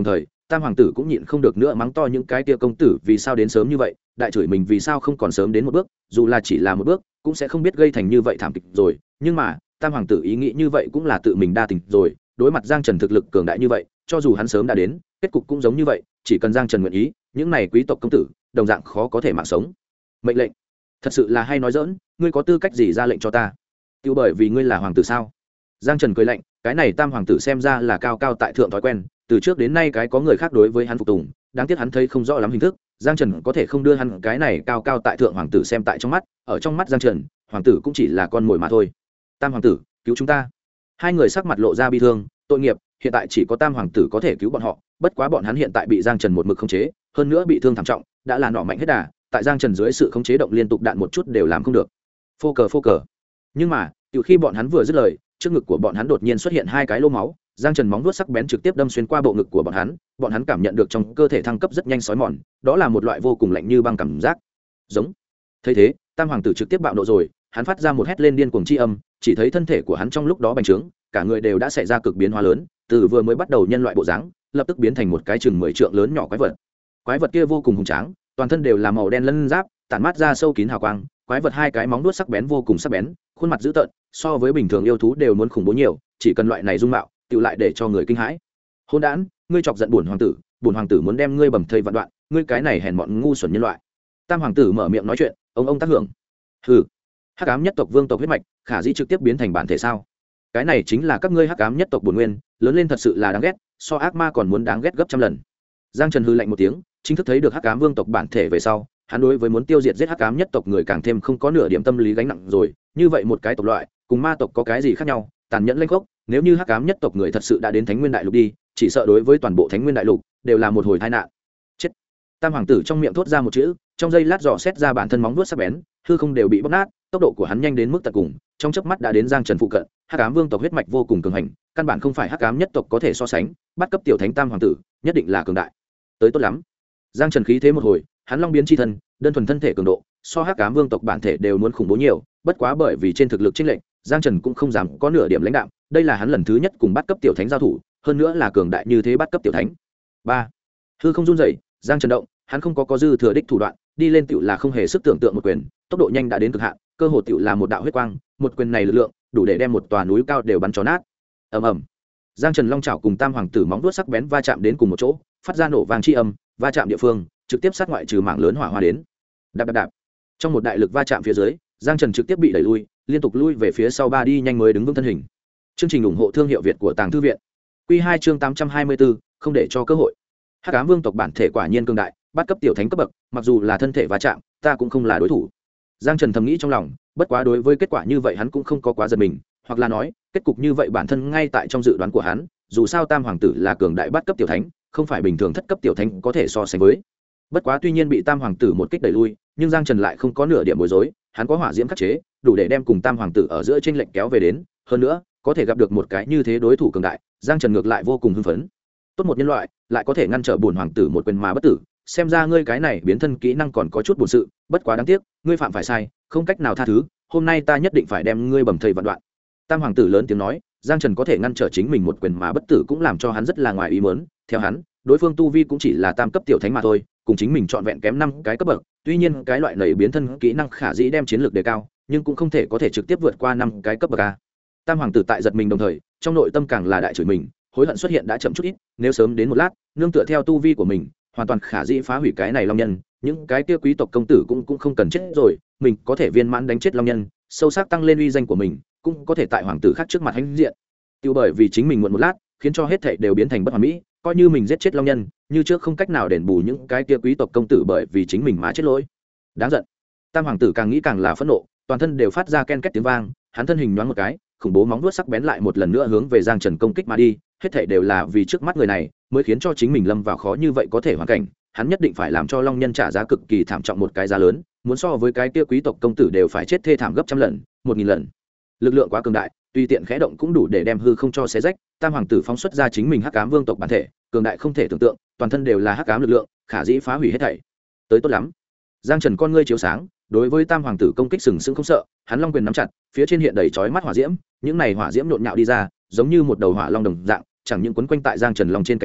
tam hoàng tử cũng nhịn không được nữa mắng to những cái tia công tử vì sao đến sớm như vậy, đại chửi mình vì sao không còn sớm đến một bước, dù là chỉ là một bước cũng sẽ không biết gây thành như vậy thảm kịch rồi. Nhưng mà tam hoàng tử ý nghĩ như vậy cũng là tự mình đa tình rồi, đối mặt Giang Trần thực lực cường đại như vậy, cho dù hắn sớm đã đến, kết cục cũng giống như vậy, chỉ cần Giang Trần nguyện ý, những này quý tộc công tử đồng dạng khó có thể mạng sống. Mệnh lệnh, thật sự là hay nói dỡn, ngươi có tư cách gì ra lệnh cho ta? Tiêu bởi vì ngươi là hoàng tử sao? Giang Trần cười lạnh, cái này tam hoàng tử xem ra là cao cao tại thượng thói quen, từ trước đến nay cái có người khác đối với hắn phục tùng, đáng tiếc hắn thấy không rõ lắm hình thức, Giang Trần có thể không đưa hắn cái này cao cao tại thượng hoàng tử xem tại trong mắt, ở trong mắt Giang Trần, hoàng tử cũng chỉ là con mồi mà thôi. Tam hoàng tử, cứu chúng ta. Hai người sắc mặt lộ ra bi thương, tội nghiệp, hiện tại chỉ có tam hoàng tử có thể cứu bọn họ, bất quá bọn hắn hiện tại bị Giang Trần một mực khống chế, hơn nữa bị thương thảm trọng, đã là nọ mạnh hết đà, tại Giang Trần dưới sự khống chế động liên tục đạn một chút đều làm không được. Phô cờ. Nhưng mà, từ khi bọn hắn vừa dứt lời, trước ngực của bọn hắn đột nhiên xuất hiện hai cái lỗ máu, Giang Trần móng vuốt sắc bén trực tiếp đâm xuyên qua bộ ngực của bọn hắn cảm nhận được trong cơ thể thăng cấp rất nhanh sói mòn, đó là một loại vô cùng lạnh như băng cảm giác. Giống. Thấy thế, tam hoàng tử trực tiếp bạo nộ rồi, hắn phát ra một hét lên điên cuồng chi âm, chỉ thấy thân thể của hắn trong lúc đó bành trướng, cả người đều đã xảy ra cực biến hóa lớn, từ vừa mới bắt đầu nhân loại bộ dáng, lập tức biến thành một cái chừng 10 trượng lớn nhỏ quái vật. Quái vật kia vô cùng hùng tráng, toàn thân đều là màu đen lân giáp, tản mát ra sâu kín hào quang, quái vật hai cái móng vuốt sắc bén vô cùng sắc bén, khuôn mặt dữ tợn, so với bình thường yêu thú đều muốn khủng bố nhiều, chỉ cần loại này dung mạo, tự lại để cho người kinh hãi. Hỗn đản, ngươi chọc giận bổn hoàng tử muốn đem ngươi bầm thây vạn đoạn, ngươi cái này hèn mọn ngu xuẩn nhân loại. Tam hoàng tử mở miệng nói chuyện, ông tác hưởng. Hừ, hắc ám nhất tộc vương tộc huyết mạch, khả dĩ trực tiếp biến thành bản thể sao? Cái này chính là các ngươi hắc ám nhất tộc bổn nguyên, lớn lên thật sự là đáng ghét, so ác ma còn muốn đáng ghét gấp trăm lần. Giang Trần hừ lạnh một tiếng, chính thức thấy được hắc ám vương tộc bản thể về sau, hắn đối với muốn tiêu diệt giết hắc ám nhất tộc người càng thêm không có nửa điểm tâm lý gánh nặng rồi. Như vậy một cái tộc loại cùng ma tộc có cái gì khác nhau? Tàn nhẫn lênh khốc, nếu như hắc ám nhất tộc người thật sự đã đến Thánh Nguyên Đại Lục đi, chỉ sợ đối với toàn bộ Thánh Nguyên Đại Lục đều là một hồi tai nạn. Chết. Tam hoàng tử trong miệng thốt ra một chữ, trong giây lát dò xét ra bản thân móng vuốt sắc bén, hư không đều bị bóp nát, tốc độ của hắn nhanh đến mức tận cùng, trong chớp mắt đã đến Giang Trần phụ cận. Hắc ám vương tộc huyết mạch vô cùng cường hành, căn bản không phải hắc ám nhất tộc có thể so sánh, bắt cấp tiểu thánh tam hoàng tử, nhất định là cường đại. Tới tốt lắm. Giang Trần khí thế một hồi, hắn long biến chi thân, đơn thuần thân thể cường độ, so hắc ám vương tộc bản thể đều muốn khủng bố nhiều, bất quá bởi vì trên thực lực chênh lệch, Giang Trần cũng không dám có nửa điểm lãnh đạm, đây là hắn lần thứ nhất cùng bắt cấp tiểu thánh giao thủ, hơn nữa là cường đại như thế bắt cấp tiểu thánh. 3. Hư không run rẩy, Giang Trần động, hắn không có dư thừa đích thủ đoạn, đi lên tiểu là không hề sức tưởng tượng một quyền, tốc độ nhanh đã đến cực hạn, cơ hồ tiểu là một đạo huyết quang, một quyền này lực lượng đủ để đem một tòa núi cao đều bắn cho nát. Ầm ầm. Giang Trần long chảo cùng tam hoàng tử móng vuốt sắc bén va chạm đến cùng một chỗ, phát ra nổ vang chi âm, va chạm địa phương trực tiếp sát ngoại trừ mảng lớn hỏa hoa đến. Đạp. Trong một đại lực va chạm phía dưới, Giang Trần trực tiếp bị đẩy lui, liên tục lui về phía sau ba đi nhanh mới đứng vững thân hình. Chương trình ủng hộ thương hiệu Việt của Tàng Thư viện. Quy 2 chương 824, không để cho cơ hội. Hắc ám vương tộc bản thể quả nhiên cường đại, bắt cấp tiểu thánh cấp bậc, mặc dù là thân thể va chạm, ta cũng không là đối thủ. Giang Trần thầm nghĩ trong lòng, bất quá đối với kết quả như vậy hắn cũng không có quá giật mình, hoặc là nói, kết cục như vậy bản thân ngay tại trong dự đoán của hắn, dù sao tam hoàng tử là cường đại bắt cấp tiểu thánh, không phải bình thường thất cấp tiểu thánh có thể so sánh với. Bất quá tuy nhiên bị tam hoàng tử một kích đẩy lui, nhưng Giang Trần lại không có nửa điểm bối rối, hắn có hỏa diễm khắc chế, đủ để đem cùng tam hoàng tử ở giữa chênh lệch kéo về đến, hơn nữa, có thể gặp được một cái như thế đối thủ cường đại, Giang Trần ngược lại vô cùng hưng phấn. Tốt một nhân loại, lại có thể ngăn trở bổn hoàng tử một quyền mà bất tử, xem ra ngươi cái này biến thân kỹ năng còn có chút buồn sự, bất quá đáng tiếc, ngươi phạm phải sai, không cách nào tha thứ, hôm nay ta nhất định phải đem ngươi bầm thây vạn đoạn. Tam hoàng tử lớn tiếng nói, Giang Trần có thể ngăn trở chính mình một quyền mà bất tử cũng làm cho hắn rất là ngoài ý muốn, theo hắn, đối phương tu vi cũng chỉ là tam cấp tiểu thánh mà thôi, cùng chính mình trọn vẹn kém 5 cái cấp bậc, tuy nhiên cái loại này biến thân kỹ năng khả dĩ đem chiến lược đề cao, nhưng cũng không thể có thể trực tiếp vượt qua 5 cái cấp bậc a. Tam hoàng tử tại giật mình đồng thời, trong nội tâm càng là đại chửi mình, hối hận xuất hiện đã chậm chút ít, nếu sớm đến một lát, nương tựa theo tu vi của mình, hoàn toàn khả dĩ phá hủy cái này long nhân, những cái kia quý tộc công tử cũng không cần chết rồi, mình có thể viên mãn đánh chết long nhân, sâu sắc tăng lên uy danh của mình, cũng có thể tại hoàng tử khác trước mặt hãnh diện. Tiêu bởi vì chính mình muộn một lát, khiến cho hết thảy đều biến thành bất hoàn mỹ, coi như mình giết chết long nhân, như trước không cách nào đền bù những cái kia quý tộc công tử bởi vì chính mình mà chết lỗi. Đáng giận. Tam hoàng tử càng nghĩ càng là phẫn nộ, toàn thân đều phát ra ken két tiếng vang, hắn thân hình nhoáng một cái, khủng bố móng vuốt sắc bén lại một lần nữa hướng về Giang Trần công kích mà đi, hết thảy đều là vì trước mắt người này, mới khiến cho chính mình lâm vào khó như vậy có thể hoàn cảnh, hắn nhất định phải làm cho long nhân trả giá cực kỳ thảm trọng một cái giá lớn, muốn so với cái kia quý tộc công tử đều phải chết thê thảm gấp trăm lần, 1000 lần. Lực lượng quá cường đại, tùy tiện khẽ động cũng đủ để đem hư không cho xé rách. Tam hoàng tử phóng xuất ra chính mình hắc ám vương tộc bản thể, cường đại không thể tưởng tượng, toàn thân đều là hắc ám lực lượng, khả dĩ phá hủy hết thảy. Tới tốt lắm. Giang Trần con ngươi chiếu sáng, đối với tam hoàng tử công kích sừng sững không sợ, hắn long quyền nắm chặt, phía trên hiện đầy chói mắt hỏa diễm, những này hỏa diễm nhộn nhạo đi ra, giống như một đầu hỏa long đồng dạng, chẳng những quấn quanh tại Giang Trần long trên cánh tay,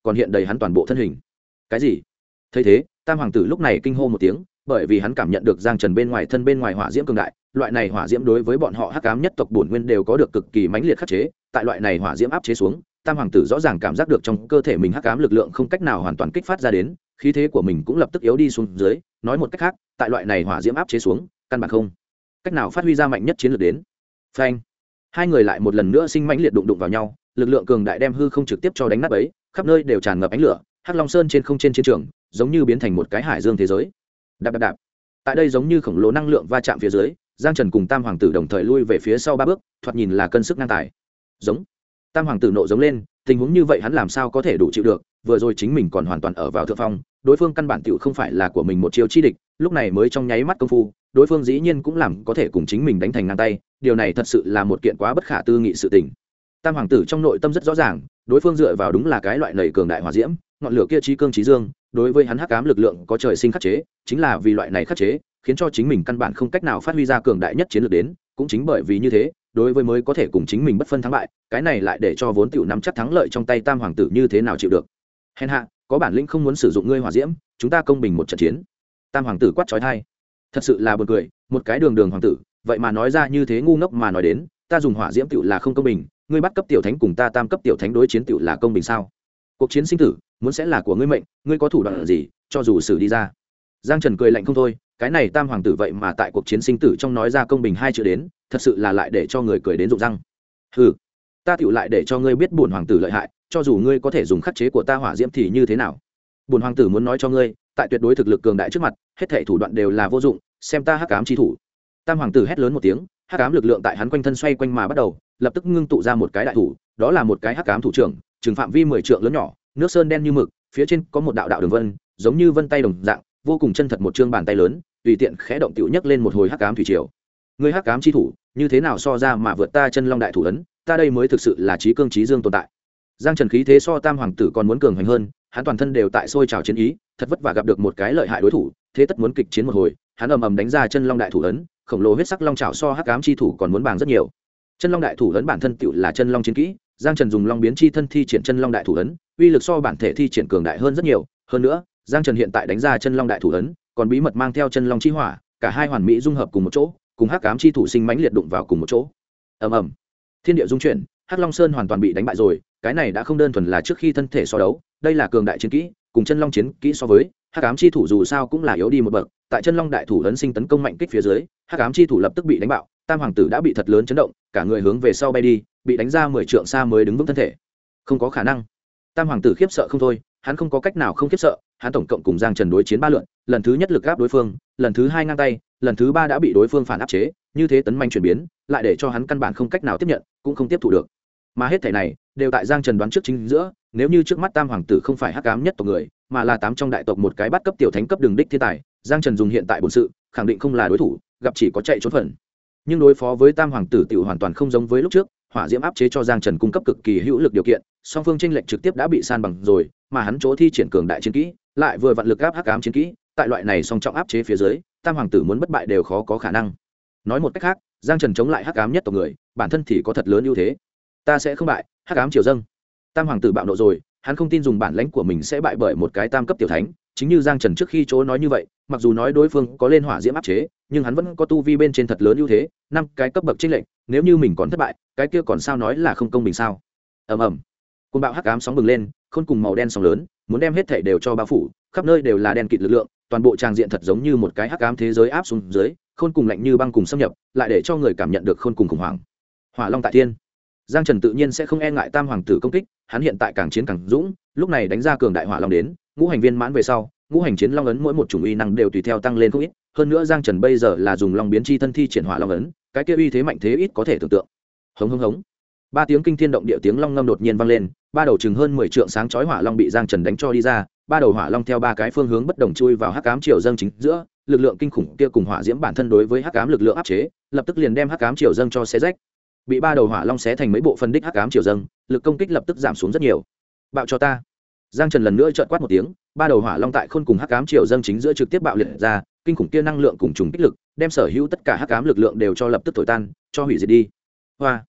còn hiện đầy hắn toàn bộ thân hình. Cái gì? Thấy thế, tam hoàng tử lúc này kinh hô một tiếng, bởi vì hắn cảm nhận được Giang Trần bên ngoài thân bên ngoài hỏa diễm cường đại, loại này hỏa diễm đối với bọn họ hắc ám nhất tộc bổn nguyên đều có được cực kỳ mãnh liệt khắc chế, tại loại này hỏa diễm áp chế xuống, tam hoàng tử rõ ràng cảm giác được trong cơ thể mình hắc ám lực lượng không cách nào hoàn toàn kích phát ra đến, khí thế của mình cũng lập tức yếu đi xuống dưới, nói một cách khác, tại loại này hỏa diễm áp chế xuống, căn bản không cách nào phát huy ra mạnh nhất chiến lược đến. Phanh! Hai người lại một lần nữa sinh mãnh liệt đụng vào nhau, lực lượng cường đại đem hư không trực tiếp cho đánh nát bấy, khắp nơi đều tràn ngập ánh lửa, Hắc Long Sơn trên không trên chiến trường, giống như biến thành một cái hải dương thế giới. Đạp đạp đạp. Tại đây giống như khổng lồ năng lượng va chạm phía dưới, Giang Trần cùng tam hoàng tử đồng thời lui về phía sau 3 bước, thoạt nhìn là cân sức ngang tài. Giống. Tam hoàng tử nộ giống lên, tình huống như vậy hắn làm sao có thể đủ chịu được, vừa rồi chính mình còn hoàn toàn ở vào thượng phong, đối phương căn bản tiểu không phải là của mình một chiêu chi địch, lúc này mới trong nháy mắt công phu, đối phương dĩ nhiên cũng làm có thể cùng chính mình đánh thành ngang tay, điều này thật sự là một kiện quá bất khả tư nghị sự tình. Tam hoàng tử trong nội tâm rất rõ ràng, đối phương dựa vào đúng là cái loại nảy cường đại hỏa diễm, ngọn lửa kia chí cương chí dương, đối với hắn hắc ám lực lượng có trời sinh khắc chế, chính là vì loại này khắc chế, khiến cho chính mình căn bản không cách nào phát huy ra cường đại nhất chiến lược đến, cũng chính bởi vì như thế, đối với mới có thể cùng chính mình bất phân thắng bại, cái này lại để cho vốn tiểu nắm chắc thắng lợi trong tay tam hoàng tử như thế nào chịu được. Hèn hạ, có bản lĩnh không muốn sử dụng ngươi hỏa diễm, chúng ta công bình một trận chiến. Tam hoàng tử quát chói tai. Thật sự là buồn cười, một cái đường hoàng tử, vậy mà nói ra như thế ngu ngốc mà nói đến, ta dùng hỏa diễm tiểu là không công bình, ngươi bắt cấp tiểu thánh cùng ta tam cấp tiểu thánh đối chiến tiểu là công bình sao? Cuộc chiến sinh tử, muốn sẽ là của ngươi mệnh, ngươi có thủ đoạn gì, cho dù xử đi ra. Giang Trần cười lạnh không thôi, cái này tam hoàng tử vậy mà tại cuộc chiến sinh tử trong nói ra công bình hai chữ đến, thật sự là lại để cho người cười đến rụng răng. Hừ, ta tiểu lại để cho ngươi biết bổn hoàng tử lợi hại, cho dù ngươi có thể dùng khắc chế của ta hỏa diễm thì như thế nào? Bổn hoàng tử muốn nói cho ngươi, tại tuyệt đối thực lực cường đại trước mặt, hết thảy thủ đoạn đều là vô dụng, xem ta hắc ám chi thủ. Tam hoàng tử hét lớn một tiếng, hắc ám lực lượng tại hắn quanh thân xoay quanh mà bắt đầu, lập tức ngưng tụ ra một cái đại thủ, đó là một cái hắc ám thủ trưởng, trường phạm vi 10 trượng lớn nhỏ, nước sơn đen như mực, phía trên có một đạo đạo đường vân, giống như vân tay đồng dạng, vô cùng chân thật một trương bàn tay lớn, tùy tiện khẽ động tiểu nhấc lên một hồi hắc ám thủy triều. Ngươi hắc ám chi thủ, như thế nào so ra mà vượt ta chân long đại thủ ấn, ta đây mới thực sự là chí cương chí dương tồn tại. Giang Trần khí thế so tam hoàng tử còn muốn cường hành hơn, hắn toàn thân đều tại sôi trào chiến ý, thật vất vả gặp được một cái lợi hại đối thủ, thế tất muốn kịch chiến một hồi, hắn ầm ầm đánh ra chân long đại thủ ấn, khổng lồ huyết sắc long trảo so hắc ám chi thủ còn muốn bàng rất nhiều. Chân long đại thủ ấn bản thân tựu là chân long chiến kỹ, Giang Trần dùng long biến chi thân thi triển chân long đại thủ ấn, uy lực so bản thể thi triển cường đại hơn rất nhiều, hơn nữa, Giang Trần hiện tại đánh ra chân long đại thủ ấn, còn bí mật mang theo chân long chi hỏa, cả hai hoàn mỹ dung hợp cùng một chỗ, cùng hắc ám chi thủ sinh mãnh liệt đụng vào cùng một chỗ. Ầm ầm. Thiên địa dung chuyển, Hắc Long Sơn hoàn toàn bị đánh bại rồi, cái này đã không đơn thuần là trước khi thân thể so đấu, đây là cường đại chiến kỹ, cùng chân long chiến kỹ so với, hắc ám chi thủ dù sao cũng là yếu đi một bậc, tại chân long đại thủ ấn sinh tấn công mạnh kích phía dưới, hắc ám chi thủ lập tức bị đánh bạo, tam hoàng tử đã bị thật lớn chấn động, cả người hướng về sau bay đi, bị đánh ra 10 trượng xa mới đứng vững thân thể. Không có khả năng. Tam hoàng tử khiếp sợ không thôi, hắn không có cách nào không khiếp sợ, hắn tổng cộng cùng Giang Trần đối chiến 3 lượt, lần thứ nhất lực áp đối phương, lần thứ 2 ngang tay, lần thứ 3 đã bị đối phương phản áp chế, như thế tấn manh chuyển biến, lại để cho hắn căn bản không cách nào tiếp nhận, cũng không tiếp thu được. Mà hết thảy này đều tại Giang Trần đoán trước chính giữa, nếu như trước mắt tam hoàng tử không phải hắc ám nhất tộc người, mà là 8 trong đại tộc một cái bắt cấp tiểu thánh cấp đường đích thiên tài, Giang Trần dùng hiện tại bổn sự, khẳng định không là đối thủ, gặp chỉ có chạy trốn phần. Nhưng đối phó với tam hoàng tử tiểu hoàn toàn không giống với lúc trước, hỏa diễm áp chế cho Giang Trần cung cấp cực kỳ hữu lực điều kiện, song phương chênh lệch trực tiếp đã bị san bằng rồi, mà hắn chỗ thi triển cường đại chiến kỹ, lại vừa vặn lực áp hắc ám chiến kỹ, tại loại này song trọng áp chế phía dưới, tam hoàng tử muốn bất bại đều khó có khả năng. Nói một cách khác, Giang Trần chống lại hắc ám nhất tộc người, bản thân thì có thật lớn ưu thế. Ta sẽ không bại, hắc ám triều dâng. Tam hoàng tử bạo nộ rồi, hắn không tin dùng bản lãnh của mình sẽ bại bởi một cái tam cấp tiểu thánh, chính như Giang Trần trước khi chỗ nói như vậy, mặc dù nói đối phương có lên hỏa diễm áp chế, nhưng hắn vẫn có tu vi bên trên thật lớn ưu thế, 5 cái cấp bậc chênh lệch, nếu như mình còn thất bại, cái kia còn sao nói là không công bình sao? Ầm ầm. Cơn bão hắc ám sóng bừng lên, khôn cùng màu đen sóng lớn, muốn đem hết thảy đều cho bao phủ, khắp nơi đều là đen kịt lực lượng, toàn bộ tràng diện thật giống như một cái hắc ám thế giới áp xuống dưới, khôn cùng lạnh như băng cùng xâm nhập, lại để cho người cảm nhận được khôn cùng khủng hoảng. Hỏa Long tại thiên. Giang Trần tự nhiên sẽ không e ngại tam hoàng tử công kích, hắn hiện tại càng chiến càng dũng, lúc này đánh ra cường đại hỏa long đến, ngũ hành viên mãn về sau, ngũ hành chiến long ấn mỗi một chủng uy năng đều tùy theo tăng lên không ít, hơn nữa Giang Trần bây giờ là dùng long biến chi thân thi triển hỏa long ấn, cái kia uy thế mạnh thế ít có thể tưởng tượng. Hống hống hống. 3 tiếng kinh thiên động địa tiếng long ngâm đột nhiên vang lên, 3 đầu chừng hơn 10 trượng sáng chói hỏa long bị Giang Trần đánh cho đi ra, 3 đầu hỏa long theo 3 cái phương hướng bất đồng chui vào hắc ám triều dâng chính giữa, lực lượng kinh khủng kia cùng hỏa diễm bản thân đối với hắc ám lực lượng áp chế, lập tức liền đem hắc ám triều dâng cho xé rách. Bị 3 đầu hỏa long xé thành mấy bộ phân đích hắc ám triều dâng, lực công kích lập tức giảm xuống rất nhiều. Bạo cho ta. Giang Trần lần nữa trợn quát một tiếng, 3 đầu hỏa long tại khôn cùng hắc ám triều dâng chính giữa trực tiếp bạo liệt ra, kinh khủng kia năng lượng cùng trùng kích lực, đem sở hữu tất cả hắc ám lực lượng đều cho lập tức thổi tan, cho hủy diệt đi. Hoa.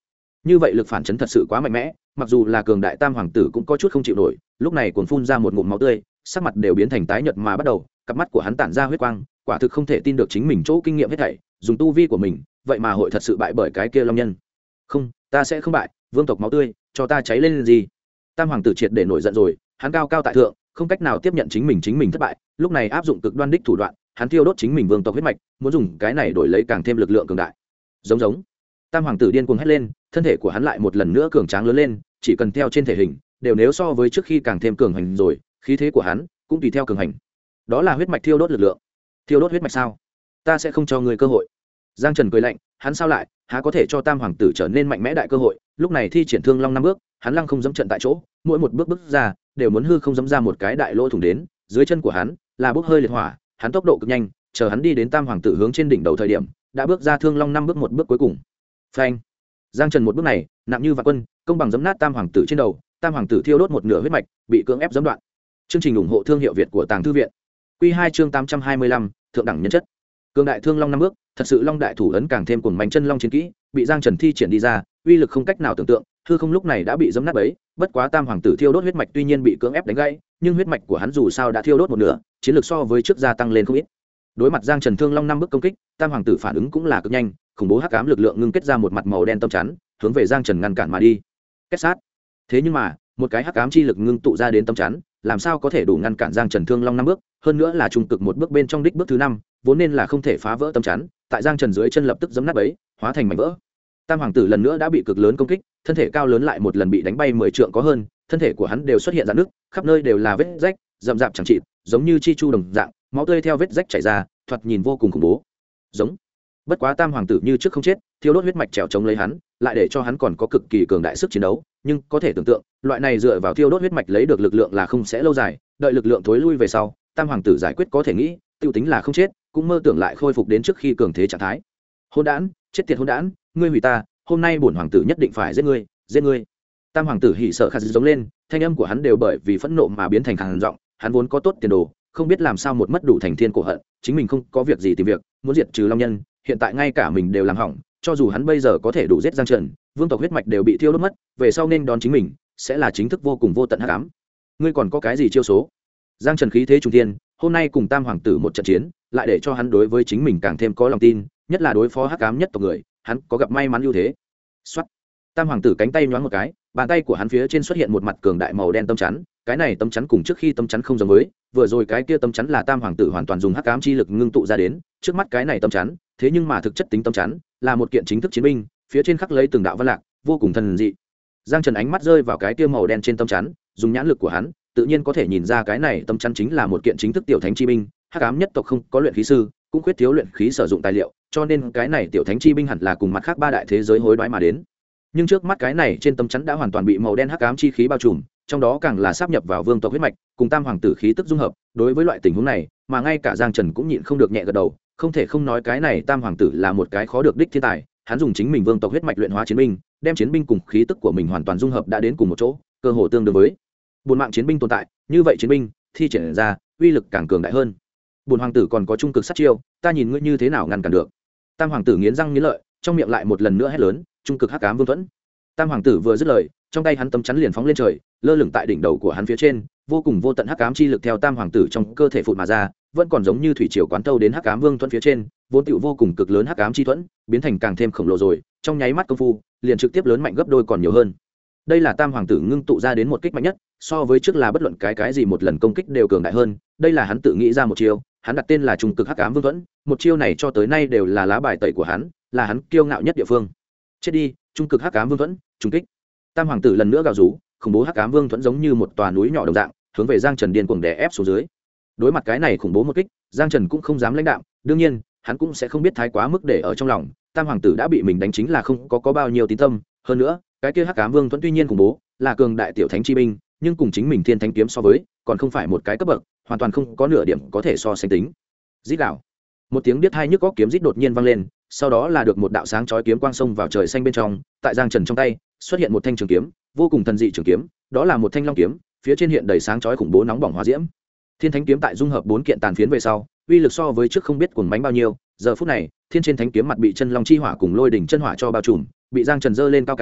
như vậy lực phản chấn thật sự quá mạnh mẽ, mặc dù là cường đại tam hoàng tử cũng có chút không chịu nổi, lúc này cuồng phun ra một ngụm máu tươi, sắc mặt đều biến thành tái nhợt mà bắt đầu, cặp mắt của hắn tản ra huyết quang, quả thực không thể tin được chính mình chỗ kinh nghiệm hết thảy, dùng tu vi của mình, vậy mà hội thật sự bại bởi cái kia long nhân. Không, ta sẽ không bại, vương tộc máu tươi, cho ta cháy lên gì. Tam hoàng tử triệt để nổi giận rồi, hắn cao cao tại thượng, không cách nào tiếp nhận chính mình thất bại, lúc này áp dụng cực đoan đích thủ đoạn, hắn thiêu đốt chính mình vương tộc huyết mạch, muốn dùng cái này đổi lấy càng thêm lực lượng cường đại. Giống giống. Tam hoàng tử điên cuồng hét lên, thân thể của hắn lại một lần nữa cường tráng lớn lên, chỉ cần theo trên thể hình, đều nếu so với trước khi càng thêm cường hành rồi, khí thế của hắn cũng tùy theo cường hành. Đó là huyết mạch thiêu đốt lực lượng. Thiêu đốt huyết mạch sao? Ta sẽ không cho ngươi cơ hội. Giang Trần cười lạnh, hắn sao lại, há có thể cho Tam hoàng tử trở nên mạnh mẽ đại cơ hội, lúc này thi triển Thương Long 5 bước, hắn lăng không dẫm trận tại chỗ, mỗi một bước bước ra, đều muốn hư không dẫm ra một cái đại lỗ thủng đến, dưới chân của hắn là bốc hơi liệt hỏa, hắn tốc độ cực nhanh, chờ hắn đi đến Tam hoàng tử hướng trên đỉnh đầu thời điểm, đã bước ra Thương Long 5 bước một bước cuối cùng. Phanh. Giang Trần một bước này, nặng như vạn quân, công bằng giẫm nát Tam hoàng tử trên đầu, Tam hoàng tử thiêu đốt một nửa huyết mạch, bị cưỡng ép giẫm đoạn. Chương trình ủng hộ thương hiệu Việt của Tàng Thư viện. Quy 2 chương 825, thượng đẳng nhân chất. Cường đại Thương Long 5 bước, thật sự long đại thủ ấn càng thêm cuồng mạnh chân long chiến kỹ, bị Giang Trần thi triển đi ra, uy lực không cách nào tưởng tượng, hư không lúc này đã bị giẫm nát bấy, bất quá Tam hoàng tử thiêu đốt huyết mạch tuy nhiên bị cưỡng ép đánh gãy, nhưng huyết mạch của hắn dù sao đã thiêu đốt một nửa, chiến lược so với trước gia tăng lên không ít. Đối mặt Giang Trần Thương Long 5 bước công kích, Tam hoàng tử phản ứng cũng là cực nhanh, khủng bố hắc ám lực lượng ngưng kết ra một mặt màu đen tâm chắn, hướng về Giang Trần ngăn cản mà đi. Kết sát. Thế nhưng mà, một cái hắc ám chi lực ngưng tụ ra đến tâm chắn, làm sao có thể đủ ngăn cản Giang Trần Thương Long 5 bước, hơn nữa là trung cực một bước bên trong đích bước thứ 5, vốn nên là không thể phá vỡ tâm chắn, tại Giang Trần dưới chân lập tức giẫm nát bấy, hóa thành mảnh vỡ. Tam hoàng tử lần nữa đã bị cực lớn công kích, thân thể cao lớn lại một lần bị đánh bay 10 trượng có hơn, thân thể của hắn đều xuất hiện rạn nứt, khắp nơi đều là vết rách, rậm rạp chẳng chịt, giống như chi chu đồng dạng, máu tươi theo vết rách chảy ra, thoạt nhìn vô cùng khủng bố. Giống. Bất quá Tam hoàng tử như trước không chết, thiêu đốt huyết mạch trèo chống lấy hắn, lại để cho hắn còn có cực kỳ cường đại sức chiến đấu, nhưng có thể tưởng tượng, loại này dựa vào thiêu đốt huyết mạch lấy được lực lượng là không sẽ lâu dài, đợi lực lượng thối lui về sau, Tam hoàng tử giải quyết có thể nghĩ, tiêu tính là không chết, cũng mơ tưởng lại khôi phục đến trước khi cường thế trạng thái. Hỗn đản, chết tiệt hỗn đản, ngươi hủy ta, hôm nay bổn hoàng tử nhất định phải giết ngươi, giết ngươi. Tam hoàng tử hỉ sợ khát giống lên, thanh âm của hắn đều bởi vì phẫn nộ mà biến thành khàn giọng, hắn vốn có tốt tiền đồ, không biết làm sao một mất đủ thành thiên cổ hận, chính mình không có việc gì tìm việc, muốn diệt trừ long nhân, hiện tại ngay cả mình đều làm hỏng, cho dù hắn bây giờ có thể đủ giết Giang Trần, vương tộc huyết mạch đều bị thiêu đốt mất, về sau nên đón chính mình, sẽ là chính thức vô cùng vô tận hắc ám. Ngươi còn có cái gì chiêu số? Giang Trần khí thế trung thiên, hôm nay cùng Tam hoàng tử một trận chiến, lại để cho hắn đối với chính mình càng thêm có lòng tin, nhất là đối phó hắc ám nhất tộc người, hắn có gặp may mắn ưu thế. Soát. Tam hoàng tử cánh tay nhoáng một cái, bàn tay của hắn phía trên xuất hiện một mặt cường đại màu đen tâm chắn, cái này tâm chắn cùng trước khi tâm chắn không giống với, vừa rồi cái kia tâm chắn là Tam hoàng tử hoàn toàn dùng hắc ám chi lực ngưng tụ ra đến, trước mắt cái này tâm chắn, thế nhưng mà thực chất tính tâm chắn, là một kiện chính thức chiến binh, phía trên khắc lấy từng đạo văn lạc, vô cùng thần dị. Giang Trần ánh mắt rơi vào cái kia màu đen trên tâm chắn, dùng nhãn lực của hắn, tự nhiên có thể nhìn ra cái này tâm chắn chính là một kiện chính thức tiểu thánh chi binh, hắc ám nhất tộc không có luyện khí sư, cũng khuyết thiếu luyện khí sử dụng tài liệu, cho nên cái này tiểu thánh chi binh hẳn là cùng mặt khác ba đại thế giới hối đoái mà đến. Nhưng trước mắt cái này trên tâm chắn đã hoàn toàn bị màu đen hắc ám chi khí bao trùm, trong đó càng là sáp nhập vào vương tộc huyết mạch, cùng Tam hoàng tử khí tức dung hợp, đối với loại tình huống này, mà ngay cả Giang Trần cũng nhịn không được nhẹ gật đầu, không thể không nói cái này Tam hoàng tử là một cái khó được đích thiên tài, hắn dùng chính mình vương tộc huyết mạch luyện hóa chiến binh, đem chiến binh cùng khí tức của mình hoàn toàn dung hợp đã đến cùng một chỗ, cơ hồ tương đương với buồn mạng chiến binh tồn tại, như vậy chiến binh thi triển ra, uy lực càng cường đại hơn. Bổn hoàng tử còn có trung cực sát chiêu, ta nhìn ngươi như thế nào ngăn cản được. Tam hoàng tử nghiến răng nghiến lợi, trong miệng lại một lần nữa hét lớn, trung cực hắc ám vương thuẫn. Tam hoàng tử vừa dứt lời, trong tay hắn tấm chắn liền phóng lên trời, lơ lửng tại đỉnh đầu của hắn phía trên, vô cùng vô tận hắc ám chi lực theo Tam hoàng tử trong cơ thể phụt mà ra, vẫn còn giống như thủy triều quán tâu đến hắc ám vương thuẫn phía trên, vốn tựu vô cùng cực lớn hắc ám chi thuẫn, biến thành càng thêm khổng lồ rồi, trong nháy mắt công phu, liền trực tiếp lớn mạnh gấp đôi còn nhiều hơn. Đây là Tam hoàng tử ngưng tụ ra đến một kích mạnh nhất, so với trước là bất luận cái gì một lần công kích đều cường đại hơn, đây là hắn tự nghĩ ra một chiêu, hắn đặt tên là trung cực hắc ám vương thuẫn, một chiêu này cho tới nay đều là lá bài tẩy của hắn, là hắn kiêu ngạo nhất địa phương. Chết đi, trung cực hắc ám vương thuẫn, trùng kích. Tam hoàng tử lần nữa gào rú, khủng bố hắc ám vương thuẫn giống như một tòa núi nhỏ đồng dạng, hướng về Giang Trần điên cuồng đè ép xuống dưới. Đối mặt cái này khủng bố một kích, Giang Trần cũng không dám lãnh đạm, đương nhiên, hắn cũng sẽ không biết thái quá mức để ở trong lòng, Tam hoàng tử đã bị mình đánh chính là không có bao nhiêu tín tâm, hơn nữa, cái kia hắc ám vương thuẫn tuy nhiên khủng bố, là cường đại tiểu thánh chi binh, nhưng cùng chính mình thiên thánh kiếm so với, còn không phải một cái cấp bậc, hoàn toàn không có nửa điểm có thể so sánh tính. Rít gào. Một tiếng điếc tai nhức óc kiếm rít đột nhiên vang lên, sau đó là được một đạo sáng chói kiếm quang xông vào trời xanh bên trong, tại Giang Trần trong tay xuất hiện một thanh trường kiếm, vô cùng thần dị trường kiếm, đó là một thanh long kiếm, phía trên hiện đầy sáng chói khủng bố nóng bỏng hỏa diễm. Thiên thánh kiếm tại dung hợp 4 kiện tàn phiến về sau, uy lực so với trước không biết cuồng mãnh bao nhiêu, giờ phút này, thiên trên thánh kiếm mặt bị chân long chi hỏa cùng lôi đỉnh chân hỏa cho bao trùm, bị Giang Trần giơ lên cao cao,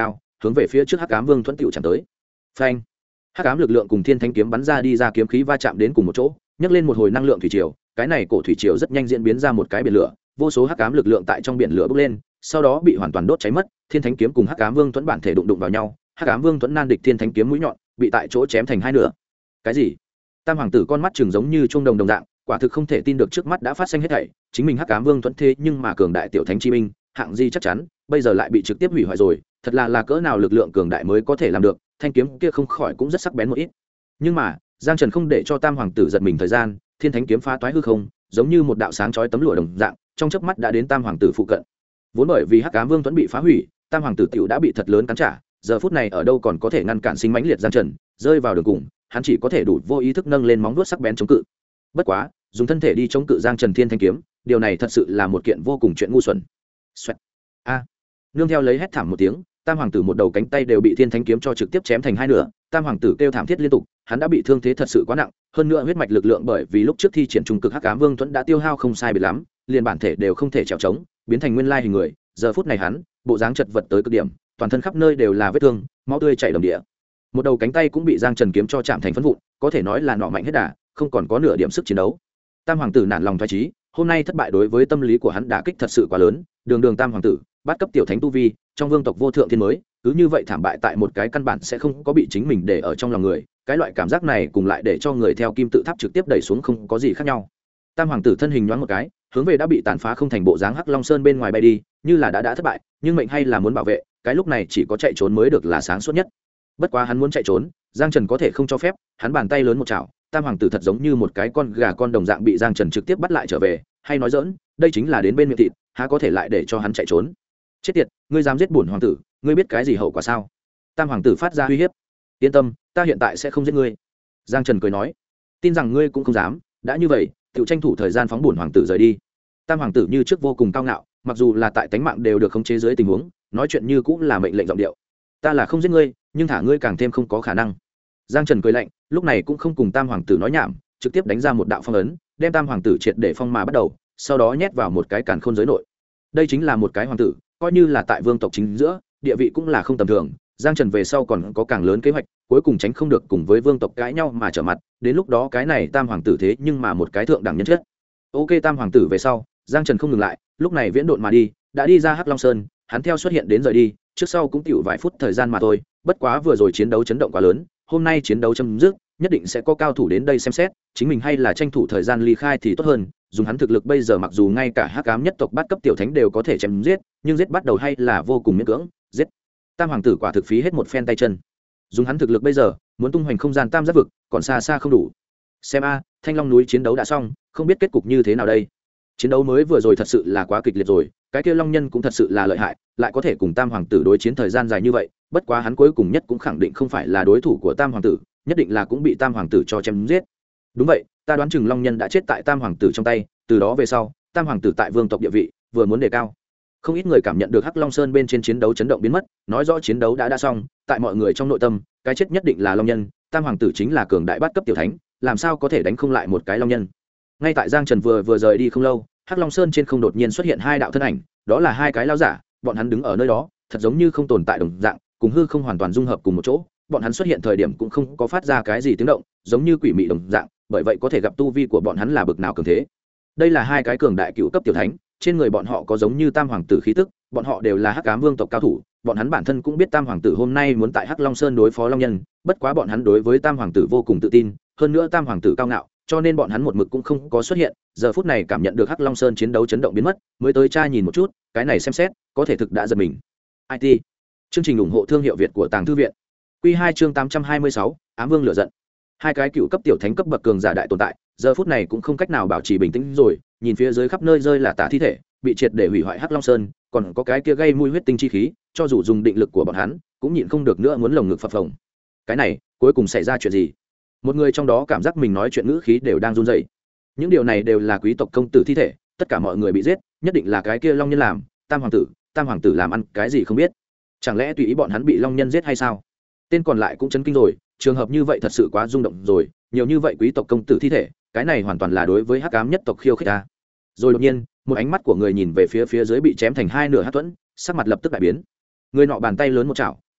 hướng về phía trước hắc ám vương thuẫn tựu chạm tới. Phanh! Hắc ám lực lượng cùng thiên thánh kiếm bắn ra đi ra kiếm khí va chạm đến cùng một chỗ, nhấc lên một hồi năng lượng thủy triều. Cái này cổ thủy triều rất nhanh diễn biến ra một cái biển lửa, vô số hắc ám lực lượng tại trong biển lửa bốc lên, sau đó bị hoàn toàn đốt cháy mất. Thiên thánh kiếm cùng hắc ám vương thuẫn bản thể đụng vào nhau, hắc ám vương thuẫn nan địch thiên thánh kiếm mũi nhọn, bị tại chỗ chém thành hai nửa. Cái gì? Tam hoàng tử con mắt chừng giống như chuông đồng đồng dạng, quả thực không thể tin được trước mắt đã phát sinh hết thảy, chính mình hắc ám vương thuẫn thế nhưng mà cường đại tiểu thánh chi binh, hạng gì chắc chắn, bây giờ lại bị trực tiếp hủy hoại rồi, thật là cỡ nào lực lượng cường đại mới có thể làm được, thanh kiếm kia không khỏi cũng rất sắc bén một ít. Nhưng mà, Giang Trần không để cho Tam hoàng tử giật mình thời gian, thiên thánh kiếm phá toái hư không, giống như một đạo sáng chói tấm lụa đồng dạng, trong chớp mắt đã đến Tam hoàng tử phụ cận. Vốn bởi vì hắc ám vương thuẫn bị phá hủy, Tam hoàng tử tiểu đã bị thật lớn cắn trả, giờ phút này ở đâu còn có thể ngăn cản sinh mãnh liệt Giang Trần, rơi vào đường cùng, hắn chỉ có thể đủ vô ý thức nâng lên móng vuốt sắc bén chống cự. Bất quá, dùng thân thể đi chống cự Giang Trần thiên thanh kiếm, điều này thật sự là một kiện vô cùng chuyện ngu xuẩn. Xoẹt. A. Nương theo lấy hét thảm một tiếng, Tam hoàng tử một đầu cánh tay đều bị thiên thanh kiếm cho trực tiếp chém thành hai nửa, Tam hoàng tử kêu thảm thiết liên tục, hắn đã bị thương thế thật sự quá nặng, hơn nữa huyết mạch lực lượng bởi vì lúc trước thi triển trung cực hắc ám vương thuẫn đã tiêu hao không sai biệt lắm, liền bản thể đều không thể trèo trống, biến thành nguyên lai hình người, giờ phút này hắn, bộ dáng chật vật tới cực điểm, toàn thân khắp nơi đều là vết thương, máu tươi chảy đầm địa. Một đầu cánh tay cũng bị Giang Trần kiếm cho chạm thành phấn vụn, có thể nói là nọ mạnh hết đà, không còn có nửa điểm sức chiến đấu. Tam hoàng tử nản lòng thoái chí, hôm nay thất bại đối với tâm lý của hắn đả kích thật sự quá lớn, đường Tam hoàng tử, bắt cấp tiểu thánh tu vi, trong vương tộc vô thượng thiên mới, cứ như vậy thảm bại tại một cái căn bản sẽ không có bị chính mình để ở trong lòng người, cái loại cảm giác này cùng lại để cho người theo kim tự tháp trực tiếp đẩy xuống không có gì khác nhau. Tam hoàng tử thân hình nhoáng một cái, hướng về đã bị tàn phá không thành bộ dáng Hắc Long Sơn bên ngoài bay đi, như là đã thất bại, nhưng mệnh hay là muốn bảo vệ, cái lúc này chỉ có chạy trốn mới được là sáng suốt nhất. Bất quá hắn muốn chạy trốn, Giang Trần có thể không cho phép, hắn bàn tay lớn một chảo, Tam hoàng tử thật giống như một cái con gà con đồng dạng bị Giang Trần trực tiếp bắt lại trở về, hay nói dỡn, đây chính là đến bên miệng thịt, há có thể lại để cho hắn chạy trốn. Chết tiệt, ngươi dám giết bổn hoàng tử, ngươi biết cái gì hậu quả sao? Tam hoàng tử phát ra uy hiếp. Yên tâm, ta hiện tại sẽ không giết ngươi. Giang Trần cười nói, tin rằng ngươi cũng không dám, đã như vậy, tự tranh thủ thời gian phóng bổn hoàng tử rời đi. Tam hoàng tử như trước vô cùng cao ngạo, mặc dù là tại tánh mạng đều được khống chế dưới tình huống, nói chuyện như cũng là mệnh lệnh giọng điệu. Ta là không giết ngươi, nhưng thả ngươi càng thêm không có khả năng. Giang Trần cười lạnh, lúc này cũng không cùng Tam hoàng tử nói nhảm, trực tiếp đánh ra một đạo phong ấn, đem Tam hoàng tử triệt để phong mà bắt đầu, sau đó nhét vào một cái càn khôn giới nội. Đây chính là một cái hoàng tử, coi như là tại vương tộc chính giữa, địa vị cũng là không tầm thường. Giang Trần về sau còn có càng lớn kế hoạch, cuối cùng tránh không được cùng với vương tộc cãi nhau mà trở mặt, đến lúc đó cái này Tam hoàng tử thế nhưng mà một cái thượng đẳng nhân chất. Ok, Tam hoàng tử về sau, Giang Trần không ngừng lại, lúc này viễn độn mà đi, đã đi ra Hắc Long Sơn, hắn theo xuất hiện đến rời đi, trước sau cũng tiểu vài phút thời gian mà thôi, bất quá vừa rồi chiến đấu chấn động quá lớn, hôm nay chiến đấu chấm dứt, nhất định sẽ có cao thủ đến đây xem xét, chính mình hay là tranh thủ thời gian ly khai thì tốt hơn, dùng hắn thực lực bây giờ mặc dù ngay cả Hắc ám nhất tộc bát cấp tiểu thánh đều có thể chém giết, nhưng giết bắt đầu hay là vô cùng miễn cưỡng, giết. Tam hoàng tử quả thực phí hết một phen tay chân. Dùng hắn thực lực bây giờ, muốn tung hoành không gian tam giác vực, còn xa xa không đủ. Xem a, Thanh Long núi chiến đấu đã xong, không biết kết cục như thế nào đây. Chiến đấu mới vừa rồi thật sự là quá kịch liệt rồi, cái kia long nhân cũng thật sự là lợi hại, lại có thể cùng Tam hoàng tử đối chiến thời gian dài như vậy, bất quá hắn cuối cùng nhất cũng khẳng định không phải là đối thủ của Tam hoàng tử, nhất định là cũng bị Tam hoàng tử cho chém giết. Đúng vậy, ta đoán chừng long nhân đã chết tại Tam hoàng tử trong tay, từ đó về sau, Tam hoàng tử tại vương tộc địa vị vừa muốn đề cao. Không ít người cảm nhận được Hắc Long Sơn bên trên chiến đấu chấn động biến mất, nói rõ chiến đấu đã xong, tại mọi người trong nội tâm, cái chết nhất định là long nhân, Tam hoàng tử chính là cường đại bát cấp tiểu thánh, làm sao có thể đánh không lại một cái long nhân. Ngay tại Giang Trần vừa rời đi không lâu, Hắc Long Sơn trên không đột nhiên xuất hiện hai đạo thân ảnh, đó là hai cái lão giả, bọn hắn đứng ở nơi đó, thật giống như không tồn tại đồng dạng, cùng hư không hoàn toàn dung hợp cùng một chỗ, bọn hắn xuất hiện thời điểm cũng không có phát ra cái gì tiếng động, giống như quỷ mị đồng dạng, bởi vậy có thể gặp tu vi của bọn hắn là bực nào cường thế. Đây là hai cái cường đại cựu cấp tiểu thánh, trên người bọn họ có giống như Tam hoàng tử khí tức, bọn họ đều là Hắc ám vương tộc cao thủ, bọn hắn bản thân cũng biết Tam hoàng tử hôm nay muốn tại Hắc Long Sơn đối phó long nhân, bất quá bọn hắn đối với Tam hoàng tử vô cùng tự tin, hơn nữa Tam hoàng tử cao ngạo, cho nên bọn hắn một mực cũng không có xuất hiện, giờ phút này cảm nhận được Hắc Long Sơn chiến đấu chấn động biến mất, mới tới tra nhìn một chút, cái này xem xét, có thể thực đã giật mình. IT. Chương trình ủng hộ thương hiệu Việt của Tàng Thư viện. Quy 2 chương 826, Ám Vương lửa giận. Hai cái cựu cấp tiểu thánh cấp bậc cường giả đại tồn tại, giờ phút này cũng không cách nào bảo trì bình tĩnh rồi, nhìn phía dưới khắp nơi rơi là tả thi thể, bị triệt để hủy hoại Hắc Long Sơn, còn có cái kia gây mùi huyết tinh chi khí, cho dù dùng định lực của bọn hắn, cũng nhịn không được nữa muốn lồng ngực phập phồng. Cái này, cuối cùng xảy ra chuyện gì? Một người trong đó cảm giác mình nói chuyện ngữ khí đều đang run rẩy. Những điều này đều là quý tộc công tử thi thể, tất cả mọi người bị giết, nhất định là cái kia long nhân làm, Tam hoàng tử làm ăn cái gì không biết. Chẳng lẽ tùy ý bọn hắn bị long nhân giết hay sao? Tên còn lại cũng chấn kinh rồi, trường hợp như vậy thật sự quá rung động rồi, nhiều như vậy quý tộc công tử thi thể, cái này hoàn toàn là đối với Hắc ám nhất tộc khiêu khích ta. Rồi đột nhiên, một ánh mắt của người nhìn về phía dưới bị chém thành hai nửa Hắc Thuẫn, sắc mặt lập tức đại biến. Người nọ bàn tay lớn một chảo,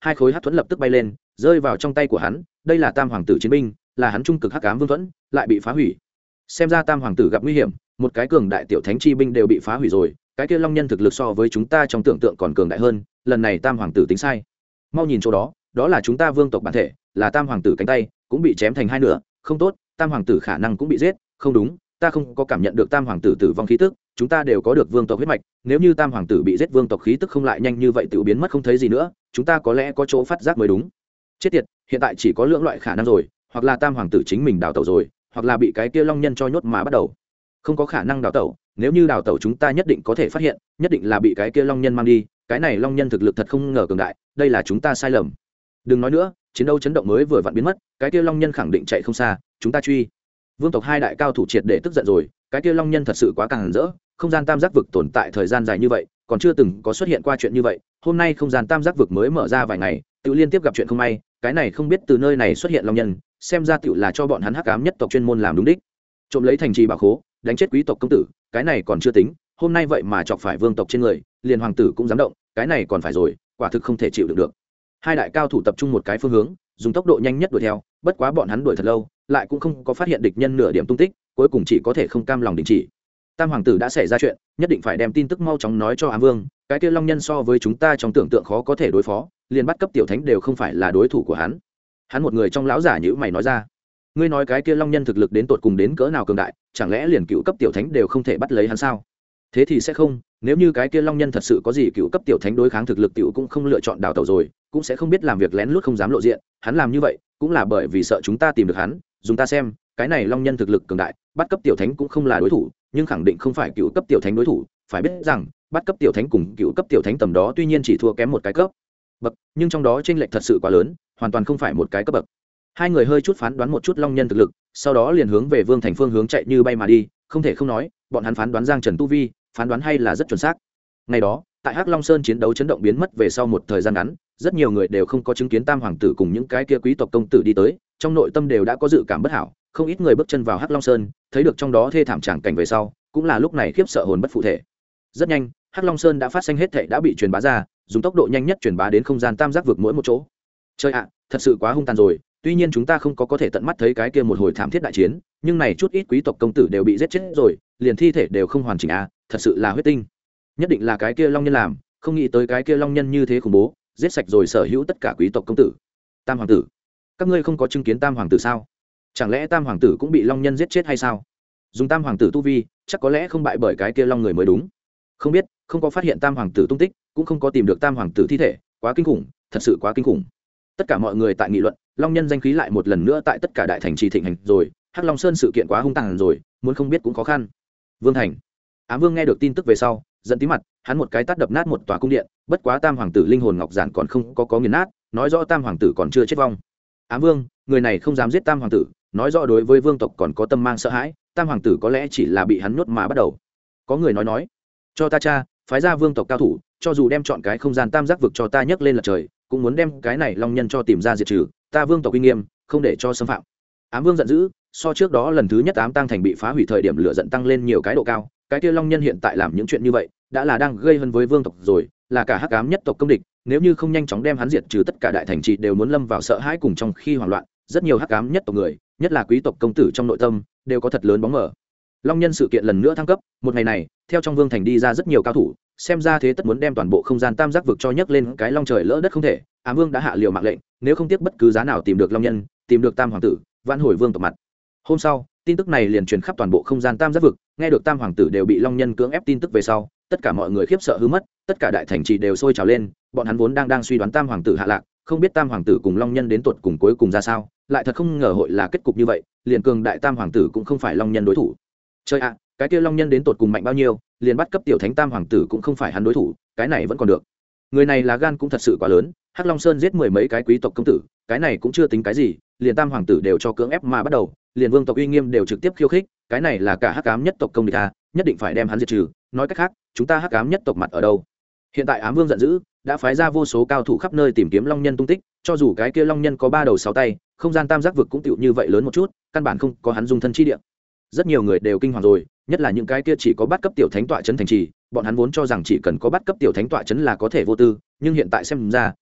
hai khối hắc thuẫn lập tức bay lên rơi vào trong tay của hắn. Đây là tam hoàng tử chiến binh, là hắn trung cực hắc ám vương thuẫn lại bị phá hủy. Xem ra tam hoàng tử gặp nguy hiểm, một cái cường đại tiểu thánh chi binh đều bị phá hủy rồi. Cái kia long nhân thực lực so với chúng ta trong tưởng tượng còn cường đại hơn, lần này tam hoàng tử tính sai. Mau nhìn chỗ đó, đó là chúng ta vương tộc bản thể, là tam hoàng tử cánh tay cũng bị chém thành hai nửa. Không tốt, tam hoàng tử khả năng cũng bị giết. Không đúng, ta không có cảm nhận được tam hoàng tử tử vong khí tức. Chúng ta đều có được vương tộc huyết mạch, nếu như tam hoàng tử bị giết, vương tộc khí tức không lại nhanh như vậy tự biến mất không thấy gì nữa, chúng ta có lẽ có chỗ phát giác mới đúng. Chết tiệt, hiện tại chỉ có lưỡng loại khả năng rồi, hoặc là tam hoàng tử chính mình đào tẩu rồi, hoặc là bị cái kia long nhân cho nhốt mà bắt đầu. Không có khả năng đào tẩu, nếu như đào tẩu chúng ta nhất định có thể phát hiện, nhất định là bị cái kia long nhân mang đi. Cái này long nhân thực lực thật không ngờ cường đại, đây là chúng ta sai lầm. Đừng nói nữa, chiến đấu chấn động mới vừa vặn biến mất, cái kia long nhân khẳng định chạy không xa, chúng ta truy. Vương tộc hai đại cao thủ triệt để tức giận rồi, cái kia long nhân thật sự quá càng rỡ, không gian tam giác vực tồn tại thời gian dài như vậy, còn chưa từng có xuất hiện qua chuyện như vậy. Hôm nay không gian tam giác vực mới mở ra vài ngày, tự liên tiếp gặp chuyện không may, cái này không biết từ nơi này xuất hiện long nhân, xem ra tự là cho bọn hắn hắc ám nhất tộc chuyên môn làm đúng đích. Trộm lấy thành trì bảo khố, đánh chết quý tộc công tử, cái này còn chưa tính, hôm nay vậy mà chọc phải vương tộc trên người, liền hoàng tử cũng dám động, cái này còn phải rồi, quả thực không thể chịu đựng được. Hai đại cao thủ tập trung một cái phương hướng, dùng tốc độ nhanh nhất đuổi theo, bất quá bọn hắn đuổi thật lâu, lại cũng không có phát hiện địch nhân nửa điểm tung tích, cuối cùng chỉ có thể không cam lòng đình chỉ. Tam hoàng tử đã xảy ra chuyện, nhất định phải đem tin tức mau chóng nói cho Ám Vương, cái kia long nhân so với chúng ta trong tưởng tượng khó có thể đối phó, liền bắt cấp tiểu thánh đều không phải là đối thủ của hắn. Hắn một người trong lão giả nhữ mày nói ra, ngươi nói cái kia long nhân thực lực đến tột cùng đến cỡ nào cường đại, chẳng lẽ liền cựu cấp tiểu thánh đều không thể bắt lấy hắn sao? Thế thì sẽ không, nếu như cái kia long nhân thật sự có gì cựu cấp tiểu thánh đối kháng thực lực tiểu cũng không lựa chọn đào tẩu rồi, cũng sẽ không biết làm việc lén lút không dám lộ diện, hắn làm như vậy cũng là bởi vì sợ chúng ta tìm được hắn. Dùng ta xem, cái này long nhân thực lực cường đại, bắt cấp tiểu thánh cũng không là đối thủ, nhưng khẳng định không phải cựu cấp tiểu thánh đối thủ. Phải biết rằng bắt cấp tiểu thánh cùng cựu cấp tiểu thánh tầm đó tuy nhiên chỉ thua kém một cái cấp bậc, nhưng trong đó chênh lệch thật sự quá lớn, hoàn toàn không phải một cái cấp bậc. Hai người hơi chút phán đoán một chút long nhân thực lực, sau đó liền hướng về Vương Thành phương hướng chạy như bay mà đi. Không thể không nói, bọn hắn phán đoán Giang Trần tu vi, phán đoán hay là rất chuẩn xác. Ngày đó, tại Hắc Long Sơn chiến đấu chấn động biến mất về sau một thời gian ngắn, rất nhiều người đều không có chứng kiến tam hoàng tử cùng những cái kia quý tộc công tử đi tới, trong nội tâm đều đã có dự cảm bất hảo. Không ít người bước chân vào Hắc Long Sơn, thấy được trong đó thê thảm tràng cảnh về sau, cũng là lúc này khiếp sợ hồn bất phụ thể. Rất nhanh, Hắc Long Sơn đã phát sinh hết thảy đã bị truyền bá ra, dùng tốc độ nhanh nhất truyền bá đến không gian tam giác vực mỗi một chỗ. Chơi ạ, thật sự quá hung tàn rồi. Tuy nhiên chúng ta không có thể tận mắt thấy cái kia một hồi thảm thiết đại chiến, nhưng này chút ít quý tộc công tử đều bị giết chết rồi, liền thi thể đều không hoàn chỉnh à, thật sự là huyết tinh. Nhất định là cái kia long nhân làm, không nghĩ tới cái kia long nhân như thế khủng bố, giết sạch rồi sở hữu tất cả quý tộc công tử. Tam hoàng tử, các ngươi không có chứng kiến tam hoàng tử sao? Chẳng lẽ tam hoàng tử cũng bị long nhân giết chết hay sao? Dùng tam hoàng tử tu vi, chắc có lẽ không bại bởi cái kia long người mới đúng. Không biết, không có phát hiện tam hoàng tử tung tích, cũng không có tìm được tam hoàng tử thi thể, quá kinh khủng, thật sự quá kinh khủng. Tất cả mọi người tại nghị luận, long nhân danh khí lại một lần nữa tại tất cả đại thành trì thịnh hành rồi. Hắc Long Sơn sự kiện quá hung tàn rồi, muốn không biết cũng khó khăn. Vương Thành, Ám Vương nghe được tin tức về sau, giận tí mặt, hắn một cái tát đập nát một tòa cung điện. Bất quá tam hoàng tử linh hồn ngọc giản còn không có nghiền nát, nói rõ tam hoàng tử còn chưa chết vong. Ám Vương, người này không dám giết tam hoàng tử, nói rõ đối với vương tộc còn có tâm mang sợ hãi, tam hoàng tử có lẽ chỉ là bị hắn nhốt mà bắt đầu. Có người nói, cho ta cha, phái ra vương tộc cao thủ, cho dù đem chọn cái không gian tam giác vực cho ta nhấc lên lật trời, cũng muốn đem cái này long nhân cho tìm ra diệt trừ, ta vương tộc uy nghiêm không để cho xâm phạm. Ám Vương giận dữ, so trước đó lần thứ nhất Ám Tăng thành bị phá hủy thời điểm lửa giận tăng lên nhiều cái độ cao, cái kia long nhân hiện tại làm những chuyện như vậy, đã là đang gây hấn với vương tộc rồi, là cả hắc ám nhất tộc công địch, nếu như không nhanh chóng đem hắn diệt trừ, tất cả đại thành trì đều muốn lâm vào sợ hãi cùng trong khi hoảng loạn, rất nhiều hắc ám nhất tộc người, nhất là quý tộc công tử trong nội tâm, đều có thật lớn bóng mờ. Long nhân sự kiện lần nữa thăng cấp, một ngày này, theo trong vương thành đi ra rất nhiều cao thủ, xem ra thế tất muốn đem toàn bộ không gian tam giác vực cho nhấc lên cái long trời lỡ đất không thể. Ám Vương đã hạ liều mạng lệnh, nếu không tiếc bất cứ giá nào tìm được long nhân, tìm được tam hoàng tử, vãn hồi vương tộc mặt. Hôm sau, tin tức này liền truyền khắp toàn bộ không gian tam giác vực, nghe được tam hoàng tử đều bị long nhân cưỡng ép tin tức về sau, tất cả mọi người khiếp sợ hư mất, tất cả đại thành trì đều sôi trào lên, bọn hắn vốn đang suy đoán tam hoàng tử hạ lạc, không biết tam hoàng tử cùng long nhân đến tuột cùng cuối cùng ra sao, lại thật không ngờ hội là kết cục như vậy, liền cường đại tam hoàng tử cũng không phải long nhân đối thủ. Chơi ạ, cái kia long nhân đến tuột cùng mạnh bao nhiêu, liền bắt cấp tiểu thánh tam hoàng tử cũng không phải hắn đối thủ, cái này vẫn còn được. Người này là gan cũng thật sự quá lớn, Hắc Long Sơn giết mười mấy cái quý tộc công tử, cái này cũng chưa tính cái gì, liền tam hoàng tử đều cho cưỡng ép mà bắt đầu, liền vương tộc uy nghiêm đều trực tiếp khiêu khích, cái này là cả hắc ám nhất tộc công địch à, nhất định phải đem hắn diệt trừ. Nói cách khác, chúng ta hắc ám nhất tộc mặt ở đâu? Hiện tại Ám Vương giận dữ, đã phái ra vô số cao thủ khắp nơi tìm kiếm long nhân tung tích, cho dù cái kia long nhân có ba đầu sáu tay, không gian tam giác vực cũng tựu như vậy lớn một chút, căn bản không có hắn dung thân chi địa. Rất nhiều người đều kinh hoàng rồi, nhất là những cái kia chỉ có bắt cấp tiểu thánh tọa trấn thành trì, bọn hắn vốn cho rằng chỉ cần có bắt cấp tiểu thánh tọa trấn là có thể vô tư, nhưng hiện tại xem ra,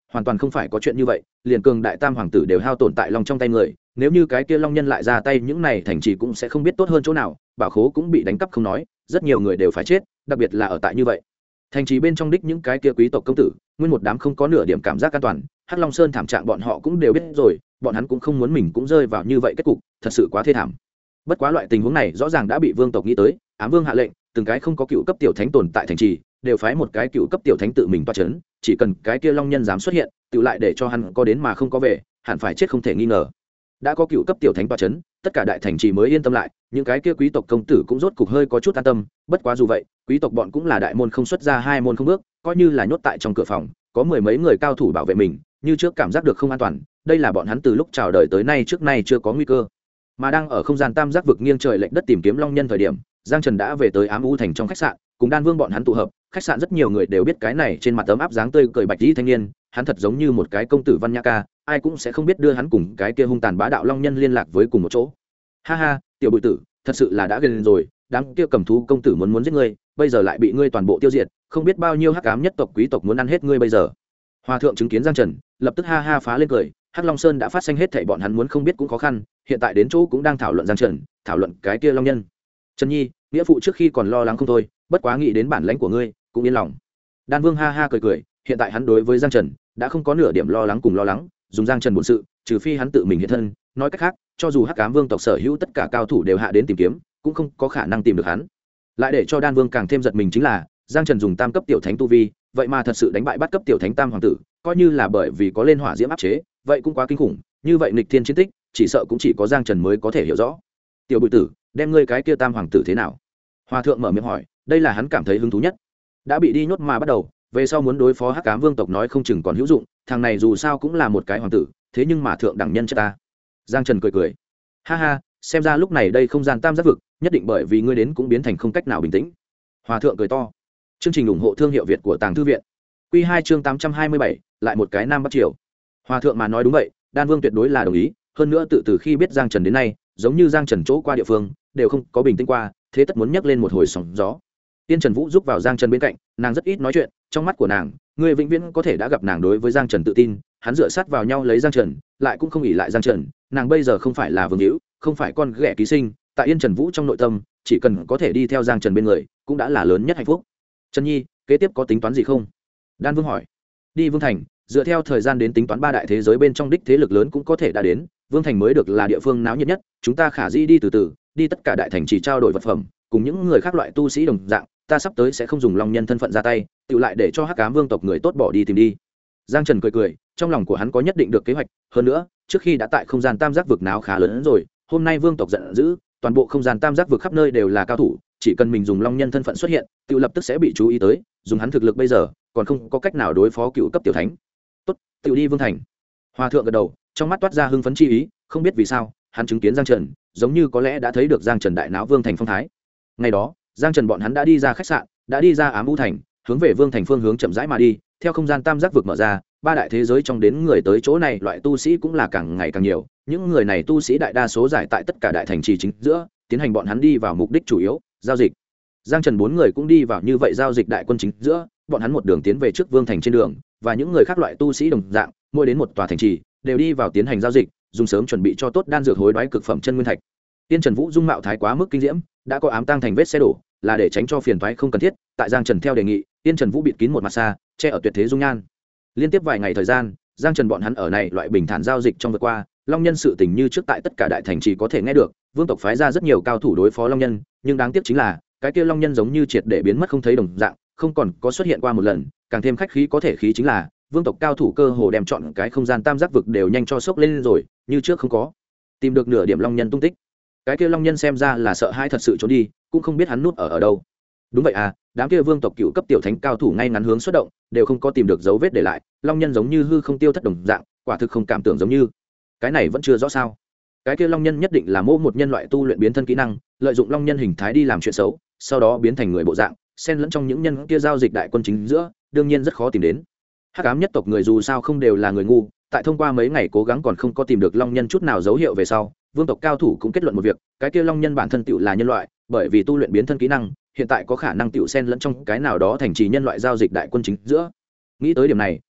hoàn toàn không phải có chuyện như vậy, liền cường đại tam hoàng tử đều hao tổn tại long trong tay người, nếu như cái kia long nhân lại ra tay, những này thành trì cũng sẽ không biết tốt hơn chỗ nào, bảo khố cũng bị đánh cắp không nói, rất nhiều người đều phải chết, đặc biệt là ở tại như vậy thành trì bên trong đích những cái kia quý tộc công tử, nguyên một đám không có nửa điểm cảm giác an toàn. Hắc Long Sơn thảm trạng bọn họ cũng đều biết rồi, bọn hắn cũng không muốn mình cũng rơi vào như vậy kết cục, thật sự quá thê thảm. Bất quá loại tình huống này rõ ràng đã bị vương tộc nghĩ tới, ám vương hạ lệnh, từng cái không có cựu cấp tiểu thánh tồn tại thành trì, đều phái một cái cựu cấp tiểu thánh tự mình toa chấn, chỉ cần cái kia long nhân dám xuất hiện, tự lại để cho hắn có đến mà không có về, hẳn phải chết không thể nghi ngờ. Đã có cựu cấp tiểu thánh toa chấn, tất cả đại thành trì mới yên tâm lại, những cái kia quý tộc công tử cũng rốt cục hơi có chút an tâm. Bất quá dù vậy, quý tộc bọn cũng là đại môn không xuất ra hai môn không bước, coi như là nhốt tại trong cửa phòng, có mười mấy người cao thủ bảo vệ mình, như trước cảm giác được không an toàn. Đây là bọn hắn từ lúc chào đời tới nay trước nay chưa có nguy cơ. Mà đang ở không gian tam giác vực nghiêng trời lệch đất tìm kiếm long nhân thời điểm, Giang Trần đã về tới Ám U thành trong khách sạn, cùng Đan Vương bọn hắn tụ hợp. Khách sạn rất nhiều người đều biết cái này trên mặt ấm áp dáng tươi cười bạch y thanh niên, hắn thật giống như một cái công tử văn nhã ca, ai cũng sẽ không biết đưa hắn cùng cái kia hung tàn bá đạo long nhân liên lạc với cùng một chỗ. Ha ha, tiểu bội tử, thật sự là đã gần rồi, đám kia cầm thú công tử muốn giết ngươi, bây giờ lại bị ngươi toàn bộ tiêu diệt, không biết bao nhiêu hắc ám nhất tộc quý tộc muốn ăn hết ngươi bây giờ. Hòa thượng chứng kiến Giang Trần, lập tức ha ha phá lên cười, Hắc Long Sơn đã phát sinh hết thảy bọn hắn muốn không biết cũng khó khăn, hiện tại đến chỗ cũng đang thảo luận Giang Trần, thảo luận cái kia long nhân. Trần Nhi, nghĩa phụ trước khi còn lo lắng không thôi, bất quá nghĩ đến bản lãnh của ngươi, cũng yên lòng. Đan Vương ha ha cười cười, hiện tại hắn đối với Giang Trần đã không có nửa điểm lo lắng cùng lo lắng, dùng Giang Trần bổn sự, trừ phi hắn tự mình hiện thân, nói cách khác, cho dù Hắc Ám Vương tộc sở hữu tất cả cao thủ đều hạ đến tìm kiếm, cũng không có khả năng tìm được hắn. Lại để cho Đan Vương càng thêm giật mình chính là, Giang Trần dùng tam cấp tiểu thánh tu vi, vậy mà thật sự đánh bại bắt cấp tiểu thánh tam hoàng tử, coi như là bởi vì có lên hỏa diễm áp chế, vậy cũng quá kinh khủng, như vậy nghịch thiên chiến tích, chỉ sợ cũng chỉ có Giang Trần mới có thể hiểu rõ. Tiểu bội tử, đem ngươi cái kia tam hoàng tử thế nào? Hòa thượng mở miệng hỏi, đây là hắn cảm thấy hứng thú nhất. Đã bị đi nhốt mà bắt đầu, về sau muốn đối phó Hắc Ám Vương tộc nói không chừng còn hữu dụng, thằng này dù sao cũng là một cái hoàng tử, thế nhưng mà thượng đẳng nhân chất ta. Giang Trần cười cười, ha ha, xem ra lúc này đây không gian tam giác vực, nhất định bởi vì ngươi đến cũng biến thành không cách nào bình tĩnh. Hòa thượng cười to. Chương trình ủng hộ thương hiệu Việt của Tàng Thư viện. Quy 2 chương 827, lại một cái nam bắc triều. Hòa thượng mà nói đúng vậy, Đan Vương tuyệt đối là đồng ý, hơn nữa từ khi biết Giang Trần đến nay, giống như Giang Trần chỗ qua địa phương, đều không có bình tĩnh qua, thế tất muốn nhấc lên một hồi sóng gió. Tiên Trần Vũ giúp vào Giang Trần bên cạnh, nàng rất ít nói chuyện, trong mắt của nàng, người vĩnh viễn có thể đã gặp nàng đối với Giang Trần tự tin, hắn dựa sát vào nhau lấy Giang Trần, lại cũng không ỷ lại Giang Trần, nàng bây giờ không phải là vương hữu, không phải con ghẻ ký sinh, tại Yên Trần Vũ trong nội tâm, chỉ cần có thể đi theo Giang Trần bên người, cũng đã là lớn nhất hạnh phúc. Trần Nhi, kế tiếp có tính toán gì không? Đan Vương hỏi. Đi Vương Thành, dựa theo thời gian đến tính toán ba đại thế giới bên trong đích thế lực lớn cũng có thể đã đến, Vương Thành mới được là địa phương náo nhiệt nhất, chúng ta khả dĩ đi từ từ, đi tất cả đại thành chỉ trao đổi vật phẩm, cùng những người khác loại tu sĩ đồng dạng, ta sắp tới sẽ không dùng long nhân thân phận ra tay, tự lại để cho Hắc Ám Vương tộc người tốt bỏ đi tìm đi. Giang Trần cười cười, trong lòng của hắn có nhất định được kế hoạch, hơn nữa, trước khi đã tại không gian tam giác vực náo khá lớn rồi, hôm nay Vương tộc giận dữ, toàn bộ không gian tam giác vực khắp nơi đều là cao thủ, chỉ cần mình dùng long nhân thân phận xuất hiện, tự lập tức sẽ bị chú ý tới, dùng hắn thực lực bây giờ, còn không có cách nào đối phó cựu cấp tiểu thánh. Tốt, tự đi Vương Thành. Hòa thượng gật đầu, trong mắt toát ra hưng phấn chi ý, không biết vì sao, hắn chứng kiến Giang Trần, giống như có lẽ đã thấy được Giang Trần đại náo Vương Thành phong thái. Ngày đó, Giang Trần bọn hắn đã đi ra khách sạn, đã đi ra Ám U thành, hướng về Vương Thành phương hướng chậm rãi mà đi, theo không gian tam giác vực mở ra, ba đại thế giới trong đến người tới chỗ này, loại tu sĩ cũng là càng ngày càng nhiều, những người này tu sĩ đại đa số giải tại tất cả đại thành trì chính giữa, tiến hành bọn hắn đi vào mục đích chủ yếu, giao dịch. Giang Trần bốn người cũng đi vào như vậy giao dịch đại quân chính giữa, bọn hắn một đường tiến về trước Vương Thành trên đường, và những người khác loại tu sĩ đồng dạng, mỗi đến một tòa thành trì, đều đi vào tiến hành giao dịch, dùng sớm chuẩn bị cho tốt đan dược hối đoái cực phẩm chân nguyên thạch. Tiên Trần Vũ dung mạo thái quá mức kinh diễm, đã có ám tang thành vết xe đổ, là để tránh cho phiền toái không cần thiết, tại Giang Trần theo đề nghị, Tiên Trần Vũ bịt kín một mặt xa, che ở tuyệt thế dung nhan. Liên tiếp vài ngày thời gian, Giang Trần bọn hắn ở này loại bình thản giao dịch trong vượt qua, long nhân sự tình như trước tại tất cả đại thành trì có thể nghe được, vương tộc phái ra rất nhiều cao thủ đối phó long nhân, nhưng đáng tiếc chính là, cái kia long nhân giống như triệt để biến mất không thấy đồng dạng, không còn có xuất hiện qua một lần, càng thêm khách khí có thể khí chính là, vương tộc cao thủ cơ hồ đem chọn cái không gian tam giác vực đều nhanh cho sốc lên rồi, như trước không có tìm được nửa điểm long nhân tung tích. Cái kia long nhân xem ra là sợ hãi thật sự trốn đi, cũng không biết hắn núp ở đâu. Đúng vậy à, đám kia vương tộc cựu cấp tiểu thánh cao thủ ngay ngắn hướng xuất động, đều không có tìm được dấu vết để lại, long nhân giống như hư không tiêu thất đồng dạng, quả thực không cảm tưởng giống như. Cái này vẫn chưa rõ sao. Cái kia long nhân nhất định là mô một nhân loại tu luyện biến thân kỹ năng, lợi dụng long nhân hình thái đi làm chuyện xấu, sau đó biến thành người bộ dạng, xen lẫn trong những nhân kia giao dịch đại quân chính giữa, đương nhiên rất khó tìm đến. Hắc ám nhất tộc người dù sao không đều là người ngu, tại thông qua mấy ngày cố gắng còn không có tìm được long nhân chút nào dấu hiệu về sau, vương tộc cao thủ cũng kết luận một việc, cái kia long nhân bản thân tựu là nhân loại, bởi vì tu luyện biến thân kỹ năng, hiện tại có khả năng tựu xen lẫn trong cái nào đó thành trì nhân loại giao dịch đại quân chính giữa. Nghĩ tới điểm này,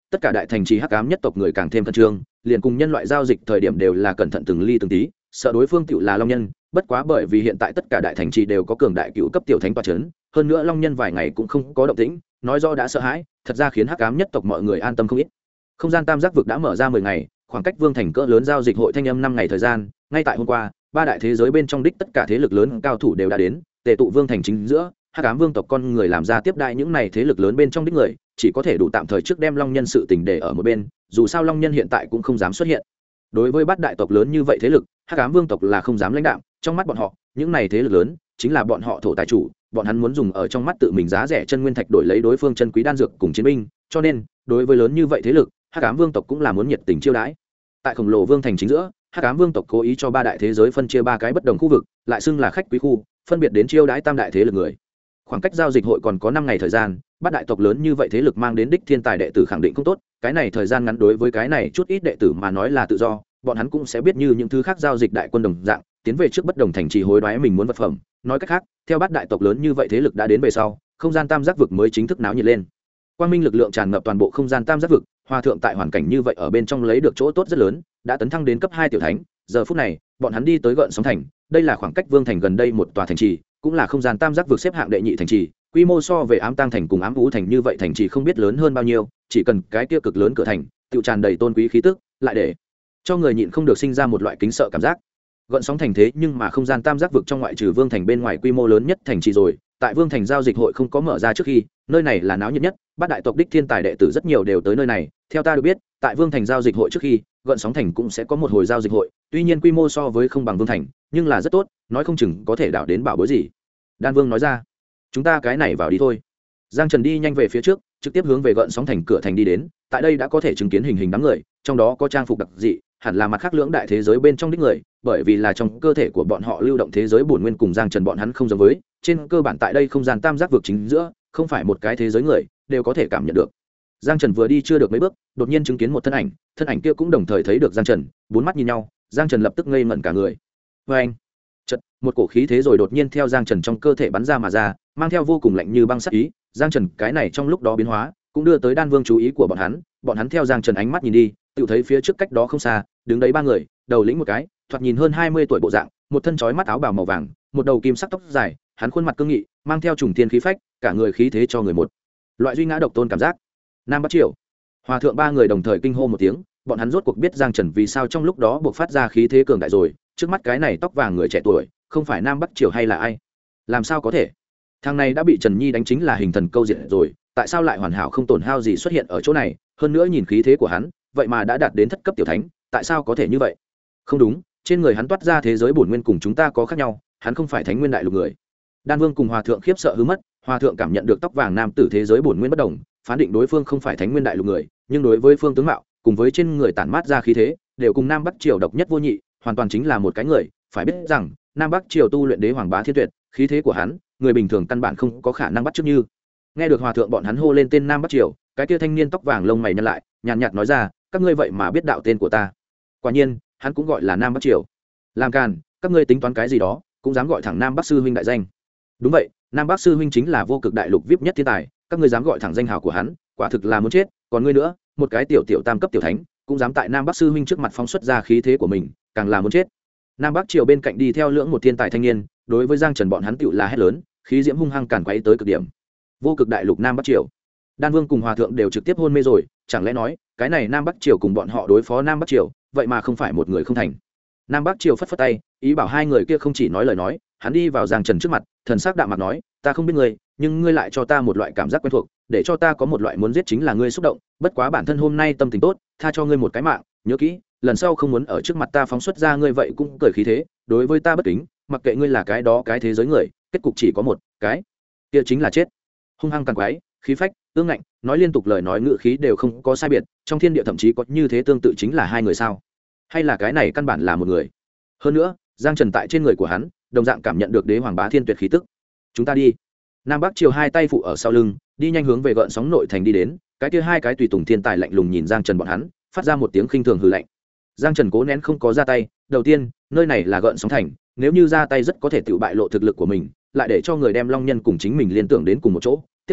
tất cả đại thành trì hắc ám nhất tộc người càng thêm khẩn trương, liền cùng nhân loại giao dịch thời điểm đều là cẩn thận từng ly từng tí, sợ đối phương tựu là long nhân. Bất quá bởi vì hiện tại tất cả đại thành trì đều có cường đại cựu cấp tiểu thánh tọa chấn, hơn nữa long nhân vài ngày cũng không có động tĩnh, nói rõ đã sợ hãi, thật ra khiến hắc ám nhất tộc mọi người an tâm không ít. Không gian tam giác vực đã mở ra 10 ngày, khoảng cách vương thành cỡ lớn giao dịch hội thanh âm 5 ngày thời gian, ngay tại hôm qua, ba đại thế giới bên trong đích tất cả thế lực lớn cao thủ đều đã đến, tề tụ vương thành chính giữa, hắc ám vương tộc con người làm ra tiếp đại những này thế lực lớn bên trong đích người, chỉ có thể đủ tạm thời trước đem long nhân sự tình để ở một bên, dù sao long nhân hiện tại cũng không dám xuất hiện. Đối với bát đại tộc lớn như vậy thế lực, hắc ám vương tộc là không dám lãnh đạo, trong mắt bọn họ, những này thế lực lớn chính là bọn họ thổ tài chủ, bọn hắn muốn dùng ở trong mắt tự mình giá rẻ chân nguyên thạch đổi lấy đối phương chân quý đan dược cùng chiến binh, cho nên đối với lớn như vậy thế lực, hắc ám vương tộc cũng là muốn nhiệt tình chiêu đãi. Tại khổng lồ vương thành chính giữa, hắc ám vương tộc cố ý cho ba đại thế giới phân chia ba cái bất đồng khu vực, lại xưng là khách quý khu, phân biệt đến chiêu đãi tam đại thế lực người. Khoảng cách giao dịch hội còn có 5 ngày thời gian, bát đại tộc lớn như vậy thế lực mang đến đích thiên tài đệ tử khẳng định không tốt, cái này thời gian ngắn đối với cái này chút ít đệ tử mà nói là tự do, bọn hắn cũng sẽ biết như những thứ khác giao dịch đại quân đồng dạng, tiến về trước bất đồng thành trì hối đoái mình muốn vật phẩm. Nói cách khác, theo bát đại tộc lớn như vậy thế lực đã đến về sau, không gian tam giác vực mới chính thức náo nhiệt lên. Quang minh lực lượng tràn ngập toàn bộ không gian tam giác vực, hòa thượng tại hoàn cảnh như vậy ở bên trong lấy được chỗ tốt rất lớn, đã tấn thăng đến cấp 2 tiểu thánh. Giờ phút này, bọn hắn đi tới gợn sóng thành, đây là khoảng cách vương thành gần đây một tòa thành trì, cũng là không gian tam giác vực xếp hạng đệ nhị thành trì, quy mô so về ám tang thành cùng ám vũ thành như vậy thành trì không biết lớn hơn bao nhiêu, chỉ cần cái kia cực lớn cửa thành, tự tràn đầy tôn quý khí tức, lại để cho người nhịn không được sinh ra một loại kính sợ cảm giác. Gợn sóng thành thế nhưng mà không gian tam giác vực trong ngoại trừ vương thành bên ngoài quy mô lớn nhất thành trì rồi, tại vương thành giao dịch hội không có mở ra trước khi, nơi này là náo nhiệt nhất, bát đại tộc đích thiên tài đệ tử rất nhiều đều tới nơi này. Theo ta được biết, tại vương thành giao dịch hội trước khi, gợn sóng thành cũng sẽ có một hồi giao dịch hội, tuy nhiên quy mô so với không bằng vương thành, nhưng là rất tốt, nói không chừng có thể đảo đến bảo bối gì. Đan Vương nói ra, chúng ta cái này vào đi thôi. Giang Trần đi nhanh về phía trước, trực tiếp hướng về gợn sóng thành cửa thành đi đến. Tại đây đã có thể chứng kiến hình hình đám người, trong đó có trang phục đặc dị, hẳn là mặt khác lưỡng đại thế giới bên trong đích người, bởi vì là trong cơ thể của bọn họ lưu động thế giới bổn nguyên cùng Giang Trần bọn hắn không giống với, trên cơ bản tại đây không gian tam giác vực chính giữa, không phải một cái thế giới người đều có thể cảm nhận được. Giang Trần vừa đi chưa được mấy bước, đột nhiên chứng kiến một thân ảnh kia cũng đồng thời thấy được Giang Trần, bốn mắt nhìn nhau, Giang Trần lập tức ngây ngẩn cả người. Và anh, chợt, một cổ khí thế rồi đột nhiên theo Giang Trần trong cơ thể bắn ra mà ra, mang theo vô cùng lạnh như băng sát ý. Giang Trần cái này trong lúc đó biến hóa, cũng đưa tới Đan Vương chú ý của bọn hắn theo Giang Trần ánh mắt nhìn đi, tự thấy phía trước cách đó không xa, đứng đấy ba người, đầu lĩnh một cái, thoạt nhìn hơn 20 tuổi bộ dạng, một thân chói mắt áo bào màu vàng, một đầu kim sắc tóc dài, hắn khuôn mặt cương nghị, mang theo trùng thiên khí phách, cả người khí thế cho người một loại duy ngã độc tôn cảm giác. Nam Bắc Triều, Hòa thượng ba người đồng thời kinh hô một tiếng, bọn hắn rốt cuộc biết Giang Trần vì sao trong lúc đó buộc phát ra khí thế cường đại rồi, trước mắt cái này tóc vàng người trẻ tuổi, không phải Nam Bắc Triều hay là ai? Làm sao có thể? Thằng này đã bị Trần Nhi đánh chính là hình thần câu diệt rồi, tại sao lại hoàn hảo không tổn hao gì xuất hiện ở chỗ này, hơn nữa nhìn khí thế của hắn, vậy mà đã đạt đến thất cấp tiểu thánh, tại sao có thể như vậy? Không đúng, trên người hắn toát ra thế giới bổn nguyên cùng chúng ta có khác nhau, hắn không phải Thánh Nguyên Đại Lục người. Đan Vương cùng Hòa thượng khiếp sợ hứ mất, Hòa thượng cảm nhận được tóc vàng nam tử thế giới bổn nguyên bất đồng, phán định đối phương không phải Thánh Nguyên Đại Lục người, nhưng đối với phương tướng mạo, cùng với trên người tản mát ra khí thế, đều cùng Nam Bắc Triều độc nhất vô nhị, hoàn toàn chính là một cái người. Phải biết rằng, Nam Bắc Triều tu luyện đế hoàng bá thiên tuyệt, khí thế của hắn, người bình thường căn bản không có khả năng bắt chước như. Nghe được Hòa thượng bọn hắn hô lên tên Nam Bắc Triều, cái kia thanh niên tóc vàng lông mày nhăn lại, nhàn nhạt nói ra, các ngươi vậy mà biết đạo tên của ta. Quả nhiên, hắn cũng gọi là Nam Bắc Triều. Làm càn, các ngươi tính toán cái gì đó, cũng dám gọi thẳng Nam Bắc sư huynh đại danh. Đúng vậy, Nam Bắc sư huynh chính là vô cực đại lục vip nhất thiên tài, các ngươi dám gọi thẳng danh hào của hắn, quả thực là muốn chết. Còn ngươi nữa, một cái tiểu tiểu tam cấp tiểu thánh, cũng dám tại Nam Bắc sư huynh trước mặt phóng xuất ra khí thế của mình, càng là muốn chết. Nam Bắc Triều bên cạnh đi theo lưỡng một thiên tài thanh niên, đối với Giang Trần bọn hắn tựu là hét lớn, khí diễm hung hăng càn quấy tới cực điểm. Vô cực đại lục Nam Bắc Triều, Đan Vương cùng Hòa thượng đều trực tiếp hôn mê rồi, chẳng lẽ nói, cái này Nam Bắc Triều cùng bọn họ đối phó Nam Bắc Triều, vậy mà không phải một người không thành. Nam Bắc Triều phất phất tay, ý bảo hai người kia không chỉ nói lời nói, hắn đi vào Giang Trần trước mặt, thần sắc đạm mặt nói, ta không biết ngươi, nhưng ngươi lại cho ta một loại cảm giác quen thuộc, để cho ta có một loại muốn giết chính là ngươi xúc động, bất quá bản thân hôm nay tâm tình tốt, tha cho ngươi một cái mạng, nhớ kỹ, lần sau không muốn ở trước mặt ta phóng xuất ra ngươi vậy cũng cười khí thế, đối với ta bất kính, mặc kệ ngươi là cái đó cái thế giới người, kết cục chỉ có một, cái kia chính là chết. Hung hăng càng quái, khí phách, ương ngạnh, nói liên tục lời nói ngữ khí đều không có sai biệt, trong thiên địa thậm chí có như thế tương tự chính là hai người sao? Hay là cái này căn bản là một người? Hơn nữa, Giang Trần tại trên người của hắn, đồng dạng cảm nhận được đế hoàng bá thiên tuyệt khí tức. Chúng ta đi. Nam Bắc Triều hai tay phụ ở sau lưng, đi nhanh hướng về gợn sóng nội thành đi đến, cái kia hai cái tùy tùng thiên tài lạnh lùng nhìn Giang Trần bọn hắn, phát ra một tiếng khinh thường hừ lạnh. Giang Trần cố nén không có ra tay, đầu tiên, nơi này là gợn sóng thành, nếu như ra tay rất có thể tự bại lộ thực lực của mình, lại để cho người đem long nhân cùng chính mình liên tưởng đến cùng một chỗ. Tiếp theo,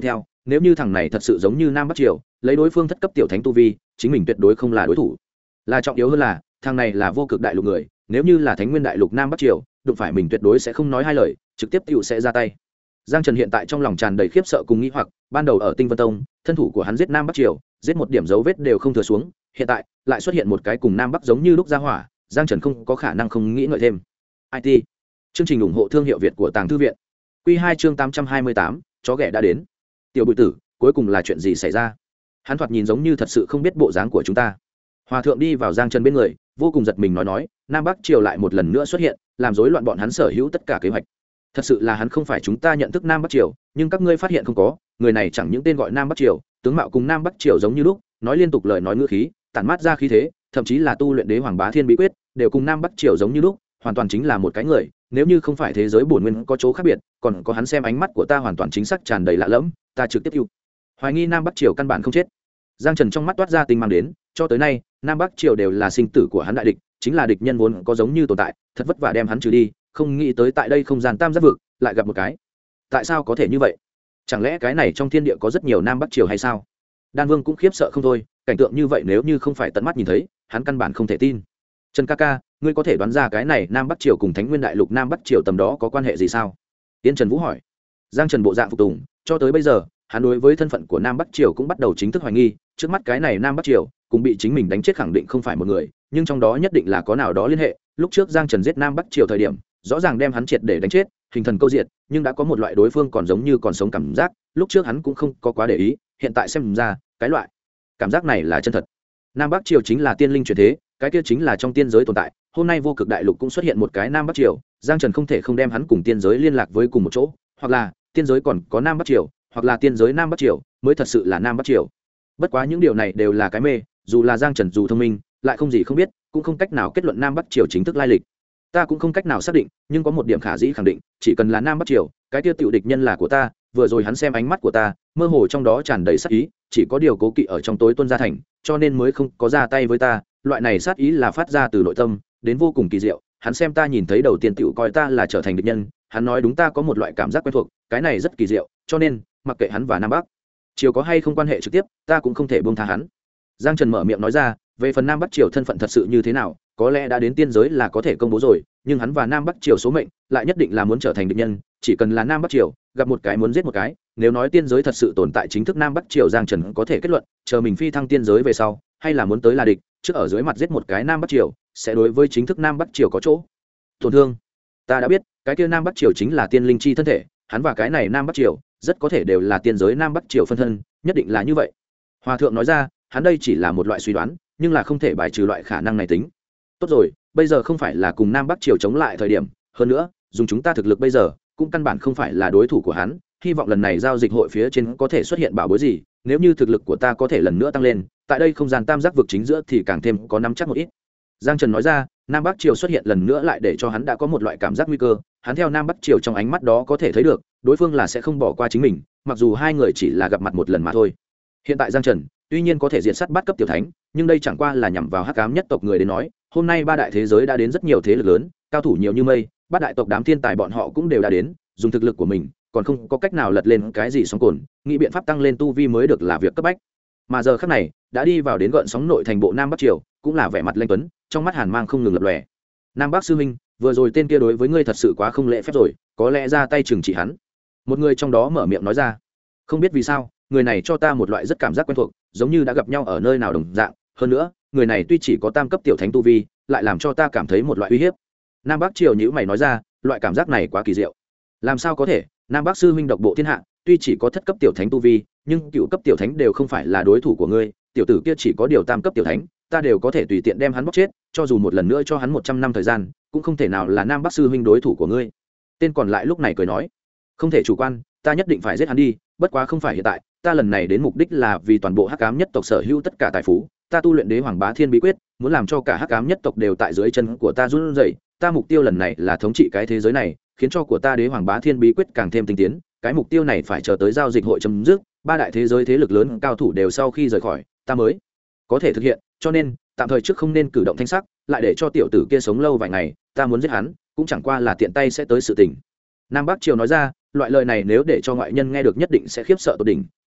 nếu như thằng này thật sự giống như nam bắc triều lấy đối phương thất cấp tiểu thánh tu vi chính mình tuyệt đối không là đối thủ. Là trọng yếu hơn là thằng này là vô cực đại lục người, nếu như là thánh nguyên đại lục nam bắc triều đụng phải mình tuyệt đối sẽ không nói hai lời, trực tiếp tựu sẽ ra tay. Giang Trần hiện tại trong lòng tràn đầy khiếp sợ cùng nghĩ hoặc, ban đầu ở Tinh Vân Tông thân thủ của hắn giết nam bắc triều giết một điểm dấu vết đều không thừa xuống, hiện tại lại xuất hiện một cái cùng nam bắc giống như lúc ra hỏa, Giang Trần không có khả năng không nghĩ ngợi thêm. IT chương trình ủng hộ thương hiệu Việt của Tàng Thư viện. Quy 2 chương 828, chó ghẻ đã đến. Tiểu Bụi Tử, cuối cùng là chuyện gì xảy ra? Hắn thoạt nhìn giống như thật sự không biết bộ dáng của chúng ta. Hòa thượng đi vào Giang Trần bên người, vô cùng giật mình nói nam bắc triều lại một lần nữa xuất hiện, làm rối loạn bọn hắn sở hữu tất cả kế hoạch. Thật sự là hắn không phải chúng ta nhận thức nam bắc triều, nhưng các ngươi phát hiện không có, người này chẳng những tên gọi nam bắc triều, tướng mạo cùng nam bắc triều giống như lúc, nói liên tục lời nói ngữ khí, tản mát ra khí thế, thậm chí là tu luyện đế hoàng bá thiên bí quyết đều cùng nam bắc triều giống như lúc, hoàn toàn chính là một cái người. Nếu như không phải thế giới bổn nguyên có chỗ khác biệt, còn có hắn xem ánh mắt của ta hoàn toàn chính xác tràn đầy lạ lẫm, ta trực tiếp yêu hoài nghi nam bắc triều căn bản không chết. Giang Trần trong mắt toát ra tinh mang đến, cho tới nay nam bắc triều đều là sinh tử của hắn đại địch, chính là địch nhân vốn có giống như tồn tại, thật vất vả đem hắn trừ đi, không nghĩ tới tại đây không gian tam giác vực lại gặp một cái. Tại sao có thể như vậy? Chẳng lẽ cái này trong thiên địa có rất nhiều nam bắc triều hay sao? Đan Vương cũng khiếp sợ không thôi, cảnh tượng như vậy nếu như không phải tận mắt nhìn thấy, hắn căn bản không thể tin. Trần ca ca, ngươi có thể đoán ra cái này nam bắc triều cùng thánh nguyên đại lục nam bắc triều tầm đó có quan hệ gì sao? Tiên Trần Vũ hỏi. Giang Trần bộ dạng phục tùng, cho tới bây giờ hắn đối với thân phận của nam bắc triều cũng bắt đầu chính thức hoài nghi, trước mắt cái này nam bắc triều cùng bị chính mình đánh chết khẳng định không phải một người, nhưng trong đó nhất định là có nào đó liên hệ. Lúc trước Giang Trần giết nam bắc triều thời điểm rõ ràng đem hắn triệt để đánh chết, hình thần câu diệt, nhưng đã có một loại đối phương còn giống như còn sống cảm giác, lúc trước hắn cũng không có quá để ý, hiện tại xem ra cái loại cảm giác này là chân thật. Nam bắc triều chính là tiên linh chuyển thế, cái kia chính là trong tiên giới tồn tại, hôm nay vô cực đại lục cũng xuất hiện một cái nam bắc triều, Giang Trần không thể không đem hắn cùng tiên giới liên lạc với cùng một chỗ, hoặc là tiên giới còn có nam bắc triều, hoặc là tiên giới nam bắc triều mới thật sự là nam bắc triều. Bất quá những điều này đều là cái mê, dù là Giang Trần dù thông minh lại không gì không biết, cũng không cách nào kết luận nam bắc triều chính thức lai lịch. Ta cũng không cách nào xác định, nhưng có một điểm khả dĩ khẳng định, chỉ cần là nam bắc triều, cái tiêu tiểu địch nhân là của ta. Vừa rồi hắn xem ánh mắt của ta, mơ hồ trong đó tràn đầy sát ý, chỉ có điều cố kỵ ở trong tối tuân gia thành, cho nên mới không có ra tay với ta. Loại này sát ý là phát ra từ nội tâm, đến vô cùng kỳ diệu. Hắn xem ta nhìn thấy đầu tiên tiểu coi ta là trở thành địch nhân, hắn nói đúng, ta có một loại cảm giác quen thuộc, cái này rất kỳ diệu, cho nên mặc kệ hắn và nam bắc triều có hay không quan hệ trực tiếp, ta cũng không thể buông tha hắn. Giang Trần mở miệng nói ra, về phần nam bắc triều thân phận thật sự như thế nào, có lẽ đã đến tiên giới là có thể công bố rồi, nhưng hắn và nam bắc triều số mệnh lại nhất định là muốn trở thành địch nhân, chỉ cần là nam bắc triều gặp một cái muốn giết một cái. Nếu nói tiên giới thật sự tồn tại chính thức nam bắc triều, Giang Trần có thể kết luận, chờ mình phi thăng tiên giới về sau, hay là muốn tới là địch, trước ở dưới mặt giết một cái nam bắc triều, sẽ đối với chính thức nam bắc triều có chỗ tổn thương. Ta đã biết, cái kia nam bắc triều chính là tiên linh chi thân thể, hắn và cái này nam bắc triều rất có thể đều là tiên giới nam bắc triều phân thân, nhất định là như vậy. Hòa thượng nói ra, hắn đây chỉ là một loại suy đoán, nhưng là không thể bài trừ loại khả năng này tính. Tốt rồi, bây giờ không phải là cùng nam bắc triều chống lại thời điểm, hơn nữa dùng chúng ta thực lực bây giờ cũng căn bản không phải là đối thủ của hắn. Hy vọng lần này giao dịch hội phía trên có thể xuất hiện bảo bối gì, nếu như thực lực của ta có thể lần nữa tăng lên, tại đây không gian tam giác vực chính giữa thì càng thêm có nắm chắc một ít. Giang Trần nói ra, nam bắc triều xuất hiện lần nữa lại để cho hắn đã có một loại cảm giác nguy cơ, hắn theo nam bắc triều trong ánh mắt đó có thể thấy được đối phương là sẽ không bỏ qua chính mình, mặc dù hai người chỉ là gặp mặt một lần mà thôi. Hiện tại Giang Trần tuy nhiên có thể diệt sát bát cấp tiểu thánh, nhưng đây chẳng qua là nhằm vào hắc ám nhất tộc người đến nói. Hôm nay ba đại thế giới đã đến rất nhiều thế lực lớn, cao thủ nhiều như mây, bát đại tộc đám thiên tài bọn họ cũng đều đã đến, dùng thực lực của mình còn không có cách nào lật lên cái gì sóng cồn, nghĩ biện pháp tăng lên tu vi mới được là việc cấp bách. Mà giờ khắc này đã đi vào đến gợn sóng nội thành bộ nam bắc triều, cũng là vẻ mặt lanh tuấn, trong mắt hàn mang không ngừng lập lòe. Nam bắc sư huynh, vừa rồi tên kia đối với ngươi thật sự quá không lễ phép rồi, có lẽ ra tay trừng trị hắn. Một người trong đó mở miệng nói ra. Không biết vì sao người này cho ta một loại rất cảm giác quen thuộc, giống như đã gặp nhau ở nơi nào đồng dạng. Hơn nữa người này tuy chỉ có tam cấp tiểu thánh tu vi, lại làm cho ta cảm thấy một loại uy hiếp. Nam bắc triều nhữ mày nói ra, loại cảm giác này quá kỳ diệu. làm sao có thể? Nam bắc sư huynh độc bộ thiên hạ, tuy chỉ có thất cấp tiểu thánh tu vi, nhưng cựu cấp tiểu thánh đều không phải là đối thủ của ngươi. Tiểu tử kia chỉ có điều tam cấp tiểu thánh, ta đều có thể tùy tiện đem hắn bóc chết, cho dù một lần nữa cho hắn 100 năm thời gian, cũng không thể nào là Nam bắc sư huynh đối thủ của ngươi. Tên còn lại lúc này cười nói, không thể chủ quan, ta nhất định phải giết hắn đi, bất quá không phải hiện tại, ta lần này đến mục đích là vì toàn bộ hắc ám nhất tộc sở hữu tất cả tài phú, ta tu luyện đế hoàng bá thiên bí quyết, muốn làm cho cả hắc ám nhất tộc đều tại dưới chân của ta run rẩy. Ta mục tiêu lần này là thống trị cái thế giới này, khiến cho của ta đế hoàng bá thiên bí quyết càng thêm tinh tiến. Cái mục tiêu này phải chờ tới giao dịch hội chấm dứt, ba đại thế giới thế lực lớn cao thủ đều sau khi rời khỏi, ta mới có thể thực hiện, cho nên tạm thời trước không nên cử động thanh sắc, lại để cho tiểu tử kia sống lâu vài ngày, ta muốn giết hắn cũng chẳng qua là tiện tay sẽ tới sự tình. Nam Bắc Triều nói ra, loại lời này nếu để cho ngoại nhân nghe được nhất định sẽ khiếp sợ tột đỉnh,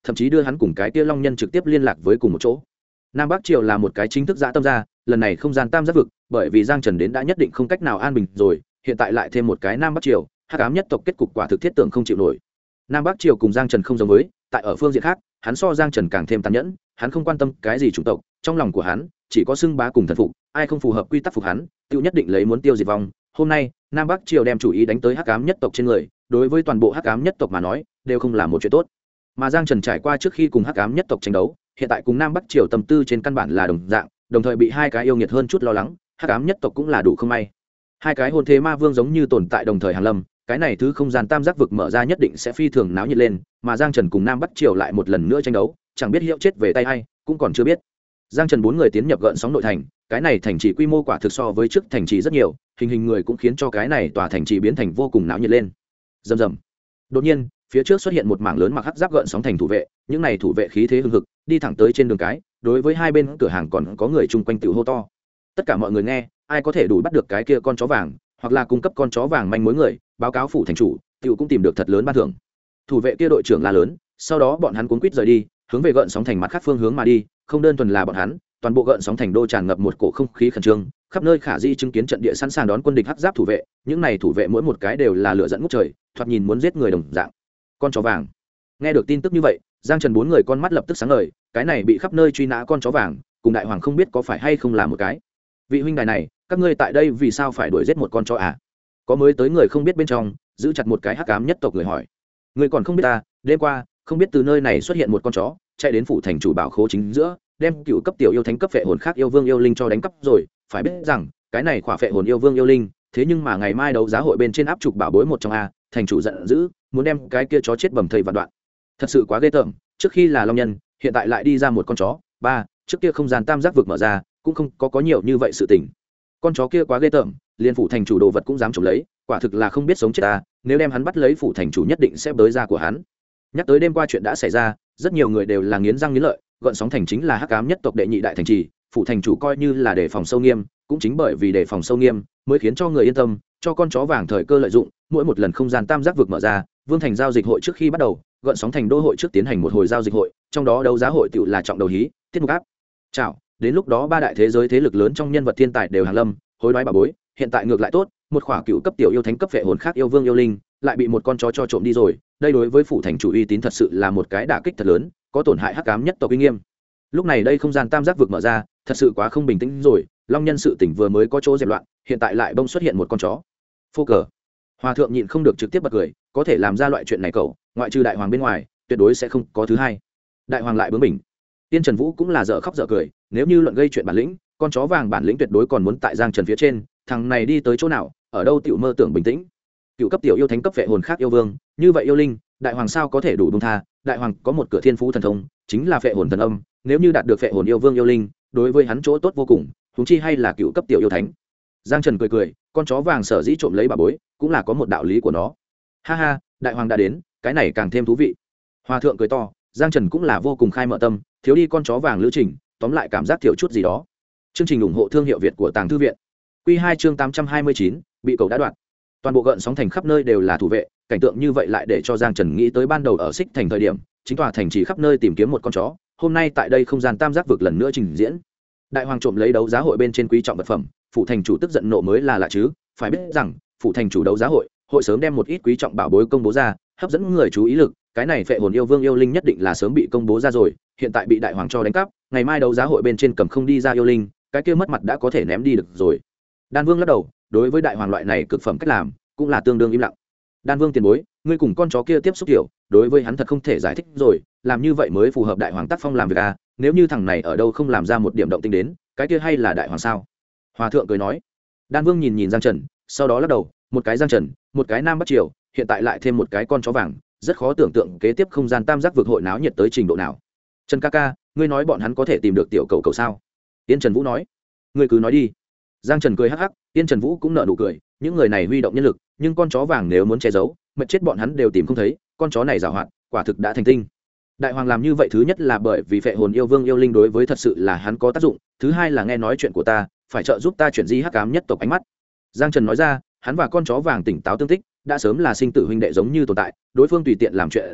thậm chí đưa hắn cùng cái kia long nhân trực tiếp liên lạc với cùng một chỗ. Nam Bắc Triều là một cái chính thức dã tâm ra, lần này không gian tam giác vực, bởi vì Giang Trần đến đã nhất định không cách nào an bình rồi, hiện tại lại thêm một cái Nam Bắc Triều, hắc ám nhất tộc kết cục quả thực thiết tưởng không chịu nổi. Nam Bắc Triều cùng Giang Trần không giống với, tại ở phương diện khác, hắn so Giang Trần càng thêm tàn nhẫn, hắn không quan tâm cái gì chủng tộc, trong lòng của hắn chỉ có xưng bá cùng thần phục, ai không phù hợp quy tắc phục hắn, tiêu nhất định lấy muốn tiêu diệt vong. Hôm nay, Nam Bắc Triều đem chủ ý đánh tới hắc ám nhất tộc trên người, đối với toàn bộ hắc ám nhất tộc mà nói, đều không là một chuyện tốt. Mà Giang Trần trải qua trước khi cùng hắc ám nhất tộc tranh đấu, hiện tại cùng Nam Bắc Triều tâm tư trên căn bản là đồng dạng, đồng thời bị hai cái yêu nghiệt hơn chút lo lắng, hắc ám nhất tộc cũng là đủ không may. Hai cái hồn thế ma vương giống như tồn tại đồng thời hàng lâm, cái này thứ không gian tam giác vực mở ra nhất định sẽ phi thường náo nhiệt lên, mà Giang Trần cùng Nam Bắc Triều lại một lần nữa tranh đấu, chẳng biết hiệu chết về tay hay, cũng còn chưa biết. Giang Trần bốn người tiến nhập gợn sóng nội thành, cái này thành trì quy mô quả thực so với trước thành trì rất nhiều, hình người cũng khiến cho cái này tòa thành trì biến thành vô cùng náo nhiệt lên. Rầm rầm. Đột nhiên, phía trước xuất hiện một mảng lớn mặc hắc giáp gợn sóng thành thủ vệ, những này thủ vệ khí thế hưng hực, đi thẳng tới trên đường cái, đối với hai bên cửa hàng còn có người chung quanh tiểu hô to. Tất cả mọi người nghe, ai có thể đủ bắt được cái kia con chó vàng, hoặc là cung cấp con chó vàng manh mối người, báo cáo phủ thành chủ, tiểu cũng tìm được thật lớn ban thưởng. Thủ vệ kia đội trưởng la lớn, sau đó bọn hắn cuống quýt rời đi, hướng về gợn sóng thành mặt khác phương hướng mà đi, không đơn thuần là bọn hắn, toàn bộ gợn sóng thành đô tràn ngập một cổ không khí khẩn trương, khắp nơi khả di chứng kiến trận địa sẵn sàng đón quân địch hắc giáp thủ vệ, những này thủ vệ mỗi một cái đều là lửa dẫn ngút trời, thoạt nhìn muốn giết người đồng dạng. Con chó vàng. Nghe được tin tức như vậy, Giang Trần bốn người con mắt lập tức sáng ngời, cái này bị khắp nơi truy nã con chó vàng, cùng đại hoàng không biết có phải hay không là một cái. Vị huynh đài này, các ngươi tại đây vì sao phải đuổi giết một con chó à? Có mới tới người không biết bên trong, giữ chặt một cái hắc ám nhất tộc người hỏi. Người còn không biết ta, đêm qua, không biết từ nơi này xuất hiện một con chó, chạy đến phủ thành chủ bảo khố chính giữa, đem cựu cấp tiểu yêu thánh cấp phệ hồn khác yêu vương yêu linh cho đánh cắp rồi, phải biết rằng, cái này khỏa phệ hồn yêu vương yêu linh, thế nhưng mà ngày mai đấu giá hội bên trên áp trục bảo bối một trong a, thành chủ giận dữ, muốn đem cái kia chó chết bầm thây vạn đoạn. Thật sự quá ghê tởm, trước khi là long nhân, hiện tại lại đi ra một con chó, ba, trước kia không gian tam giác vực mở ra, cũng không có nhiều như vậy sự tình. Con chó kia quá ghê tởm, liên phủ thành chủ đồ vật cũng dám trộm lấy, quả thực là không biết sống chết ta, nếu đem hắn bắt lấy phủ thành chủ nhất định sẽ bới ra của hắn. Nhắc tới đêm qua chuyện đã xảy ra, rất nhiều người đều là nghiến răng nghiến lợi, gợn sóng thành chính là hắc ám nhất tộc đệ nhị đại thành trì, phủ thành chủ coi như là đề phòng sâu nghiêm, cũng chính bởi vì đề phòng sâu nghiêm mới khiến cho người yên tâm, cho con chó vàng thời cơ lợi dụng, mỗi một lần không gian tam giác vực mở ra, vương thành giao dịch hội trước khi bắt đầu, gợn sóng thành đô hội trước tiến hành một hồi giao dịch hội, trong đó đấu giá hội tựu là trọng đầu hí, tiết mục áp chào, đến lúc đó ba đại thế giới thế lực lớn trong nhân vật thiên tài đều hàng lâm, hối đoái bà bối, hiện tại ngược lại tốt, một khỏa cựu cấp tiểu yêu thánh cấp phệ hồn khác yêu vương yêu linh lại bị một con chó cho trộm đi rồi, đây đối với phủ thành chủ uy tín thật sự là một cái đả kích thật lớn, có tổn hại hắc ám nhất tộc uy nghiêm. Lúc này đây không gian tam giác vực mở ra, thật sự quá không bình tĩnh rồi, long nhân sự tỉnh vừa mới có chỗ dẹp loạn, hiện tại lại bông xuất hiện một con chó. Phô cờ. Hòa thượng nhịn không được trực tiếp bật cười, có thể làm ra loại chuyện này cậu, ngoại trừ đại hoàng bên ngoài, tuyệt đối sẽ không có thứ hai. Đại hoàng lại bướng bỉnh. Tiên Trần Vũ cũng là dở khóc dở cười, nếu như luận gây chuyện bản lĩnh, con chó vàng bản lĩnh tuyệt đối còn muốn tại Giang Trần phía trên, thằng này đi tới chỗ nào, ở đâu tiểu mơ tưởng bình tĩnh. Cựu cấp tiểu yêu thánh cấp phệ hồn khác yêu vương, như vậy yêu linh, đại hoàng sao có thể đủ buông tha, đại hoàng có một cửa thiên phú thần thông, chính là phệ hồn thần âm, nếu như đạt được phệ hồn yêu vương yêu linh, đối với hắn chỗ tốt vô cùng, huống chi hay là cựu cấp tiểu yêu thánh. Giang Trần cười cười, con chó vàng sở dĩ trộm lấy bà bối, cũng là có một đạo lý của nó. Ha ha, đại hoàng đã đến, cái này càng thêm thú vị. Hòa thượng cười to, Giang Trần cũng là vô cùng khai mở tâm, thiếu đi con chó vàng lữ trình, tóm lại cảm giác thiếu chút gì đó. Chương trình ủng hộ thương hiệu Việt của Tàng Thư viện. Quy 2 chương 829, bị cầu đã đoạn. Toàn bộ gợn sóng thành khắp nơi đều là thủ vệ, cảnh tượng như vậy lại để cho Giang Trần nghĩ tới ban đầu ở Xích Thành thời điểm, chính tòa thành chỉ khắp nơi tìm kiếm một con chó, hôm nay tại đây không gian tam giác vực lần nữa trình diễn. Đại hoàng trộm lấy đấu giá hội bên trên quý trọng vật phẩm, phủ thành chủ tức giận nộ mới là lạ chứ, phải biết rằng, phủ thành chủ đấu giá hội, hội sớm đem một ít quý trọng bảo bối công bố ra, hấp dẫn người chú ý lực, cái này phệ hồn yêu vương yêu linh nhất định là sớm bị công bố ra rồi, hiện tại bị đại hoàng cho đánh cắp, ngày mai đấu giá hội bên trên cầm không đi ra yêu linh, cái kia mất mặt đã có thể ném đi được rồi. Đan Vương lắc đầu, đối với đại hoàng loại này cực phẩm cách làm, cũng là tương đương im lặng. Đan Vương tiền bối, ngươi cùng con chó kia tiếp xúc kiểu, đối với hắn thật không thể giải thích rồi, làm như vậy mới phù hợp đại hoàng tác phong làm việc à, nếu như thằng này ở đâu không làm ra một điểm động tĩnh đến, cái kia hay là đại hoàng sao? Hòa thượng cười nói. Đan Vương nhìn nhìn Giang Trần, sau đó lắc đầu, một cái Giang Trần, một cái Nam Bắc Triều, hiện tại lại thêm một cái con chó vàng, rất khó tưởng tượng kế tiếp không gian tam giác vực hội náo nhiệt tới trình độ nào. Trần ca ca, ngươi nói bọn hắn có thể tìm được tiểu cầu cầu sao? Tiên Trần Vũ nói. Ngươi cứ nói đi. Giang Trần cười hắc hắc, Tiên Trần Vũ cũng nở nụ cười, những người này huy động nhân lực, nhưng con chó vàng nếu muốn che giấu, mệt chết bọn hắn đều tìm không thấy, con chó này giàu hoạt, quả thực đã thành tinh. Đại hoàng làm như vậy thứ nhất là bởi vì phệ hồn yêu vương yêu linh đối với thật sự là hắn có tác dụng, thứ hai là nghe nói chuyện của ta, phải trợ giúp ta chuyển di hắc ám nhất tộc ánh mắt. Giang Trần nói ra, hắn và con chó vàng tỉnh táo tương tích, đã sớm là sinh tử huynh đệ giống như tồn tại, đối phương tùy tiện làm chuyện gì,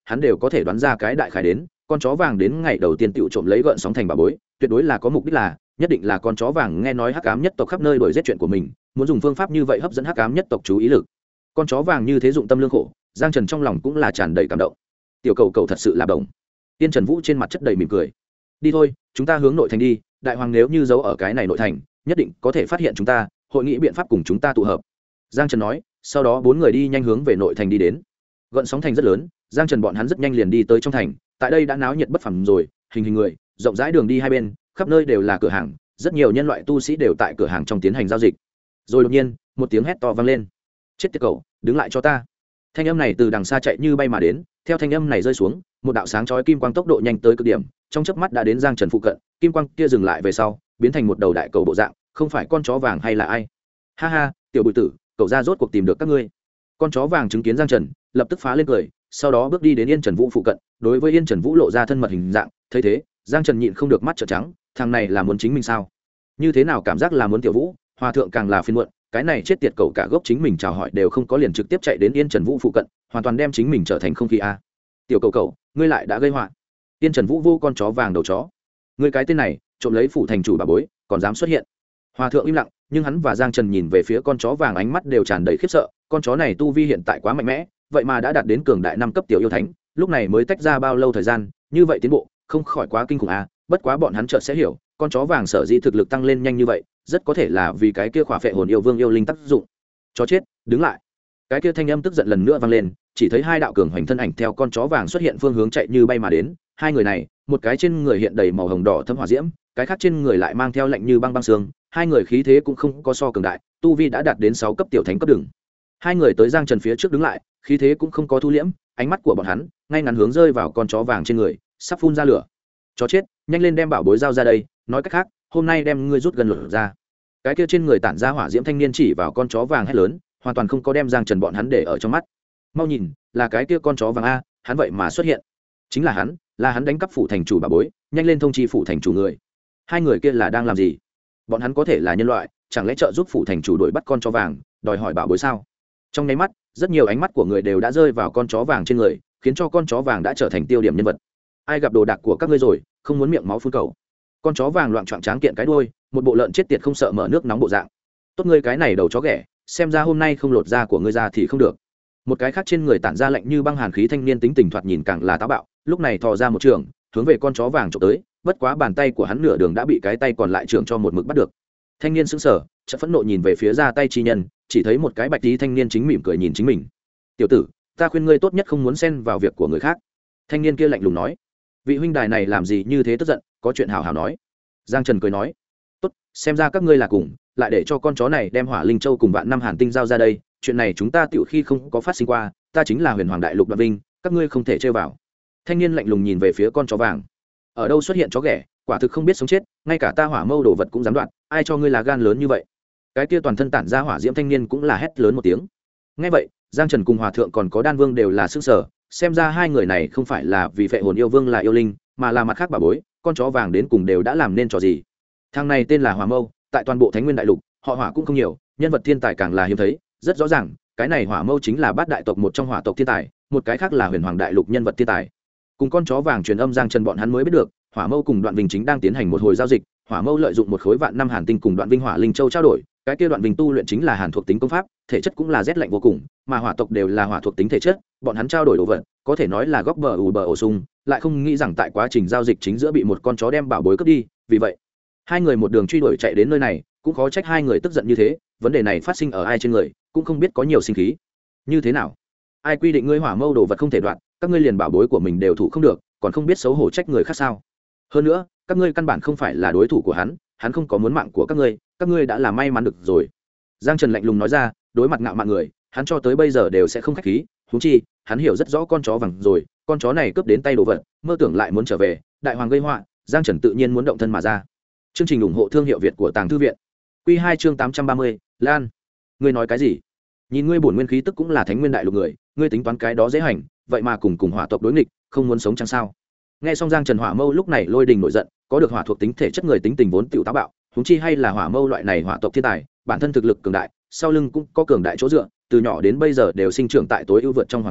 hắn đều có thể đoán ra cái đại khái đến. Con chó vàng đến ngày đầu tiên tựu trộm lấy gợn sóng thành bà bối, tuyệt đối là có mục đích, là nhất định là con chó vàng nghe nói hắc ám nhất tộc khắp nơi đuổi giết chuyện của mình, muốn dùng phương pháp như vậy hấp dẫn hắc ám nhất tộc chú ý lực. Con chó vàng như thế dụng tâm lương khổ, Giang Trần trong lòng cũng là tràn đầy cảm động. Tiểu cầu cầu thật sự là đồng. Tiên Trần Vũ trên mặt chất đầy mỉm cười. Đi thôi, chúng ta hướng nội thành đi, đại hoàng nếu như giấu ở cái này nội thành, nhất định có thể phát hiện chúng ta, hội nghị biện pháp cùng chúng ta tụ hợp. Giang Trần nói, sau đó bốn người đi nhanh hướng về nội thành đi đến. Gợn sóng thành rất lớn, Giang Trần bọn hắn rất nhanh liền đi tới trong thành, tại đây đã náo nhiệt bất phàm rồi, hình người, rộng rãi đường đi hai bên, khắp nơi đều là cửa hàng, rất nhiều nhân loại tu sĩ đều tại cửa hàng trong tiến hành giao dịch. Rồi đột nhiên, một tiếng hét to vang lên. Chết tiệt cậu, đứng lại cho ta. Thanh âm này từ đằng xa chạy như bay mà đến, theo thanh âm này rơi xuống, một đạo sáng chói kim quang tốc độ nhanh tới cực điểm, trong chớp mắt đã đến Giang Trần phụ cận, kim quang kia dừng lại về sau, biến thành một đầu đại cầu bộ dạng, không phải con chó vàng hay là ai? Ha ha, tiểu bụi tử, cậu ra rốt cuộc tìm được các ngươi. Con chó vàng chứng kiến Giang Trần, lập tức phá lên cười, sau đó bước đi đến Yên Trần Vũ phụ cận, đối với Yên Trần Vũ lộ ra thân mật hình dạng, thấy thế, Giang Trần nhịn không được mắt trợn trắng, thằng này là muốn chính mình sao? Như thế nào cảm giác là muốn Tiểu Vũ, Hòa thượng càng là phiền muộn, cái này chết tiệt cậu cả gốc chính mình chào hỏi đều không có, liền trực tiếp chạy đến Yên Trần Vũ phụ cận, hoàn toàn đem chính mình trở thành không khí a. Tiểu cậu, ngươi lại đã gây họa. Yên Trần Vũ vô con chó vàng đầu chó. Ngươi cái tên này, trộm lấy phủ thành chủ bà bối, còn dám xuất hiện. Hòa thượng im lặng, nhưng hắn và Giang Trần nhìn về phía con chó vàng ánh mắt đều tràn đầy khiếp sợ, con chó này tu vi hiện tại quá mạnh mẽ, vậy mà đã đạt đến cường đại 5 cấp tiểu yêu thánh, lúc này mới tách ra bao lâu thời gian, như vậy tiến bộ, không khỏi quá kinh khủng a. Bất quá bọn hắn chợt sẽ hiểu, con chó vàng sở dĩ thực lực tăng lên nhanh như vậy, rất có thể là vì cái kia khỏa phệ hồn yêu vương yêu linh tác dụng. Chó chết, đứng lại. Cái kia thanh âm tức giận lần nữa vang lên, chỉ thấy hai đạo cường hoành thân ảnh theo con chó vàng xuất hiện phương hướng chạy như bay mà đến, hai người này, một cái trên người hiện đầy màu hồng đỏ thấm hỏa diễm, cái khác trên người lại mang theo lạnh như băng băng sương, hai người khí thế cũng không có so cường đại, tu vi đã đạt đến 6 cấp tiểu thánh cấp đường. Hai người tới Giang Trần phía trước đứng lại, khí thế cũng không có thu liễm, ánh mắt của bọn hắn ngay ngắn hướng rơi vào con chó vàng trên người, sắp phun ra lửa. Chó chết, nhanh lên đem bảo bối giao ra đây, nói cách khác, hôm nay đem ngươi rút gần lửa ra. Cái kia trên người tản ra hỏa diễm thanh niên chỉ vào con chó vàng hét lớn, hoàn toàn không có đem Giang Trần bọn hắn để ở trong mắt. Mau nhìn, là cái kia con chó vàng a, hắn vậy mà xuất hiện. Chính là hắn đánh cắp phủ thành chủ bà bối, nhanh lên thông chi phủ thành chủ người. Hai người kia là đang làm gì? Bọn hắn có thể là nhân loại, chẳng lẽ trợ giúp phủ thành chủ đuổi bắt con chó vàng, đòi hỏi bảo bối sao? Trong nháy mắt, rất nhiều ánh mắt của người đều đã rơi vào con chó vàng trên người, khiến cho con chó vàng đã trở thành tiêu điểm nhân vật. Ai gặp đồ đạc của các ngươi rồi, không muốn miệng máu phun cầu. Con chó vàng loạng choạng tráng kiện cái đuôi, một bộ lợn chết tiệt không sợ mở nước nóng bộ dạng. Tốt ngươi cái này đầu chó ghẻ, xem ra hôm nay không lột da của ngươi ra thì không được. Một cái khác trên người tản ra lạnh như băng hàn khí thanh niên tính tình thoạt nhìn càng là táo bạo, lúc này thò ra một trường, hướng về con chó vàng chụp tới, bất quá bàn tay của hắn nửa đường đã bị cái tay còn lại trưởng cho một mực bắt được. Thanh niên sững sờ, chợt phẫn nộ nhìn về phía ra tay chi nhân, chỉ thấy một cái bạch tí thanh niên chính mỉm cười nhìn chính mình. "Tiểu tử, ta khuyên ngươi tốt nhất không muốn xen vào việc của người khác." Thanh niên kia lạnh lùng nói. "Vị huynh đài này làm gì như thế tức giận, có chuyện hào hào nói." Giang Trần cười nói. "Tốt, xem ra các ngươi là cùng, lại để cho con chó này đem Hỏa Linh Châu cùng Vạn Năm Hàn Tinh giao ra đây, chuyện này chúng ta tiểu khi không có phát sinh qua, ta chính là Huyền Hoàng Đại Lục Đoạn Vinh, các ngươi không thể chơi vào." Thanh niên lạnh lùng nhìn về phía con chó vàng. "Ở đâu xuất hiện chó ghẻ, quả thực không biết sống chết, ngay cả ta Hỏa Mâu đồ vật cũng dám đoạt, ai cho ngươi là gan lớn như vậy?" Cái kia toàn thân tản ra hỏa diễm thanh niên cũng là hét lớn một tiếng. Nghe vậy, Giang Trần cùng Hòa thượng còn có Đan Vương đều là sửng sở, xem ra hai người này không phải là vì phệ hồn yêu vương là yêu linh, mà là mặt khác bà bối, con chó vàng đến cùng đều đã làm nên trò gì. Thằng này tên là Hỏa Mâu, tại toàn bộ Thánh Nguyên Đại Lục, họ Hỏa cũng không nhiều, nhân vật thiên tài càng là hiếm thấy, rất rõ ràng, cái này Hỏa Mâu chính là bát đại tộc một trong hỏa tộc thiên tài, một cái khác là Huyền Hoàng Đại Lục nhân vật thiên tài. Cùng con chó vàng truyền âm Giang Trần bọn hắn mới biết được, Hỏa Mâu cùng Đoạn Vinh chính đang tiến hành một hồi giao dịch, Hỏa Mâu lợi dụng một khối Vạn Năm Hàn Tinh cùng Đoạn Vinh Hỏa Linh Châu trao đổi, cái kia Đoạn Vinh tu luyện chính là hàn thuộc tính công pháp, thể chất cũng là rét lạnh vô cùng, mà hỏa tộc đều là hỏa thuộc tính thể chất, bọn hắn trao đổi đồ vật, có thể nói là góc bờ ù bờ ổ sung, lại không nghĩ rằng tại quá trình giao dịch chính giữa bị một con chó đem bảo bối cướp đi, vì vậy, hai người một đường truy đuổi chạy đến nơi này, cũng khó trách hai người tức giận như thế, vấn đề này phát sinh ở ai trên người, cũng không biết có nhiều sinh khí. Như thế nào? Ai quy định ngươi Hỏa Mâu đồ vật không thể đoạt, các ngươi liền bảo bối của mình đều thủ không được, còn không biết xấu hổ trách người khác sao? Hơn nữa, các ngươi căn bản không phải là đối thủ của hắn không có muốn mạng của các ngươi đã là may mắn được rồi. Giang Trần lạnh lùng nói ra, đối mặt ngạo mạn người, hắn cho tới bây giờ đều sẽ không khách khí, huống chi, hắn hiểu rất rõ con chó vàng rồi, con chó này cướp đến tay đồ vật, mơ tưởng lại muốn trở về, đại hoàng gây họa, Giang Trần tự nhiên muốn động thân mà ra. Chương trình ủng hộ thương hiệu Việt của Tàng Thư viện. Quy 2 chương 830, Lan. Ngươi nói cái gì? Nhìn ngươi bổn nguyên khí tức cũng là Thánh Nguyên Đại Lục người, ngươi tính toán cái đó dễ hành, vậy mà cùng hỏa tộc đối nghịch, không muốn sống chăng sao? Nghe xong Giang Trần Hỏa Mâu lúc này lôi đình nổi giận, có được hỏa thuộc tính thể chất người tính tình vốn tiểu táo bạo, huống chi hay là Hỏa Mâu loại này hỏa tộc thiên tài, bản thân thực lực cường đại, sau lưng cũng có cường đại chỗ dựa, từ nhỏ đến bây giờ đều sinh trưởng tại tối ưu vượt trong hoàn cảnh,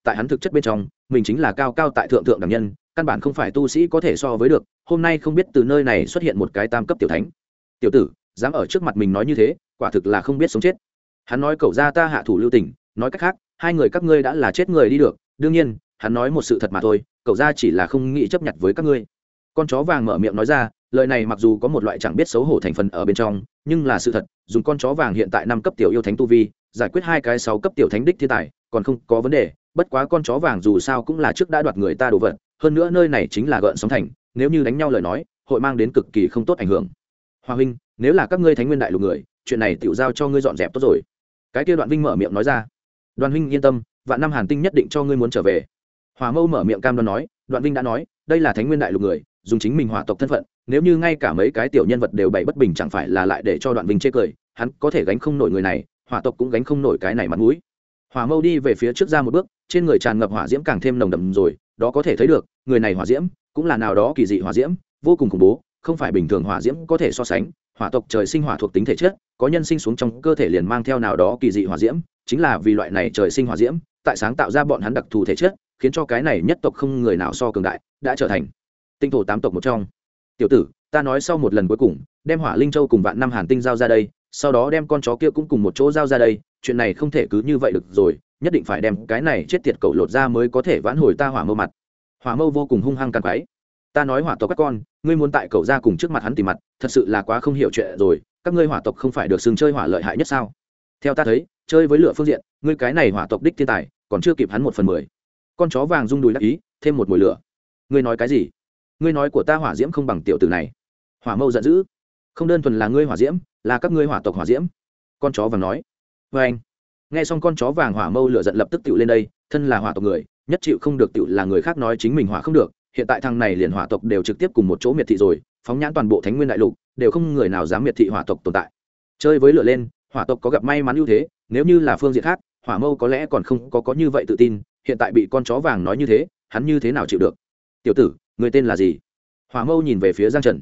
tại hắn thực chất bên trong mình chính là cao cao tại thượng thượng đẳng nhân, căn bản không phải tu sĩ có thể so với được. Hôm nay không biết từ nơi này xuất hiện một cái tam cấp tiểu thánh. Tiểu tử dám ở trước mặt mình nói như thế, quả thực là không biết sống chết. Hắn nói cậu ra ta hạ thủ lưu tình, nói cách khác hai người các ngươi đã là chết người đi được. Đương nhiên hắn nói một sự thật mà thôi, cậu ra chỉ là không nghĩ chấp nhận với các ngươi. Con chó vàng mở miệng nói ra, lời này mặc dù có một loại chẳng biết xấu hổ thành phần ở bên trong, nhưng là sự thật. Dùng con chó vàng hiện tại 5 cấp tiểu yêu thánh tu vi, giải quyết 2 cái 6 cấp tiểu thánh đích thiên tài còn không có vấn đề. Bất quá con chó vàng dù sao cũng là trước đã đoạt người ta đồ vật, hơn nữa nơi này chính là gợn sóng thành, nếu như đánh nhau lời nói hội mang đến cực kỳ không tốt ảnh hưởng. Hoa huynh, nếu là các ngươi Thánh Nguyên đại lục người, chuyện này tiểu giao cho ngươi dọn dẹp tốt rồi. Cái kia Đoạn Vinh mở miệng nói ra. Đoàn huynh yên tâm, Vạn Năm Hàn Tinh nhất định cho ngươi muốn trở về. Hỏa Mâu mở miệng cam đoan nói. Đoạn Vinh đã nói, đây là Thánh Nguyên đại lục người, dùng chính mình hỏa tộc thân phận, nếu như ngay cả mấy cái tiểu nhân vật đều bày bất bình, chẳng phải là lại để cho Đoạn Vinh chê cười. Hắn có thể gánh không nổi người này, hỏa tộc cũng gánh không nổi cái này mặt mũi. Hỏa Mâu đi về phía trước ra một bước, trên người tràn ngập hỏa diễm càng thêm nồng đậm rồi, đó có thể thấy được người này hỏa diễm cũng là nào đó kỳ dị hỏa diễm, vô cùng khủng bố, không phải bình thường hỏa diễm có thể so sánh. Hỏa tộc trời sinh hỏa thuộc tính thể chất, có nhân sinh xuống trong cơ thể liền mang theo nào đó kỳ dị hỏa diễm, chính là vì loại này trời sinh hỏa diễm tại sáng tạo ra bọn hắn đặc thù thể chất, khiến cho cái này nhất tộc không người nào so cường đại, đã trở thành tinh thổ 8 tộc một trong. Tiểu tử, ta nói sau một lần cuối cùng, đem Hỏa Linh Châu cùng Vạn Năm Hàn Tinh giao ra đây, sau đó đem con chó kia cũng cùng một chỗ giao ra đây, chuyện này không thể cứ như vậy được rồi, nhất định phải đem cái này chết tiệt cậu lột ra mới có thể vãn hồi ta Hỏa Mâu mặt. Hỏa Mâu vô cùng hung hăng càn quái. Ta nói hỏa tộc các con, ngươi muốn tại cậu ra cùng trước mặt hắn tìm mặt, thật sự là quá không hiểu chuyện rồi, các ngươi hỏa tộc không phải được xưng chơi hỏa lợi hại nhất sao? Theo ta thấy, chơi với lửa phương diện, ngươi cái này hỏa tộc đích thiên tài còn chưa kịp hắn 1/10. Con chó vàng rung đùi đắc ý, thêm một mùi lửa. Ngươi nói cái gì? Ngươi nói của ta hỏa diễm không bằng tiểu tử này. Hỏa Mâu giận dữ. Không đơn thuần là ngươi hỏa diễm, là các ngươi hỏa tộc hỏa diễm. Con chó vàng nói. Với anh. Nghe xong con chó vàng Hỏa Mâu lửa giận lập tức tựu lên đây, thân là hỏa tộc người, nhất chịu không được tựu là người khác nói chính mình hỏa không được. Hiện tại thằng này liền hỏa tộc đều trực tiếp cùng một chỗ miệt thị rồi, phóng nhãn toàn bộ Thánh Nguyên đại lục đều không người nào dám miệt thị hỏa tộc tồn tại. Chơi với lửa lên, hỏa tộc có gặp may mắn ưu thế, nếu như là phương diện khác, Hỏa Mâu có lẽ còn không có như vậy tự tin, hiện tại bị con chó vàng nói như thế, hắn như thế nào chịu được? Tiểu tử, người tên là gì? Hỏa Mâu nhìn về phía Giang Trần.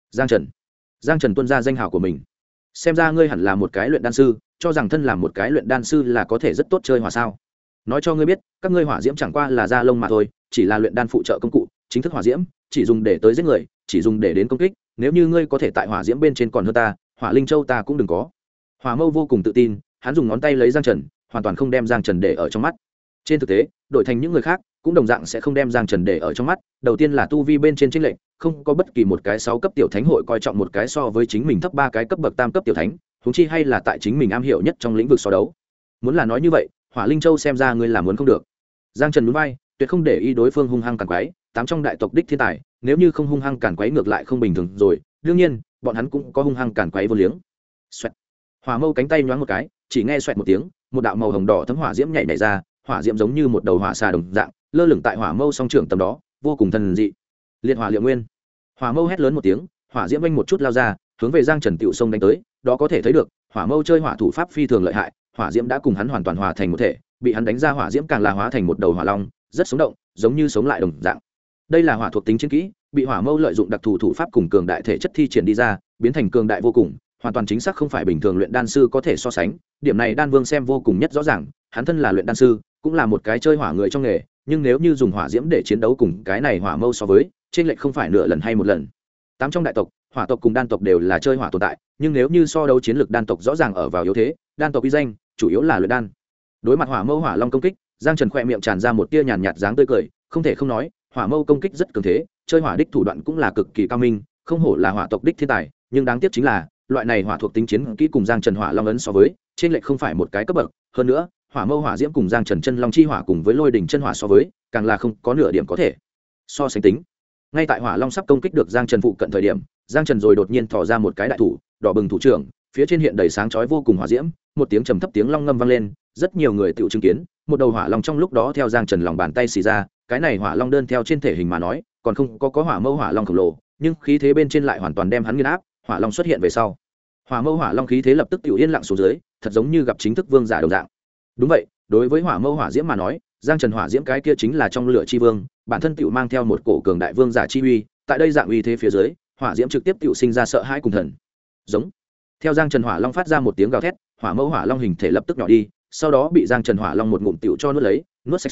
Giang Trần tuân ra danh hào của mình. Xem ra ngươi hẳn là một cái luyện đan sư, cho rằng thân làm một cái luyện đan sư là có thể rất tốt chơi hỏa sao? Nói cho ngươi biết, các ngươi hỏa diễm chẳng qua là da lông mà thôi, chỉ là luyện đan phụ trợ công cụ, chính thức hỏa diễm chỉ dùng để tới giết người, chỉ dùng để đến công kích. Nếu như ngươi có thể tại hỏa diễm bên trên còn hơn ta, Hỏa Linh Châu ta cũng đừng có. Hỏa Mâu vô cùng tự tin, hắn dùng ngón tay lấy Giang Trần, hoàn toàn không đem Giang Trần để ở trong mắt. Trên thực tế, đổi thành những người khác cũng đồng dạng sẽ không đem Giang Trần để ở trong mắt. Đầu tiên là tu vi bên trên chênh lệch, không có bất kỳ một cái 6 cấp tiểu thánh hội coi trọng một cái so với chính mình thấp 3 cái cấp bậc tam cấp tiểu thánh, huống chi hay là tại chính mình am hiểu nhất trong lĩnh vực so đấu. Muốn là nói như vậy, Hỏa Linh Châu xem ra ngươi là muốn không được. Giang Trần nhún vai, tuyệt không để ý đối phương hung hăng càn quái, 8 trong đại tộc đích thiên tài, nếu như không hung hăng càn quái ngược lại không bình thường rồi, đương nhiên, bọn hắn cũng có hung hăng càn quái vô liếng. Xoẹt. Hỏa Mâu cánh tay nhoáng một cái, chỉ nghe xoẹt một tiếng, một đạo màu hồng đỏ thấm hỏa diễm nhảy ra, hỏa diễm giống như một đầu hỏa xà đồng dạng, lơ lửng tại Hỏa Mâu song trưởng tầm đó, vô cùng thần dị. Liệt hỏa liệu nguyên. Hỏa Mâu hét lớn một tiếng, hỏa diễm vênh một chút lao ra, hướng về Giang Trần tiểu sông đánh tới, đó có thể thấy được, Hỏa Mâu chơi hỏa thủ pháp phi thường lợi hại, hỏa diễm đã cùng hắn hoàn toàn hòa thành một thể, bị hắn đánh ra hỏa diễm càng là hóa thành một đầu hỏa long, rất sống động, giống như sống lại đồng dạng. Đây là hỏa thuộc tính chiến kỹ, bị Hỏa Mâu lợi dụng đặc thù thủ pháp cùng cường đại thể chất thi triển đi ra, biến thành cường đại vô cùng, hoàn toàn chính xác không phải bình thường luyện đan sư có thể so sánh. Điểm này Đan Vương xem vô cùng nhất rõ ràng, hắn thân là luyện đan sư, cũng là một cái chơi hỏa người trong nghề, nhưng nếu như dùng hỏa diễm để chiến đấu cùng cái này Hỏa Mâu so với, trên lệch không phải nửa lần hay một lần. 8 trong đại tộc, hỏa tộc cùng đan tộc đều là chơi hỏa tồn tại, nhưng nếu như so đấu chiến lược đan tộc rõ ràng ở vào yếu thế, đan tộc uy danh chủ yếu là luyện đan. Đối mặt Hỏa Mâu hỏa long công kích, Giang Trần khỏe miệng tràn ra một tia nhàn nhạt dáng tươi cười, không thể không nói, Hỏa Mâu công kích rất cường thế, chơi hỏa đích thủ đoạn cũng là cực kỳ cao minh, không hổ là hỏa tộc đích thiên tài, nhưng đáng tiếc chính là, loại này hỏa thuộc tính chiến kỹ cùng Giang Trần hỏa long ấn so với, trên lệch không phải một cái cấp bậc, hơn nữa, Hỏa Mâu hỏa diễm cùng Giang Trần chân long chi hỏa cùng với lôi đỉnh chân hỏa so với, càng là không có nửa điểm có thể so sánh tính. Ngay tại hỏa long sắp công kích được Giang Trần phụ cận thời điểm, Giang Trần rồi đột nhiên thò ra một cái đại thủ, đỏ bừng thủ trưởng, phía trên hiện đầy sáng chói vô cùng hỏa diễm, một tiếng trầm thấp tiếng long ngâm vang lên, rất nhiều người tự chứng kiến, một đầu hỏa long trong lúc đó theo Giang Trần lòng bàn tay xì ra, cái này hỏa long đơn theo trên thể hình mà nói, còn không có Hỏa Mâu hỏa long khổng lồ, nhưng khí thế bên trên lại hoàn toàn đem hắn nghiền áp, hỏa long xuất hiện về sau, Hỏa Mâu hỏa long khí thế lập tức tiểu yên lặng xuống dưới, thật giống như gặp chính thức vương giả đồng dạng. Đúng vậy, đối với Hỏa Mâu hỏa diễm mà nói, Giang Trần hỏa diễm cái kia chính là trong lửa chi vương, bản thân tiểu mang theo một cổ cường đại vương giả chi uy, tại đây dạng uy thế phía dưới, hỏa diễm trực tiếp tiểu sinh ra sợ hãi cùng thần. Giống. Theo Giang Trần hỏa long phát ra một tiếng gào thét, Hỏa Mâu hỏa long hình thể lập tức nhỏ đi, sau đó bị Giang Trần hỏa long một ngụm tiểu cho nuốt lấy, nuốt sạch sẽ,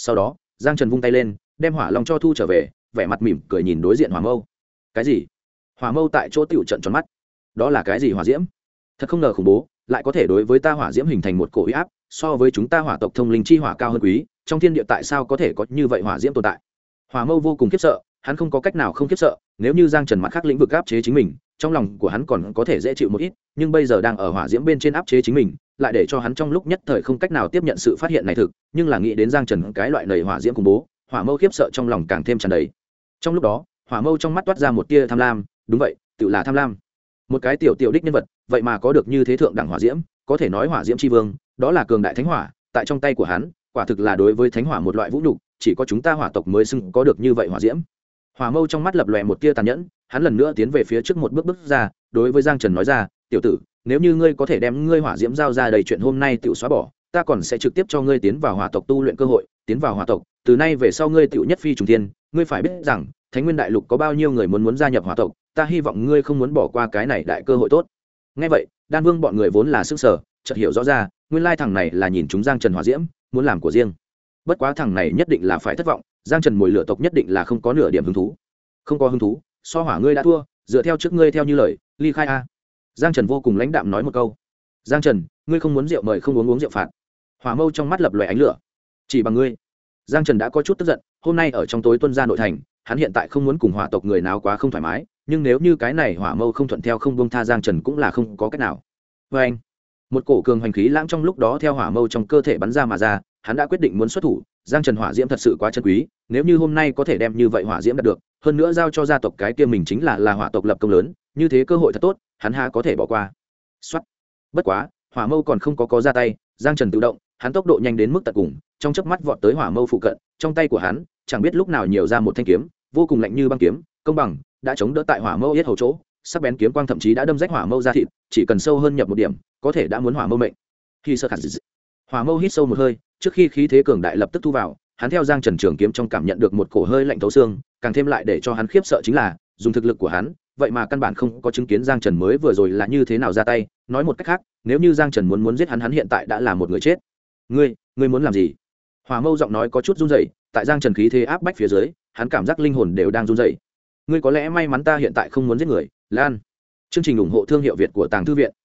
sau đó giang trần vung tay lên đem hỏa long cho thu trở về, vẻ mặt mỉm cười nhìn đối diện hỏa mâu. Cái gì? Hỏa mâu tại chỗ tiểu trận tròn mắt. Đó là cái gì hỏa diễm? Thật không ngờ khủng bố, lại có thể đối với ta hỏa diễm hình thành một cổ uy áp, so với chúng ta hỏa tộc thông linh chi hỏa cao hơn quý, trong thiên địa tại sao có thể có như vậy hỏa diễm tồn tại? Hỏa mâu vô cùng khiếp sợ, hắn không có cách nào không khiếp sợ, nếu như giang trần mặt khác lĩnh vực áp chế chính mình, trong lòng của hắn còn có thể dễ chịu một ít, nhưng bây giờ đang ở hỏa diễm bên trên áp chế chính mình, lại để cho hắn trong lúc nhất thời không cách nào tiếp nhận sự phát hiện này thực, nhưng là nghĩ đến giang trần cái loại nầy hỏa diễm khủng bố, hỏa mâu khiếp sợ trong lòng càng thêm tràn đầy. Trong lúc đó hỏa mâu trong mắt toát ra một tia tham lam, đúng vậy, tự là tham lam. Một cái tiểu tiểu đích nhân vật vậy mà có được như thế thượng đẳng hỏa diễm, có thể nói hỏa diễm tri vương, đó là cường đại thánh hỏa, tại trong tay của hắn quả thực là đối với thánh hỏa một loại vũ nhục, chỉ có chúng ta hỏa tộc mới xưng có được như vậy hỏa diễm. Hỏa mâu trong mắt lập lòe một tia tàn nhẫn, hắn lần nữa tiến về phía trước một bước ra, đối với giang trần nói ra, tiểu tử, nếu như ngươi có thể đem ngươi hỏa diễm giao ra đầy chuyện hôm nay tự xóa bỏ, ta còn sẽ trực tiếp cho ngươi tiến vào hỏa tộc tu luyện cơ hội, tiến vào hỏa tộc, từ nay về sau ngươi tự nhất phi trùng thiên. Ngươi phải biết rằng Thánh Nguyên Đại Lục có bao nhiêu người muốn gia nhập hỏa tộc, ta hy vọng ngươi không muốn bỏ qua cái này đại cơ hội tốt. Nghe vậy Đan Vương bọn người vốn là sức sở, chợt hiểu rõ ra, nguyên lai thằng này là nhìn chúng giang trần hỏa diễm, muốn làm của riêng. Bất quá thằng này nhất định là phải thất vọng, giang trần mồi lửa tộc nhất định là không có nửa điểm hứng thú. Không có hứng thú, so hỏa ngươi đã thua, dựa theo trước ngươi theo như lời, ly khai a. Giang trần vô cùng lãnh đạm nói một câu. Giang trần, ngươi không muốn rượu mời không uống rượu phạt. Hỏa mâu trong mắt lập lòe ánh lửa. Chỉ bằng ngươi. Giang trần đã có chút tức giận, hôm nay ở trong tối tuân ra nội thành, hắn hiện tại không muốn cùng hỏa tộc người nào quá không thoải mái, nhưng nếu như cái này hỏa mâu không thuận theo không buông tha giang trần cũng là không có cách nào. Với anh, một cổ cường hoành khí lãng trong lúc đó theo hỏa mâu trong cơ thể bắn ra mà ra, hắn đã quyết định muốn xuất thủ. Giang trần hỏa diễm thật sự quá chân quý, nếu như hôm nay có thể đem như vậy hỏa diễm đạt được, hơn nữa giao cho gia tộc cái kia mình chính là hỏa tộc lập công lớn, như thế cơ hội thật tốt, hắn há có thể bỏ qua. Soát. Bất quá hỏa mâu còn không có ra tay, giang trần tự động, hắn tốc độ nhanh đến mức tận cùng, trong chớp mắt vọt tới hỏa mâu phụ cận, trong tay của hắn chẳng biết lúc nào nhiều ra một thanh kiếm vô cùng lạnh như băng kiếm, công bằng đã chống đỡ tại hỏa mâu yết hầu chỗ, sắc bén kiếm quang thậm chí đã đâm rách hỏa mâu ra thịt, chỉ cần sâu hơn nhập một điểm có thể đã muốn hỏa mâu mệnh. Khi sơ khả hỏa mâu hít sâu một hơi, trước khi khí thế cường đại lập tức thu vào, hắn theo giang trần trường kiếm trong cảm nhận được một cổ hơi lạnh thấu xương, càng thêm lại để cho hắn khiếp sợ chính là dùng thực lực của hắn vậy mà căn bản không có chứng kiến giang trần mới vừa rồi là như thế nào ra tay. Nói một cách khác, nếu như giang trần muốn giết hắn hiện tại đã là một người chết. Ngươi muốn làm gì? Hỏa mâu giọng nói có chút run rẩy, tại giang trần khí thế áp bách phía dưới, hắn cảm giác linh hồn đều đang run rẩy. Ngươi có lẽ may mắn ta hiện tại không muốn giết người. Lan. Chương trình ủng hộ thương hiệu Việt của Tàng Thư Viện.